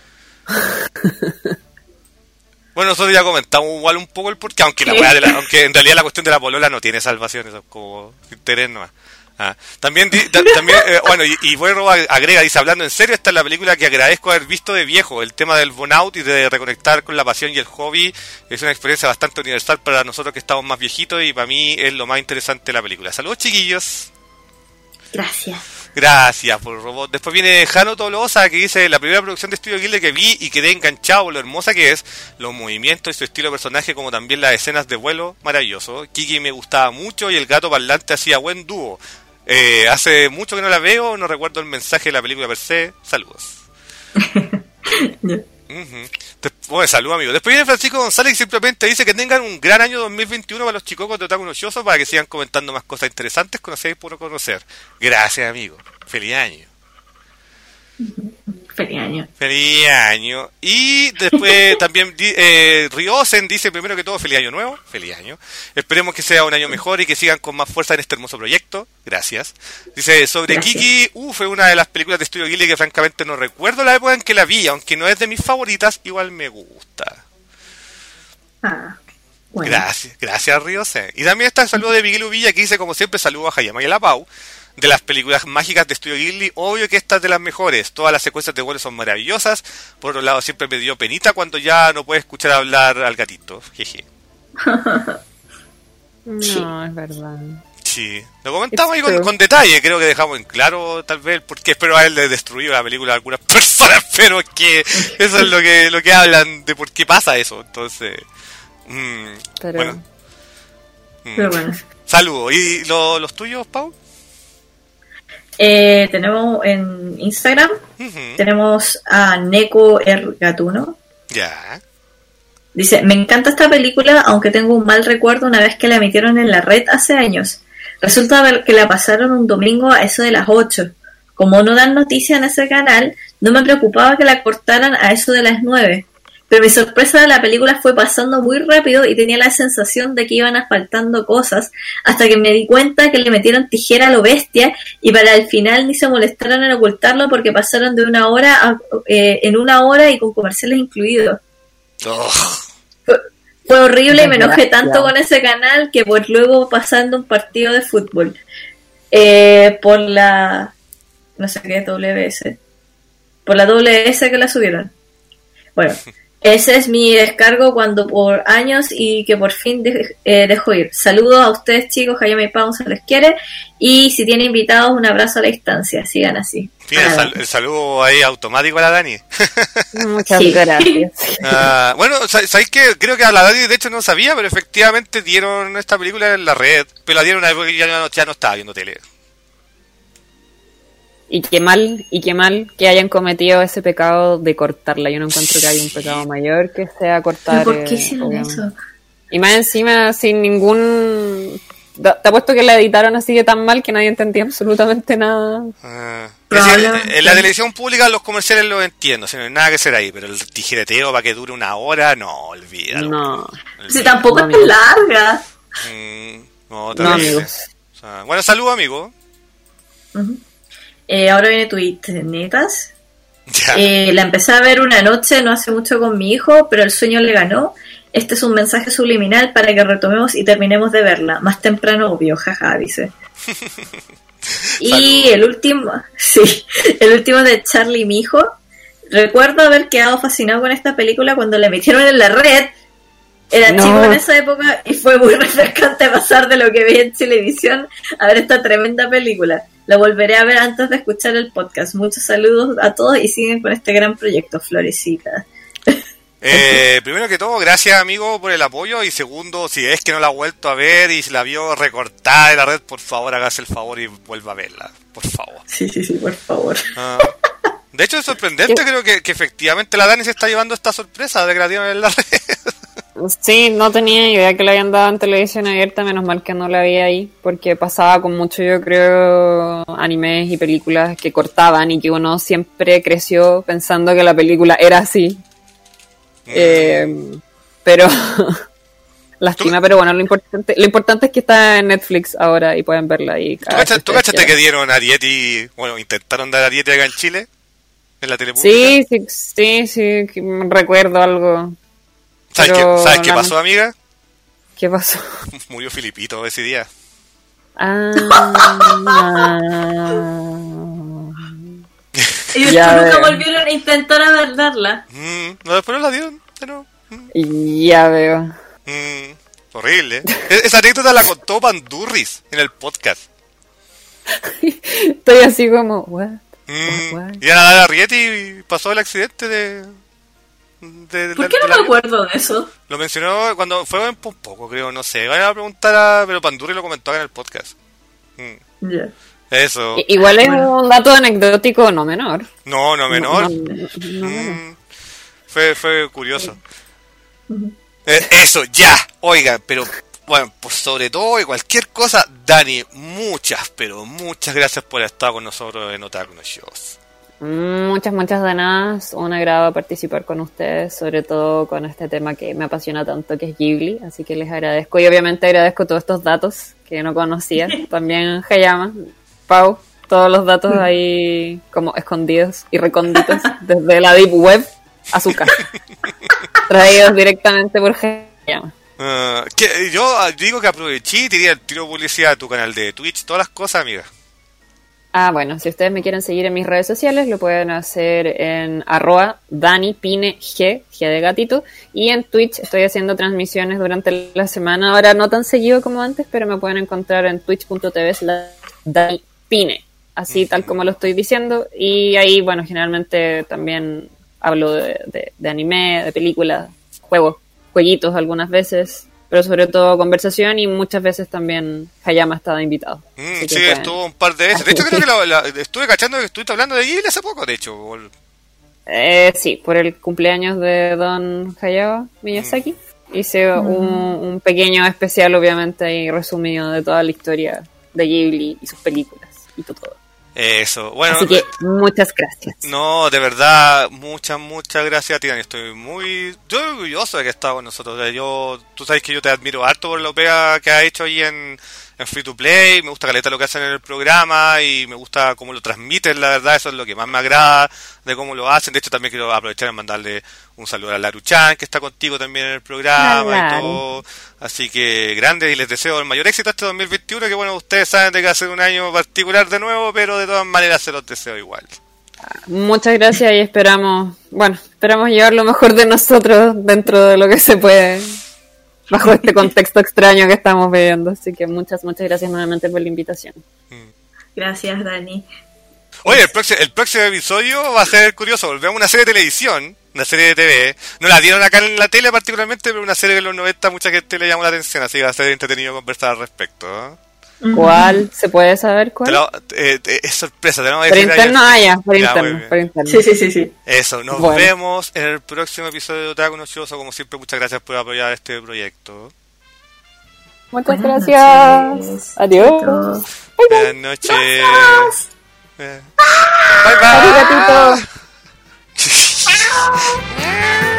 Speaker 1: Bueno, nosotros ya comentamos igual un poco el porqué, aunque la weá de la, aunque en realidad la cuestión de la polola no tiene salvación, eso es como interés nomás. Ah, también, di- ta- también eh, bueno, y, y Boero agrega, dice, hablando en serio, esta es la película que agradezco haber visto de viejo. El tema del burnout y de reconectar con la pasión y el hobby es una experiencia bastante universal para nosotros que estamos más viejitos y para mí es lo más interesante de la película. Saludos, chiquillos.
Speaker 4: Gracias.
Speaker 1: Gracias por el robot. Después viene Jano Tolosa, que dice, la primera producción de Estudio Ghibli que vi y quedé enganchado por lo hermosa que es, los movimientos y su estilo de personaje, como también las escenas de vuelo, maravilloso. Kiki me gustaba mucho y el gato parlante hacía buen dúo. Eh, hace mucho que no la veo, no recuerdo el mensaje de la película per se. Saludos. Uh-huh. Bueno, salud, amigo. Después viene Francisco González, que simplemente dice que tengan un gran año dos mil veintiuno para los chicocos de Otaku Nochoso, para que sigan comentando más cosas interesantes, conocéis por conocer. Gracias, amigo. Feliz año.
Speaker 4: Feliz año.
Speaker 1: Feliz año. Y después también eh, Riosen dice, primero que todo, feliz año nuevo. Feliz año. Esperemos que sea un año mejor y que sigan con más fuerza en este hermoso proyecto. Gracias. Dice, sobre Gracias. Kiki, uh, fue una de las películas de Estudio Ghibli que francamente no recuerdo la época en que la vi, aunque no es de mis favoritas, igual me gusta.
Speaker 4: Ah, bueno.
Speaker 1: Gracias, gracias Riosen. Y también está el saludo de Miguel Uvilla, que dice, como siempre, saludo a Hayama y a la Pau. De las películas mágicas de Estudio Ghibli, obvio que esta es de las mejores. Todas las secuencias de vuelo son maravillosas. Por otro lado, siempre me dio penita cuando ya no puedes escuchar hablar al gatito. Jeje.
Speaker 3: No,
Speaker 4: sí.
Speaker 3: es verdad.
Speaker 1: Sí, lo comentamos ahí con, con detalle. Creo que dejamos en claro, tal vez, porque espero haberle destruido la película a algunas personas, pero es que eso es lo que lo que hablan de por qué pasa eso. Entonces, mmm,
Speaker 3: pero...
Speaker 1: bueno.
Speaker 4: Pero bueno.
Speaker 1: Saludos. ¿Y lo, los tuyos, Pau?
Speaker 4: Eh, tenemos en Instagram, uh-huh. tenemos a Neko R Gatuno.
Speaker 1: Ya.
Speaker 4: Dice, me encanta esta película, aunque tengo un mal recuerdo una vez que la emitieron en la red hace años. Resulta que la pasaron un domingo a eso de las ocho. Como no dan noticias en ese canal, no me preocupaba que la cortaran a eso de las nueve. Pero mi sorpresa de la película fue pasando muy rápido y tenía la sensación de que iban asfaltando cosas hasta que me di cuenta que le metieron tijera a lo bestia y para el final ni se molestaron en ocultarlo porque pasaron de una hora a, eh, en una hora y con comerciales incluidos.
Speaker 1: Oh.
Speaker 4: Fue, fue horrible y me enojé tanto con ese canal que por luego pasando un partido de fútbol eh, por la no sé qué W S por la W S que la subieron. Bueno, ese es mi descargo cuando por años y que por fin de, eh, dejo ir. Saludos a ustedes, chicos. Hayama y Pau se les quiere. Y si tienen invitados, un abrazo a la distancia. Sigan así.
Speaker 1: Sí, el, sal, el saludo ahí automático a la Dani.
Speaker 3: Muchas sí. gracias.
Speaker 1: Uh, bueno, ¿sabéis que creo que a la Dani de hecho no sabía, pero efectivamente dieron esta película en la red. Pero la dieron una época que ya no, ya no estaba viendo tele.
Speaker 3: Y qué mal, y qué mal que hayan cometido ese pecado de cortarla. Yo no encuentro que haya un pecado mayor que sea cortar.
Speaker 4: ¿Pero por qué hicieron
Speaker 3: eh,
Speaker 4: eso?
Speaker 3: Y más encima sin ningún te apuesto que la editaron así de tan mal que nadie entendía absolutamente nada.
Speaker 1: Ah. Es decir, en la televisión pública los comerciales los entiendo, si no hay nada que hacer ahí, pero el tijereteo para que dure una hora, no, olvídalo.
Speaker 3: No.
Speaker 4: Si tampoco no, es tan larga.
Speaker 1: Mm, no,
Speaker 3: no, amigos.
Speaker 1: O sea, bueno, saludos, amigo.
Speaker 4: Uh-huh. Eh, ahora viene tu netas. Eh, la empecé a ver una noche, no hace mucho con mi hijo, pero el sueño le ganó. Este es un mensaje subliminal para que retomemos y terminemos de verla. Más temprano, obvio, jaja, dice. Y el último, sí, el último de Charlie, mi hijo. Recuerdo haber quedado fascinado con esta película cuando la emitieron en la red. Era no. chico en esa época y fue muy refrescante pasar de lo que veía en televisión a ver esta tremenda película. La volveré a ver antes de escuchar el podcast. Muchos saludos a todos y siguen con este gran proyecto, Florecita.
Speaker 1: Eh, primero que todo, gracias amigo por el apoyo, y segundo, si es que no la ha vuelto a ver y se la vio recortada de la red, por favor hágase el favor y vuelva a verla, por favor.
Speaker 4: Sí, sí, sí, por favor.
Speaker 1: Ah, de hecho es sorprendente, creo que, que efectivamente la Dani se está llevando esta sorpresa de que la dieron en la red.
Speaker 3: Sí, no tenía idea que la habían dado en televisión abierta, menos mal que no la vi ahí, porque pasaba con mucho, yo creo, animes y películas que cortaban y que uno siempre creció pensando que la película era así. Eh, pero lástima, pero bueno, lo importante lo importante es que está en Netflix ahora y pueden verla ahí.
Speaker 1: ¿Tú cachaste que dieron Arieti, bueno, intentaron dar Arieti acá en Chile? ¿En la tele pública?
Speaker 3: Sí, sí, sí, sí, recuerdo algo.
Speaker 1: ¿Sabes, qué, ¿sabes qué pasó, amiga?
Speaker 3: ¿Qué pasó?
Speaker 1: Murió Filipito ese día.
Speaker 3: Ah.
Speaker 4: Y después nunca volvieron a intentar a darla.
Speaker 1: Mm, no, después no la dieron, pero...
Speaker 3: Mm. Ya veo.
Speaker 1: Mm, horrible. Esa anécdota la contó Pandurris en el podcast.
Speaker 3: Estoy así como, what?
Speaker 1: Mm, what? Y a la Rieti y pasó el accidente de... de, de
Speaker 4: ¿Por qué
Speaker 1: de
Speaker 4: no me acuerdo de eso?
Speaker 1: Lo mencionó cuando fue un poco, creo, no sé. Van a preguntar a... Pero Pandurris lo comentó acá en el podcast.
Speaker 4: Mm. Ya. Yeah.
Speaker 1: Eso.
Speaker 3: Igual es bueno. Un dato anecdótico no menor.
Speaker 1: No, no menor.
Speaker 3: No, no, no,
Speaker 1: mm, no. Fue, fue curioso.
Speaker 4: Uh-huh.
Speaker 1: Eh, eso, ya. Oigan, pero bueno, pues sobre todo y cualquier cosa, Dani, muchas, pero muchas gracias por estar con nosotros en Otaku no Shows.
Speaker 3: Muchas, muchas de nada. Un agrado participar con ustedes, sobre todo con este tema que me apasiona tanto, que es Ghibli. Así que les agradezco y obviamente agradezco todos estos datos que no conocía. También Hayama, Pau, todos los datos ahí como escondidos y recónditos desde la Deep Web a su casa. Traídos directamente por Hayama.
Speaker 1: Uh, que, yo digo que aproveché y tiré el tiro de publicidad a tu canal de Twitch, todas las cosas, amiga.
Speaker 3: Ah, bueno, si ustedes me quieren seguir en mis redes sociales, lo pueden hacer en arroba danipineg, G de gatito, y en Twitch estoy haciendo transmisiones durante la semana, ahora no tan seguido como antes, pero me pueden encontrar en twitch.tv slash danipine, así uh-huh. tal como lo estoy diciendo, y ahí, bueno, generalmente también hablo de, de, de anime, de películas, juegos, jueguitos algunas veces, pero sobre todo conversación, y muchas veces también Hayama ha estado invitado.
Speaker 1: Mm, sí, pueden... estuvo un par de veces. De hecho, creo que la, la, estuve cachando que estuviste hablando de Ghibli hace poco, de hecho.
Speaker 3: Eh, sí, por el cumpleaños de Don Hayao Miyazaki. Mm. Hice mm. un, un pequeño especial, obviamente, y resumido de toda la historia de Ghibli y sus películas y todo.
Speaker 1: Eso, bueno.
Speaker 3: Así que muchas gracias.
Speaker 1: No, de verdad, muchas, muchas gracias a ti, Dani. Estoy muy yo orgulloso de que has estado con nosotros. Yo, tú sabes que yo te admiro harto por lo pega que has hecho ahí en, en Free to Play. Me gusta caleta lo que hacen en el programa y me gusta cómo lo transmiten, la verdad. Eso es lo que más me agrada de cómo lo hacen. De hecho, también quiero aprovechar y mandarle un saludo a Laru-chan, que está contigo también en el programa. Hola. Y todo. Así que grande, y les deseo el mayor éxito este dos mil veintiuno, que bueno, ustedes saben de que va a ser un año particular de nuevo, pero de todas maneras se los deseo igual.
Speaker 3: Muchas gracias y esperamos, bueno, esperamos llevar lo mejor de nosotros dentro de lo que se puede, bajo este contexto extraño que estamos viviendo. Así que muchas, muchas gracias nuevamente por la invitación.
Speaker 4: Gracias, Dani.
Speaker 1: Oye, el próximo, el próximo episodio va a ser curioso. Volvemos a una serie de televisión, una serie de T V. No la dieron acá en la tele particularmente, pero una serie de los noventa mucha gente le llamó la atención, así que va a ser entretenido conversar al respecto, ¿eh?
Speaker 3: ¿Cuál? ¿Se puede saber cuál?
Speaker 1: Lo, eh, eh, es sorpresa, tenemos que
Speaker 3: por interno, ah, ya, por
Speaker 1: ya,
Speaker 3: interno, por interno.
Speaker 4: Sí, sí, sí, sí.
Speaker 1: Eso, nos bueno. vemos en el próximo episodio de Otaku no Shoujo. Como siempre, muchas gracias por apoyar este proyecto.
Speaker 3: Muchas Buenas gracias. Noches. Adiós.
Speaker 1: Bye, bye. Buenas noches. Bye bye.
Speaker 3: Bye, gatito.